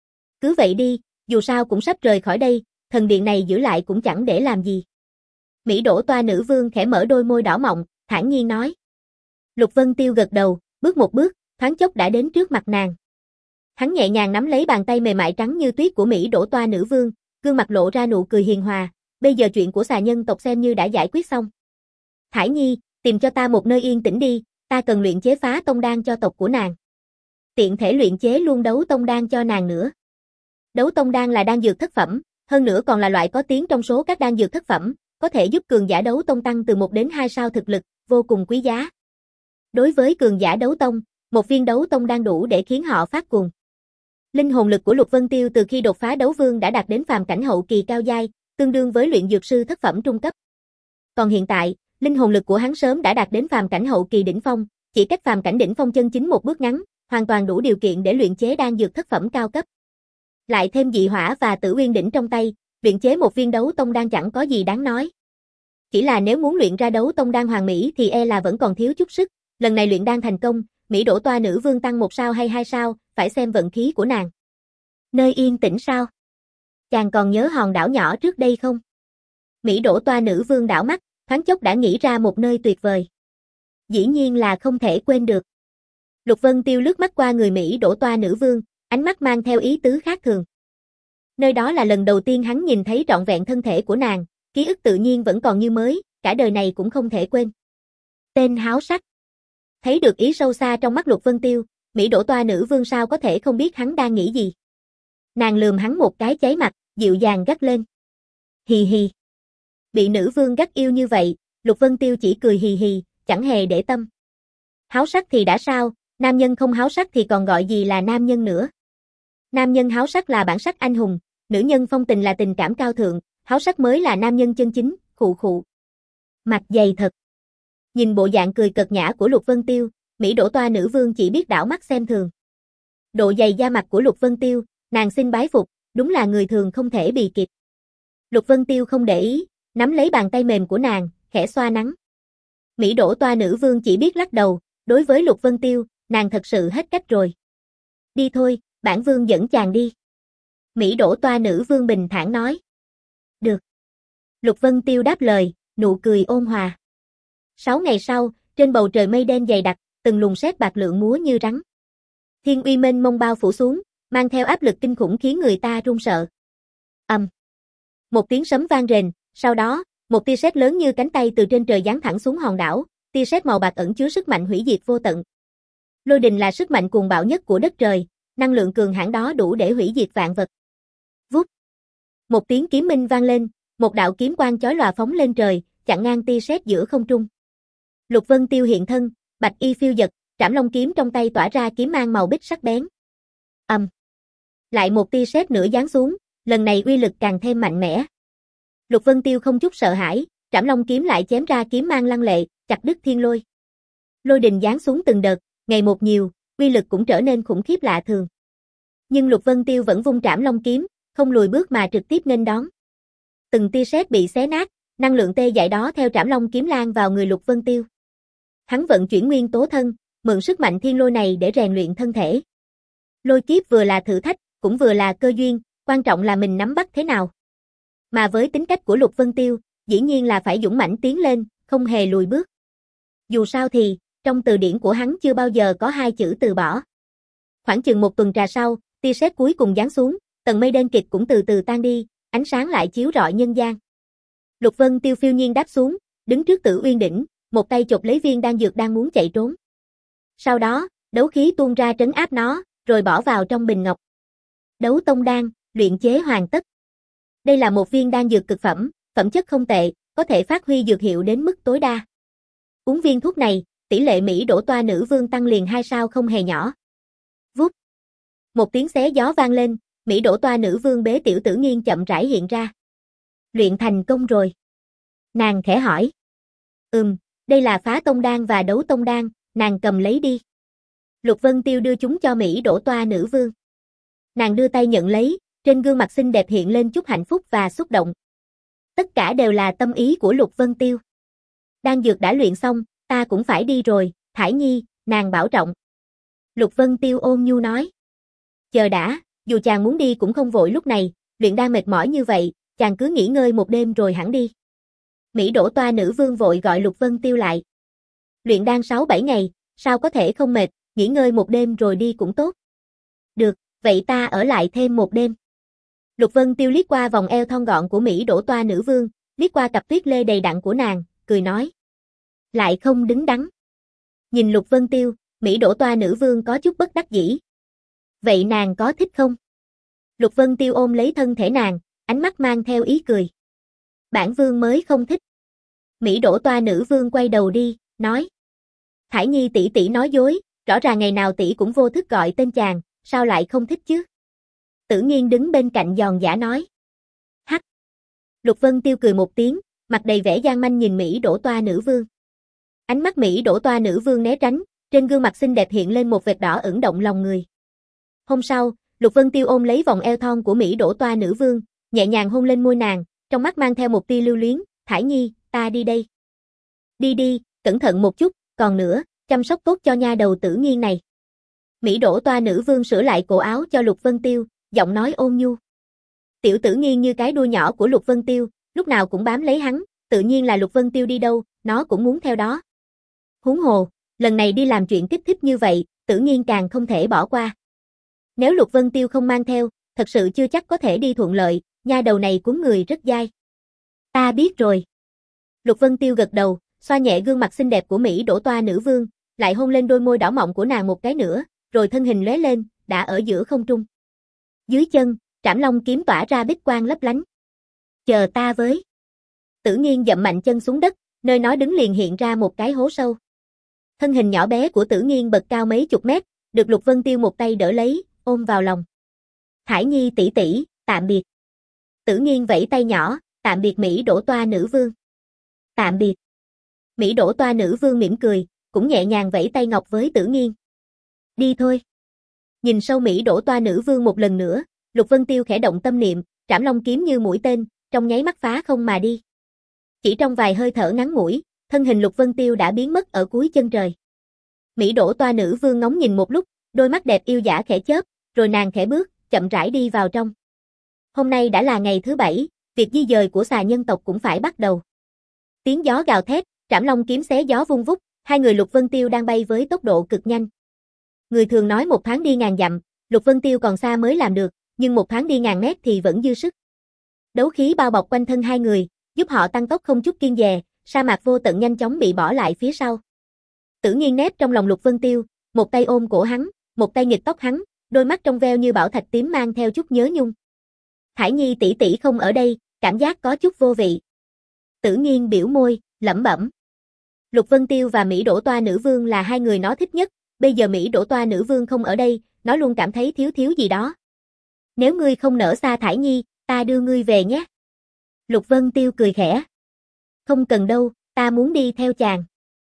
Cứ vậy đi, dù sao cũng sắp rời khỏi đây, thần điện này giữ lại cũng chẳng để làm gì. Mỹ Đỗ Toa nữ vương khẽ mở đôi môi đỏ mọng, thản nhiên nói. Lục Vân Tiêu gật đầu, bước một bước, thoáng chốc đã đến trước mặt nàng. Hắn nhẹ nhàng nắm lấy bàn tay mềm mại trắng như tuyết của Mỹ Đỗ Toa nữ vương, gương mặt lộ ra nụ cười hiền hòa, bây giờ chuyện của xà nhân tộc xem như đã giải quyết xong. Thải Nhi, tìm cho ta một nơi yên tĩnh đi, ta cần luyện chế phá tông đan cho tộc của nàng. Tiện thể luyện chế luôn đấu tông đan cho nàng nữa. Đấu tông đan là đan dược thất phẩm, hơn nữa còn là loại có tiếng trong số các đan dược thất phẩm, có thể giúp cường giả đấu tông tăng từ một đến hai sao thực lực, vô cùng quý giá. Đối với cường giả đấu tông, một viên đấu tông đan đủ để khiến họ phát cuồng. Linh hồn lực của Lục Vân Tiêu từ khi đột phá đấu vương đã đạt đến phàm cảnh hậu kỳ cao giai, tương đương với luyện dược sư thất phẩm trung cấp. Còn hiện tại, linh hồn lực của hắn sớm đã đạt đến phàm cảnh hậu kỳ đỉnh phong, chỉ cách phàm cảnh đỉnh phong chân chính một bước ngắn, hoàn toàn đủ điều kiện để luyện chế đan dược thất phẩm cao cấp. Lại thêm dị hỏa và tử uyên đỉnh trong tay, luyện chế một viên đấu tông đan chẳng có gì đáng nói. Chỉ là nếu muốn luyện ra đấu tông đan hoàn mỹ thì e là vẫn còn thiếu chút sức, lần này luyện đan thành công, Mỹ Đỗ Toa nữ vương tăng một sao hay hai sao, phải xem vận khí của nàng. Nơi yên tĩnh sao? Chàng còn nhớ hòn đảo nhỏ trước đây không? Mỹ Đỗ Toa nữ vương đảo mắt, thoáng chốc đã nghĩ ra một nơi tuyệt vời. Dĩ nhiên là không thể quên được. Lục Vân Tiêu lướt mắt qua người Mỹ Đỗ Toa nữ vương, ánh mắt mang theo ý tứ khác thường. Nơi đó là lần đầu tiên hắn nhìn thấy trọn vẹn thân thể của nàng, ký ức tự nhiên vẫn còn như mới, cả đời này cũng không thể quên. Tên háo sắc. Thấy được ý sâu xa trong mắt Lục Vân Tiêu, Mỹ Đỗ Toa nữ vương sao có thể không biết hắn đang nghĩ gì. Nàng lườm hắn một cái cháy mặt, dịu dàng gắt lên. Hì hì. Bị nữ vương gắt yêu như vậy, Lục Vân Tiêu chỉ cười hì hì, chẳng hề để tâm. Háo sắc thì đã sao, nam nhân không háo sắc thì còn gọi gì là nam nhân nữa. Nam nhân háo sắc là bản sắc anh hùng, nữ nhân phong tình là tình cảm cao thượng, háo sắc mới là nam nhân chân chính, khụ khụ. Mặt dày thật. Nhìn bộ dạng cười cợt nhã của Lục Vân Tiêu, Mỹ Đỗ Toa nữ vương chỉ biết đảo mắt xem thường. Độ dày da mặt của Lục Vân Tiêu, nàng xin bái phục, đúng là người thường không thể bì kịp. Lục Vân Tiêu không để ý, nắm lấy bàn tay mềm của nàng, khẽ xoa nắng. Mỹ Đỗ Toa nữ vương chỉ biết lắc đầu, đối với Lục Vân Tiêu, nàng thật sự hết cách rồi. Đi thôi, bản vương dẫn chàng đi. Mỹ Đỗ Toa nữ vương bình thản nói. Được. Lục Vân Tiêu đáp lời, nụ cười ôn hòa. Sáu ngày sau, trên bầu trời mây đen dày đặc, từng luồng sét bạc lượn múa như rắn. Thiên uy mênh mông bao phủ xuống, mang theo áp lực kinh khủng khiến người ta run sợ. Ầm. Um. Một tiếng sấm vang rền, sau đó, một tia sét lớn như cánh tay từ trên trời giáng thẳng xuống hòn đảo, tia sét màu bạc ẩn chứa sức mạnh hủy diệt vô tận. Lôi đình là sức mạnh cuồng bạo nhất của đất trời, năng lượng cường hãn đó đủ để hủy diệt vạn vật. Vút. Một tiếng kiếm minh vang lên, một đạo kiếm quang chói lòa phóng lên trời, chặn ngang tia sét giữa không trung. Lục Vân Tiêu hiện thân, bạch y phiêu dật, trảm long kiếm trong tay tỏa ra kiếm mang màu bích sắc bén. Ầm. Um. Lại một tia sét nữa giáng xuống, lần này uy lực càng thêm mạnh mẽ. Lục Vân Tiêu không chút sợ hãi, Trảm Long kiếm lại chém ra kiếm mang lăng lệ, chặt đứt thiên lôi. Lôi đình giáng xuống từng đợt, ngày một nhiều, uy lực cũng trở nên khủng khiếp lạ thường. Nhưng Lục Vân Tiêu vẫn vung Trảm Long kiếm, không lùi bước mà trực tiếp nghênh đón. Từng tia sét bị xé nát, năng lượng tê dại đó theo Trảm Long kiếm lan vào người Lục Vân Tiêu. Hắn vận chuyển nguyên tố thân, mượn sức mạnh thiên lôi này để rèn luyện thân thể. Lôi kiếp vừa là thử thách, cũng vừa là cơ duyên, quan trọng là mình nắm bắt thế nào. Mà với tính cách của Lục Vân Tiêu, dĩ nhiên là phải dũng mãnh tiến lên, không hề lùi bước. Dù sao thì, trong từ điển của hắn chưa bao giờ có hai chữ từ bỏ. Khoảng chừng một tuần trà sau, tia sét cuối cùng giáng xuống, tầng mây đen kịt cũng từ từ tan đi, ánh sáng lại chiếu rọi nhân gian. Lục Vân Tiêu phiêu nhiên đáp xuống, đứng trước Tử Uyên đỉnh, một tay chộp lấy viên đan dược đang muốn chạy trốn. Sau đó, đấu khí tuôn ra trấn áp nó, rồi bỏ vào trong bình ngọc. Đấu tông đan, luyện chế hoàn tất. Đây là một viên đan dược cực phẩm, phẩm chất không tệ, có thể phát huy dược hiệu đến mức tối đa. Uống viên thuốc này, tỷ lệ Mỹ đổ toa nữ vương tăng liền hai sao không hề nhỏ. Vút. Một tiếng xé gió vang lên, Mỹ đổ toa nữ vương bế tiểu Tử Nghiên chậm rãi hiện ra. Luyện thành công rồi. Nàng khẽ hỏi. Ừm, đây là phá tông đan và đấu tông đan, nàng cầm lấy đi. Lục Vân Tiêu đưa chúng cho Mỹ đổ toa nữ vương. Nàng đưa tay nhận lấy, trên gương mặt xinh đẹp hiện lên chút hạnh phúc và xúc động. Tất cả đều là tâm ý của Lục Vân Tiêu. Đan dược đã luyện xong, ta cũng phải đi rồi, Thải Nhi, nàng bảo trọng. Lục Vân Tiêu ôn nhu nói. Chờ đã, dù chàng muốn đi cũng không vội lúc này, luyện đan mệt mỏi như vậy, chàng cứ nghỉ ngơi một đêm rồi hẳn đi. Mỹ đổ toa nữ vương vội gọi Lục Vân Tiêu lại. Luyện đan sáu bảy ngày, sao có thể không mệt, nghỉ ngơi một đêm rồi đi cũng tốt. Được, vậy ta ở lại thêm một đêm. Lục Vân Tiêu liếc qua vòng eo thon gọn của Mỹ đổ toa nữ vương, liếc qua cặp tuyết lê đầy đặn của nàng, cười nói. Lại không đứng đắn. Nhìn Lục Vân Tiêu, Mỹ đổ toa nữ vương có chút bất đắc dĩ. Vậy nàng có thích không? Lục Vân Tiêu ôm lấy thân thể nàng, ánh mắt mang theo ý cười. Bản vương mới không thích. Mỹ đổ toa nữ vương quay đầu đi, nói. Thải Nhi tỷ tỷ nói dối, rõ ràng ngày nào tỷ cũng vô thức gọi tên chàng, sao lại không thích chứ? Tử Nghiên đứng bên cạnh giòn giả nói. Hắc. Lục Vân Tiêu cười một tiếng, mặt đầy vẻ gian manh nhìn Mỹ đổ toa nữ vương. Ánh mắt Mỹ đổ toa nữ vương né tránh, trên gương mặt xinh đẹp hiện lên một vệt đỏ ửng động lòng người. Hôm sau, Lục Vân Tiêu ôm lấy vòng eo thon của Mỹ đổ toa nữ vương, nhẹ nhàng hôn lên môi nàng, trong mắt mang theo một tia lưu luyến, Thải Nhi, ta đi đây. Đi đi, cẩn thận một chút, còn nữa, chăm sóc tốt cho nha đầu Tử Nghiên này. Mỹ đổ toa nữ vương sửa lại cổ áo cho Lục Vân Tiêu, giọng nói ôn nhu. Tiểu Tử Nghiên như cái đuôi nhỏ của Lục Vân Tiêu, lúc nào cũng bám lấy hắn, tự nhiên là Lục Vân Tiêu đi đâu, nó cũng muốn theo đó. Huống hồ, lần này đi làm chuyện kích thích như vậy, Tử Nghiên càng không thể bỏ qua. Nếu Lục Vân Tiêu không mang theo, thật sự chưa chắc có thể đi thuận lợi, nha đầu này cuốn người rất dai. Ta biết rồi. Lục Vân Tiêu gật đầu, xoa nhẹ gương mặt xinh đẹp của Mỹ đổ toa nữ vương, lại hôn lên đôi môi đỏ mọng của nàng một cái nữa, rồi thân hình lóe lên, đã ở giữa không trung. Dưới chân, Trảm Long kiếm tỏa ra bích quang lấp lánh. Chờ ta với. Tử Nghiên dậm mạnh chân xuống đất, nơi nó đứng liền hiện ra một cái hố sâu. Thân hình nhỏ bé của Tử Nghiên bật cao mấy chục mét, được Lục Vân Tiêu một tay đỡ lấy, ôm vào lòng. Thải Nhi tỷ tỷ, tạm biệt. Tử Nghiên vẫy tay nhỏ, tạm biệt Mỹ đổ toa nữ vương. Tạm biệt. Mỹ đổ toa nữ vương mỉm cười, cũng nhẹ nhàng vẫy tay ngọc với Tử Nghiên. Đi thôi. Nhìn sâu Mỹ đổ toa nữ vương một lần nữa, Lục Vân Tiêu khẽ động tâm niệm, Trảm Long kiếm như mũi tên, trong nháy mắt phá không mà đi. Chỉ trong vài hơi thở ngắn ngủi, thân hình Lục Vân Tiêu đã biến mất ở cuối chân trời. Mỹ đổ toa nữ vương ngóng nhìn một lúc, đôi mắt đẹp yêu dã khẽ chớp, rồi nàng khẽ bước, chậm rãi đi vào trong. Hôm nay đã là ngày thứ bảy, việc di dời của xà nhân tộc cũng phải bắt đầu. Tiếng gió gào thét, Trảm Long kiếm xé gió vung vút, hai người Lục Vân Tiêu đang bay với tốc độ cực nhanh. Người thường nói một tháng đi ngàn dặm, Lục Vân Tiêu còn xa mới làm được, nhưng một tháng đi ngàn mét thì vẫn dư sức. Đấu khí bao bọc quanh thân hai người, giúp họ tăng tốc không chút kiêng dè, sa mạc vô tận nhanh chóng bị bỏ lại phía sau. Tử Nghiên nép trong lòng Lục Vân Tiêu, một tay ôm cổ hắn, một tay nghịch tóc hắn, đôi mắt trong veo như bảo thạch tím mang theo chút nhớ nhung. Thải Nhi tỷ tỷ không ở đây, cảm giác có chút vô vị. Tử Nghiên biểu môi, lẩm bẩm. Lục Vân Tiêu và Mỹ đổ toa nữ vương là hai người nó thích nhất, bây giờ Mỹ đổ toa nữ vương không ở đây, nó luôn cảm thấy thiếu thiếu gì đó. Nếu ngươi không nỡ xa Thải Nhi, ta đưa ngươi về nhé. Lục Vân Tiêu cười khẽ. Không cần đâu, ta muốn đi theo chàng.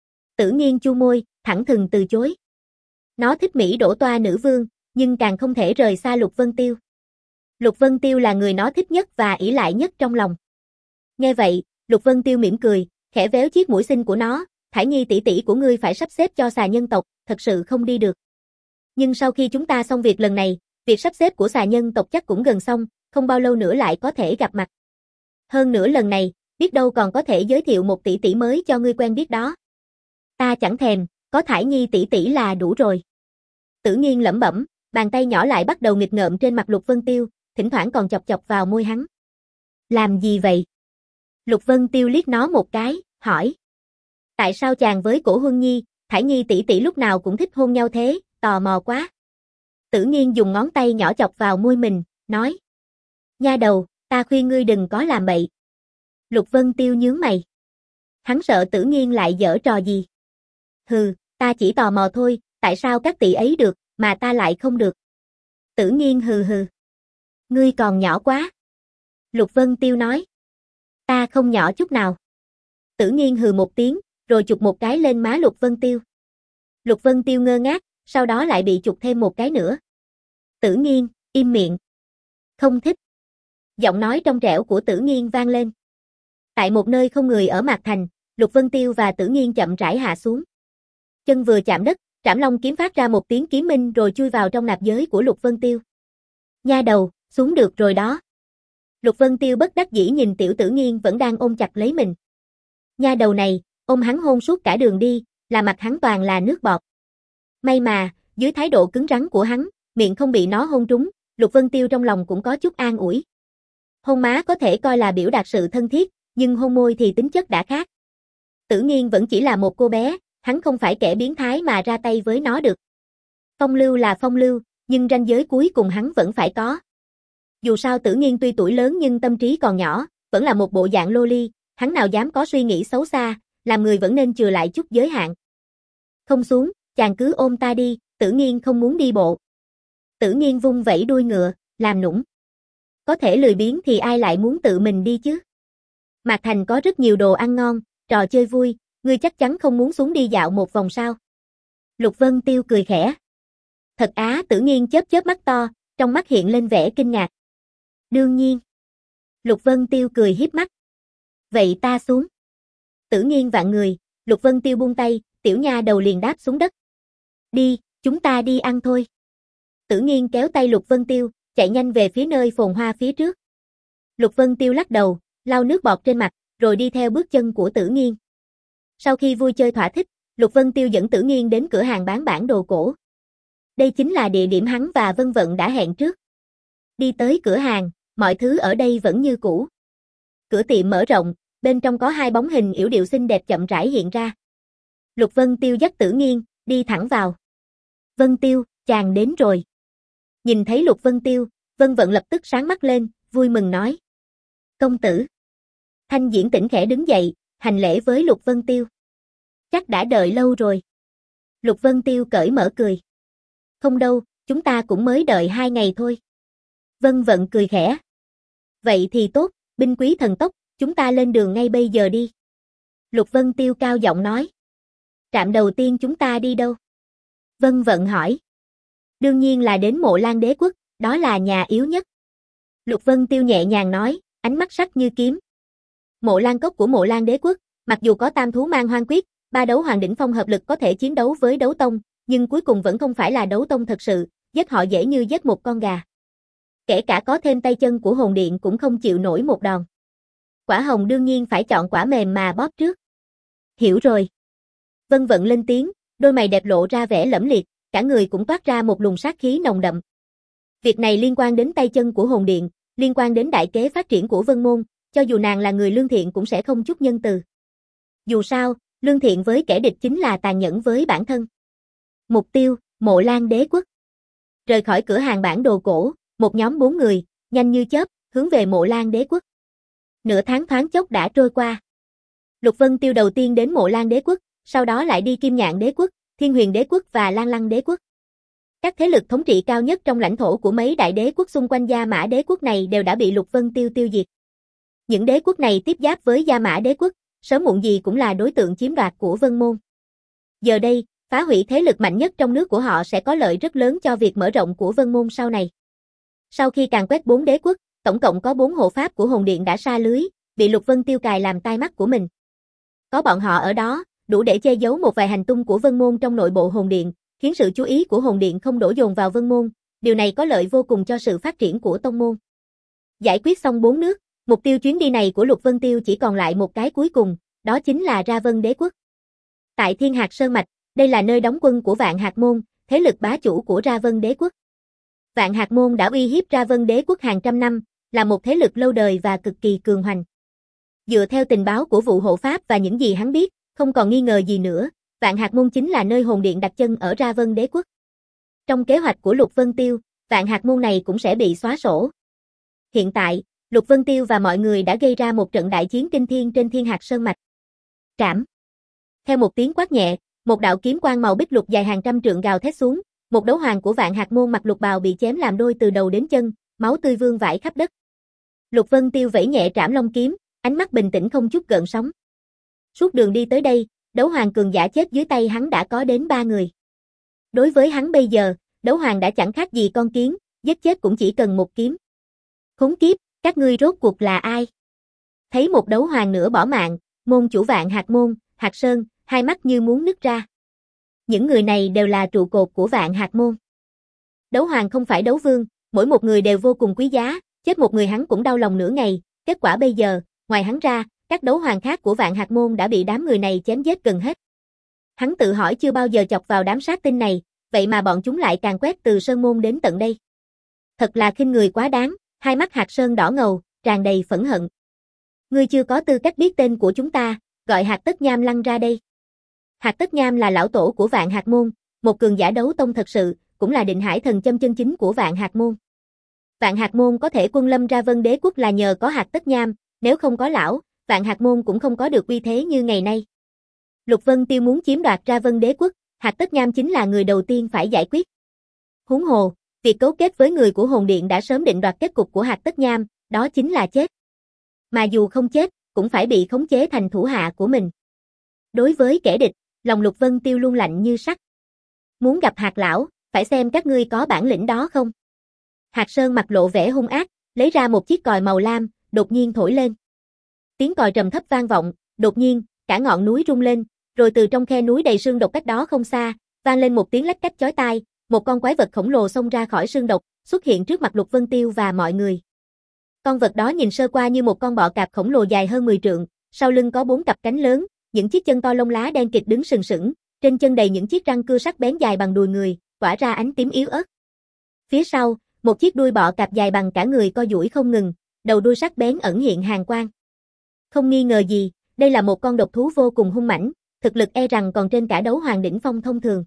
Tử Nghiên chu môi, thẳng thừng từ chối. Nó thích Mỹ đổ toa nữ vương, nhưng càng không thể rời xa Lục Vân Tiêu. Lục Vân Tiêu là người nó thích nhất và ỷ lại nhất trong lòng. Nghe vậy, Lục Vân Tiêu mỉm cười, khẽ véo chiếc mũi xinh của nó, Thải Nhi tỷ tỷ của ngươi phải sắp xếp cho xà nhân tộc, thật sự không đi được. Nhưng sau khi chúng ta xong việc lần này, việc sắp xếp của xà nhân tộc chắc cũng gần xong, không bao lâu nữa lại có thể gặp mặt. Hơn nữa lần này, biết đâu còn có thể giới thiệu một tỷ tỷ mới cho ngươi quen biết đó. Ta chẳng thèm, có Thải Nhi tỷ tỷ là đủ rồi. Tử Nghiên lẩm bẩm, bàn tay nhỏ lại bắt đầu nghịch ngợm trên mặt Lục Vân Tiêu, thỉnh thoảng còn chọc chọc vào môi hắn. Làm gì vậy? Lục Vân Tiêu liếc nó một cái, hỏi. Tại sao chàng với Cổ Huân Nhi, Thải Nhi tỷ tỷ lúc nào cũng thích hôn nhau thế, tò mò quá. Tử Nghiên dùng ngón tay nhỏ chọc vào môi mình, nói. Nha đầu, ta khuyên ngươi đừng có làm bậy. Lục Vân Tiêu nhướng mày. Hắn sợ Tử Nghiên lại giở trò gì. Hừ, ta chỉ tò mò thôi, tại sao các tỷ ấy được, mà ta lại không được. Tử Nghiên hừ hừ. Ngươi còn nhỏ quá. Lục Vân Tiêu nói. Ta không nhỏ chút nào. Tử Nghiên hừ một tiếng, rồi chụp một cái lên má Lục Vân Tiêu. Lục Vân Tiêu ngơ ngác, sau đó lại bị chụp thêm một cái nữa. Tử Nghiên, im miệng. Không thích. Giọng nói trong trẻo của Tử Nghiên vang lên. Tại một nơi không người ở Mạc Thành, Lục Vân Tiêu và Tử Nghiên chậm rãi hạ xuống. Chân vừa chạm đất, Trảm Long kiếm phát ra một tiếng kiếm minh rồi chui vào trong nạp giới của Lục Vân Tiêu. Nha đầu, xuống được rồi đó. Lục Vân Tiêu bất đắc dĩ nhìn tiểu Tử Nghiên vẫn đang ôm chặt lấy mình. Nha đầu này, ôm hắn hôn suốt cả đường đi, là mặt hắn toàn là nước bọt. May mà, dưới thái độ cứng rắn của hắn, miệng không bị nó hôn trúng, Lục Vân Tiêu trong lòng cũng có chút an ủi. Hôn má có thể coi là biểu đạt sự thân thiết, nhưng hôn môi thì tính chất đã khác. Tử Nghiên vẫn chỉ là một cô bé, hắn không phải kẻ biến thái mà ra tay với nó được. Phong lưu là phong lưu, nhưng ranh giới cuối cùng hắn vẫn phải có. Dù sao Tử Nghiên tuy tuổi lớn nhưng tâm trí còn nhỏ, vẫn là một bộ dạng lô ly, hắn nào dám có suy nghĩ xấu xa, làm người vẫn nên chừa lại chút giới hạn. Không xuống, chàng cứ ôm ta đi, Tử Nghiên không muốn đi bộ. Tử Nghiên vung vẩy đuôi ngựa, làm nũng. Có thể lười biếng thì ai lại muốn tự mình đi chứ? Mạc Thành có rất nhiều đồ ăn ngon, trò chơi vui, ngươi chắc chắn không muốn xuống đi dạo một vòng sao? Lục Vân Tiêu cười khẽ. Thật á, Tử Nghiên chớp chớp mắt to, trong mắt hiện lên vẻ kinh ngạc. Đương nhiên. Lục Vân Tiêu cười hiếp mắt. Vậy ta xuống. Tử Nghiên vạn người, Lục Vân Tiêu buông tay, tiểu nha đầu liền đáp xuống đất. Đi, chúng ta đi ăn thôi. Tử Nghiên kéo tay Lục Vân Tiêu, chạy nhanh về phía nơi phồn hoa phía trước. Lục Vân Tiêu lắc đầu, lau nước bọt trên mặt, rồi đi theo bước chân của Tử Nghiên. Sau khi vui chơi thỏa thích, Lục Vân Tiêu dẫn Tử Nghiên đến cửa hàng bán bản đồ cổ. Đây chính là địa điểm hắn và Vân Vận đã hẹn trước. Đi tới cửa hàng, mọi thứ ở đây vẫn như cũ. Cửa tiệm mở rộng, bên trong có hai bóng hình yểu điệu xinh đẹp chậm rãi hiện ra. Lục Vân Tiêu dắt Tử Nghiên, đi thẳng vào. Vân Tiêu, chàng đến rồi. Nhìn thấy Lục Vân Tiêu, Vân Vận lập tức sáng mắt lên, vui mừng nói. Công tử. Thanh Diễn Tĩnh khẽ đứng dậy, hành lễ với Lục Vân Tiêu. Chắc đã đợi lâu rồi. Lục Vân Tiêu cởi mở cười. Không đâu, chúng ta cũng mới đợi hai ngày thôi. Vân Vận cười khẽ. Vậy thì tốt, binh quý thần tốc, chúng ta lên đường ngay bây giờ đi. Lục Vân Tiêu cao giọng nói. Trạm đầu tiên chúng ta đi đâu? Vân Vận hỏi. Đương nhiên là đến Mộ Lan Đế quốc, đó là nhà yếu nhất. Lục Vân Tiêu nhẹ nhàng nói, ánh mắt sắc như kiếm. Mộ Lan cốc của Mộ Lan Đế quốc, mặc dù có tam thú mang hoang quyết, ba đấu hoàng đỉnh phong hợp lực có thể chiến đấu với đấu tông, nhưng cuối cùng vẫn không phải là đấu tông thật sự, giết họ dễ như giết một con gà. Kể cả có thêm tay chân của hồn điện cũng không chịu nổi một đòn. Quả hồng đương nhiên phải chọn quả mềm mà bóp trước. Hiểu rồi. Vân Vận lên tiếng, đôi mày đẹp lộ ra vẻ lẫm liệt, cả người cũng toát ra một luồng sát khí nồng đậm. Việc này liên quan đến tay chân của hồn điện, liên quan đến đại kế phát triển của Vân Môn, cho dù nàng là người lương thiện cũng sẽ không chút nhân từ. Dù sao, lương thiện với kẻ địch chính là tàn nhẫn với bản thân. Mục tiêu, Mộ Lan Đế quốc. Rời khỏi cửa hàng bản đồ cổ, một nhóm bốn người, nhanh như chớp, hướng về Mộ Lan Đế quốc. Nửa tháng thoáng chốc đã trôi qua. Lục Vân Tiêu đầu tiên đến Mộ Lan Đế quốc, sau đó lại đi Kim Nhạn Đế quốc, Thiên Huyền Đế quốc và Lan Lăng Đế quốc. Các thế lực thống trị cao nhất trong lãnh thổ của mấy đại đế quốc xung quanh Gia Mã Đế quốc này đều đã bị Lục Vân Tiêu tiêu diệt. Những đế quốc này tiếp giáp với Gia Mã đế quốc, sớm muộn gì cũng là đối tượng chiếm đoạt của Vân Môn. Giờ đây, phá hủy thế lực mạnh nhất trong nước của họ sẽ có lợi rất lớn cho việc mở rộng của Vân Môn sau này. Sau khi càn quét bốn đế quốc, tổng cộng có bốn hộ pháp của Hồn Điện đã sa lưới, bị Lục Vân Tiêu cài làm tai mắt của mình. Có bọn họ ở đó, đủ để che giấu một vài hành tung của Vân Môn trong nội bộ Hồn Điện, khiến sự chú ý của Hồn Điện không đổ dồn vào Vân Môn, điều này có lợi vô cùng cho sự phát triển của tông môn. Giải quyết xong bốn nước, mục tiêu chuyến đi này của Lục Vân Tiêu chỉ còn lại một cái cuối cùng, đó chính là Ra Vân đế quốc. Tại Thiên Hạt Sơn Mạch, đây là nơi đóng quân của Vạn Hạt Môn, thế lực bá chủ của Ra Vân đế quốc. Vạn Hạt Môn đã uy hiếp Ra Vân đế quốc hàng trăm năm, là một thế lực lâu đời và cực kỳ cường hoành. Dựa theo tình báo của vụ hộ pháp và những gì hắn biết, không còn nghi ngờ gì nữa, Vạn Hạt Môn chính là nơi Hồn Điện đặt chân ở Ra Vân đế quốc. Trong kế hoạch của Lục Vân Tiêu, Vạn Hạt Môn này cũng sẽ bị xóa sổ. Hiện tại, Lục Vân Tiêu và mọi người đã gây ra một trận đại chiến kinh thiên trên Thiên Hạt Sơn Mạch. Trảm. Theo một tiếng quát nhẹ, một đạo kiếm quang màu bích lục dài hàng trăm trượng gào thét xuống, một đấu hoàng của Vạn Hạt Môn mặc lục bào bị chém làm đôi từ đầu đến chân, máu tươi vương vãi khắp đất. Lục Vân Tiêu vẫy nhẹ trảm long kiếm, ánh mắt bình tĩnh không chút gợn sóng. Suốt đường đi tới đây, đấu hoàng cường giả chết dưới tay hắn đã có đến ba người. Đối với hắn bây giờ, đấu hoàng đã chẳng khác gì con kiến, giết chết cũng chỉ cần một kiếm. Khốn kiếp, các ngươi rốt cuộc là ai? Thấy một đấu hoàng nữa bỏ mạng, môn chủ Vạn Hạt Môn, Hạt Sơn, hai mắt như muốn nứt ra. Những người này đều là trụ cột của Vạn Hạt Môn. Đấu hoàng không phải đấu vương, mỗi một người đều vô cùng quý giá, chết một người hắn cũng đau lòng nửa ngày, kết quả bây giờ, ngoài hắn ra, các đấu hoàng khác của Vạn Hạt Môn đã bị đám người này chém giết gần hết. Hắn tự hỏi chưa bao giờ chọc vào đám sát tinh này, vậy mà bọn chúng lại càn quét từ Sơn Môn đến tận đây. Thật là khinh người quá đáng, hai mắt Hạt Sơn đỏ ngầu, tràn đầy phẫn hận. Ngươi chưa có tư cách biết tên của chúng ta, gọi Hạt Tất Nham lăn ra đây. Hạt Tất Nham là lão tổ của Vạn Hạt Môn, một cường giả đấu tông thật sự, cũng là định hải thần châm chân chính của Vạn Hạt Môn. Vạn Hạt Môn có thể quân lâm Ra Vân đế quốc là nhờ có Hạt Tất Nham, nếu không có lão, Vạn Hạt Môn cũng không có được uy thế như ngày nay. Lục Vân Tiêu muốn chiếm đoạt Ra Vân đế quốc, Hạt Tất Nham chính là người đầu tiên phải giải quyết. Huống hồ, việc cấu kết với người của Hồn Điện đã sớm định đoạt kết cục của Hạt Tất Nham, đó chính là chết. Mà dù không chết, cũng phải bị khống chế thành thủ hạ của mình. Đối với kẻ địch, lòng Lục Vân Tiêu luôn lạnh như sắt. Muốn gặp Hạt lão, phải xem các ngươi có bản lĩnh đó không. Hạt Sơn mặt lộ vẻ hung ác, lấy ra một chiếc còi màu lam, đột nhiên thổi lên. Tiếng còi trầm thấp vang vọng, đột nhiên, cả ngọn núi rung lên, rồi từ trong khe núi đầy sương độc cách đó không xa, vang lên một tiếng lách cách chói tai, một con quái vật khổng lồ xông ra khỏi sương độc, xuất hiện trước mặt Lục Vân Tiêu và mọi người. Con vật đó nhìn sơ qua như một con bọ cạp khổng lồ dài hơn mười trượng, sau lưng có bốn cặp cánh lớn, những chiếc chân to lông lá đen kịt đứng sừng sững, trên chân đầy những chiếc răng cưa sắc bén dài bằng đùi người, tỏa ra ánh tím yếu ớt. Phía sau, một chiếc đuôi bọ cạp dài bằng cả người co duỗi không ngừng, đầu đuôi sắc bén ẩn hiện hàn quang. Không nghi ngờ gì, đây là một con độc thú vô cùng hung mãnh, thực lực e rằng còn trên cả đấu hoàng đỉnh phong thông thường.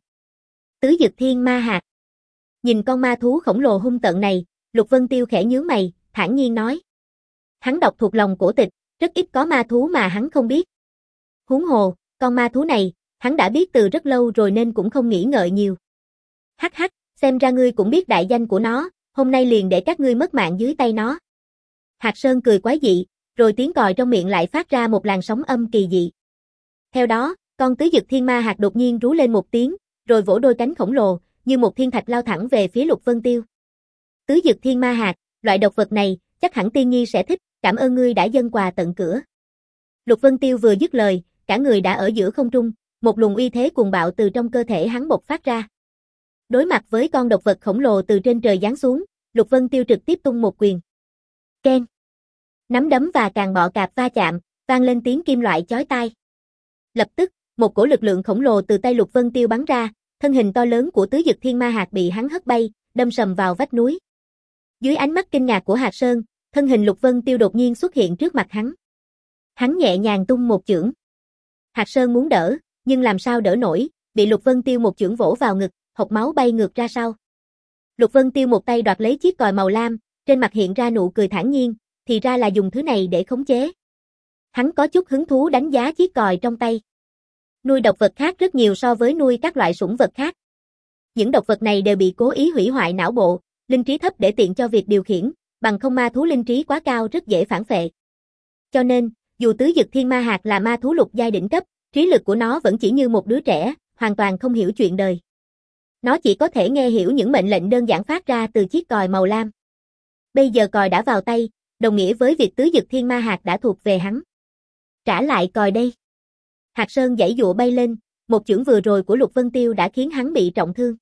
Tứ Dực Thiên Ma Hạt. Nhìn con ma thú khổng lồ hung tợn này, Lục Vân Tiêu khẽ nhướng mày, thản nhiên nói. Hắn đọc thuộc lòng cổ tịch, rất ít có ma thú mà hắn không biết. Huống hồ, con ma thú này, hắn đã biết từ rất lâu rồi nên cũng không nghĩ ngợi nhiều. Hắc hắc, xem ra ngươi cũng biết đại danh của nó, hôm nay liền để các ngươi mất mạng dưới tay nó. Hạt Sơn cười quái dị, rồi tiếng còi trong miệng lại phát ra một làn sóng âm kỳ dị. Theo đó, con Tứ Dực Thiên Ma Hạt đột nhiên rú lên một tiếng, rồi vỗ đôi cánh khổng lồ, như một thiên thạch lao thẳng về phía Lục Vân Tiêu. Tứ Dực Thiên Ma Hạt, loại độc vật này, chắc hẳn Tiên Nhi sẽ thích, cảm ơn ngươi đã dâng quà tận cửa. Lục Vân Tiêu vừa dứt lời, cả người đã ở giữa không trung, một luồng uy thế cuồng bạo từ trong cơ thể hắn bộc phát ra. Đối mặt với con độc vật khổng lồ từ trên trời giáng xuống, Lục Vân Tiêu trực tiếp tung một quyền. Keng. Nắm đấm và càng bọ cạp va chạm, vang lên tiếng kim loại chói tai. Lập tức, một cổ lực lượng khổng lồ từ tay Lục Vân Tiêu bắn ra, thân hình to lớn của Tứ Dực Thiên Ma Hạt bị hắn hất bay, đâm sầm vào vách núi. Dưới ánh mắt kinh ngạc của Hạt Sơn, thân hình Lục Vân Tiêu đột nhiên xuất hiện trước mặt hắn. Hắn nhẹ nhàng tung một chưởng. Hạt Sơn muốn đỡ, nhưng làm sao đỡ nổi, bị Lục Vân Tiêu một chưởng vỗ vào ngực, hộc máu bay ngược ra sau. Lục Vân Tiêu một tay đoạt lấy chiếc còi màu lam, trên mặt hiện ra nụ cười thản nhiên, thì ra là dùng thứ này để khống chế. Hắn có chút hứng thú đánh giá chiếc còi trong tay. Nuôi độc vật khác rất nhiều so với nuôi các loại sủng vật khác. Những độc vật này đều bị cố ý hủy hoại não bộ, linh trí thấp để tiện cho việc điều khiển, bằng không ma thú linh trí quá cao rất dễ phản phệ. cho nên, dù tứ dực thiên ma hạt là ma thú lục giai đỉnh cấp, trí lực của nó vẫn chỉ như một đứa trẻ, hoàn toàn không hiểu chuyện đời. Nó chỉ có thể nghe hiểu những mệnh lệnh đơn giản phát ra từ chiếc còi màu lam. Bây giờ còi đã vào tay, đồng nghĩa với việc tứ dực thiên ma hạt đã thuộc về hắn. Trả lại còi đây. Hạt Sơn giãy giụa bay lên, một chưởng vừa rồi của Lục Vân Tiêu đã khiến hắn bị trọng thương.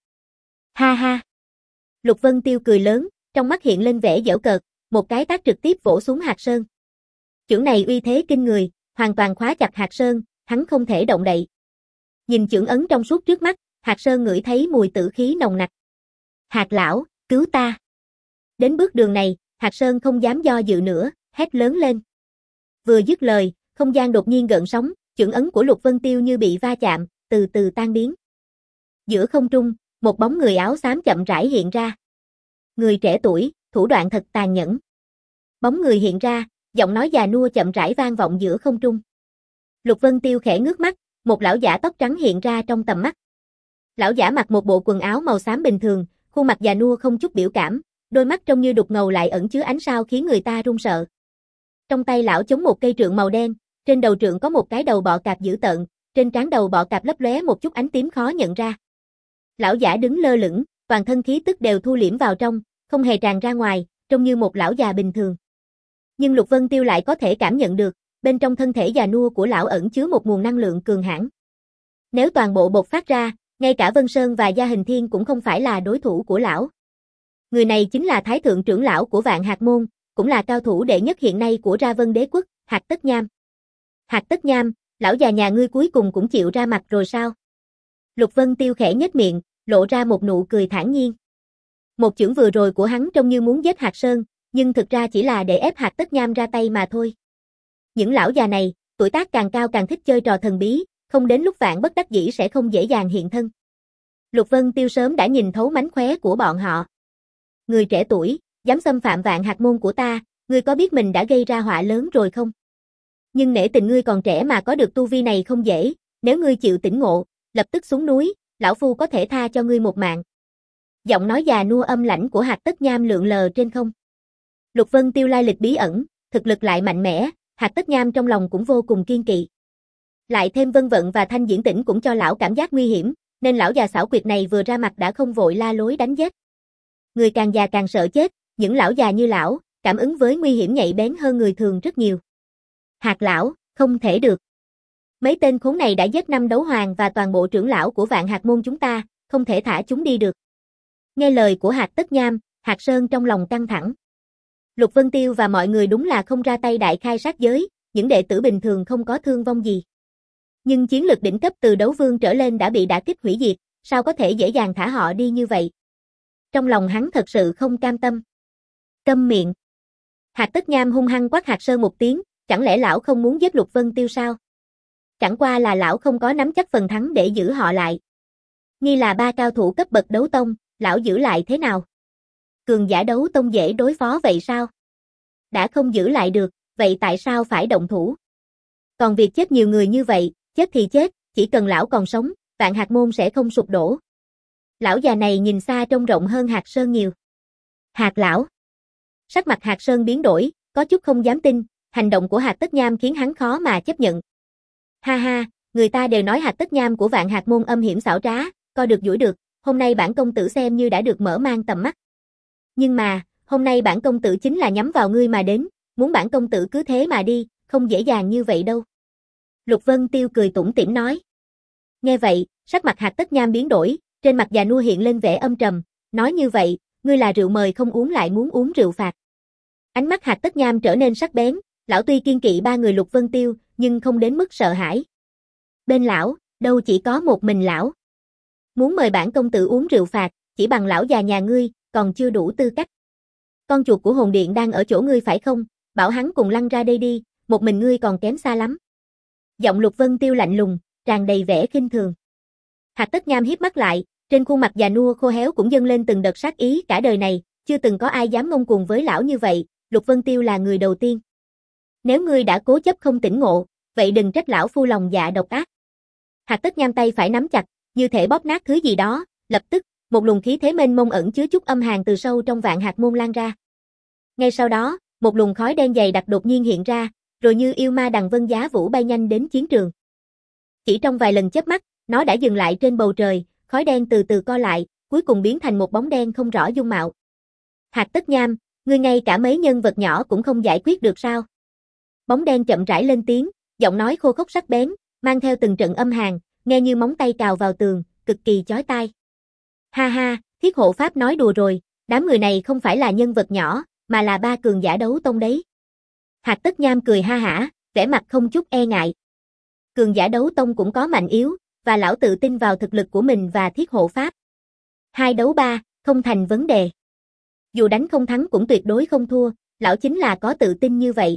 Ha ha. Lục Vân Tiêu cười lớn, trong mắt hiện lên vẻ giễu cợt, một cái tát trực tiếp vỗ xuống Hạt Sơn. Chưởng này uy thế kinh người, hoàn toàn khóa chặt Hạt Sơn, hắn không thể động đậy. Nhìn chưởng ấn trong suốt trước mắt, Hạt Sơn ngửi thấy mùi tử khí nồng nặc. Hạt lão, cứu ta. Đến bước đường này, Hạt Sơn không dám do dự nữa, hét lớn lên. Vừa dứt lời, không gian đột nhiên gợn sóng, chưởng ấn của Lục Vân Tiêu như bị va chạm, từ từ tan biến. Giữa không trung, một bóng người áo xám chậm rãi hiện ra. Người trẻ tuổi, thủ đoạn thật tàn nhẫn. Bóng người hiện ra, giọng nói già nua chậm rãi vang vọng giữa không trung. Lục Vân Tiêu khẽ ngước mắt, một lão giả tóc trắng hiện ra trong tầm mắt. Lão giả mặc một bộ quần áo màu xám bình thường, khuôn mặt già nua không chút biểu cảm, đôi mắt trông như đục ngầu lại ẩn chứa ánh sao khiến người ta run sợ. Trong tay lão chống một cây trượng màu đen, trên đầu trượng có một cái đầu bọ cạp dữ tợn, trên trán đầu bọ cạp lấp lóe một chút ánh tím khó nhận ra. Lão giả đứng lơ lửng, toàn thân khí tức đều thu liễm vào trong, không hề tràn ra ngoài, trông như một lão già bình thường. Nhưng Lục Vân Tiêu lại có thể cảm nhận được, bên trong thân thể già nua của lão ẩn chứa một nguồn năng lượng cường hãn. Nếu toàn bộ bộc phát ra, ngay cả Vân Sơn và Gia Hình Thiên cũng không phải là đối thủ của lão. Người này chính là Thái thượng trưởng lão của Vạn Hạt môn, cũng là cao thủ đệ nhất hiện nay của Ra Vân Đế quốc, Hạt Tất Nham. Hạt Tất Nham, lão già nhà ngươi cuối cùng cũng chịu ra mặt rồi sao? Lục Vân Tiêu khẽ nhếch miệng, lộ ra một nụ cười thản nhiên. Một chưởng vừa rồi của hắn trông như muốn giết Hạt Sơn, nhưng thực ra chỉ là để ép Hạt Tất Nham ra tay mà thôi. Những lão già này, tuổi tác càng cao càng thích chơi trò thần bí, không đến lúc vạn bất đắc dĩ sẽ không dễ dàng hiện thân. Lục Vân Tiêu sớm đã nhìn thấu mánh khóe của bọn họ. Người trẻ tuổi, dám xâm phạm Vạn Hạt môn của ta, ngươi có biết mình đã gây ra họa lớn rồi không? Nhưng nể tình ngươi còn trẻ mà có được tu vi này không dễ, nếu ngươi chịu tỉnh ngộ, lập tức xuống núi, lão phu có thể tha cho ngươi một mạng. Giọng nói già nua âm lãnh của Hạt Tất Nham lượn lờ trên không. Lục Vân Tiêu lai lịch bí ẩn, thực lực lại mạnh mẽ, Hạt Tất Nham trong lòng cũng vô cùng kiên kỵ. Lại thêm Vân Vận và Thanh Diễn Tĩnh cũng cho lão cảm giác nguy hiểm, nên lão già xảo quyệt này vừa ra mặt đã không vội la lối đánh giết. Người càng già càng sợ chết, những lão già như lão, cảm ứng với nguy hiểm nhạy bén hơn người thường rất nhiều. Hạt lão, không thể được. Mấy tên khốn này đã giết năm đấu hoàng và toàn bộ trưởng lão của Vạn Hạt môn chúng ta, không thể thả chúng đi được. Nghe lời của Hạt Tất Nham, Hạt Sơn trong lòng căng thẳng. Lục Vân Tiêu và mọi người đúng là không ra tay đại khai sát giới, những đệ tử bình thường không có thương vong gì. Nhưng chiến lực đỉnh cấp từ đấu vương trở lên đã bị đả kích hủy diệt, sao có thể dễ dàng thả họ đi như vậy? Trong lòng hắn thật sự không cam tâm. Câm miệng. Hạt Tất Nham hung hăng quát Hạt Sơn một tiếng, chẳng lẽ lão không muốn giết Lục Vân Tiêu sao? Chẳng qua là lão không có nắm chắc phần thắng để giữ họ lại. Nghi là ba cao thủ cấp bậc đấu tông, lão giữ lại thế nào? Cường giả đấu tông dễ đối phó vậy sao? Đã không giữ lại được, vậy tại sao phải động thủ? Còn việc chết nhiều người như vậy, chết thì chết, chỉ cần lão còn sống, Vạn Hạt môn sẽ không sụp đổ. Lão già này nhìn xa trông rộng hơn Hạt Sơn nhiều. Hạt lão. Sắc mặt Hạt Sơn biến đổi, có chút không dám tin, hành động của Hạt Tất Nham khiến hắn khó mà chấp nhận. Ha ha, người ta đều nói Hạt Tất Nham của Vạn Hạt môn âm hiểm xảo trá, coi được dũi được, hôm nay bản công tử xem như đã được mở mang tầm mắt. Nhưng mà, hôm nay bản công tử chính là nhắm vào ngươi mà đến, muốn bản công tử cứ thế mà đi, không dễ dàng như vậy đâu. Lục Vân Tiêu cười tủm tỉm nói. Nghe vậy, sắc mặt Hạt Tất Nham biến đổi, trên mặt già nua hiện lên vẻ âm trầm, nói như vậy, ngươi là rượu mời không uống lại muốn uống rượu phạt. Ánh mắt Hạt Tất Nham trở nên sắc bén, lão tuy kiên kỵ ba người Lục Vân Tiêu, nhưng không đến mức sợ hãi. Bên lão, đâu chỉ có một mình lão. Muốn mời bản công tử uống rượu phạt, chỉ bằng lão già nhà ngươi, còn chưa đủ tư cách. Con chuột của hồn điện đang ở chỗ ngươi phải không, bảo hắn cùng lăn ra đây đi, một mình ngươi còn kém xa lắm. Giọng Lục Vân Tiêu lạnh lùng, tràn đầy vẻ khinh thường. Hạt Tất Nham híp mắt lại, trên khuôn mặt già nua khô héo cũng dâng lên từng đợt sát ý, cả đời này, chưa từng có ai dám ngông cuồng với lão như vậy, Lục Vân Tiêu là người đầu tiên. Nếu ngươi đã cố chấp không tỉnh ngộ, vậy đừng trách lão phu lòng dạ độc ác. Hạt Tất Nham tay phải nắm chặt, như thể bóp nát thứ gì đó, lập tức, một luồng khí thế mênh mông ẩn chứa chút âm hàn từ sâu trong Vạn Hạt môn lan ra. Ngay sau đó, một luồng khói đen dày đặc đột nhiên hiện ra, rồi như yêu ma đằng vân giá vũ bay nhanh đến chiến trường. Chỉ trong vài lần chớp mắt, nó đã dừng lại trên bầu trời, khói đen từ từ co lại, cuối cùng biến thành một bóng đen không rõ dung mạo. Hạc Tất Nham, ngươi ngay cả mấy nhân vật nhỏ cũng không giải quyết được sao? Bóng đen chậm rãi lên tiếng, giọng nói khô khốc sắc bén, mang theo từng trận âm hàn, nghe như móng tay cào vào tường, cực kỳ chói tai. Ha ha, Thiết Hộ Pháp nói đùa rồi, đám người này không phải là nhân vật nhỏ, mà là ba cường giả đấu tông đấy. Hạc Tất Nham cười ha hả, vẻ mặt không chút e ngại. Cường giả đấu tông cũng có mạnh yếu, và lão tự tin vào thực lực của mình và Thiết Hộ Pháp. Hai đấu ba, không thành vấn đề. Dù đánh không thắng cũng tuyệt đối không thua, lão chính là có tự tin như vậy.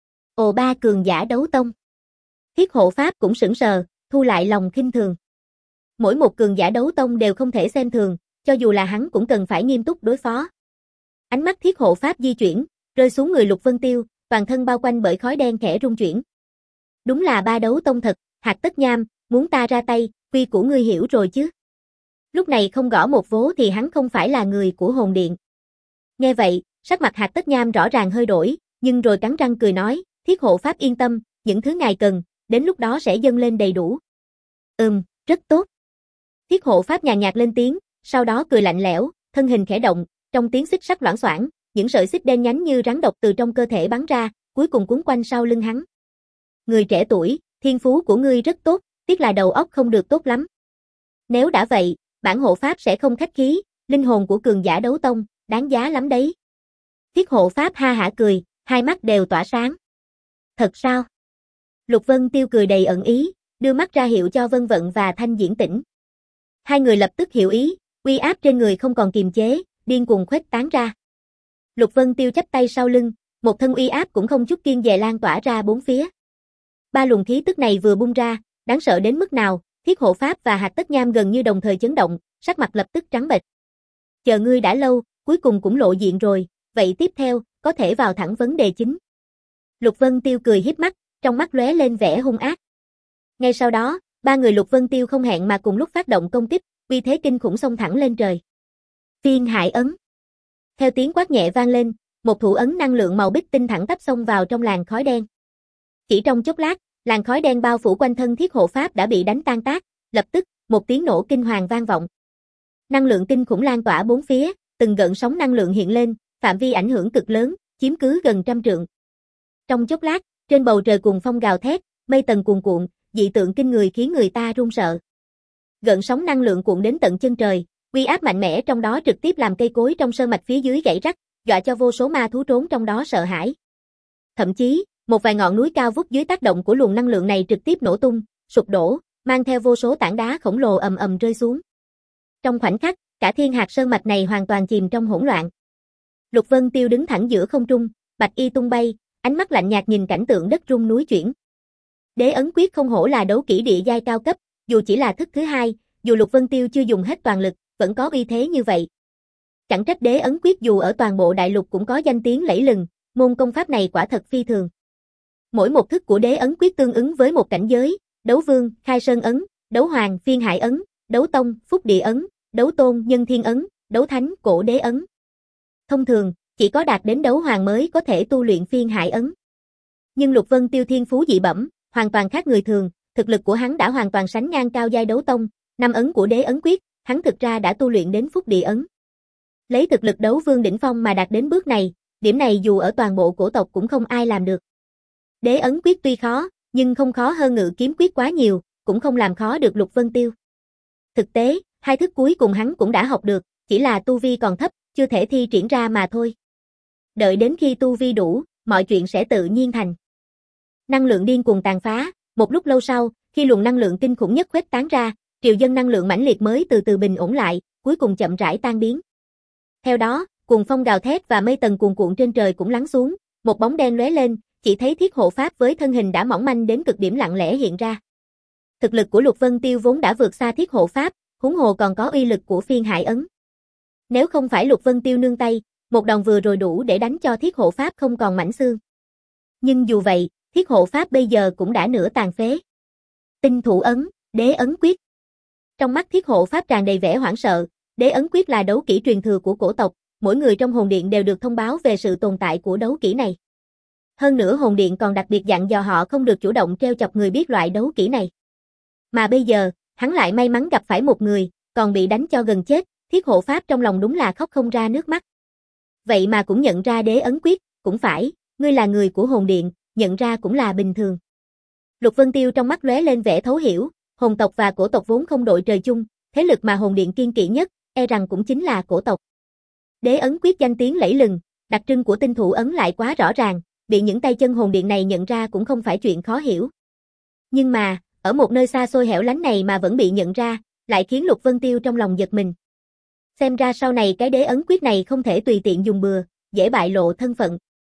Ồ, ba cường giả đấu tông. Thiết Hộ Pháp cũng sững sờ, thu lại lòng khinh thường. Mỗi một cường giả đấu tông đều không thể xem thường, cho dù là hắn cũng cần phải nghiêm túc đối phó. Ánh mắt Thiết Hộ Pháp di chuyển, rơi xuống người Lục Vân Tiêu, toàn thân bao quanh bởi khói đen khẽ rung chuyển. Đúng là ba đấu tông thật, Hạc Tất Nham, muốn ta ra tay, quy của ngươi hiểu rồi chứ. Lúc này không gõ một vố thì hắn không phải là người của hồn điện. Nghe vậy, sắc mặt Hạc Tất Nham rõ ràng hơi đổi, nhưng rồi cắn răng cười nói, Thiết Hộ Pháp yên tâm, những thứ ngài cần, đến lúc đó sẽ dâng lên đầy đủ. Ừm, rất tốt. Thiết Hộ Pháp nhàn nhạt lên tiếng, sau đó cười lạnh lẽo, thân hình khẽ động, trong tiếng xích sắt loảng xoảng, những sợi xích đen nhánh như rắn độc từ trong cơ thể bắn ra, cuối cùng cuốn quanh sau lưng hắn. Người trẻ tuổi, thiên phú của ngươi rất tốt, tiếc là đầu óc không được tốt lắm. Nếu đã vậy, bản hộ pháp sẽ không khách khí, linh hồn của cường giả đấu tông, đáng giá lắm đấy. Thiết Hộ Pháp ha hả cười, hai mắt đều tỏa sáng. Thật sao? Lục Vân Tiêu cười đầy ẩn ý, đưa mắt ra hiệu cho Vân Vận và Thanh Diễn tỉnh. Hai người lập tức hiểu ý, uy áp trên người không còn kiềm chế, điên cuồng khuếch tán ra. Lục Vân Tiêu chắp tay sau lưng, một thân uy áp cũng không chút kiêng dè lan tỏa ra bốn phía. Ba luồng khí tức này vừa bung ra, đáng sợ đến mức nào, Thiết Hộ Pháp và Hạc Tất Nham gần như đồng thời chấn động, sắc mặt lập tức trắng bệch. Chờ ngươi đã lâu, cuối cùng cũng lộ diện rồi, vậy tiếp theo, có thể vào thẳng vấn đề chính. Lục Vân Tiêu cười híp mắt, trong mắt lóe lên vẻ hung ác. Ngay sau đó, ba người Lục Vân Tiêu không hẹn mà cùng lúc phát động công kích, uy thế kinh khủng xông thẳng lên trời. Phiên Hải Ấn. Theo tiếng quát nhẹ vang lên, một thủ ấn năng lượng màu bích tinh thẳng tắp xông vào trong làn khói đen. Chỉ trong chốc lát, làn khói đen bao phủ quanh thân Thiết Hộ Pháp đã bị đánh tan tác, lập tức, một tiếng nổ kinh hoàng vang vọng. Năng lượng kinh khủng lan tỏa bốn phía, từng gợn sóng năng lượng hiện lên, phạm vi ảnh hưởng cực lớn, chiếm cứ gần trăm trượng. Trong chốc lát, trên bầu trời cuồng phong gào thét, mây tầng cuồn cuộn, dị tượng kinh người khiến người ta run sợ. Gợn sóng năng lượng cuộn đến tận chân trời, uy áp mạnh mẽ trong đó trực tiếp làm cây cối trong sơn mạch phía dưới gãy rắc, dọa cho vô số ma thú trốn trong đó sợ hãi. Thậm chí, một vài ngọn núi cao vút dưới tác động của luồng năng lượng này trực tiếp nổ tung, sụp đổ, mang theo vô số tảng đá khổng lồ ầm ầm rơi xuống. Trong khoảnh khắc, cả thiên hạt sơn mạch này hoàn toàn chìm trong hỗn loạn. Lục Vân Tiêu đứng thẳng giữa không trung, bạch y tung bay, ánh mắt lạnh nhạt nhìn cảnh tượng đất rung núi chuyển. Đế ấn quyết không hổ là đấu kỹ địa giai cao cấp, dù chỉ là thức thứ hai, dù Lục Vân Tiêu chưa dùng hết toàn lực, vẫn có uy thế như vậy. Chẳng trách đế ấn quyết dù ở toàn bộ đại lục cũng có danh tiếng lẫy lừng, môn công pháp này quả thật phi thường. Mỗi một thức của đế ấn quyết tương ứng với một cảnh giới, đấu vương, khai sơn ấn, đấu hoàng, phiên hải ấn, đấu tông, phúc địa ấn, đấu tôn, nhân thiên ấn, đấu thánh, cổ đế ấn. Thông thường, chỉ có đạt đến đấu hoàng mới có thể tu luyện phiên hải ấn. Nhưng Lục Vân Tiêu thiên phú dị bẩm, hoàn toàn khác người thường, thực lực của hắn đã hoàn toàn sánh ngang cao giai đấu tông, năm ấn của đế ấn quyết, hắn thực ra đã tu luyện đến phúc địa ấn. Lấy thực lực đấu vương đỉnh phong mà đạt đến bước này, điểm này dù ở toàn bộ cổ tộc cũng không ai làm được. Đế ấn quyết tuy khó, nhưng không khó hơn ngự kiếm quyết quá nhiều, cũng không làm khó được Lục Vân Tiêu. Thực tế, hai thức cuối cùng hắn cũng đã học được, chỉ là tu vi còn thấp, chưa thể thi triển ra mà thôi. Đợi đến khi tu vi đủ, mọi chuyện sẽ tự nhiên thành. Năng lượng điên cuồng tàn phá, một lúc lâu sau, khi luồng năng lượng kinh khủng nhất khuếch tán ra, triều dân năng lượng mãnh liệt mới từ từ bình ổn lại, cuối cùng chậm rãi tan biến. Theo đó, cuồng phong gào thét và mây tầng cuồn cuộn trên trời cũng lắng xuống, một bóng đen lóe lên, chỉ thấy Thiết Hộ Pháp với thân hình đã mỏng manh đến cực điểm lặng lẽ hiện ra. Thực lực của Lục Vân Tiêu vốn đã vượt xa Thiết Hộ Pháp, huống hồ còn có uy lực của phiên hải ấn. Nếu không phải Lục Vân Tiêu nương tay, một đòn vừa rồi đủ để đánh cho Thiết Hộ Pháp không còn mảnh xương. Nhưng dù vậy, Thiết Hộ Pháp bây giờ cũng đã nửa tàn phế. Tinh thủ ấn, đế ấn quyết. Trong mắt Thiết Hộ Pháp tràn đầy vẻ hoảng sợ, đế ấn quyết là đấu kỹ truyền thừa của cổ tộc, mỗi người trong hồn điện đều được thông báo về sự tồn tại của đấu kỹ này. Hơn nữa hồn điện còn đặc biệt dặn dò họ không được chủ động trêu chọc người biết loại đấu kỹ này. Mà bây giờ, hắn lại may mắn gặp phải một người, còn bị đánh cho gần chết, Thiết Hộ Pháp trong lòng đúng là khóc không ra nước mắt. Vậy mà cũng nhận ra đế ấn quyết, cũng phải, ngươi là người của hồn điện, nhận ra cũng là bình thường. Lục Vân Tiêu trong mắt lóe lên vẻ thấu hiểu, hồn tộc và cổ tộc vốn không đội trời chung, thế lực mà hồn điện kiên kỵ nhất, e rằng cũng chính là cổ tộc. Đế ấn quyết danh tiếng lẫy lừng, đặc trưng của tinh thủ ấn lại quá rõ ràng, bị những tay chân hồn điện này nhận ra cũng không phải chuyện khó hiểu. Nhưng mà, ở một nơi xa xôi hẻo lánh này mà vẫn bị nhận ra, lại khiến Lục Vân Tiêu trong lòng giật mình. Xem ra sau này cái đế ấn quyết này không thể tùy tiện dùng bừa, dễ bại lộ thân phận.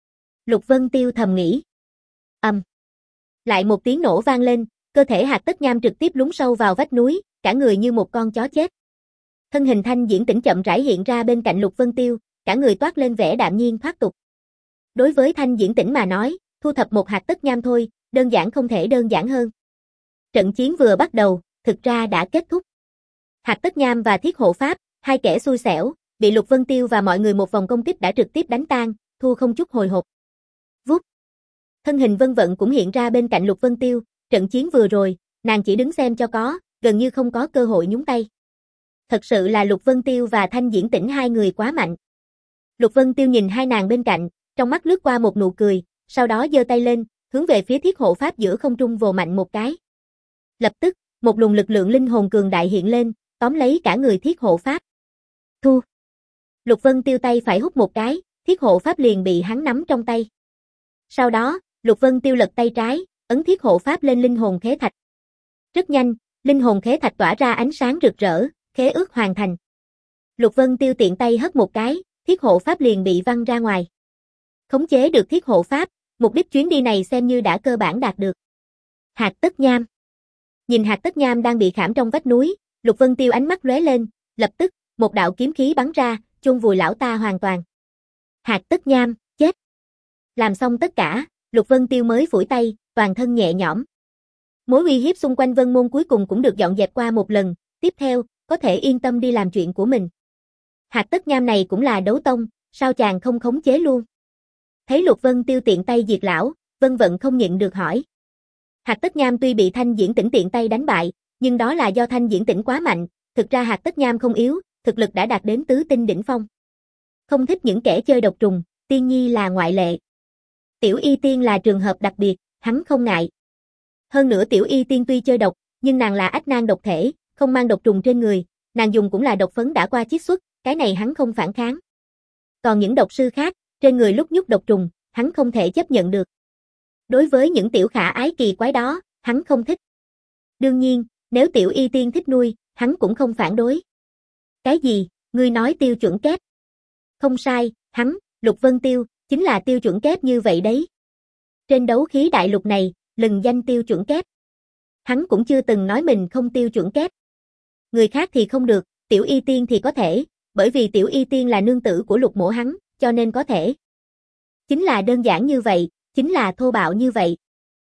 Lục Vân Tiêu thầm nghĩ. Ầm. Um. Lại một tiếng nổ vang lên, cơ thể Hạc Tất Nham trực tiếp lún sâu vào vách núi, cả người như một con chó chết. Thân hình Thanh Diễn Tĩnh chậm rãi hiện ra bên cạnh Lục Vân Tiêu, cả người toát lên vẻ đạm nhiên thoát tục. Đối với Thanh Diễn Tĩnh mà nói, thu thập một Hạc Tất Nham thôi, đơn giản không thể đơn giản hơn. Trận chiến vừa bắt đầu, thực ra đã kết thúc. Hạc Tất Nham và Thiết Hộ Pháp, hai kẻ xui xẻo, bị Lục Vân Tiêu và mọi người một vòng công kích đã trực tiếp đánh tan, thua không chút hồi hộp. Vút. Thân hình Vân Vận cũng hiện ra bên cạnh Lục Vân Tiêu, trận chiến vừa rồi, nàng chỉ đứng xem cho có, gần như không có cơ hội nhúng tay. Thật sự là Lục Vân Tiêu và Thanh Diễn Tĩnh hai người quá mạnh. Lục Vân Tiêu nhìn hai nàng bên cạnh, trong mắt lướt qua một nụ cười, sau đó giơ tay lên, hướng về phía Thiết Hộ Pháp giữa không trung vồ mạnh một cái. Lập tức, một luồng lực lượng linh hồn cường đại hiện lên, tóm lấy cả người Thiết Hộ Pháp. Thu. Lục Vân Tiêu tay phải hút một cái, Thiết Hộ Pháp liền bị hắn nắm trong tay. Sau đó, Lục Vân Tiêu lật tay trái, ấn Thiết Hộ Pháp lên linh hồn khế thạch. Rất nhanh, linh hồn khế thạch tỏa ra ánh sáng rực rỡ, khế ước hoàn thành. Lục Vân Tiêu tiện tay hất một cái, Thiết Hộ Pháp liền bị văng ra ngoài. Khống chế được Thiết Hộ Pháp, mục đích chuyến đi này xem như đã cơ bản đạt được. Hạc Tất Nham. Nhìn Hạc Tất Nham đang bị khảm trong vách núi, Lục Vân Tiêu ánh mắt lóe lên, lập tức, một đạo kiếm khí bắn ra, chôn vùi lão ta hoàn toàn. Hạc Tất Nham, chết. Làm xong tất cả, Lục Vân Tiêu mới phủi tay, toàn thân nhẹ nhõm. Mối uy hiếp xung quanh Vân Môn cuối cùng cũng được dọn dẹp qua một lần, tiếp theo, có thể yên tâm đi làm chuyện của mình. Hạc Tất Nham này cũng là đấu tông, sao chàng không khống chế luôn? Thấy Lục Vân Tiêu tiện tay diệt lão, Vân Vận không nhịn được hỏi. Hạc Tất Nham tuy bị Thanh Diễn Tĩnh tiện tay đánh bại, nhưng đó là do Thanh Diễn Tĩnh quá mạnh, thực ra Hạc Tất Nham không yếu, thực lực đã đạt đến tứ tinh đỉnh phong. Không thích những kẻ chơi độc trùng, Tiên Nhi là ngoại lệ. Tiểu Y Tiên là trường hợp đặc biệt, hắn không ngại. Hơn nữa Tiểu Y Tiên tuy chơi độc, nhưng nàng là ách nan độc thể, không mang độc trùng trên người, nàng dùng cũng là độc phấn đã qua chiết xuất, cái này hắn không phản kháng. Còn những độc sư khác, trên người lúc nhúc độc trùng, hắn không thể chấp nhận được. Đối với những tiểu khả ái kỳ quái đó, hắn không thích. Đương nhiên, nếu Tiểu Y Tiên thích nuôi, hắn cũng không phản đối. Cái gì, ngươi nói tiêu chuẩn kép? Không sai, hắn, Lục Vân Tiêu, chính là tiêu chuẩn kép như vậy đấy. Trên đấu khí đại lục này, lừng danh tiêu chuẩn kép. Hắn cũng chưa từng nói mình không tiêu chuẩn kép. Người khác thì không được, Tiểu Y Tiên thì có thể, bởi vì Tiểu Y Tiên là nương tử của Lục mỗ hắn, cho nên có thể. Chính là đơn giản như vậy, chính là thô bạo như vậy.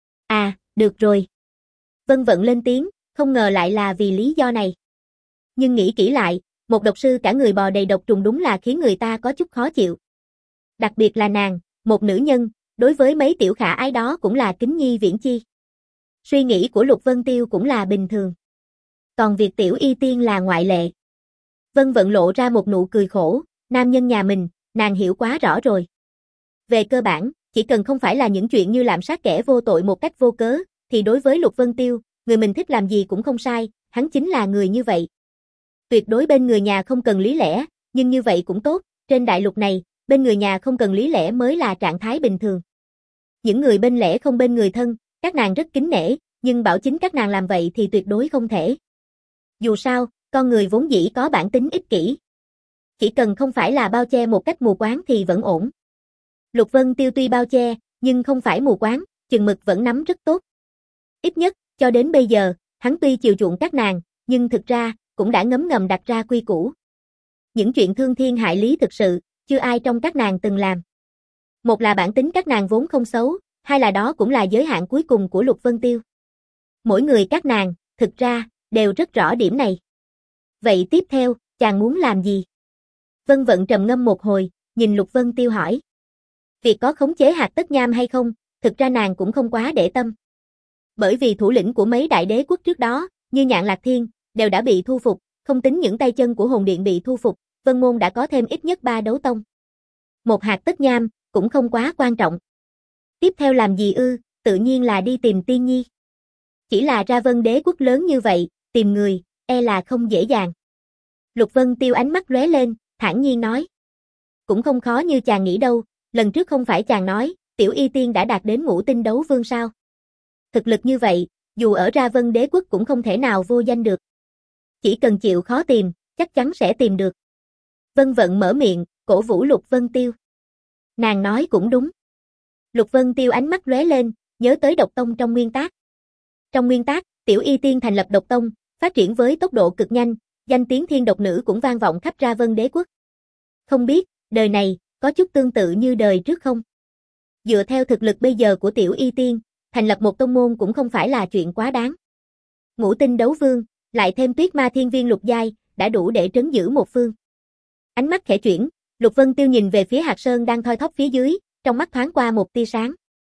À, được rồi. Vân Vận lên tiếng, không ngờ lại là vì lý do này. Nhưng nghĩ kỹ lại, một độc sư cả người bò đầy độc trùng đúng là khiến người ta có chút khó chịu. Đặc biệt là nàng, một nữ nhân, đối với mấy tiểu khả ái đó cũng là kính nhi viễn chi. Suy nghĩ của Lục Vân Tiêu cũng là bình thường. Còn việc Tiểu Y Tiên là ngoại lệ. Vân Vận lộ ra một nụ cười khổ, nam nhân nhà mình, nàng hiểu quá rõ rồi. Về cơ bản, chỉ cần không phải là những chuyện như lạm sát kẻ vô tội một cách vô cớ, thì đối với Lục Vân Tiêu, người mình thích làm gì cũng không sai, hắn chính là người như vậy. Tuyệt đối bên người nhà không cần lý lẽ, nhưng như vậy cũng tốt, trên đại lục này, bên người nhà không cần lý lẽ mới là trạng thái bình thường. Những người bên lẽ không bên người thân, các nàng rất kính nể, nhưng bảo chính các nàng làm vậy thì tuyệt đối không thể. Dù sao, con người vốn dĩ có bản tính ích kỷ. Chỉ cần không phải là bao che một cách mù quáng thì vẫn ổn. Lục Vân Tiêu tuy bao che, nhưng không phải mù quáng, chừng mực vẫn nắm rất tốt. Ít nhất, cho đến bây giờ, hắn tuy chiều chuộng các nàng, nhưng thực ra, cũng đã ngấm ngầm đặt ra quy củ. Những chuyện thương thiên hại lý thực sự, chưa ai trong các nàng từng làm. Một là bản tính các nàng vốn không xấu, hai là đó cũng là giới hạn cuối cùng của Lục Vân Tiêu. Mỗi người các nàng, thực ra, đều rất rõ điểm này. Vậy tiếp theo, chàng muốn làm gì? Vân Vận trầm ngâm một hồi, nhìn Lục Vân Tiêu hỏi. Việc có khống chế hạt tất nham hay không, thực ra nàng cũng không quá để tâm. Bởi vì thủ lĩnh của mấy đại đế quốc trước đó, như Nhạn Lạc Thiên, đều đã bị thu phục, không tính những tay chân của hồn điện bị thu phục, Vân Môn đã có thêm ít nhất ba đấu tông. Một hạt tất nham, cũng không quá quan trọng. Tiếp theo làm gì ư, tự nhiên là đi tìm Tiên Nhi. Chỉ là ra Vân đế quốc lớn như vậy, tìm người, e là không dễ dàng. Lục Vân Tiêu ánh mắt lóe lên, thản nhiên nói. Cũng không khó như chàng nghĩ đâu, lần trước không phải chàng nói, Tiểu Y Tiên đã đạt đến ngũ tinh đấu vương sao. Thực lực như vậy, dù ở ra Vân đế quốc cũng không thể nào vô danh được. Chỉ cần chịu khó tìm, chắc chắn sẽ tìm được. Vân Vận mở miệng, cổ vũ Lục Vân Tiêu. Nàng nói cũng đúng. Lục Vân Tiêu ánh mắt lóe lên, nhớ tới độc tông trong nguyên tác. Trong nguyên tác, Tiểu Y Tiên thành lập độc tông, phát triển với tốc độ cực nhanh, danh tiếng thiên độc nữ cũng vang vọng khắp ra Vân đế quốc. Không biết, đời này, có chút tương tự như đời trước không? Dựa theo thực lực bây giờ của Tiểu Y Tiên, thành lập một tông môn cũng không phải là chuyện quá đáng. Ngũ tinh đấu vương, lại thêm Tuyết Ma Thiên Viên lục giai, đã đủ để trấn giữ một phương. Ánh mắt khẽ chuyển, Lục Vân Tiêu nhìn về phía Hạt Sơn đang thoi thóp phía dưới, trong mắt thoáng qua một tia sáng.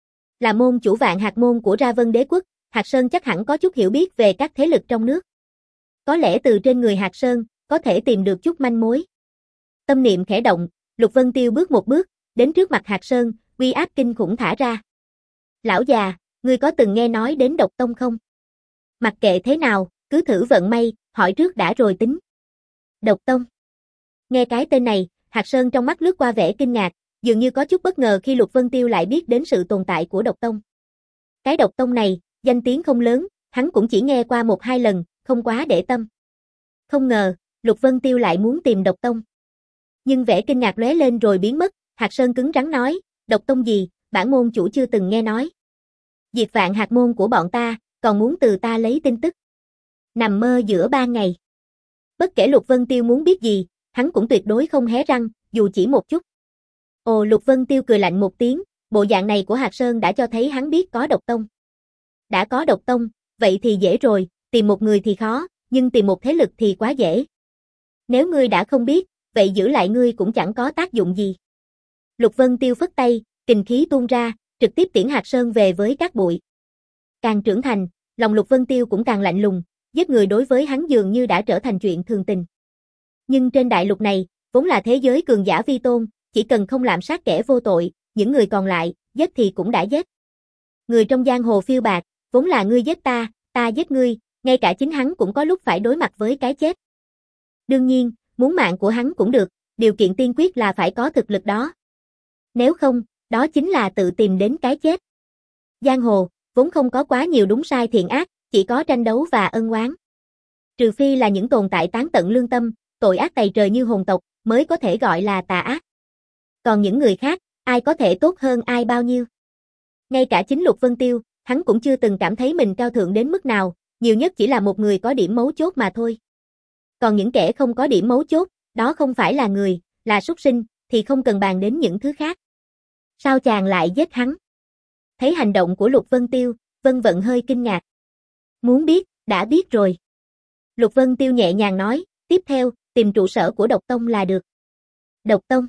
Là môn chủ Vạn Hạt môn của Ra Vân đế quốc, Hạt Sơn chắc hẳn có chút hiểu biết về các thế lực trong nước. Có lẽ từ trên người Hạt Sơn, có thể tìm được chút manh mối. Tâm niệm khẽ động, Lục Vân Tiêu bước một bước, đến trước mặt Hạt Sơn, uy áp kinh khủng thả ra. Lão già, ngươi có từng nghe nói đến độc tông không? Mặc kệ thế nào, cứ thử vận may, hỏi trước đã rồi tính. Độc tông. Nghe cái tên này, Hạt Sơn trong mắt lướt qua vẻ kinh ngạc, dường như có chút bất ngờ khi Lục Vân Tiêu lại biết đến sự tồn tại của độc tông. Cái độc tông này, danh tiếng không lớn, hắn cũng chỉ nghe qua một hai lần, không quá để tâm. Không ngờ, Lục Vân Tiêu lại muốn tìm độc tông. Nhưng vẻ kinh ngạc lóe lên rồi biến mất, Hạt Sơn cứng rắn nói, độc tông gì, bản môn chủ chưa từng nghe nói. Diệt Vạn Hạt môn của bọn ta, còn muốn từ ta lấy tin tức. Nằm mơ giữa ban ngày. Bất kể Lục Vân Tiêu muốn biết gì, hắn cũng tuyệt đối không hé răng, dù chỉ một chút. Ồ, Lục Vân Tiêu cười lạnh một tiếng, bộ dạng này của Hạt Sơn đã cho thấy hắn biết có độc tông. Đã có độc tông, vậy thì dễ rồi, tìm một người thì khó, nhưng tìm một thế lực thì quá dễ. Nếu ngươi đã không biết, vậy giữ lại ngươi cũng chẳng có tác dụng gì. Lục Vân Tiêu phất tay, kình khí tuôn ra, trực tiếp tiễn Hạt Sơn về với các bụi. Càng trưởng thành, lòng Lục Vân Tiêu cũng càng lạnh lùng, giết người đối với hắn dường như đã trở thành chuyện thường tình. Nhưng trên đại lục này, vốn là thế giới cường giả vi tôn, chỉ cần không lạm sát kẻ vô tội, những người còn lại, giết thì cũng đã giết. Người trong giang hồ phiêu bạt, vốn là ngươi giết ta, ta giết ngươi, ngay cả chính hắn cũng có lúc phải đối mặt với cái chết. Đương nhiên, muốn mạng của hắn cũng được, điều kiện tiên quyết là phải có thực lực đó. Nếu không, đó chính là tự tìm đến cái chết. Giang hồ, vốn không có quá nhiều đúng sai thiện ác, chỉ có tranh đấu và ân oán. Trừ phi là những tồn tại tán tận lương tâm, tội ác tày trời như hồn tộc, mới có thể gọi là tà ác. Còn những người khác, ai có thể tốt hơn ai bao nhiêu. Ngay cả chính Lục Vân Tiêu, hắn cũng chưa từng cảm thấy mình cao thượng đến mức nào, nhiều nhất chỉ là một người có điểm mấu chốt mà thôi. Còn những kẻ không có điểm mấu chốt, đó không phải là người, là súc sinh, thì không cần bàn đến những thứ khác. Sao chàng lại giết hắn? Thấy hành động của Lục Vân Tiêu, Vân Vận hơi kinh ngạc. Muốn biết, đã biết rồi. Lục Vân Tiêu nhẹ nhàng nói, tiếp theo, tìm trụ sở của Độc Tông là được. Độc Tông.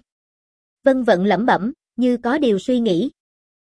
Vân Vận lẩm bẩm, như có điều suy nghĩ.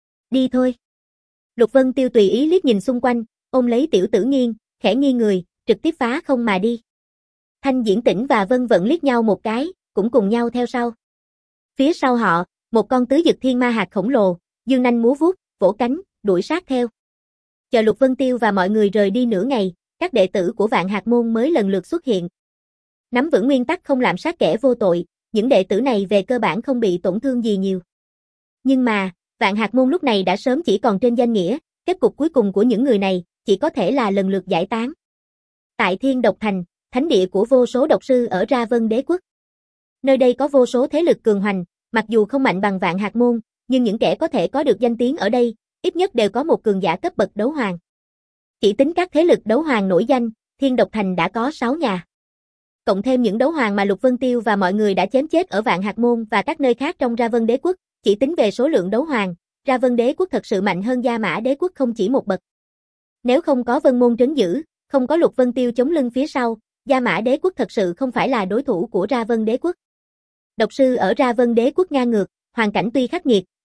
Đi thôi. Lục Vân Tiêu tùy ý liếc nhìn xung quanh, ôm lấy Tiểu Tử Nghiên, khẽ nghiêng người, trực tiếp phá không mà đi. Thanh Diễn Tĩnh và Vân Vận liếc nhau một cái, cũng cùng nhau theo sau. Phía sau họ, một con tứ dực thiên ma hạt khổng lồ, dương nanh múa vuốt, vỗ cánh, đuổi sát theo. Chờ Lục Vân Tiêu và mọi người rời đi nửa ngày, các đệ tử của Vạn Hạt môn mới lần lượt xuất hiện. Nắm vững nguyên tắc không lạm sát kẻ vô tội, những đệ tử này về cơ bản không bị tổn thương gì nhiều. Nhưng mà, Vạn Hạt môn lúc này đã sớm chỉ còn trên danh nghĩa, kết cục cuối cùng của những người này chỉ có thể là lần lượt giải tán. Tại Thiên Độc Thành, thánh địa của vô số độc sư ở Ra Vân Đế quốc. Nơi đây có vô số thế lực cường hoành, mặc dù không mạnh bằng Vạn Hạt môn, nhưng những kẻ có thể có được danh tiếng ở đây, ít nhất đều có một cường giả cấp bậc đấu hoàng. Chỉ tính các thế lực đấu hoàng nổi danh, Thiên Độc Thành đã có sáu nhà. Cộng thêm những đấu hoàng mà Lục Vân Tiêu và mọi người đã chém chết ở Vạn Hạt môn và các nơi khác trong Ra Vân Đế quốc, chỉ tính về số lượng đấu hoàng, Ra Vân Đế quốc thật sự mạnh hơn Gia Mã Đế quốc không chỉ một bậc. Nếu không có Vân môn trấn giữ, không có Lục Vân Tiêu chống lưng phía sau, Gia Mã Đế quốc thật sự không phải là đối thủ của Ra Vân Đế quốc. Độc sư ở Ra Vân Đế quốc ngang ngược, hoàn cảnh tuy khắc nghiệt,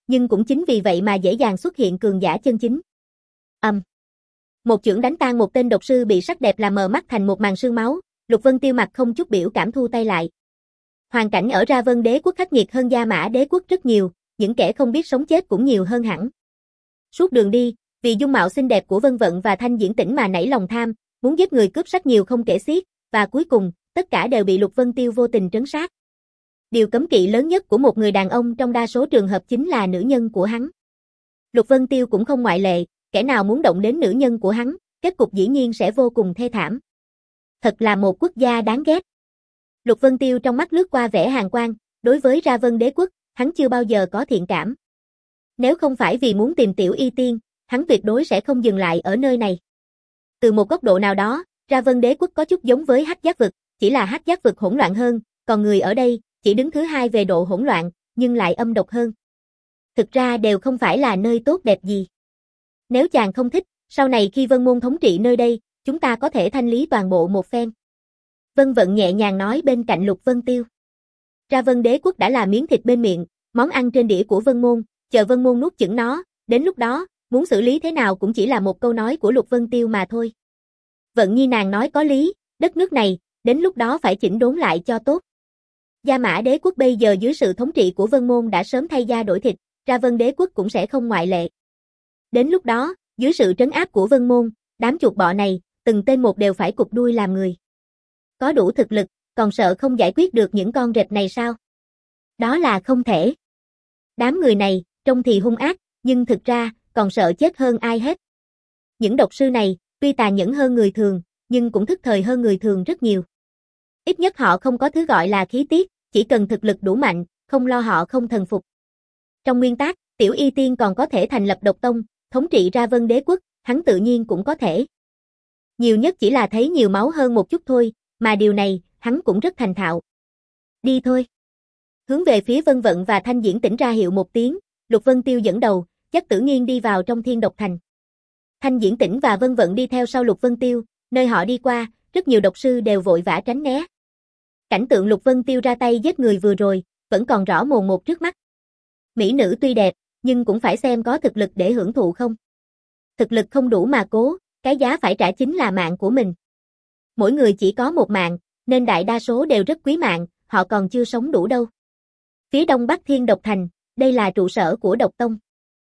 nhưng cũng chính vì vậy mà dễ dàng xuất hiện cường giả chân chính. Ầm. Um. Một chưởng đánh tan một tên độc sư bị sắc đẹp làm mờ mắt thành một màn sương máu, Lục Vân Tiêu mặt không chút biểu cảm thu tay lại. Hoàn cảnh ở Ra Vân Đế quốc khắc nghiệt hơn Gia Mã Đế quốc rất nhiều, những kẻ không biết sống chết cũng nhiều hơn hẳn. Suốt đường đi, vì dung mạo xinh đẹp của Vân Vận và Thanh Diễn Tĩnh mà nảy lòng tham, muốn giết người cướp sắc nhiều không kể xiết, và cuối cùng, tất cả đều bị Lục Vân Tiêu vô tình trấn sát. Điều cấm kỵ lớn nhất của một người đàn ông trong đa số trường hợp chính là nữ nhân của hắn. Lục Vân Tiêu cũng không ngoại lệ, kẻ nào muốn động đến nữ nhân của hắn, kết cục dĩ nhiên sẽ vô cùng thê thảm. Thật là một quốc gia đáng ghét. Lục Vân Tiêu trong mắt lướt qua vẻ hàn quan, đối với Ra Vân Đế quốc, hắn chưa bao giờ có thiện cảm. Nếu không phải vì muốn tìm Tiểu Y Tiên, hắn tuyệt đối sẽ không dừng lại ở nơi này. Từ một góc độ nào đó, Ra Vân Đế quốc có chút giống với Hắc Giác vực, chỉ là Hắc Giác vực hỗn loạn hơn, còn người ở đây chỉ đứng thứ hai về độ hỗn loạn, nhưng lại âm độc hơn. Thực ra đều không phải là nơi tốt đẹp gì. Nếu chàng không thích, sau này khi Vân Môn thống trị nơi đây, chúng ta có thể thanh lý toàn bộ một phen. Vân Vận nhẹ nhàng nói bên cạnh Lục Vân Tiêu. Ra Vân Đế quốc đã là miếng thịt bên miệng, món ăn trên đĩa của Vân Môn, chờ Vân Môn nuốt chửng nó, đến lúc đó, muốn xử lý thế nào cũng chỉ là một câu nói của Lục Vân Tiêu mà thôi. Vận Nhi nàng nói có lý, đất nước này, đến lúc đó phải chỉnh đốn lại cho tốt. Gia Mã Đế quốc bây giờ dưới sự thống trị của Vân Môn đã sớm thay da đổi thịt, Ra Vân Đế quốc cũng sẽ không ngoại lệ. Đến lúc đó, dưới sự trấn áp của Vân Môn, đám chuột bọ này, từng tên một đều phải cụp đuôi làm người. Có đủ thực lực, còn sợ không giải quyết được những con rệp này sao? Đó là không thể. Đám người này, trông thì hung ác, nhưng thực ra, còn sợ chết hơn ai hết. Những độc sư này, tuy tàn nhẫn hơn người thường, nhưng cũng thức thời hơn người thường rất nhiều. Ít nhất họ không có thứ gọi là khí tiết, chỉ cần thực lực đủ mạnh, không lo họ không thần phục. Trong nguyên tắc, Tiểu Y Tiên còn có thể thành lập độc tông, thống trị Ra Vân Đế quốc, hắn tự nhiên cũng có thể. Nhiều nhất chỉ là thấy nhiều máu hơn một chút thôi, mà điều này, hắn cũng rất thành thạo. Đi thôi. Hướng về phía Vân Vận và Thanh Diễn Tĩnh ra hiệu một tiếng, Lục Vân Tiêu dẫn đầu, dắt Tử Nghiên đi vào trong Thiên Độc Thành. Thanh Diễn Tĩnh và Vân Vận đi theo sau Lục Vân Tiêu, nơi họ đi qua, rất nhiều độc sư đều vội vã tránh né. Cảnh tượng Lục Vân Tiêu ra tay giết người vừa rồi, vẫn còn rõ mồn một trước mắt. Mỹ nữ tuy đẹp, nhưng cũng phải xem có thực lực để hưởng thụ không. Thực lực không đủ mà cố, cái giá phải trả chính là mạng của mình. Mỗi người chỉ có một mạng, nên đại đa số đều rất quý mạng, họ còn chưa sống đủ đâu. Phía đông bắc Thiên Độc Thành, đây là trụ sở của Độc Tông.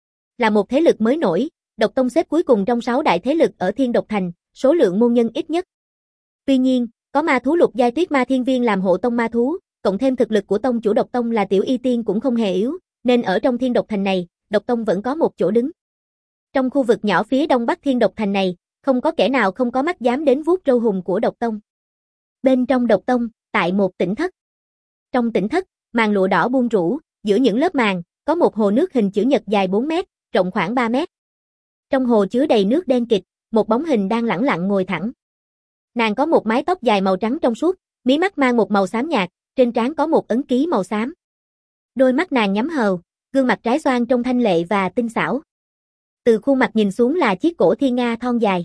Là một thế lực mới nổi, Độc Tông xếp cuối cùng trong sáu đại thế lực ở Thiên Độc Thành, số lượng môn nhân ít nhất. Tuy nhiên, có ma thú lục giai Tuyết Ma Thiên Viên làm hộ tông ma thú, cộng thêm thực lực của tông chủ Độc Tông là Tiểu Y Tiên cũng không hề yếu, nên ở trong Thiên Độc Thành này, Độc Tông vẫn có một chỗ đứng. Trong khu vực nhỏ phía đông bắc Thiên Độc Thành này, không có kẻ nào không có mắt dám đến vuốt râu hùng của Độc Tông. Bên trong Độc Tông, tại một tỉnh thất. Trong tỉnh thất, màn lụa đỏ buông rủ, giữa những lớp màn, có một hồ nước hình chữ nhật dài bốn mét, rộng khoảng ba mét. Trong hồ chứa đầy nước đen kịt, một bóng hình đang lẳng lặng ngồi thẳng. Nàng có một mái tóc dài màu trắng trong suốt, mí mắt mang một màu xám nhạt, trên trán có một ấn ký màu xám. Đôi mắt nàng nhắm hờ, gương mặt trái xoan trông thanh lệ và tinh xảo. Từ khuôn mặt nhìn xuống là chiếc cổ thiên nga thon dài.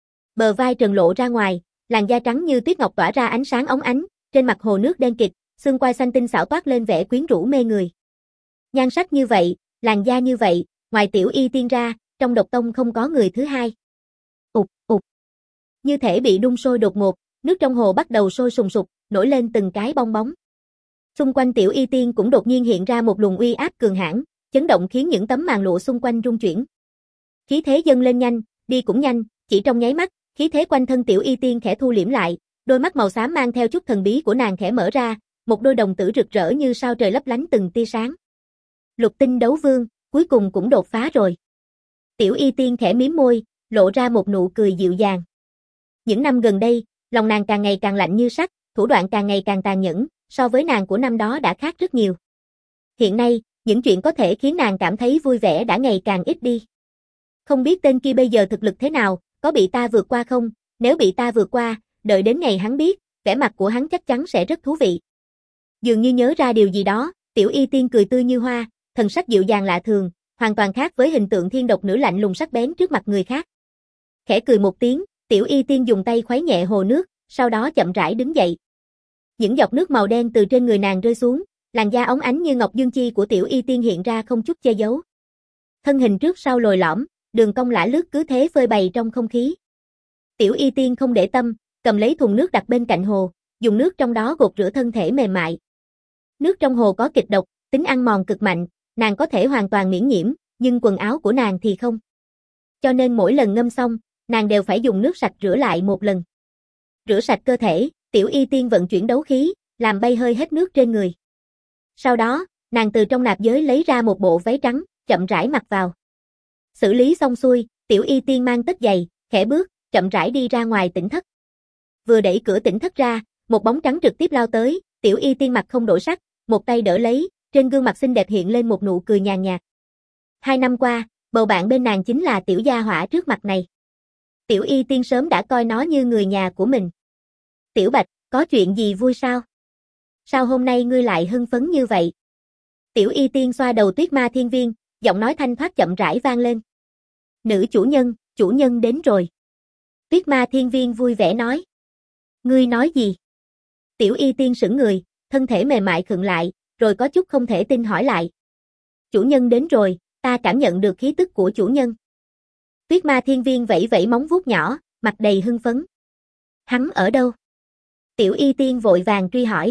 Bờ vai trần lộ ra ngoài, làn da trắng như tuyết ngọc tỏa ra ánh sáng óng ánh, trên mặt hồ nước đen kịt, xương quai xanh tinh xảo toát lên vẻ quyến rũ mê người. Nhan sắc như vậy, làn da như vậy, ngoài Tiểu Y Tiên ra, trong Độc Tông không có người thứ hai. Ụt, ụt. Như thể bị đun sôi đột ngột, nước trong hồ bắt đầu sôi sùng sục, nổi lên từng cái bong bóng. Xung quanh Tiểu Y Tiên cũng đột nhiên hiện ra một luồng uy áp cường hãn, chấn động khiến những tấm màn lụa xung quanh rung chuyển. Khí thế dâng lên nhanh, đi cũng nhanh, chỉ trong nháy mắt, khí thế quanh thân Tiểu Y Tiên khẽ thu liễm lại, đôi mắt màu xám mang theo chút thần bí của nàng khẽ mở ra, một đôi đồng tử rực rỡ như sao trời lấp lánh từng tia sáng. Lục tinh đấu vương, cuối cùng cũng đột phá rồi. Tiểu Y Tiên khẽ mím môi, lộ ra một nụ cười dịu dàng. Những năm gần đây, lòng nàng càng ngày càng lạnh như sắt, thủ đoạn càng ngày càng tàn nhẫn, so với nàng của năm đó đã khác rất nhiều. Hiện nay, những chuyện có thể khiến nàng cảm thấy vui vẻ đã ngày càng ít đi. Không biết tên kia bây giờ thực lực thế nào, có bị ta vượt qua không? Nếu bị ta vượt qua, đợi đến ngày hắn biết, vẻ mặt của hắn chắc chắn sẽ rất thú vị. Dường như nhớ ra điều gì đó, Tiểu Y Tiên cười tươi như hoa, thần sắc dịu dàng lạ thường, hoàn toàn khác với hình tượng thiên độc nữ lạnh lùng sắc bén trước mặt người khác. Khẽ cười một tiếng, Tiểu Y Tiên dùng tay khuấy nhẹ hồ nước, sau đó chậm rãi đứng dậy. Những giọt nước màu đen từ trên người nàng rơi xuống, Làn da óng ánh như ngọc dương chi của Tiểu Y Tiên hiện ra không chút che giấu. Thân hình trước sau lồi lõm, đường cong lả lướt cứ thế phơi bày trong không khí. Tiểu Y Tiên không để tâm, cầm lấy thùng nước đặt bên cạnh hồ, dùng nước trong đó gột rửa thân thể mềm mại. Nước trong hồ có kịch độc, tính ăn mòn cực mạnh, nàng có thể hoàn toàn miễn nhiễm, nhưng quần áo của nàng thì không. Cho nên mỗi lần ngâm xong, nàng đều phải dùng nước sạch rửa lại một lần. Rửa sạch cơ thể, Tiểu Y Tiên vận chuyển đấu khí, làm bay hơi hết nước trên người. Sau đó, nàng từ trong nạp giới lấy ra một bộ váy trắng, chậm rãi mặc vào. Xử lý xong xuôi, Tiểu Y Tiên mang tất giày, khẽ bước, chậm rãi đi ra ngoài tỉnh thất. Vừa đẩy cửa tỉnh thất ra, một bóng trắng trực tiếp lao tới, Tiểu Y Tiên mặt không đổi sắc, một tay đỡ lấy, trên gương mặt xinh đẹp hiện lên một nụ cười nhàn nhạt. Hai năm qua, bầu bạn bên nàng chính là tiểu gia hỏa trước mặt này. Tiểu Y Tiên sớm đã coi nó như người nhà của mình. Tiểu Bạch, có chuyện gì vui sao? Sao hôm nay ngươi lại hưng phấn như vậy? Tiểu Y Tiên xoa đầu Tuyết Ma Thiên Viên, giọng nói thanh thoát chậm rãi vang lên. Nữ chủ nhân, chủ nhân đến rồi. Tuyết Ma Thiên Viên vui vẻ nói. Ngươi nói gì? Tiểu Y Tiên sững người, thân thể mềm mại khựng lại, rồi có chút không thể tin hỏi lại. Chủ nhân đến rồi, ta cảm nhận được khí tức của chủ nhân. Tuyết Ma Thiên Viên vẫy vẫy móng vuốt nhỏ, mặt đầy hưng phấn. Hắn ở đâu? Tiểu Y Tiên vội vàng truy hỏi.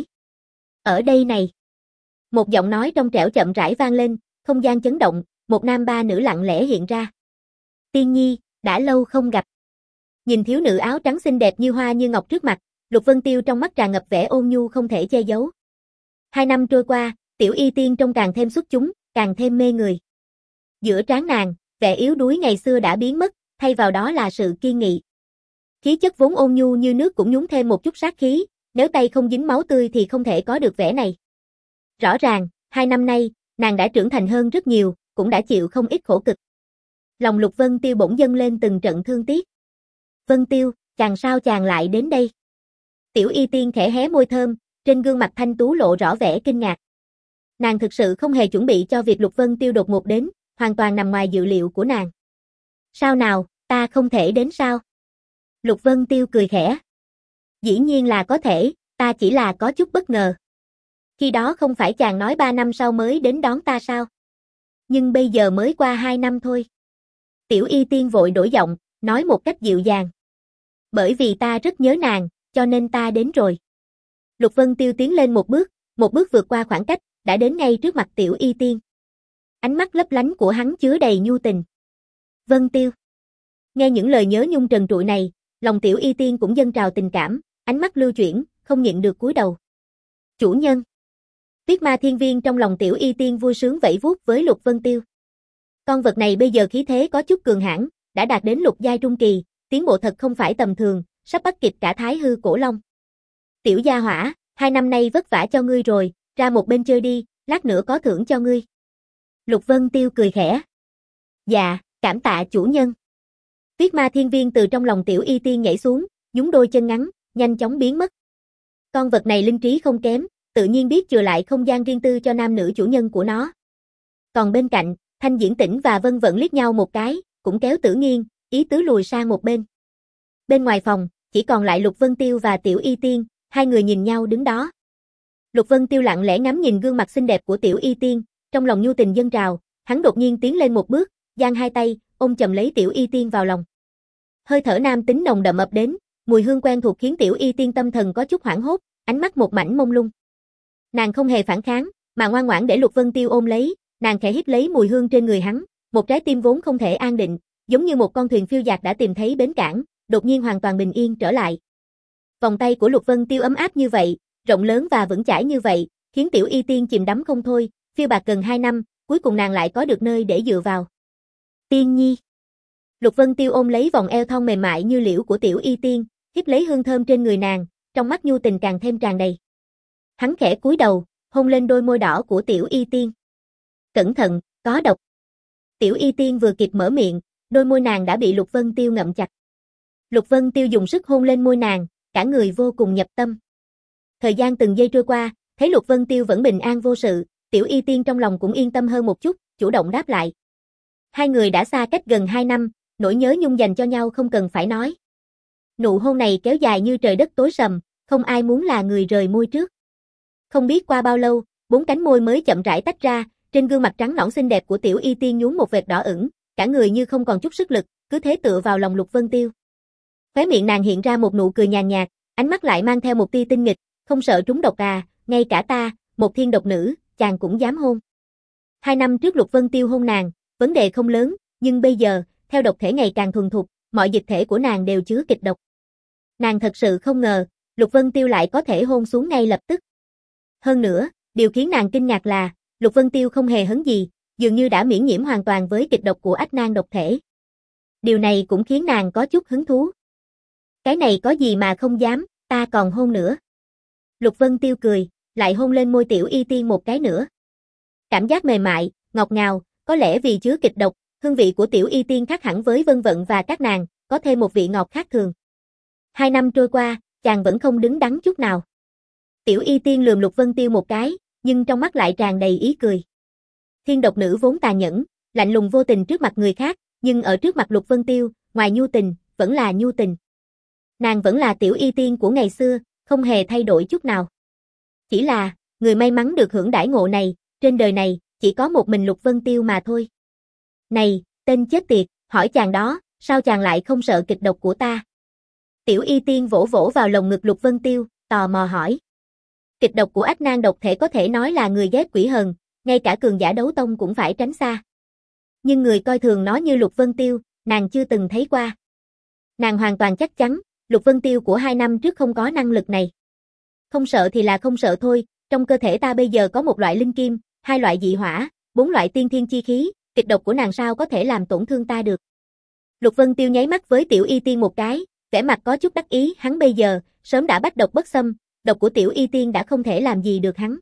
Ở đây này. Một giọng nói trong trẻo chậm rãi vang lên, không gian chấn động, một nam ba nữ lặng lẽ hiện ra. Tiên Nhi, đã lâu không gặp. Nhìn thiếu nữ áo trắng xinh đẹp như hoa như ngọc trước mặt, Lục Vân Tiêu trong mắt tràn ngập vẻ ôn nhu không thể che giấu. Hai năm trôi qua, Tiểu Y Tiên trông càng thêm xuất chúng, càng thêm mê người. Giữa trán nàng, vẻ yếu đuối ngày xưa đã biến mất, thay vào đó là sự kiên nghị. Khí chất vốn ôn nhu như nước cũng nhúng thêm một chút sát khí, nếu tay không dính máu tươi thì không thể có được vẻ này. Rõ ràng, hai năm nay, nàng đã trưởng thành hơn rất nhiều, cũng đã chịu không ít khổ cực. Lòng Lục Vân Tiêu bỗng dâng lên từng trận thương tiếc. Vân Tiêu, chàng sao chàng lại đến đây? Tiểu Y Tiên khẽ hé môi thơm, trên gương mặt thanh tú lộ rõ vẻ kinh ngạc. Nàng thực sự không hề chuẩn bị cho việc Lục Vân Tiêu đột ngột đến, hoàn toàn nằm ngoài dự liệu của nàng. Sao nào, ta không thể đến sao? Lục Vân Tiêu cười khẽ. Dĩ nhiên là có thể, ta chỉ là có chút bất ngờ. Khi đó không phải chàng nói ba năm sau mới đến đón ta sao? Nhưng bây giờ mới qua hai năm thôi. Tiểu Y Tiên vội đổi giọng, nói một cách dịu dàng. Bởi vì ta rất nhớ nàng, cho nên ta đến rồi. Lục Vân Tiêu tiến lên một bước, một bước vượt qua khoảng cách, đã đến ngay trước mặt Tiểu Y Tiên. Ánh mắt lấp lánh của hắn chứa đầy nhu tình. Vân Tiêu. Nghe những lời nhớ nhung trần trụi này, lòng Tiểu Y Tiên cũng dâng trào tình cảm, ánh mắt lưu chuyển, không nhịn được cúi đầu. Chủ nhân. Tuyết Ma Thiên Viên trong lòng Tiểu Y Tiên vui sướng vẫy vuốt với Lục Vân Tiêu. Con vật này bây giờ khí thế có chút cường hãn, đã đạt đến lục giai trung kỳ, tiến bộ thật không phải tầm thường, sắp bắt kịp cả Thái Hư Cổ Long. Tiểu gia hỏa, hai năm nay vất vả cho ngươi rồi, ra một bên chơi đi, lát nữa có thưởng cho ngươi. Lục Vân Tiêu cười khẽ. Dạ, cảm tạ chủ nhân. Tuyết Ma Thiên Viên từ trong lòng Tiểu Y Tiên nhảy xuống, nhún đôi chân ngắn, nhanh chóng biến mất. Con vật này linh trí không kém, tự nhiên biết chừa lại không gian riêng tư cho nam nữ chủ nhân của nó. Còn bên cạnh, Thanh Diễn Tĩnh và Vân Vận liếc nhau một cái, cũng kéo Tử Nghiên, ý tứ lùi sang một bên. Bên ngoài phòng, chỉ còn lại Lục Vân Tiêu và Tiểu Y Tiên, hai người nhìn nhau đứng đó. Lục Vân Tiêu lặng lẽ ngắm nhìn gương mặt xinh đẹp của Tiểu Y Tiên, trong lòng nhu tình dâng trào, hắn đột nhiên tiến lên một bước, giang hai tay, ôm chầm lấy Tiểu Y Tiên vào lòng. Hơi thở nam tính nồng đậm ập đến, mùi hương quen thuộc khiến Tiểu Y Tiên tâm thần có chút hoảng hốt, ánh mắt một mảnh mông lung. Nàng không hề phản kháng, mà ngoan ngoãn để Lục Vân Tiêu ôm lấy, nàng khẽ hít lấy mùi hương trên người hắn, một trái tim vốn không thể an định, giống như một con thuyền phiêu dạt đã tìm thấy bến cảng, đột nhiên hoàn toàn bình yên trở lại. Vòng tay của Lục Vân Tiêu ấm áp như vậy, rộng lớn và vững chãi như vậy, khiến Tiểu Y Tiên chìm đắm không thôi, phiêu bạt gần hai năm, cuối cùng nàng lại có được nơi để dựa vào. Tiên Nhi. Lục Vân Tiêu ôm lấy vòng eo thon mềm mại như liễu của Tiểu Y Tiên, hít lấy hương thơm trên người nàng, trong mắt nhu tình càng thêm tràn đầy. Hắn khẽ cúi đầu, hôn lên đôi môi đỏ của Tiểu Y Tiên. Cẩn thận, có độc. Tiểu Y Tiên vừa kịp mở miệng, đôi môi nàng đã bị Lục Vân Tiêu ngậm chặt. Lục Vân Tiêu dùng sức hôn lên môi nàng, cả người vô cùng nhập tâm. Thời gian từng giây trôi qua, thấy Lục Vân Tiêu vẫn bình an vô sự, Tiểu Y Tiên trong lòng cũng yên tâm hơn một chút, chủ động đáp lại. Hai người đã xa cách gần hai năm, nỗi nhớ nhung dành cho nhau không cần phải nói. Nụ hôn này kéo dài như trời đất tối sầm, không ai muốn là người rời môi trước. Không biết qua bao lâu, bốn cánh môi mới chậm rãi tách ra, trên gương mặt trắng nõn xinh đẹp của Tiểu Y Tiên nhún một vệt đỏ ửng, cả người như không còn chút sức lực, cứ thế tựa vào lòng Lục Vân Tiêu. Khóe miệng nàng hiện ra một nụ cười nhàn nhạt, ánh mắt lại mang theo một tia tinh nghịch, không sợ trúng độc à, ngay cả ta, một thiên độc nữ, chàng cũng dám hôn. Hai năm trước Lục Vân Tiêu hôn nàng, vấn đề không lớn, nhưng bây giờ, theo độc thể ngày càng thuần thục, mọi dịch thể của nàng đều chứa kịch độc. Nàng thật sự không ngờ, Lục Vân Tiêu lại có thể hôn xuống ngay lập tức. Hơn nữa, điều khiến nàng kinh ngạc là, Lục Vân Tiêu không hề hấn gì, dường như đã miễn nhiễm hoàn toàn với kịch độc của ách nan độc thể. Điều này cũng khiến nàng có chút hứng thú. Cái này có gì mà không dám, ta còn hôn nữa. Lục Vân Tiêu cười, lại hôn lên môi Tiểu Y Tiên một cái nữa. Cảm giác mềm mại, ngọt ngào, có lẽ vì chứa kịch độc, hương vị của Tiểu Y Tiên khác hẳn với Vân Vận và các nàng, có thêm một vị ngọt khác thường. Hai năm trôi qua, chàng vẫn không đứng đắn chút nào. Tiểu Y Tiên lườm Lục Vân Tiêu một cái, nhưng trong mắt lại tràn đầy ý cười. Thiên độc nữ vốn tàn nhẫn, lạnh lùng vô tình trước mặt người khác, nhưng ở trước mặt Lục Vân Tiêu, ngoài nhu tình, vẫn là nhu tình. Nàng vẫn là Tiểu Y Tiên của ngày xưa, không hề thay đổi chút nào. Chỉ là, người may mắn được hưởng đãi ngộ này, trên đời này, chỉ có một mình Lục Vân Tiêu mà thôi. Này, tên chết tiệt, hỏi chàng đó, sao chàng lại không sợ kịch độc của ta? Tiểu Y Tiên vỗ vỗ vào lồng ngực Lục Vân Tiêu, tò mò hỏi. Kịch độc của ách nan độc thể có thể nói là người ghét quỷ hờn, ngay cả cường giả đấu tông cũng phải tránh xa. Nhưng người coi thường nó như Lục Vân Tiêu, nàng chưa từng thấy qua. Nàng hoàn toàn chắc chắn, Lục Vân Tiêu của hai năm trước không có năng lực này. Không sợ thì là không sợ thôi, trong cơ thể ta bây giờ có một loại linh kim, hai loại dị hỏa, bốn loại tiên thiên chi khí, kịch độc của nàng sao có thể làm tổn thương ta được. Lục Vân Tiêu nháy mắt với Tiểu Y Tiên một cái, vẻ mặt có chút đắc ý, hắn bây giờ, sớm đã bách độc bất xâm, độc của Tiểu Y Tiên đã không thể làm gì được hắn.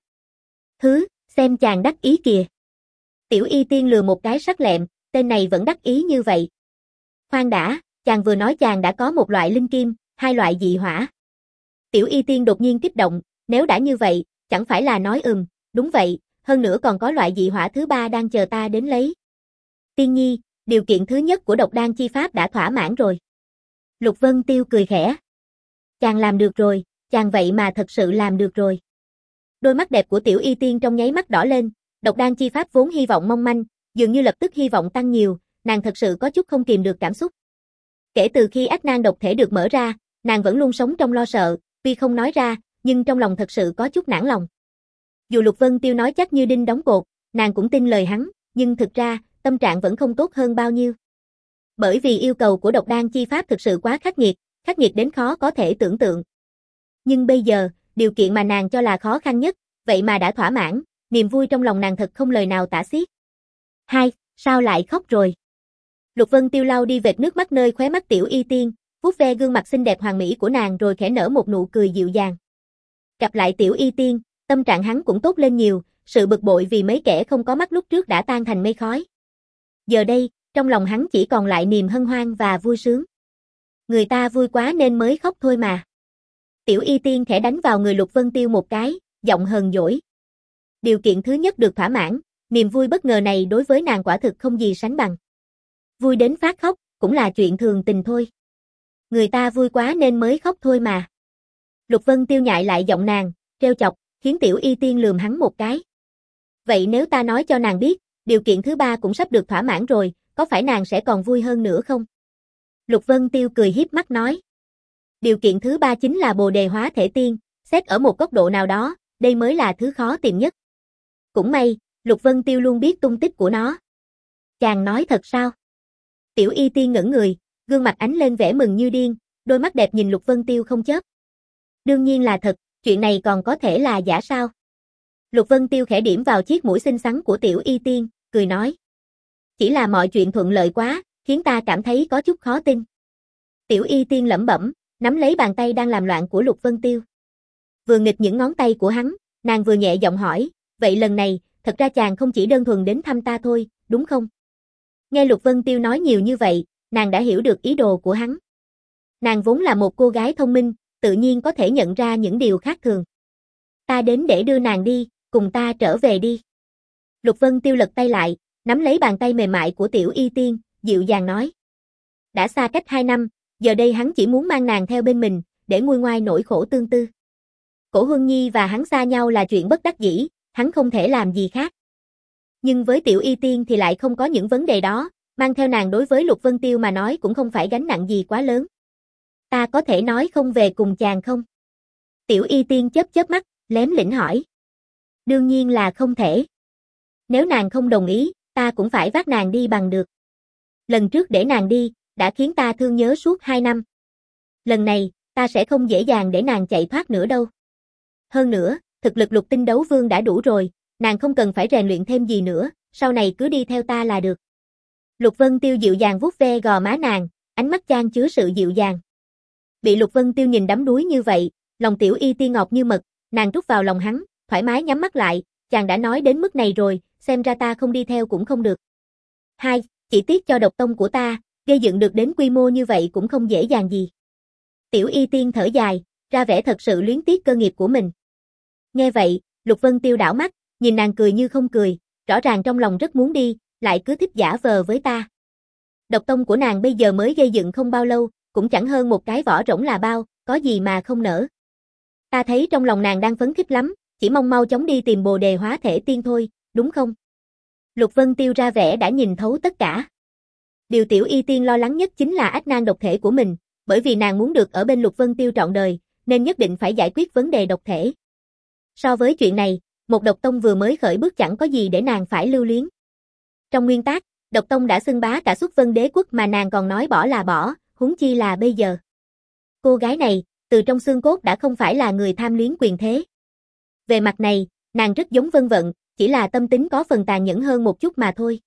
Hứ, xem chàng đắc ý kìa. Tiểu Y Tiên lừa một cái sắc lẹm, tên này vẫn đắc ý như vậy. Khoan đã, chàng vừa nói chàng đã có một loại linh kim, hai loại dị hỏa. Tiểu Y Tiên đột nhiên kích động, nếu đã như vậy, chẳng phải là nói ừm, đúng vậy, hơn nữa còn có loại dị hỏa thứ ba đang chờ ta đến lấy. Tiên nhi, điều kiện thứ nhất của độc đan chi pháp đã thỏa mãn rồi. Lục Vân Tiêu cười khẽ. Chàng làm được rồi, chàng vậy mà thật sự làm được rồi. Đôi mắt đẹp của Tiểu Y Tiên trong nháy mắt đỏ lên, độc đan chi pháp vốn hy vọng mong manh, dường như lập tức hy vọng tăng nhiều, nàng thật sự có chút không kìm được cảm xúc. Kể từ khi ách nan độc thể được mở ra, nàng vẫn luôn sống trong lo sợ, tuy không nói ra, nhưng trong lòng thật sự có chút nản lòng. Dù Lục Vân Tiêu nói chắc như đinh đóng cột, nàng cũng tin lời hắn, nhưng thực ra, tâm trạng vẫn không tốt hơn bao nhiêu. Bởi vì yêu cầu của độc đan chi pháp thực sự quá khắc nghiệt, khắc nghiệt đến khó có thể tưởng tượng. Nhưng bây giờ, điều kiện mà nàng cho là khó khăn nhất, vậy mà đã thỏa mãn, niềm vui trong lòng nàng thật không lời nào tả xiết. Hai, sao lại khóc rồi? Lục Vân Tiêu lau đi vệt nước mắt nơi khóe mắt Tiểu Y Tiên, vuốt ve gương mặt xinh đẹp hoàn mỹ của nàng rồi khẽ nở một nụ cười dịu dàng. Gặp lại Tiểu Y Tiên, tâm trạng hắn cũng tốt lên nhiều, sự bực bội vì mấy kẻ không có mắt lúc trước đã tan thành mây khói. Giờ đây, trong lòng hắn chỉ còn lại niềm hân hoan và vui sướng. Người ta vui quá nên mới khóc thôi mà. Tiểu Y Tiên khẽ đánh vào người Lục Vân Tiêu một cái, giọng hờn dỗi. Điều kiện thứ nhất được thỏa mãn, niềm vui bất ngờ này đối với nàng quả thực không gì sánh bằng. Vui đến phát khóc, cũng là chuyện thường tình thôi. Người ta vui quá nên mới khóc thôi mà. Lục Vân Tiêu nhại lại giọng nàng, trêu chọc, khiến Tiểu Y Tiên lườm hắn một cái. Vậy nếu ta nói cho nàng biết, điều kiện thứ ba cũng sắp được thỏa mãn rồi, có phải nàng sẽ còn vui hơn nữa không? Lục Vân Tiêu cười hiếp mắt nói. Điều kiện thứ ba chính là Bồ Đề Hóa Thể Tiên, xét ở một góc độ nào đó, đây mới là thứ khó tìm nhất. Cũng may, Lục Vân Tiêu luôn biết tung tích của nó. Chàng nói thật sao? Tiểu Y Tiên ngẩn người, gương mặt ánh lên vẻ mừng như điên, đôi mắt đẹp nhìn Lục Vân Tiêu không chớp. Đương nhiên là thật, chuyện này còn có thể là giả sao? Lục Vân Tiêu khẽ điểm vào chiếc mũi xinh xắn của Tiểu Y Tiên, cười nói. Chỉ là mọi chuyện thuận lợi quá, khiến ta cảm thấy có chút khó tin. Tiểu Y Tiên lẩm bẩm, nắm lấy bàn tay đang làm loạn của Lục Vân Tiêu. Vừa nghịch những ngón tay của hắn, nàng vừa nhẹ giọng hỏi, vậy lần này, thật ra chàng không chỉ đơn thuần đến thăm ta thôi, đúng không? Nghe Lục Vân Tiêu nói nhiều như vậy, nàng đã hiểu được ý đồ của hắn. Nàng vốn là một cô gái thông minh, tự nhiên có thể nhận ra những điều khác thường. Ta đến để đưa nàng đi, cùng ta trở về đi. Lục Vân Tiêu lật tay lại, nắm lấy bàn tay mềm mại của Tiểu Y Tiên, dịu dàng nói. Đã xa cách hai năm, giờ đây hắn chỉ muốn mang nàng theo bên mình, để nguôi ngoai nỗi khổ tương tư. Cổ Huân Nhi và hắn xa nhau là chuyện bất đắc dĩ, hắn không thể làm gì khác. Nhưng với Tiểu Y Tiên thì lại không có những vấn đề đó, mang theo nàng đối với Lục Vân Tiêu mà nói cũng không phải gánh nặng gì quá lớn. Ta có thể nói không về cùng chàng không? Tiểu Y Tiên chớp chớp mắt, lém lĩnh hỏi. Đương nhiên là không thể. Nếu nàng không đồng ý, ta cũng phải vác nàng đi bằng được. Lần trước để nàng đi, đã khiến ta thương nhớ suốt hai năm. Lần này, ta sẽ không dễ dàng để nàng chạy thoát nữa đâu. Hơn nữa, thực lực Lục Tinh Đấu Vương đã đủ rồi, nàng không cần phải rèn luyện thêm gì nữa, sau này cứ đi theo ta là được. Lục Vân Tiêu dịu dàng vuốt ve gò má nàng, ánh mắt chan chứa sự dịu dàng. Bị Lục Vân Tiêu nhìn đắm đuối như vậy, lòng Tiểu Y Tiên ngọt như mật, nàng trút vào lòng hắn, thoải mái nhắm mắt lại, chàng đã nói đến mức này rồi, xem ra ta không đi theo cũng không được. Hai, chỉ tiếc cho độc tông của ta, gây dựng được đến quy mô như vậy cũng không dễ dàng gì. Tiểu Y Tiên thở dài, ra vẻ thật sự luyến tiếc cơ nghiệp của mình. Nghe vậy, Lục Vân Tiêu đảo mắt, nhìn nàng cười như không cười, rõ ràng trong lòng rất muốn đi, lại cứ thích giả vờ với ta. Độc tông của nàng bây giờ mới gây dựng không bao lâu, cũng chẳng hơn một cái vỏ rỗng là bao, có gì mà không nỡ. Ta thấy trong lòng nàng đang phấn khích lắm, chỉ mong mau chóng đi tìm Bồ Đề Hóa Thể Tiên thôi, đúng không? Lục Vân Tiêu ra vẻ đã nhìn thấu tất cả. Điều Tiểu Y Tiên lo lắng nhất chính là ách nan độc thể của mình, bởi vì nàng muốn được ở bên Lục Vân Tiêu trọn đời, nên nhất định phải giải quyết vấn đề độc thể. So với chuyện này, một độc tông vừa mới khởi bước chẳng có gì để nàng phải lưu luyến. Trong nguyên tắc, độc tông đã xưng bá cả Xuất Vân Đế quốc mà nàng còn nói bỏ là bỏ, huống chi là bây giờ. Cô gái này, từ trong xương cốt đã không phải là người tham luyến quyền thế. Về mặt này, nàng rất giống Vân Vận, chỉ là tâm tính có phần tàn nhẫn hơn một chút mà thôi.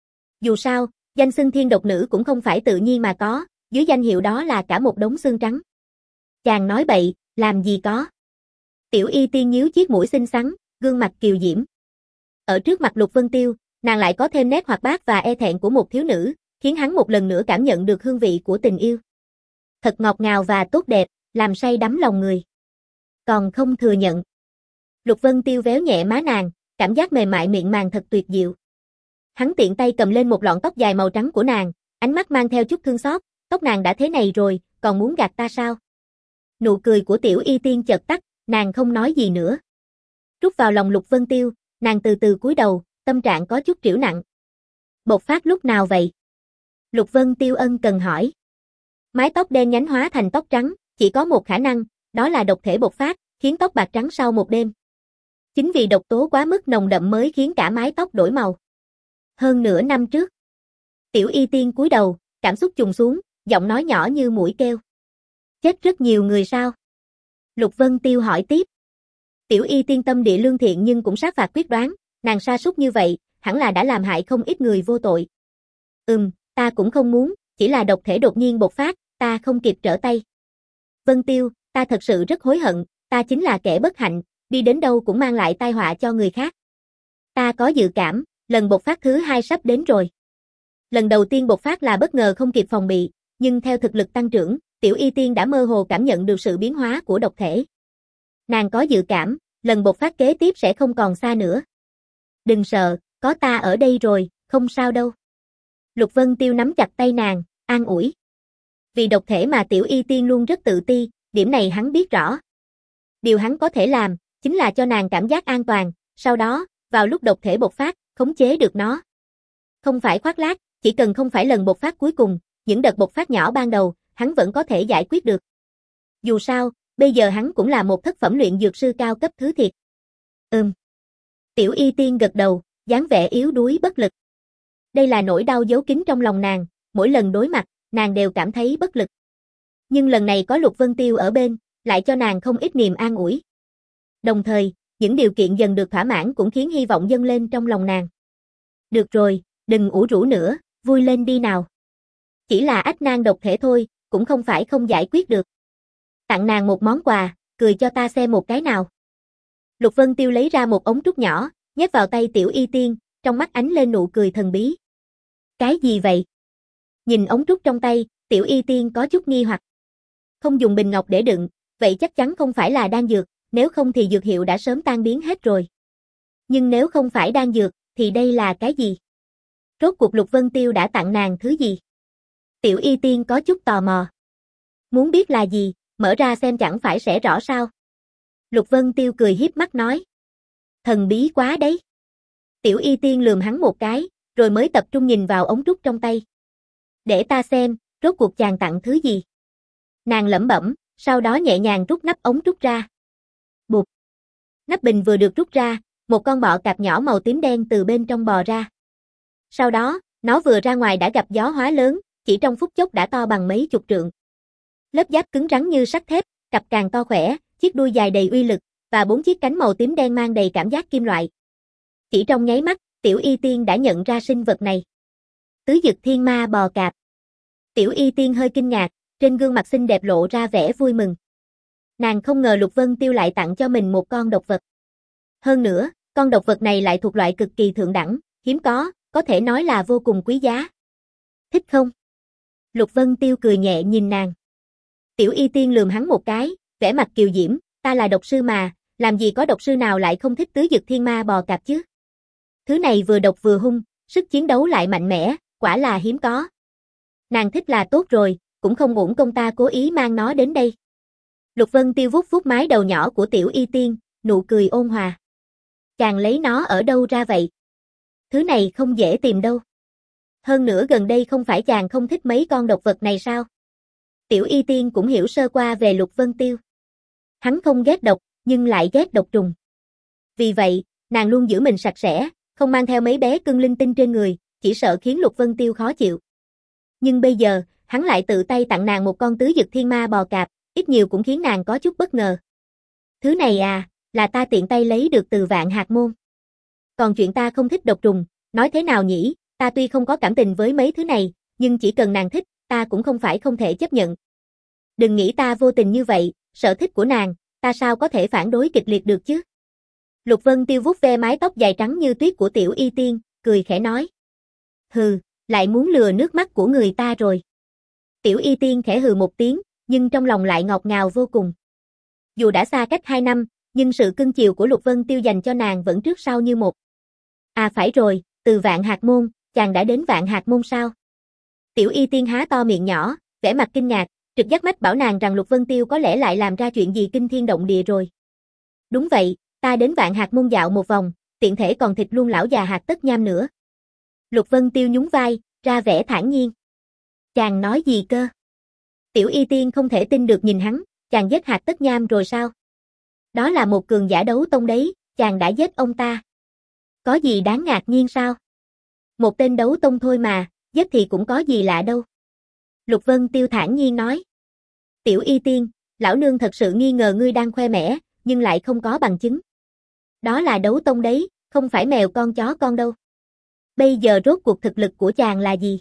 Dù sao, danh xưng thiên độc nữ cũng không phải tự nhiên mà có, dưới danh hiệu đó là cả một đống xương trắng. Chàng nói bậy, làm gì có. Tiểu Y Tiên nhíu chiếc mũi xinh xắn, gương mặt kiều diễm. Ở trước mặt Lục Vân Tiêu, nàng lại có thêm nét hoạt bát và e thẹn của một thiếu nữ, khiến hắn một lần nữa cảm nhận được hương vị của tình yêu. Thật ngọt ngào và tốt đẹp, làm say đắm lòng người. Còn không thừa nhận. Lục Vân Tiêu véo nhẹ má nàng, cảm giác mềm mại miệng màng thật tuyệt diệu. Hắn tiện tay cầm lên một lọn tóc dài màu trắng của nàng, ánh mắt mang theo chút thương xót, tóc nàng đã thế này rồi, còn muốn gạt ta sao? Nụ cười của Tiểu Y Tiên chợt tắt, nàng không nói gì nữa. Rút vào lòng Lục Vân Tiêu, nàng từ từ cúi đầu, tâm trạng có chút trĩu nặng. Bộc phát lúc nào vậy? Lục Vân Tiêu ân cần hỏi. Mái tóc đen nhánh hóa thành tóc trắng, chỉ có một khả năng, đó là độc thể bộc phát, khiến tóc bạc trắng sau một đêm. Chính vì độc tố quá mức nồng đậm mới khiến cả mái tóc đổi màu. Hơn nửa năm trước. Tiểu Y Tiên cúi đầu, cảm xúc trùng xuống, giọng nói nhỏ như muỗi kêu. Chết rất nhiều người sao? Lục Vân Tiêu hỏi tiếp. Tiểu Y Tiên tâm địa lương thiện nhưng cũng sát phạt quyết đoán, nàng sa sút như vậy, hẳn là đã làm hại không ít người vô tội. Ừm, ta cũng không muốn, chỉ là độc thể đột nhiên bộc phát, ta không kịp trở tay. Vân Tiêu, ta thật sự rất hối hận, ta chính là kẻ bất hạnh, đi đến đâu cũng mang lại tai họa cho người khác. Ta có dự cảm, lần bộc phát thứ hai sắp đến rồi. Lần đầu tiên bộc phát là bất ngờ không kịp phòng bị, nhưng theo thực lực tăng trưởng, Tiểu Y Tiên đã mơ hồ cảm nhận được sự biến hóa của độc thể. Nàng có dự cảm, lần bộc phát kế tiếp sẽ không còn xa nữa. Đừng sợ, có ta ở đây rồi, không sao đâu. Lục Vân Tiêu nắm chặt tay nàng, an ủi. Vì độc thể mà Tiểu Y Tiên luôn rất tự ti, điểm này hắn biết rõ. Điều hắn có thể làm, chính là cho nàng cảm giác an toàn, sau đó, vào lúc độc thể bộc phát, khống chế được nó. Không phải khoác lác, chỉ cần không phải lần bộc phát cuối cùng, những đợt bộc phát nhỏ ban đầu, hắn vẫn có thể giải quyết được. Dù sao, bây giờ hắn cũng là một thất phẩm luyện dược sư cao cấp thứ thiệt. Ừm. Tiểu Y Tiên gật đầu, dáng vẻ yếu đuối bất lực. Đây là nỗi đau giấu kín trong lòng nàng, mỗi lần đối mặt, nàng đều cảm thấy bất lực. Nhưng lần này có Lục Vân Tiêu ở bên, lại cho nàng không ít niềm an ủi. Đồng thời, những điều kiện dần được thỏa mãn cũng khiến hy vọng dâng lên trong lòng nàng. Được rồi, đừng ủ rũ nữa, vui lên đi nào. Chỉ là ách nan độc thể thôi, cũng không phải không giải quyết được. Tặng nàng một món quà, cười cho ta xem một cái nào. Lục Vân Tiêu lấy ra một ống trúc nhỏ, nhét vào tay Tiểu Y Tiên, trong mắt ánh lên nụ cười thần bí. Cái gì vậy? Nhìn ống trúc trong tay, Tiểu Y Tiên có chút nghi hoặc. Không dùng bình ngọc để đựng, vậy chắc chắn không phải là đan dược, nếu không thì dược hiệu đã sớm tan biến hết rồi. Nhưng nếu không phải đan dược, thì đây là cái gì? Rốt cuộc Lục Vân Tiêu đã tặng nàng thứ gì? Tiểu Y Tiên có chút tò mò. Muốn biết là gì, mở ra xem chẳng phải sẽ rõ sao? Lục Vân Tiêu cười hiếp mắt nói. Thần bí quá đấy. Tiểu Y Tiên lườm hắn một cái, rồi mới tập trung nhìn vào ống trúc trong tay. Để ta xem, rốt cuộc chàng tặng thứ gì. Nàng lẩm bẩm, sau đó nhẹ nhàng rút nắp ống trúc ra. Bụp. Nắp bình vừa được rút ra, một con bọ cạp nhỏ màu tím đen từ bên trong bò ra. Sau đó, nó vừa ra ngoài đã gặp gió hóa lớn, chỉ trong phút chốc đã to bằng mấy chục trượng. Lớp giáp cứng rắn như sắt thép, cặp càng to khỏe, chiếc đuôi dài đầy uy lực, và bốn chiếc cánh màu tím đen mang đầy cảm giác kim loại. Chỉ trong nháy mắt, Tiểu Y Tiên đã nhận ra sinh vật này. Tứ Dực Thiên Ma bò cạp. Tiểu Y Tiên hơi kinh ngạc, trên gương mặt xinh đẹp lộ ra vẻ vui mừng. Nàng không ngờ Lục Vân Tiêu lại tặng cho mình một con độc vật. Hơn nữa, con độc vật này lại thuộc loại cực kỳ thượng đẳng, hiếm có, có thể nói là vô cùng quý giá. Thích không? Lục Vân Tiêu cười nhẹ nhìn nàng. Tiểu Y Tiên lườm hắn một cái, vẻ mặt kiều diễm, ta là độc sư mà, làm gì có độc sư nào lại không thích Tứ Dực Thiên Ma bò cạp chứ? Thứ này vừa độc vừa hung, sức chiến đấu lại mạnh mẽ, quả là hiếm có. Nàng thích là tốt rồi, cũng không uổng công ta cố ý mang nó đến đây. Lục Vân Tiêu vuốt vuốt mái đầu nhỏ của Tiểu Y Tiên, nụ cười ôn hòa. Chàng lấy nó ở đâu ra vậy? Thứ này không dễ tìm đâu. Hơn nữa gần đây không phải chàng không thích mấy con độc vật này sao? Tiểu Y Tiên cũng hiểu sơ qua về Lục Vân Tiêu. Hắn không ghét độc, nhưng lại ghét độc trùng. Vì vậy, nàng luôn giữ mình sạch sẽ, không mang theo mấy bé cưng linh tinh trên người, chỉ sợ khiến Lục Vân Tiêu khó chịu. Nhưng bây giờ, hắn lại tự tay tặng nàng một con Tứ Dực Thiên Ma bò cạp, ít nhiều cũng khiến nàng có chút bất ngờ. Thứ này à, là ta tiện tay lấy được từ Vạn Hạc Môn. Còn chuyện ta không thích độc trùng, nói thế nào nhỉ, ta tuy không có cảm tình với mấy thứ này, nhưng chỉ cần nàng thích, ta cũng không phải không thể chấp nhận. Đừng nghĩ ta vô tình như vậy, sở thích của nàng, ta sao có thể phản đối kịch liệt được chứ? Lục Vân Tiêu vuốt ve mái tóc dài trắng như tuyết của Tiểu Y Tiên, cười khẽ nói. Hừ, lại muốn lừa nước mắt của người ta rồi. Tiểu Y Tiên khẽ hừ một tiếng, nhưng trong lòng lại ngọt ngào vô cùng. Dù đã xa cách hai năm, nhưng sự cưng chiều của Lục Vân Tiêu dành cho nàng vẫn trước sau như một. À phải rồi, từ Vạn Hạc Môn, chàng đã đến Vạn Hạc Môn sao? Tiểu Y Tiên há to miệng nhỏ, vẻ mặt kinh ngạc, trực giác mách bảo nàng rằng Lục Vân Tiêu có lẽ lại làm ra chuyện gì kinh thiên động địa rồi. Đúng vậy, ta đến Vạn Hạc Môn dạo một vòng, tiện thể còn thịt luôn lão già Hạc Tất Nham nữa. Lục Vân Tiêu nhún vai, ra vẻ thản nhiên. Chàng nói gì cơ? Tiểu Y Tiên không thể tin được nhìn hắn, chàng giết Hạc Tất Nham rồi sao? Đó là một cường giả đấu tông đấy, chàng đã giết ông ta. Có gì đáng ngạc nhiên sao? Một tên đấu tông thôi mà, giết thì cũng có gì lạ đâu. Lục Vân Tiêu thản nhiên nói. Tiểu Y Tiên, lão nương thật sự nghi ngờ ngươi đang khoe mẽ, nhưng lại không có bằng chứng. Đó là đấu tông đấy, không phải mèo con chó con đâu. Bây giờ rốt cuộc thực lực của chàng là gì?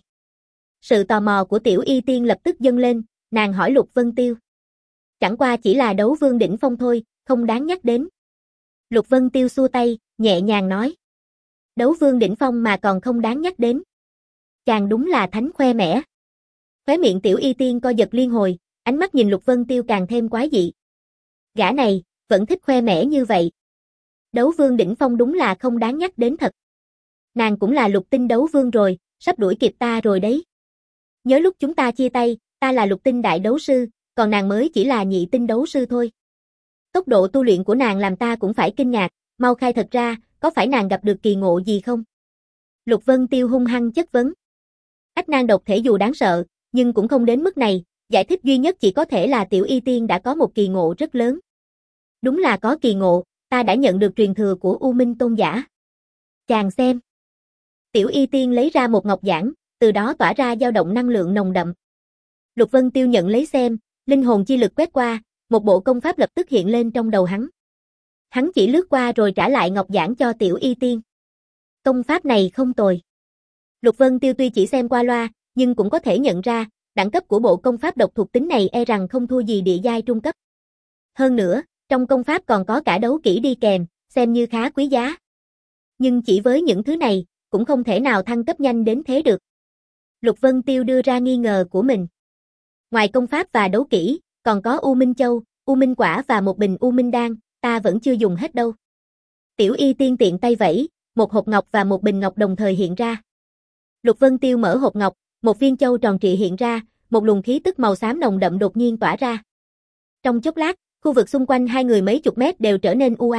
Sự tò mò của Tiểu Y Tiên lập tức dâng lên, nàng hỏi Lục Vân Tiêu. Chẳng qua chỉ là đấu vương đỉnh phong thôi, không đáng nhắc đến. Lục Vân Tiêu xua tay, nhẹ nhàng nói. Đấu vương đỉnh phong mà còn không đáng nhắc đến. Chàng đúng là thánh khoe mẽ. Khóe miệng Tiểu Y Tiên co giật liên hồi, ánh mắt nhìn Lục Vân Tiêu càng thêm quái dị. Gã này, vẫn thích khoe mẽ như vậy. Đấu vương đỉnh phong đúng là không đáng nhắc đến thật. Nàng cũng là lục tinh đấu vương rồi, sắp đuổi kịp ta rồi đấy. Nhớ lúc chúng ta chia tay, ta là lục tinh đại đấu sư, còn nàng mới chỉ là nhị tinh đấu sư thôi. Tốc độ tu luyện của nàng làm ta cũng phải kinh ngạc, mau khai thật ra, có phải nàng gặp được kỳ ngộ gì không? Lục Vân Tiêu hung hăng chất vấn. Ách nàng độc thể dù đáng sợ, nhưng cũng không đến mức này, giải thích duy nhất chỉ có thể là Tiểu Y Tiên đã có một kỳ ngộ rất lớn. Đúng là có kỳ ngộ, ta đã nhận được truyền thừa của U Minh Tôn giả. Chàng xem. Tiểu Y Tiên lấy ra một ngọc giản, từ đó tỏa ra dao động năng lượng nồng đậm. Lục Vân Tiêu nhận lấy xem, linh hồn chi lực quét qua, một bộ công pháp lập tức hiện lên trong đầu hắn. Hắn chỉ lướt qua rồi trả lại ngọc giản cho Tiểu Y Tiên. Công pháp này không tồi. Lục Vân Tiêu tuy chỉ xem qua loa, nhưng cũng có thể nhận ra, đẳng cấp của bộ công pháp độc thuộc tính này e rằng không thua gì địa giai trung cấp. Hơn nữa, trong công pháp còn có cả đấu kỹ đi kèm, xem như khá quý giá. Nhưng chỉ với những thứ này, cũng không thể nào thăng cấp nhanh đến thế được. Lục Vân Tiêu đưa ra nghi ngờ của mình. Ngoài công pháp và đấu kỹ, còn có U Minh Châu, U Minh Quả và một bình U Minh Đan, ta vẫn chưa dùng hết đâu. Tiểu Y Tiên tiện tay vẫy, một hộp ngọc và một bình ngọc đồng thời hiện ra. Lục Vân Tiêu mở hộp ngọc, một viên châu tròn trịa hiện ra, một luồng khí tức màu xám nồng đậm đột nhiên tỏa ra. Trong chốc lát, khu vực xung quanh hai người mấy chục mét đều trở nên u ám,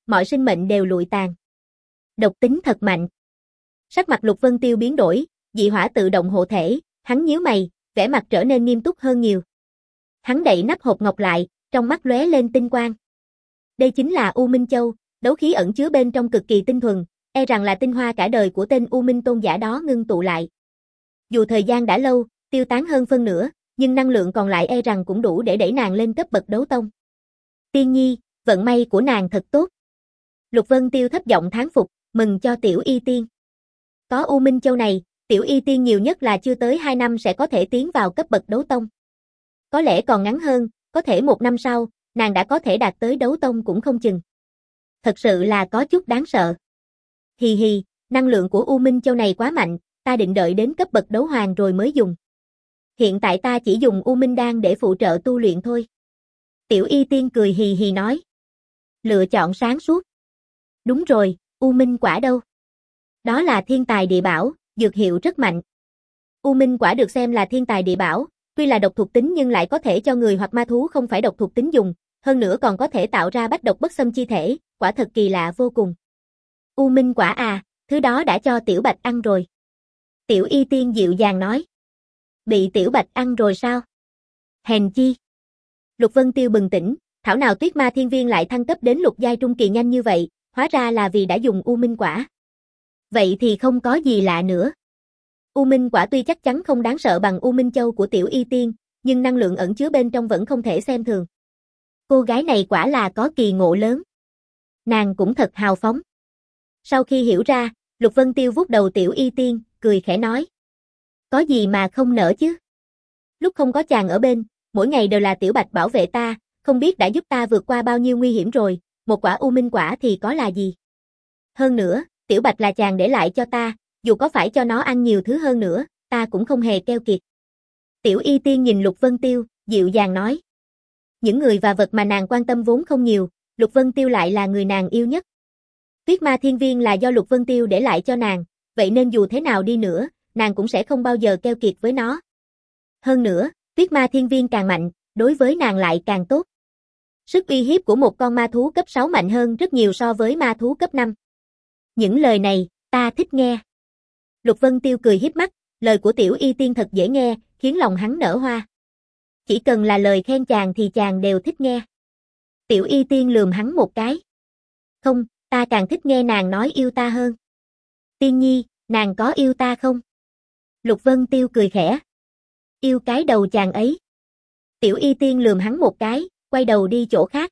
mọi sinh mệnh đều lụi tàn. Độc tính thật mạnh. Sắc mặt Lục Vân Tiêu biến đổi, dị hỏa tự động hộ thể, hắn nhíu mày, vẻ mặt trở nên nghiêm túc hơn nhiều. Hắn đậy nắp hộp ngọc lại, trong mắt lóe lên tinh quang. Đây chính là U Minh Châu, đấu khí ẩn chứa bên trong cực kỳ tinh thuần, e rằng là tinh hoa cả đời của tên U Minh tôn giả đó ngưng tụ lại. Dù thời gian đã lâu, tiêu tán hơn phân nửa, nhưng năng lượng còn lại e rằng cũng đủ để đẩy nàng lên cấp bậc đấu tông. Tiên nhi, vận may của nàng thật tốt. Lục Vân Tiêu thấp giọng thán phục, mừng cho Tiểu Y Tiên. Có U Minh Châu này, Tiểu Y Tiên nhiều nhất là chưa tới hai năm sẽ có thể tiến vào cấp bậc đấu tông. Có lẽ còn ngắn hơn, có thể một năm sau, nàng đã có thể đạt tới đấu tông cũng không chừng. Thật sự là có chút đáng sợ. Hì hì, năng lượng của U Minh Châu này quá mạnh, ta định đợi đến cấp bậc đấu hoàng rồi mới dùng. Hiện tại ta chỉ dùng U Minh Đan để phụ trợ tu luyện thôi. Tiểu Y Tiên cười hì hì nói. Lựa chọn sáng suốt. Đúng rồi, U Minh quả đâu? Đó là thiên tài địa bảo, dược hiệu rất mạnh. U Minh quả được xem là thiên tài địa bảo, tuy là độc thuộc tính nhưng lại có thể cho người hoặc ma thú không phải độc thuộc tính dùng, hơn nữa còn có thể tạo ra bách độc bất xâm chi thể, quả thật kỳ lạ vô cùng. U Minh quả à, thứ đó đã cho Tiểu Bạch ăn rồi. Tiểu Y Tiên dịu dàng nói. Bị Tiểu Bạch ăn rồi sao? Hèn chi. Lục Vân Tiêu bừng tỉnh, thảo nào Tuyết Ma Thiên Viên lại thăng cấp đến lục giai trung kỳ nhanh như vậy, hóa ra là vì đã dùng U Minh quả. Vậy thì không có gì lạ nữa. U Minh quả tuy chắc chắn không đáng sợ bằng U Minh Châu của Tiểu Y Tiên, nhưng năng lượng ẩn chứa bên trong vẫn không thể xem thường. Cô gái này quả là có kỳ ngộ lớn. Nàng cũng thật hào phóng. Sau khi hiểu ra, Lục Vân Tiêu vuốt đầu Tiểu Y Tiên, cười khẽ nói. Có gì mà không nỡ chứ? Lúc không có chàng ở bên, mỗi ngày đều là Tiểu Bạch bảo vệ ta, không biết đã giúp ta vượt qua bao nhiêu nguy hiểm rồi, một quả U Minh quả thì có là gì. Hơn nữa, Tiểu Bạch là chàng để lại cho ta, dù có phải cho nó ăn nhiều thứ hơn nữa, ta cũng không hề keo kiệt. Tiểu Y Tiên nhìn Lục Vân Tiêu, dịu dàng nói. Những người và vật mà nàng quan tâm vốn không nhiều, Lục Vân Tiêu lại là người nàng yêu nhất. Tuyết Ma Thiên Viên là do Lục Vân Tiêu để lại cho nàng, vậy nên dù thế nào đi nữa, nàng cũng sẽ không bao giờ keo kiệt với nó. Hơn nữa, Tuyết Ma Thiên Viên càng mạnh, đối với nàng lại càng tốt. Sức uy hiếp của một con ma thú cấp sáu mạnh hơn rất nhiều so với ma thú cấp năm. Những lời này, ta thích nghe. Lục Vân Tiêu cười hiếp mắt, lời của Tiểu Y Tiên thật dễ nghe, khiến lòng hắn nở hoa. Chỉ cần là lời khen chàng thì chàng đều thích nghe. Tiểu Y Tiên lườm hắn một cái. Không, ta càng thích nghe nàng nói yêu ta hơn. Tiên nhi, nàng có yêu ta không? Lục Vân Tiêu cười khẽ. Yêu cái đầu chàng ấy. Tiểu Y Tiên lườm hắn một cái, quay đầu đi chỗ khác.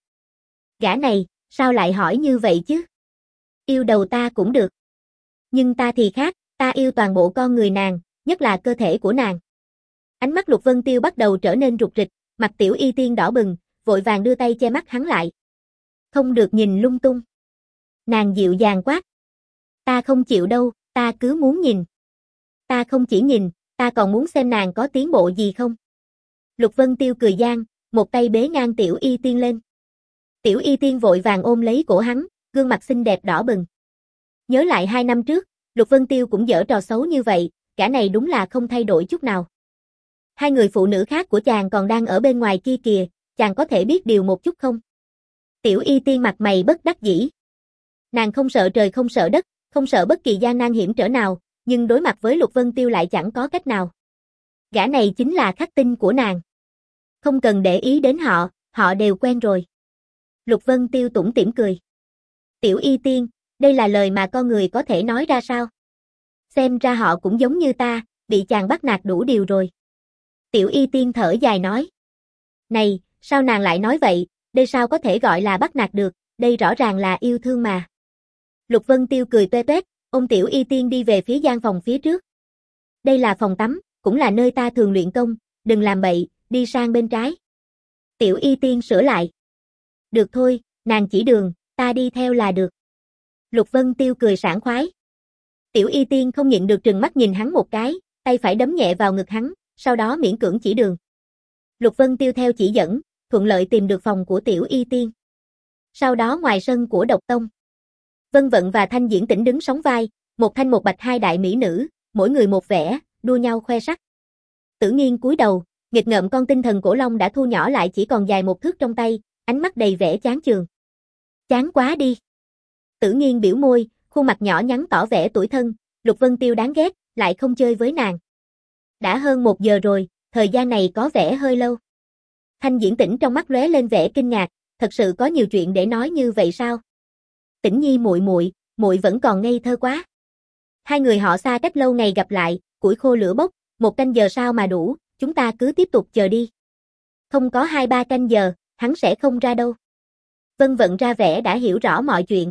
Gã này, sao lại hỏi như vậy chứ? Yêu đầu ta cũng được. Nhưng ta thì khác, ta yêu toàn bộ con người nàng, nhất là cơ thể của nàng. Ánh mắt Lục Vân Tiêu bắt đầu trở nên rục rịch, mặt Tiểu Y Tiên đỏ bừng, vội vàng đưa tay che mắt hắn lại. Không được nhìn lung tung. Nàng dịu dàng quát. Ta không chịu đâu, ta cứ muốn nhìn. Ta không chỉ nhìn, ta còn muốn xem nàng có tiến bộ gì không. Lục Vân Tiêu cười gian, một tay bế ngang Tiểu Y Tiên lên. Tiểu Y Tiên vội vàng ôm lấy cổ hắn, gương mặt xinh đẹp đỏ bừng. Nhớ lại hai năm trước, Lục Vân Tiêu cũng giở trò xấu như vậy, cả này đúng là không thay đổi chút nào. Hai người phụ nữ khác của chàng còn đang ở bên ngoài kia kìa, chàng có thể biết điều một chút không? Tiểu Y Tiên mặt mày bất đắc dĩ. Nàng không sợ trời không sợ đất, không sợ bất kỳ gian nan hiểm trở nào, nhưng đối mặt với Lục Vân Tiêu lại chẳng có cách nào. Gã này chính là khắc tinh của nàng. Không cần để ý đến họ, họ đều quen rồi. Lục Vân Tiêu tủm tỉm cười. Tiểu Y Tiên, đây là lời mà con người có thể nói ra sao? Xem ra họ cũng giống như ta, bị chàng bắt nạt đủ điều rồi. Tiểu Y Tiên thở dài nói. Này, sao nàng lại nói vậy, đây sao có thể gọi là bắt nạt được, đây rõ ràng là yêu thương mà. Lục Vân Tiêu cười toe toét, ôm Tiểu Y Tiên đi về phía gian phòng phía trước. Đây là phòng tắm, cũng là nơi ta thường luyện công, đừng làm bậy, đi sang bên trái. Tiểu Y Tiên sửa lại. Được thôi, nàng chỉ đường, ta đi theo là được. Lục Vân Tiêu cười sảng khoái. Tiểu Y Tiên không nhịn được trừng mắt nhìn hắn một cái, tay phải đấm nhẹ vào ngực hắn, sau đó miễn cưỡng chỉ đường. Lục Vân Tiêu theo chỉ dẫn, thuận lợi tìm được phòng của Tiểu Y Tiên. Sau đó ngoài sân của Độc Tông, Vân Vận và Thanh Diễn Tĩnh đứng sóng vai, một thanh một bạch hai đại mỹ nữ, mỗi người một vẻ, đua nhau khoe sắc. Tử Nghiên cúi đầu, nghịch ngợm con tinh thần cổ long đã thu nhỏ lại chỉ còn dài một thước trong tay, ánh mắt đầy vẻ chán chường. Chán quá đi. Tử Nghiên biểu môi, khuôn mặt nhỏ nhắn tỏ vẻ tủi thân, Lục Vân Tiêu đáng ghét, lại không chơi với nàng. Đã hơn một giờ rồi, thời gian này có vẻ hơi lâu. Thanh Diễn Tĩnh trong mắt lóe lên vẻ kinh ngạc, thật sự có nhiều chuyện để nói như vậy sao? Tĩnh Nhi muội muội, muội vẫn còn ngây thơ quá. Hai người họ xa cách lâu ngày gặp lại, củi khô lửa bốc, một canh giờ sao mà đủ, chúng ta cứ tiếp tục chờ đi. Không có hai ba canh giờ, hắn sẽ không ra đâu. Vân Vận ra vẻ đã hiểu rõ mọi chuyện.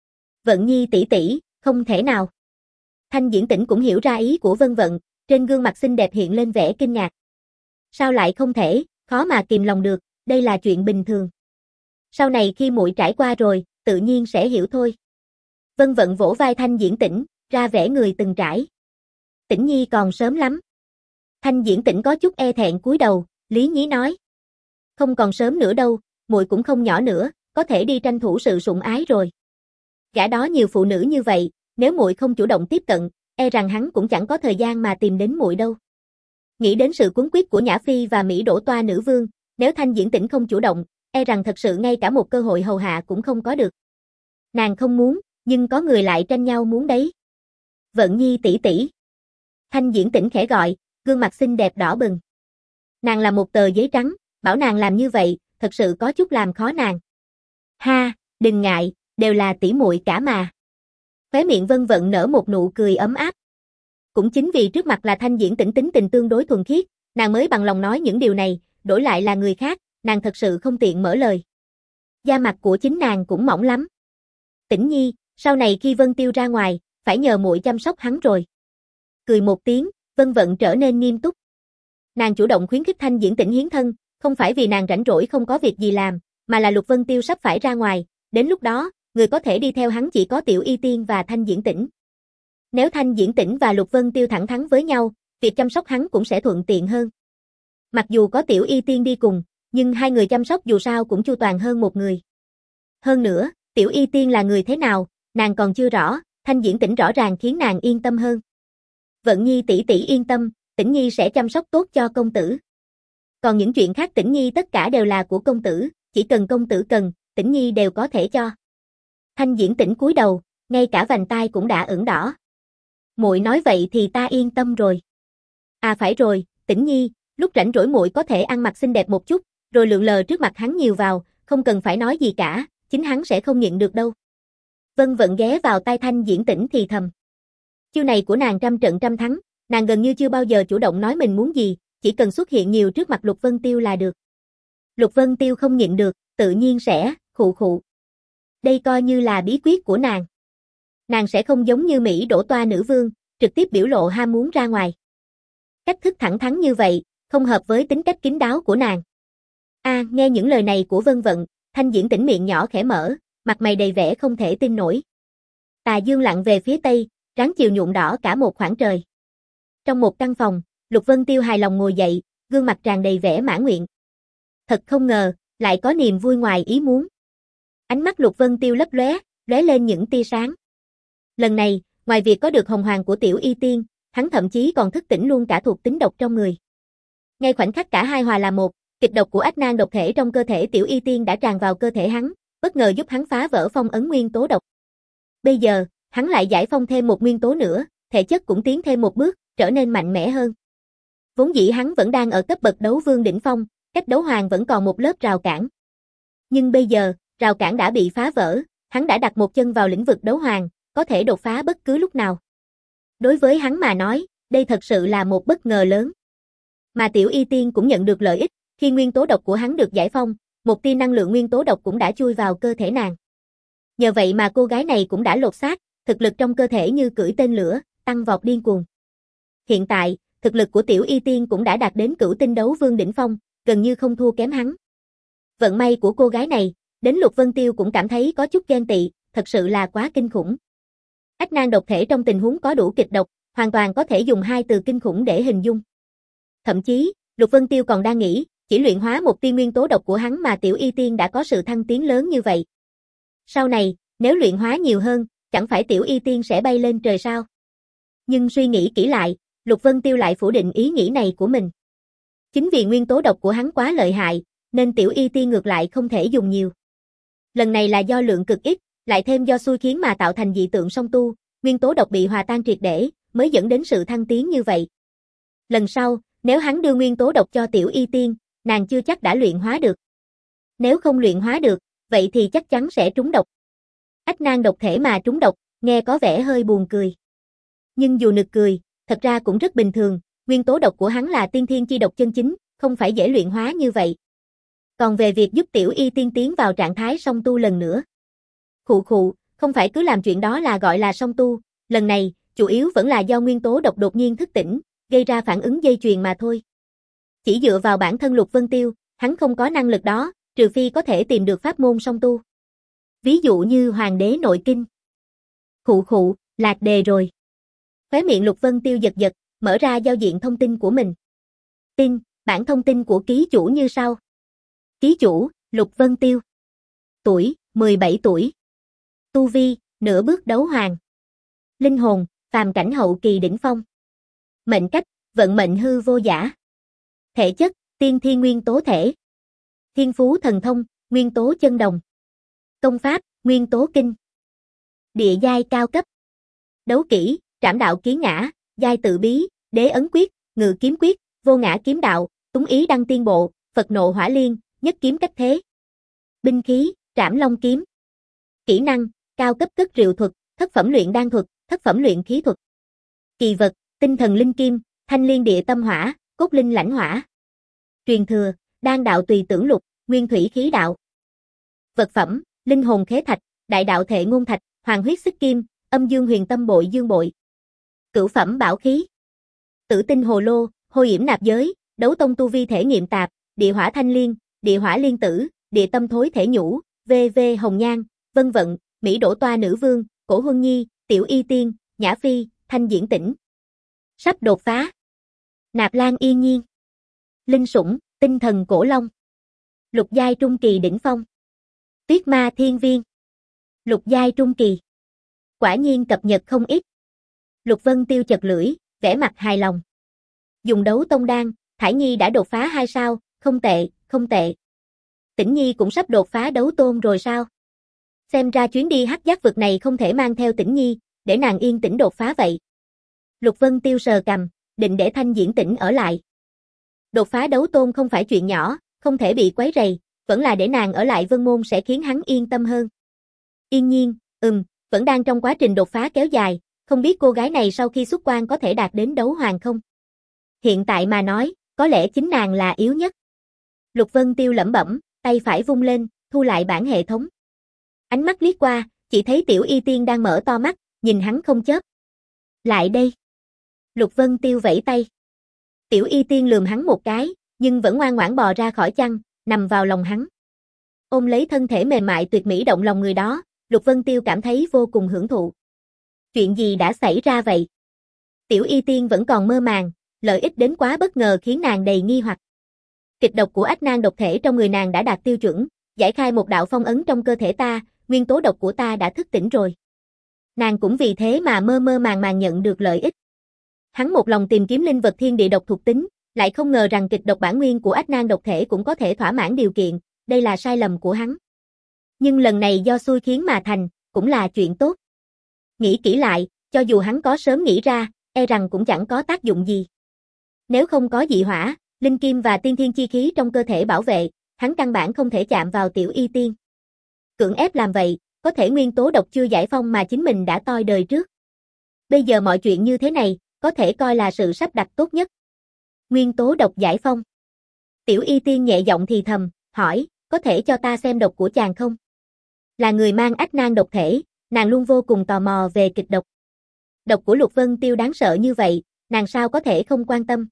Vận Nhi tỷ tỷ, không thể nào. Thanh Diễn Tĩnh cũng hiểu ra ý của Vân Vận, trên gương mặt xinh đẹp hiện lên vẻ kinh ngạc. Sao lại không thể, khó mà kìm lòng được, đây là chuyện bình thường. Sau này khi muội trải qua rồi, tự nhiên sẽ hiểu thôi. Vân Vận vỗ vai Thanh Diễn Tĩnh, ra vẻ người từng trải. Tĩnh Nhi còn sớm lắm. Thanh Diễn Tĩnh có chút e thẹn cúi đầu, lý nhí nói. Không còn sớm nữa đâu, muội cũng không nhỏ nữa, có thể đi tranh thủ sự sủng ái rồi. Gã đó nhiều phụ nữ như vậy, nếu muội không chủ động tiếp cận, e rằng hắn cũng chẳng có thời gian mà tìm đến muội đâu. Nghĩ đến sự cuống quýt của Nhã Phi và Mỹ Đỗ Toa nữ vương, nếu Thanh Diễn Tĩnh không chủ động, e rằng thật sự ngay cả một cơ hội hầu hạ cũng không có được. Nàng không muốn, nhưng có người lại tranh nhau muốn đấy. Vận Nhi tỷ tỷ. Thanh Diễn Tĩnh khẽ gọi, gương mặt xinh đẹp đỏ bừng. Nàng là một tờ giấy trắng, bảo nàng làm như vậy, thật sự có chút làm khó nàng. Ha, đừng ngại, đều là tỷ muội cả mà. Khóe miệng Vân Vận nở một nụ cười ấm áp. Cũng chính vì trước mặt là Thanh Diễn Tĩnh tính tình tương đối thuần khiết, nàng mới bằng lòng nói những điều này, đổi lại là người khác, nàng thật sự không tiện mở lời. Da mặt của chính nàng cũng mỏng lắm. Tĩnh Nhi, sau này khi Vân Tiêu ra ngoài, phải nhờ muội chăm sóc hắn rồi. Cười một tiếng, Vân Vận trở nên nghiêm túc. Nàng chủ động khuyến khích Thanh Diễn Tĩnh hiến thân, không phải vì nàng rảnh rỗi không có việc gì làm, mà là Lục Vân Tiêu sắp phải ra ngoài, đến lúc đó, người có thể đi theo hắn chỉ có Tiểu Y Tiên và Thanh Diễn Tĩnh. Nếu Thanh Diễn Tĩnh và Lục Vân Tiêu thẳng thắn với nhau, việc chăm sóc hắn cũng sẽ thuận tiện hơn. Mặc dù có Tiểu Y Tiên đi cùng, nhưng hai người chăm sóc dù sao cũng chu toàn hơn một người. Hơn nữa, Tiểu Y Tiên là người thế nào, nàng còn chưa rõ, Thanh Diễn Tĩnh rõ ràng khiến nàng yên tâm hơn. Vận Nhi tỷ tỷ yên tâm, Tĩnh Nhi sẽ chăm sóc tốt cho công tử. Còn những chuyện khác Tĩnh Nhi tất cả đều là của công tử, chỉ cần công tử cần, Tĩnh Nhi đều có thể cho. Thanh Diễn Tĩnh cúi đầu, ngay cả vành tai cũng đã ửng đỏ. Muội nói vậy thì ta yên tâm rồi. À phải rồi, Tĩnh Nhi, lúc rảnh rỗi muội có thể ăn mặc xinh đẹp một chút, rồi lượn lờ trước mặt hắn nhiều vào, không cần phải nói gì cả, chính hắn sẽ không nhịn được đâu. Vân Vận ghé vào tai Thanh Diễn Tĩnh thì thầm. Chiêu này của nàng trăm trận trăm thắng, nàng gần như chưa bao giờ chủ động nói mình muốn gì, chỉ cần xuất hiện nhiều trước mặt Lục Vân Tiêu là được. Lục Vân Tiêu không nhịn được, tự nhiên sẽ, khụ khụ. Đây coi như là bí quyết của nàng. Nàng sẽ không giống như Mỹ Đỗ Toa nữ vương, trực tiếp biểu lộ ham muốn ra ngoài. Cách thức thẳng thắn như vậy, không hợp với tính cách kín đáo của nàng. A, à, nghe những lời này của Vân Vận, Thanh Diễn Tĩnh miệng nhỏ khẽ mở, mặt mày đầy vẻ không thể tin nổi. Tà dương lặn về phía tây, ráng chiều nhuộm đỏ cả một khoảng trời. Trong một căn phòng, Lục Vân Tiêu hài lòng ngồi dậy, gương mặt tràn đầy vẻ mãn nguyện. Thật không ngờ, lại có niềm vui ngoài ý muốn. Ánh mắt Lục Vân Tiêu lấp lóe, lóe lên những tia sáng. Lần này, ngoài việc có được hồng hoàng của Tiểu Y Tiên, hắn thậm chí còn thức tỉnh luôn cả thuộc tính độc trong người. Ngay khoảnh khắc cả hai hòa là một, kịch độc của ách nan độc thể trong cơ thể Tiểu Y Tiên đã tràn vào cơ thể hắn, bất ngờ giúp hắn phá vỡ phong ấn nguyên tố độc. Bây giờ, hắn lại giải phong thêm một nguyên tố nữa, thể chất cũng tiến thêm một bước, trở nên mạnh mẽ hơn. Vốn dĩ hắn vẫn đang ở cấp bậc đấu vương đỉnh phong, cách đấu hoàng vẫn còn một lớp rào cản. Nhưng bây giờ, rào cản đã bị phá vỡ, hắn đã đặt một chân vào lĩnh vực đấu hoàng, có thể đột phá bất cứ lúc nào. Đối với hắn mà nói, đây thật sự là một bất ngờ lớn. Mà Tiểu Y Tiên cũng nhận được lợi ích, khi nguyên tố độc của hắn được giải phong, một tia năng lượng nguyên tố độc cũng đã chui vào cơ thể nàng. Nhờ vậy mà cô gái này cũng đã lột xác, thực lực trong cơ thể như cưỡi tên lửa, tăng vọt điên cuồng. Hiện tại, thực lực của Tiểu Y Tiên cũng đã đạt đến cửu tinh đấu vương đỉnh phong, gần như không thua kém hắn. Vận may của cô gái này, đến Lục Vân Tiêu cũng cảm thấy có chút ghen tị, thật sự là quá kinh khủng. Ách nan độc thể trong tình huống có đủ kịch độc, hoàn toàn có thể dùng hai từ kinh khủng để hình dung. Thậm chí, Lục Vân Tiêu còn đang nghĩ, chỉ luyện hóa một tia nguyên tố độc của hắn mà Tiểu Y Tiên đã có sự thăng tiến lớn như vậy. Sau này, nếu luyện hóa nhiều hơn, chẳng phải Tiểu Y Tiên sẽ bay lên trời sao? Nhưng suy nghĩ kỹ lại, Lục Vân Tiêu lại phủ định ý nghĩ này của mình. Chính vì nguyên tố độc của hắn quá lợi hại, nên Tiểu Y Tiên ngược lại không thể dùng nhiều. Lần này là do lượng cực ít, Lại thêm do xui khiến mà tạo thành dị tượng song tu, nguyên tố độc bị hòa tan triệt để, mới dẫn đến sự thăng tiến như vậy. Lần sau, nếu hắn đưa nguyên tố độc cho Tiểu Y Tiên, nàng chưa chắc đã luyện hóa được. Nếu không luyện hóa được, vậy thì chắc chắn sẽ trúng độc. Ách nan độc thể mà trúng độc, nghe có vẻ hơi buồn cười. Nhưng dù nực cười, thật ra cũng rất bình thường, nguyên tố độc của hắn là tiên thiên chi độc chân chính, không phải dễ luyện hóa như vậy. Còn về việc giúp Tiểu Y Tiên tiến vào trạng thái song tu lần nữa. Khụ khụ, không phải cứ làm chuyện đó là gọi là song tu, lần này, chủ yếu vẫn là do nguyên tố độc đột nhiên thức tỉnh, gây ra phản ứng dây chuyền mà thôi. Chỉ dựa vào bản thân Lục Vân Tiêu, hắn không có năng lực đó, trừ phi có thể tìm được pháp môn song tu. Ví dụ như Hoàng đế nội kinh. Khụ khụ, lạc đề rồi. Khóe miệng Lục Vân Tiêu giật giật, mở ra giao diện thông tin của mình. Tin, bản thông tin của ký chủ như sau. Ký chủ, Lục Vân Tiêu. Tuổi, mười bảy tuổi. Tu vi, nửa bước đấu hoàng. Linh hồn, phàm cảnh hậu kỳ đỉnh phong. Mệnh cách, vận mệnh hư vô giả. Thể chất, tiên thiên nguyên tố thể. Thiên phú thần thông, nguyên tố chân đồng. Công pháp, nguyên tố kinh. Địa giai cao cấp. Đấu kỹ, trảm đạo kiến ngã, giai tự bí, đế ấn quyết, ngự kiếm quyết, vô ngã kiếm đạo, túng ý đăng tiên bộ, Phật nộ hỏa liên, nhất kiếm cách thế. Binh khí, trảm long kiếm. Kỹ năng, cao cấp cất rượu thuật, thất phẩm luyện đan thuật, thất phẩm luyện khí thuật. Kỳ vật, tinh thần linh kim, thanh liên địa tâm hỏa, cốt linh lãnh hỏa. Truyền thừa, đan đạo tùy tưởng lục, nguyên thủy khí đạo. Vật phẩm, linh hồn khế thạch, đại đạo thệ ngôn thạch, hoàng huyết xích kim, âm dương huyền tâm bội dương bội. Cửu phẩm bảo khí. Tử tinh hồ lô, hôi yểm nạp giới, đấu tông tu vi thể nghiệm tạp, địa hỏa thanh liên, địa hỏa liên tử, địa tâm thối thể nhũ, vê vê hồng nhan, vân vận, mỹ đổ toa nữ vương, cổ huân nhi, tiểu y tiên, nhã phi, thanh diễn tĩnh. Sắp đột phá. Nạp lan yên nhiên. Linh sủng, tinh thần cổ long. Lục giai trung kỳ đỉnh phong. Tuyết ma thiên viên. Lục giai trung kỳ. Quả nhiên cập nhật không ít. Lục Vân Tiêu chật lưỡi, vẻ mặt hài lòng. Dùng đấu tông đan, Thải Nhi đã đột phá hai sao, không tệ, không tệ. Tĩnh Nhi cũng sắp đột phá đấu tôn rồi sao? Xem ra chuyến đi hắc giác vực này không thể mang theo Tĩnh Nhi, để nàng yên tĩnh đột phá vậy. Lục Vân Tiêu sờ cằm, định để Thanh Diễn Tĩnh ở lại. Đột phá đấu tôn không phải chuyện nhỏ, không thể bị quấy rầy, vẫn là để nàng ở lại Vân Môn sẽ khiến hắn yên tâm hơn. Yên nhiên, ừm, vẫn đang trong quá trình đột phá kéo dài, không biết cô gái này sau khi xuất quan có thể đạt đến đấu hoàng không? Hiện tại mà nói, có lẽ chính nàng là yếu nhất. Lục Vân Tiêu lẩm bẩm, tay phải vung lên, thu lại bản hệ thống. Ánh mắt liếc qua, chỉ thấy Tiểu Y Tiên đang mở to mắt, nhìn hắn không chớp. Lại đây. Lục Vân Tiêu vẫy tay. Tiểu Y Tiên lườm hắn một cái, nhưng vẫn ngoan ngoãn bò ra khỏi chăn, nằm vào lòng hắn. Ôm lấy thân thể mềm mại tuyệt mỹ động lòng người đó, Lục Vân Tiêu cảm thấy vô cùng hưởng thụ. Chuyện gì đã xảy ra vậy? Tiểu Y Tiên vẫn còn mơ màng, lợi ích đến quá bất ngờ khiến nàng đầy nghi hoặc. Kịch độc của ách nan độc thể trong người nàng đã đạt tiêu chuẩn, giải khai một đạo phong ấn trong cơ thể ta, nguyên tố độc của ta đã thức tỉnh rồi. Nàng cũng vì thế mà mơ mơ màng màng nhận được lợi ích. Hắn một lòng tìm kiếm linh vật thiên địa độc thuộc tính, lại không ngờ rằng kịch độc bản nguyên của ách nan độc thể cũng có thể thỏa mãn điều kiện, đây là sai lầm của hắn. Nhưng lần này do xui khiến mà thành, cũng là chuyện tốt. Nghĩ kỹ lại, cho dù hắn có sớm nghĩ ra, e rằng cũng chẳng có tác dụng gì. Nếu không có dị hỏa, linh kim và tiên thiên chi khí trong cơ thể bảo vệ, hắn căn bản không thể chạm vào Tiểu Y Tiên. Cưỡng ép làm vậy, có thể nguyên tố độc chưa giải phong mà chính mình đã toi đời trước. Bây giờ mọi chuyện như thế này, có thể coi là sự sắp đặt tốt nhất. Nguyên tố độc giải phong. Tiểu Y Tiên nhẹ giọng thì thầm, hỏi, có thể cho ta xem độc của chàng không? Là người mang ách nan độc thể, nàng luôn vô cùng tò mò về kịch độc. Độc của Lục Vân Tiêu đáng sợ như vậy, nàng sao có thể không quan tâm?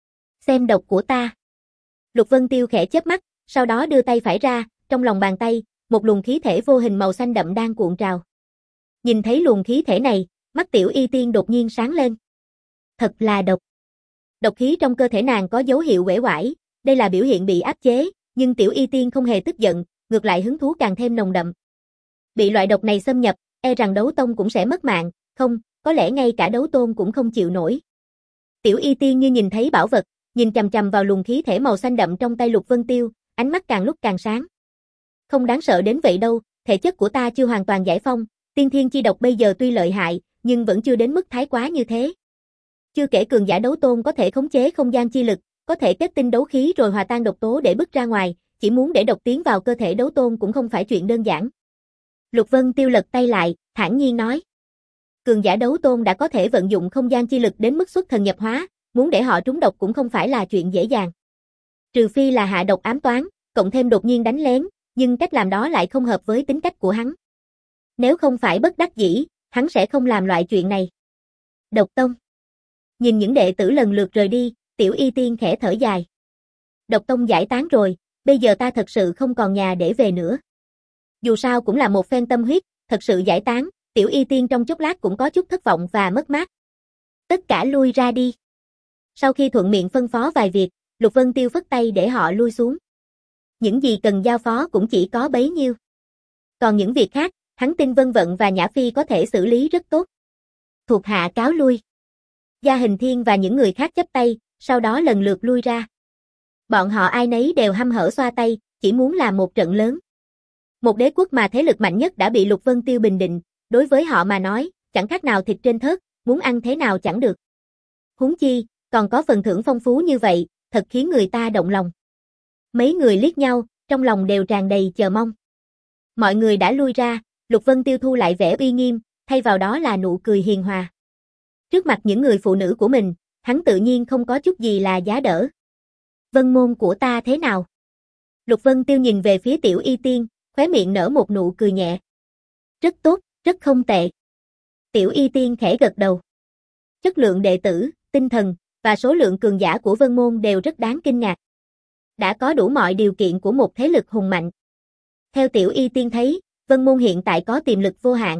Xem độc của ta. Lục Vân Tiêu khẽ chớp mắt, sau đó đưa tay phải ra, trong lòng bàn tay, một luồng khí thể vô hình màu xanh đậm đang cuộn trào. Nhìn thấy luồng khí thể này, mắt Tiểu Y Tiên đột nhiên sáng lên. Thật là độc. Độc khí trong cơ thể nàng có dấu hiệu uể oải, đây là biểu hiện bị áp chế, nhưng Tiểu Y Tiên không hề tức giận, ngược lại hứng thú càng thêm nồng đậm. Bị loại độc này xâm nhập, e rằng đấu tông cũng sẽ mất mạng, không, có lẽ ngay cả đấu tôn cũng không chịu nổi. Tiểu Y Tiên như nhìn thấy bảo vật, nhìn chằm chằm vào luồng khí thể màu xanh đậm trong tay Lục Vân Tiêu, ánh mắt càng lúc càng sáng. Không đáng sợ đến vậy đâu, thể chất của ta chưa hoàn toàn giải phong, tiên thiên chi độc bây giờ tuy lợi hại, nhưng vẫn chưa đến mức thái quá như thế. Chưa kể cường giả đấu tôn có thể khống chế không gian chi lực, có thể kết tinh đấu khí rồi hòa tan độc tố để bứt ra ngoài, chỉ muốn để độc tiến vào cơ thể đấu tôn cũng không phải chuyện đơn giản. Lục Vân Tiêu lật tay lại, thản nhiên nói. Cường giả đấu tôn đã có thể vận dụng không gian chi lực đến mức xuất thần nhập hóa, muốn để họ trúng độc cũng không phải là chuyện dễ dàng. Trừ phi là hạ độc ám toán, cộng thêm đột nhiên đánh lén, nhưng cách làm đó lại không hợp với tính cách của hắn. Nếu không phải bất đắc dĩ, hắn sẽ không làm loại chuyện này. Độc Tông. Nhìn những đệ tử lần lượt rời đi, Tiểu Y Tiên khẽ thở dài. Độc Tông giải tán rồi, bây giờ ta thật sự không còn nhà để về nữa. Dù sao cũng là một phen tâm huyết, thật sự giải tán, Tiểu Y Tiên trong chốc lát cũng có chút thất vọng và mất mát. Tất cả lui ra đi. Sau khi thuận miệng phân phó vài việc, Lục Vân Tiêu phất tay để họ lui xuống. Những gì cần giao phó cũng chỉ có bấy nhiêu. Còn những việc khác, hắn tin Vân Vận và Nhã Phi có thể xử lý rất tốt. Thuộc hạ cáo lui. Gia Hình Thiên và những người khác chắp tay, sau đó lần lượt lui ra. Bọn họ ai nấy đều hăm hở xoa tay, chỉ muốn làm một trận lớn. Một đế quốc mà thế lực mạnh nhất đã bị Lục Vân Tiêu bình định, đối với họ mà nói, chẳng khác nào thịt trên thớt, muốn ăn thế nào chẳng được. Huống chi, còn có phần thưởng phong phú như vậy, thật khiến người ta động lòng. Mấy người liếc nhau, trong lòng đều tràn đầy chờ mong. Mọi người đã lui ra, Lục Vân Tiêu thu lại vẻ uy nghiêm, thay vào đó là nụ cười hiền hòa. Trước mặt những người phụ nữ của mình, hắn tự nhiên không có chút gì là giá đỡ. Vân môn của ta thế nào? Lục Vân Tiêu nhìn về phía Tiểu Y Tiên, khóe miệng nở một nụ cười nhẹ. Rất tốt, rất không tệ. Tiểu Y Tiên khẽ gật đầu. Chất lượng đệ tử, tinh thần và số lượng cường giả của Vân môn đều rất đáng kinh ngạc. Đã có đủ mọi điều kiện của một thế lực hùng mạnh. Theo Tiểu Y Tiên thấy, Vân môn hiện tại có tiềm lực vô hạn.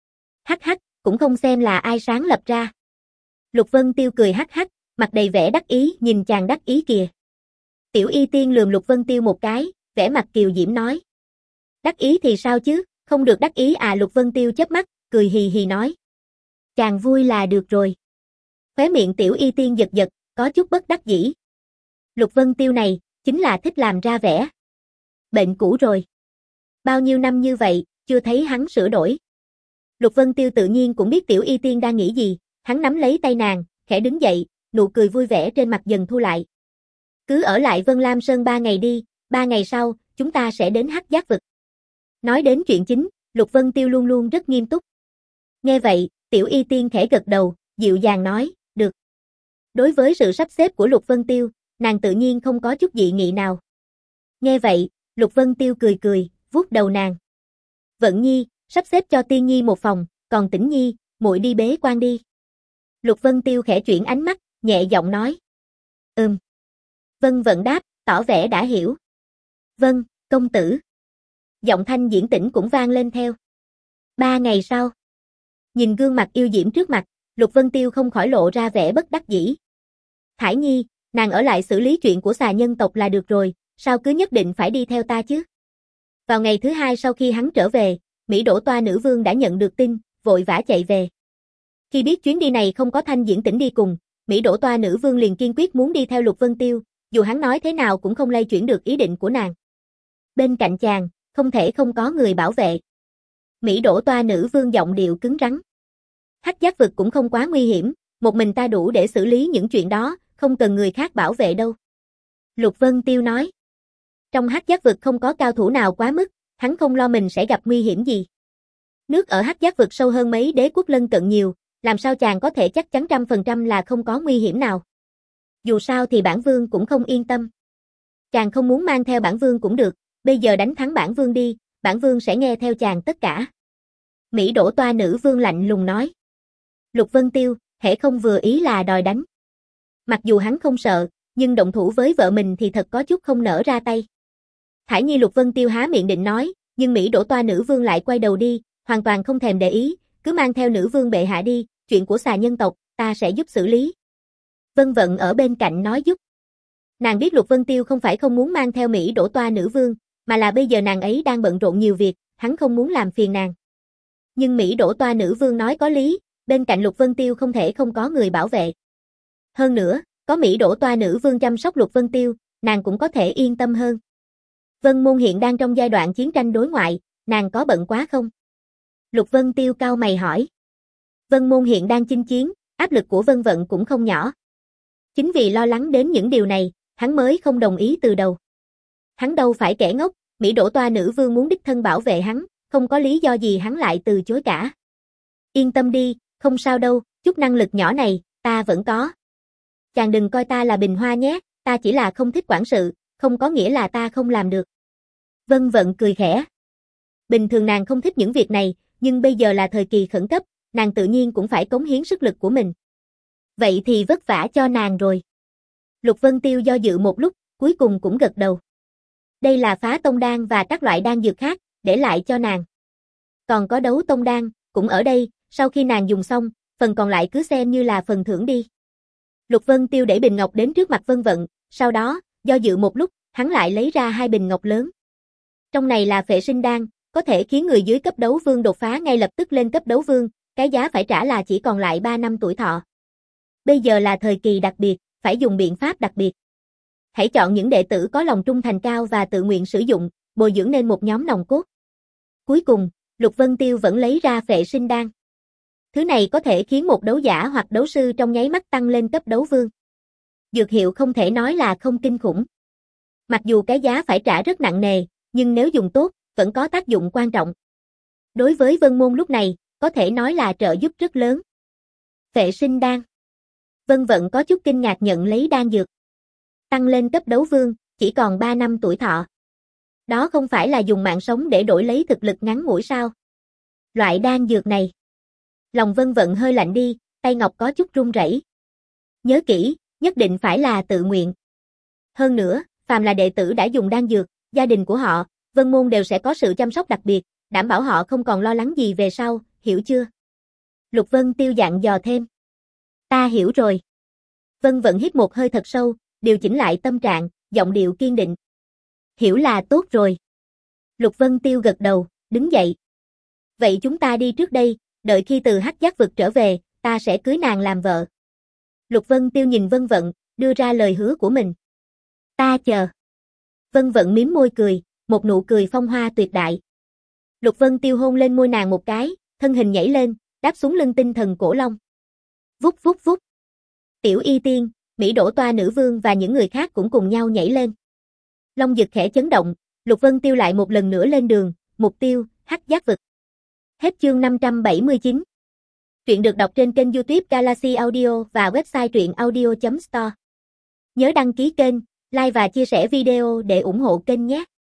Hắc hắc, cũng không xem là ai sáng lập ra. Lục Vân Tiêu cười hắc hắc, mặt đầy vẻ đắc ý, nhìn chàng đắc ý kìa. Tiểu Y Tiên lườm Lục Vân Tiêu một cái, vẻ mặt kiều diễm nói. Đắc ý thì sao chứ, không được đắc ý à? Lục Vân Tiêu chớp mắt, cười hì hì nói. Chàng vui là được rồi. Khóe miệng Tiểu Y Tiên giật giật, có chút bất đắc dĩ. Lục Vân Tiêu này, chính là thích làm ra vẻ. Bệnh cũ rồi. Bao nhiêu năm như vậy, chưa thấy hắn sửa đổi. Lục Vân Tiêu tự nhiên cũng biết Tiểu Y Tiên đang nghĩ gì, hắn nắm lấy tay nàng, khẽ đứng dậy, nụ cười vui vẻ trên mặt dần thu lại. Cứ ở lại Vân Lam Sơn ba ngày đi, ba ngày sau, chúng ta sẽ đến Hắc Giác Vực. Nói đến chuyện chính, Lục Vân Tiêu luôn luôn rất nghiêm túc. Nghe vậy, Tiểu Y Tiên khẽ gật đầu, dịu dàng nói, được. Đối với sự sắp xếp của Lục Vân Tiêu, nàng tự nhiên không có chút dị nghị nào. Nghe vậy, Lục Vân Tiêu cười cười, vuốt đầu nàng. Vận Nhi, sắp xếp cho Tiên Nhi một phòng, còn Tĩnh Nhi, muội đi bế quan đi. Lục Vân Tiêu khẽ chuyển ánh mắt, nhẹ giọng nói. Ừm. Vân Vận đáp, tỏ vẻ đã hiểu. Vâng, công tử. Giọng thanh Diễn Tĩnh cũng vang lên theo. Ba ngày sau. Nhìn gương mặt yêu diễm trước mặt, Lục Vân Tiêu không khỏi lộ ra vẻ bất đắc dĩ. Thải Nhi, nàng ở lại xử lý chuyện của xà nhân tộc là được rồi, sao cứ nhất định phải đi theo ta chứ? Vào ngày thứ hai sau khi hắn trở về, Mỹ Đỗ Toa Nữ Vương đã nhận được tin, vội vã chạy về. Khi biết chuyến đi này không có Thanh Diễn Tĩnh đi cùng, Mỹ Đỗ Toa Nữ Vương liền kiên quyết muốn đi theo Lục Vân Tiêu, dù hắn nói thế nào cũng không lay chuyển được ý định của nàng. Bên cạnh chàng, không thể không có người bảo vệ. Mỹ Đỗ Toa Nữ Vương giọng điệu cứng rắn. Hắc Giác Vực cũng không quá nguy hiểm, một mình ta đủ để xử lý những chuyện đó, không cần người khác bảo vệ đâu. Lục Vân Tiêu nói. Trong Hắc Giác Vực không có cao thủ nào quá mức, hắn không lo mình sẽ gặp nguy hiểm gì. Nước ở Hắc Giác Vực sâu hơn mấy đế quốc lân cận nhiều, làm sao chàng có thể chắc chắn trăm phần trăm là không có nguy hiểm nào. Dù sao thì bản vương cũng không yên tâm. Chàng không muốn mang theo bản vương cũng được, bây giờ đánh thắng bản vương đi, bản vương sẽ nghe theo chàng tất cả. Mỹ Đỗ Toa Nữ Vương lạnh lùng nói. Lục Vân Tiêu, hễ không vừa ý là đòi đánh. Mặc dù hắn không sợ, nhưng động thủ với vợ mình thì thật có chút không nỡ ra tay. Thải Nhi. Lục Vân Tiêu há miệng định nói, nhưng Mỹ Đỗ Toa Nữ Vương lại quay đầu đi, hoàn toàn không thèm để ý, cứ mang theo nữ vương bệ hạ đi, chuyện của xà nhân tộc, ta sẽ giúp xử lý. Vân Vận ở bên cạnh nói giúp. Nàng biết Lục Vân Tiêu không phải không muốn mang theo Mỹ Đỗ Toa Nữ Vương, mà là bây giờ nàng ấy đang bận rộn nhiều việc, hắn không muốn làm phiền nàng. Nhưng Mỹ Đỗ Toa Nữ Vương nói có lý, bên cạnh Lục Vân Tiêu không thể không có người bảo vệ. Hơn nữa, có Mỹ Đỗ Toa Nữ Vương chăm sóc Lục Vân Tiêu, nàng cũng có thể yên tâm hơn. Vân Môn hiện đang trong giai đoạn chiến tranh đối ngoại, Nàng có bận quá không? Lục Vân Tiêu cau mày hỏi. Vân Môn hiện đang chinh chiến, áp lực của Vân Vận cũng không nhỏ. Chính vì lo lắng đến những điều này, hắn mới không đồng ý từ đầu. Hắn đâu phải kẻ ngốc, Mỹ Đỗ Toa nữ vương muốn đích thân bảo vệ hắn, không có lý do gì hắn lại từ chối cả. Yên tâm đi, không sao đâu, chút năng lực nhỏ này, ta vẫn có. Chàng đừng coi ta là bình hoa nhé, ta chỉ là không thích quản sự, không có nghĩa là ta không làm được. Vân Vận cười khẽ. Bình thường nàng không thích những việc này, nhưng bây giờ là thời kỳ khẩn cấp, nàng tự nhiên cũng phải cống hiến sức lực của mình. Vậy thì vất vả cho nàng rồi. Lục Vân Tiêu do dự một lúc, cuối cùng cũng gật đầu. Đây là phá tông đan và các loại đan dược khác, để lại cho nàng. Còn có đấu tông đan, cũng ở đây, sau khi nàng dùng xong, phần còn lại cứ xem như là phần thưởng đi. Lục Vân Tiêu để bình ngọc đến trước mặt Vân Vận, sau đó, do dự một lúc, hắn lại lấy ra hai bình ngọc lớn. Trong này là phệ sinh đan, có thể khiến người dưới cấp đấu vương đột phá ngay lập tức lên cấp đấu vương, cái giá phải trả là chỉ còn lại ba năm tuổi thọ. Bây giờ là thời kỳ đặc biệt, phải dùng biện pháp đặc biệt. Hãy chọn những đệ tử có lòng trung thành cao và tự nguyện sử dụng, bồi dưỡng nên một nhóm nòng cốt. Cuối cùng, Lục Vân Tiêu vẫn lấy ra phệ sinh đan. Thứ này có thể khiến một đấu giả hoặc đấu sư trong nháy mắt tăng lên cấp đấu vương. Dược hiệu không thể nói là không kinh khủng. Mặc dù cái giá phải trả rất nặng nề, nhưng nếu dùng tốt, vẫn có tác dụng quan trọng. Đối với Vân Môn lúc này, có thể nói là trợ giúp rất lớn. Phệ sinh đan. Vân Vận có chút kinh ngạc nhận lấy đan dược. Tăng lên cấp đấu vương, chỉ còn ba năm tuổi thọ. Đó không phải là dùng mạng sống để đổi lấy thực lực ngắn ngủi sao? Loại đan dược này. Lòng Vân Vận hơi lạnh đi, tay ngọc có chút run rẩy. Nhớ kỹ, nhất định phải là tự nguyện. Hơn nữa, phàm là đệ tử đã dùng đan dược, gia đình của họ, Vân Môn đều sẽ có sự chăm sóc đặc biệt, đảm bảo họ không còn lo lắng gì về sau, hiểu chưa? Lục Vân Tiêu dặn dò thêm. Ta hiểu rồi. Vân Vận hít một hơi thật sâu, điều chỉnh lại tâm trạng, giọng điệu kiên định. Hiểu là tốt rồi. Lục Vân Tiêu gật đầu, đứng dậy. Vậy chúng ta đi trước đây, đợi khi từ Hắc Giác vực trở về, ta sẽ cưới nàng làm vợ. Lục Vân Tiêu nhìn Vân Vận, đưa ra lời hứa của mình. Ta chờ. Vân Vận mím môi cười, một nụ cười phong hoa tuyệt đại. Lục Vân Tiêu hôn lên môi nàng một cái, thân hình nhảy lên, đáp xuống lưng tinh thần cổ long. Vút vút vút. Tiểu Y Tiên, Mỹ Đỗ Toa nữ vương và những người khác cũng cùng nhau nhảy lên. Long Dực khẽ chấn động, Lục Vân Tiêu lại một lần nữa lên đường, mục tiêu, Hắc Giác vực. Hết chương năm trăm bảy mươi chín. Truyện được đọc trên kênh YouTube Galaxy Audio và website truyện audio chấm store. Nhớ đăng ký kênh, like và chia sẻ video để ủng hộ kênh nhé.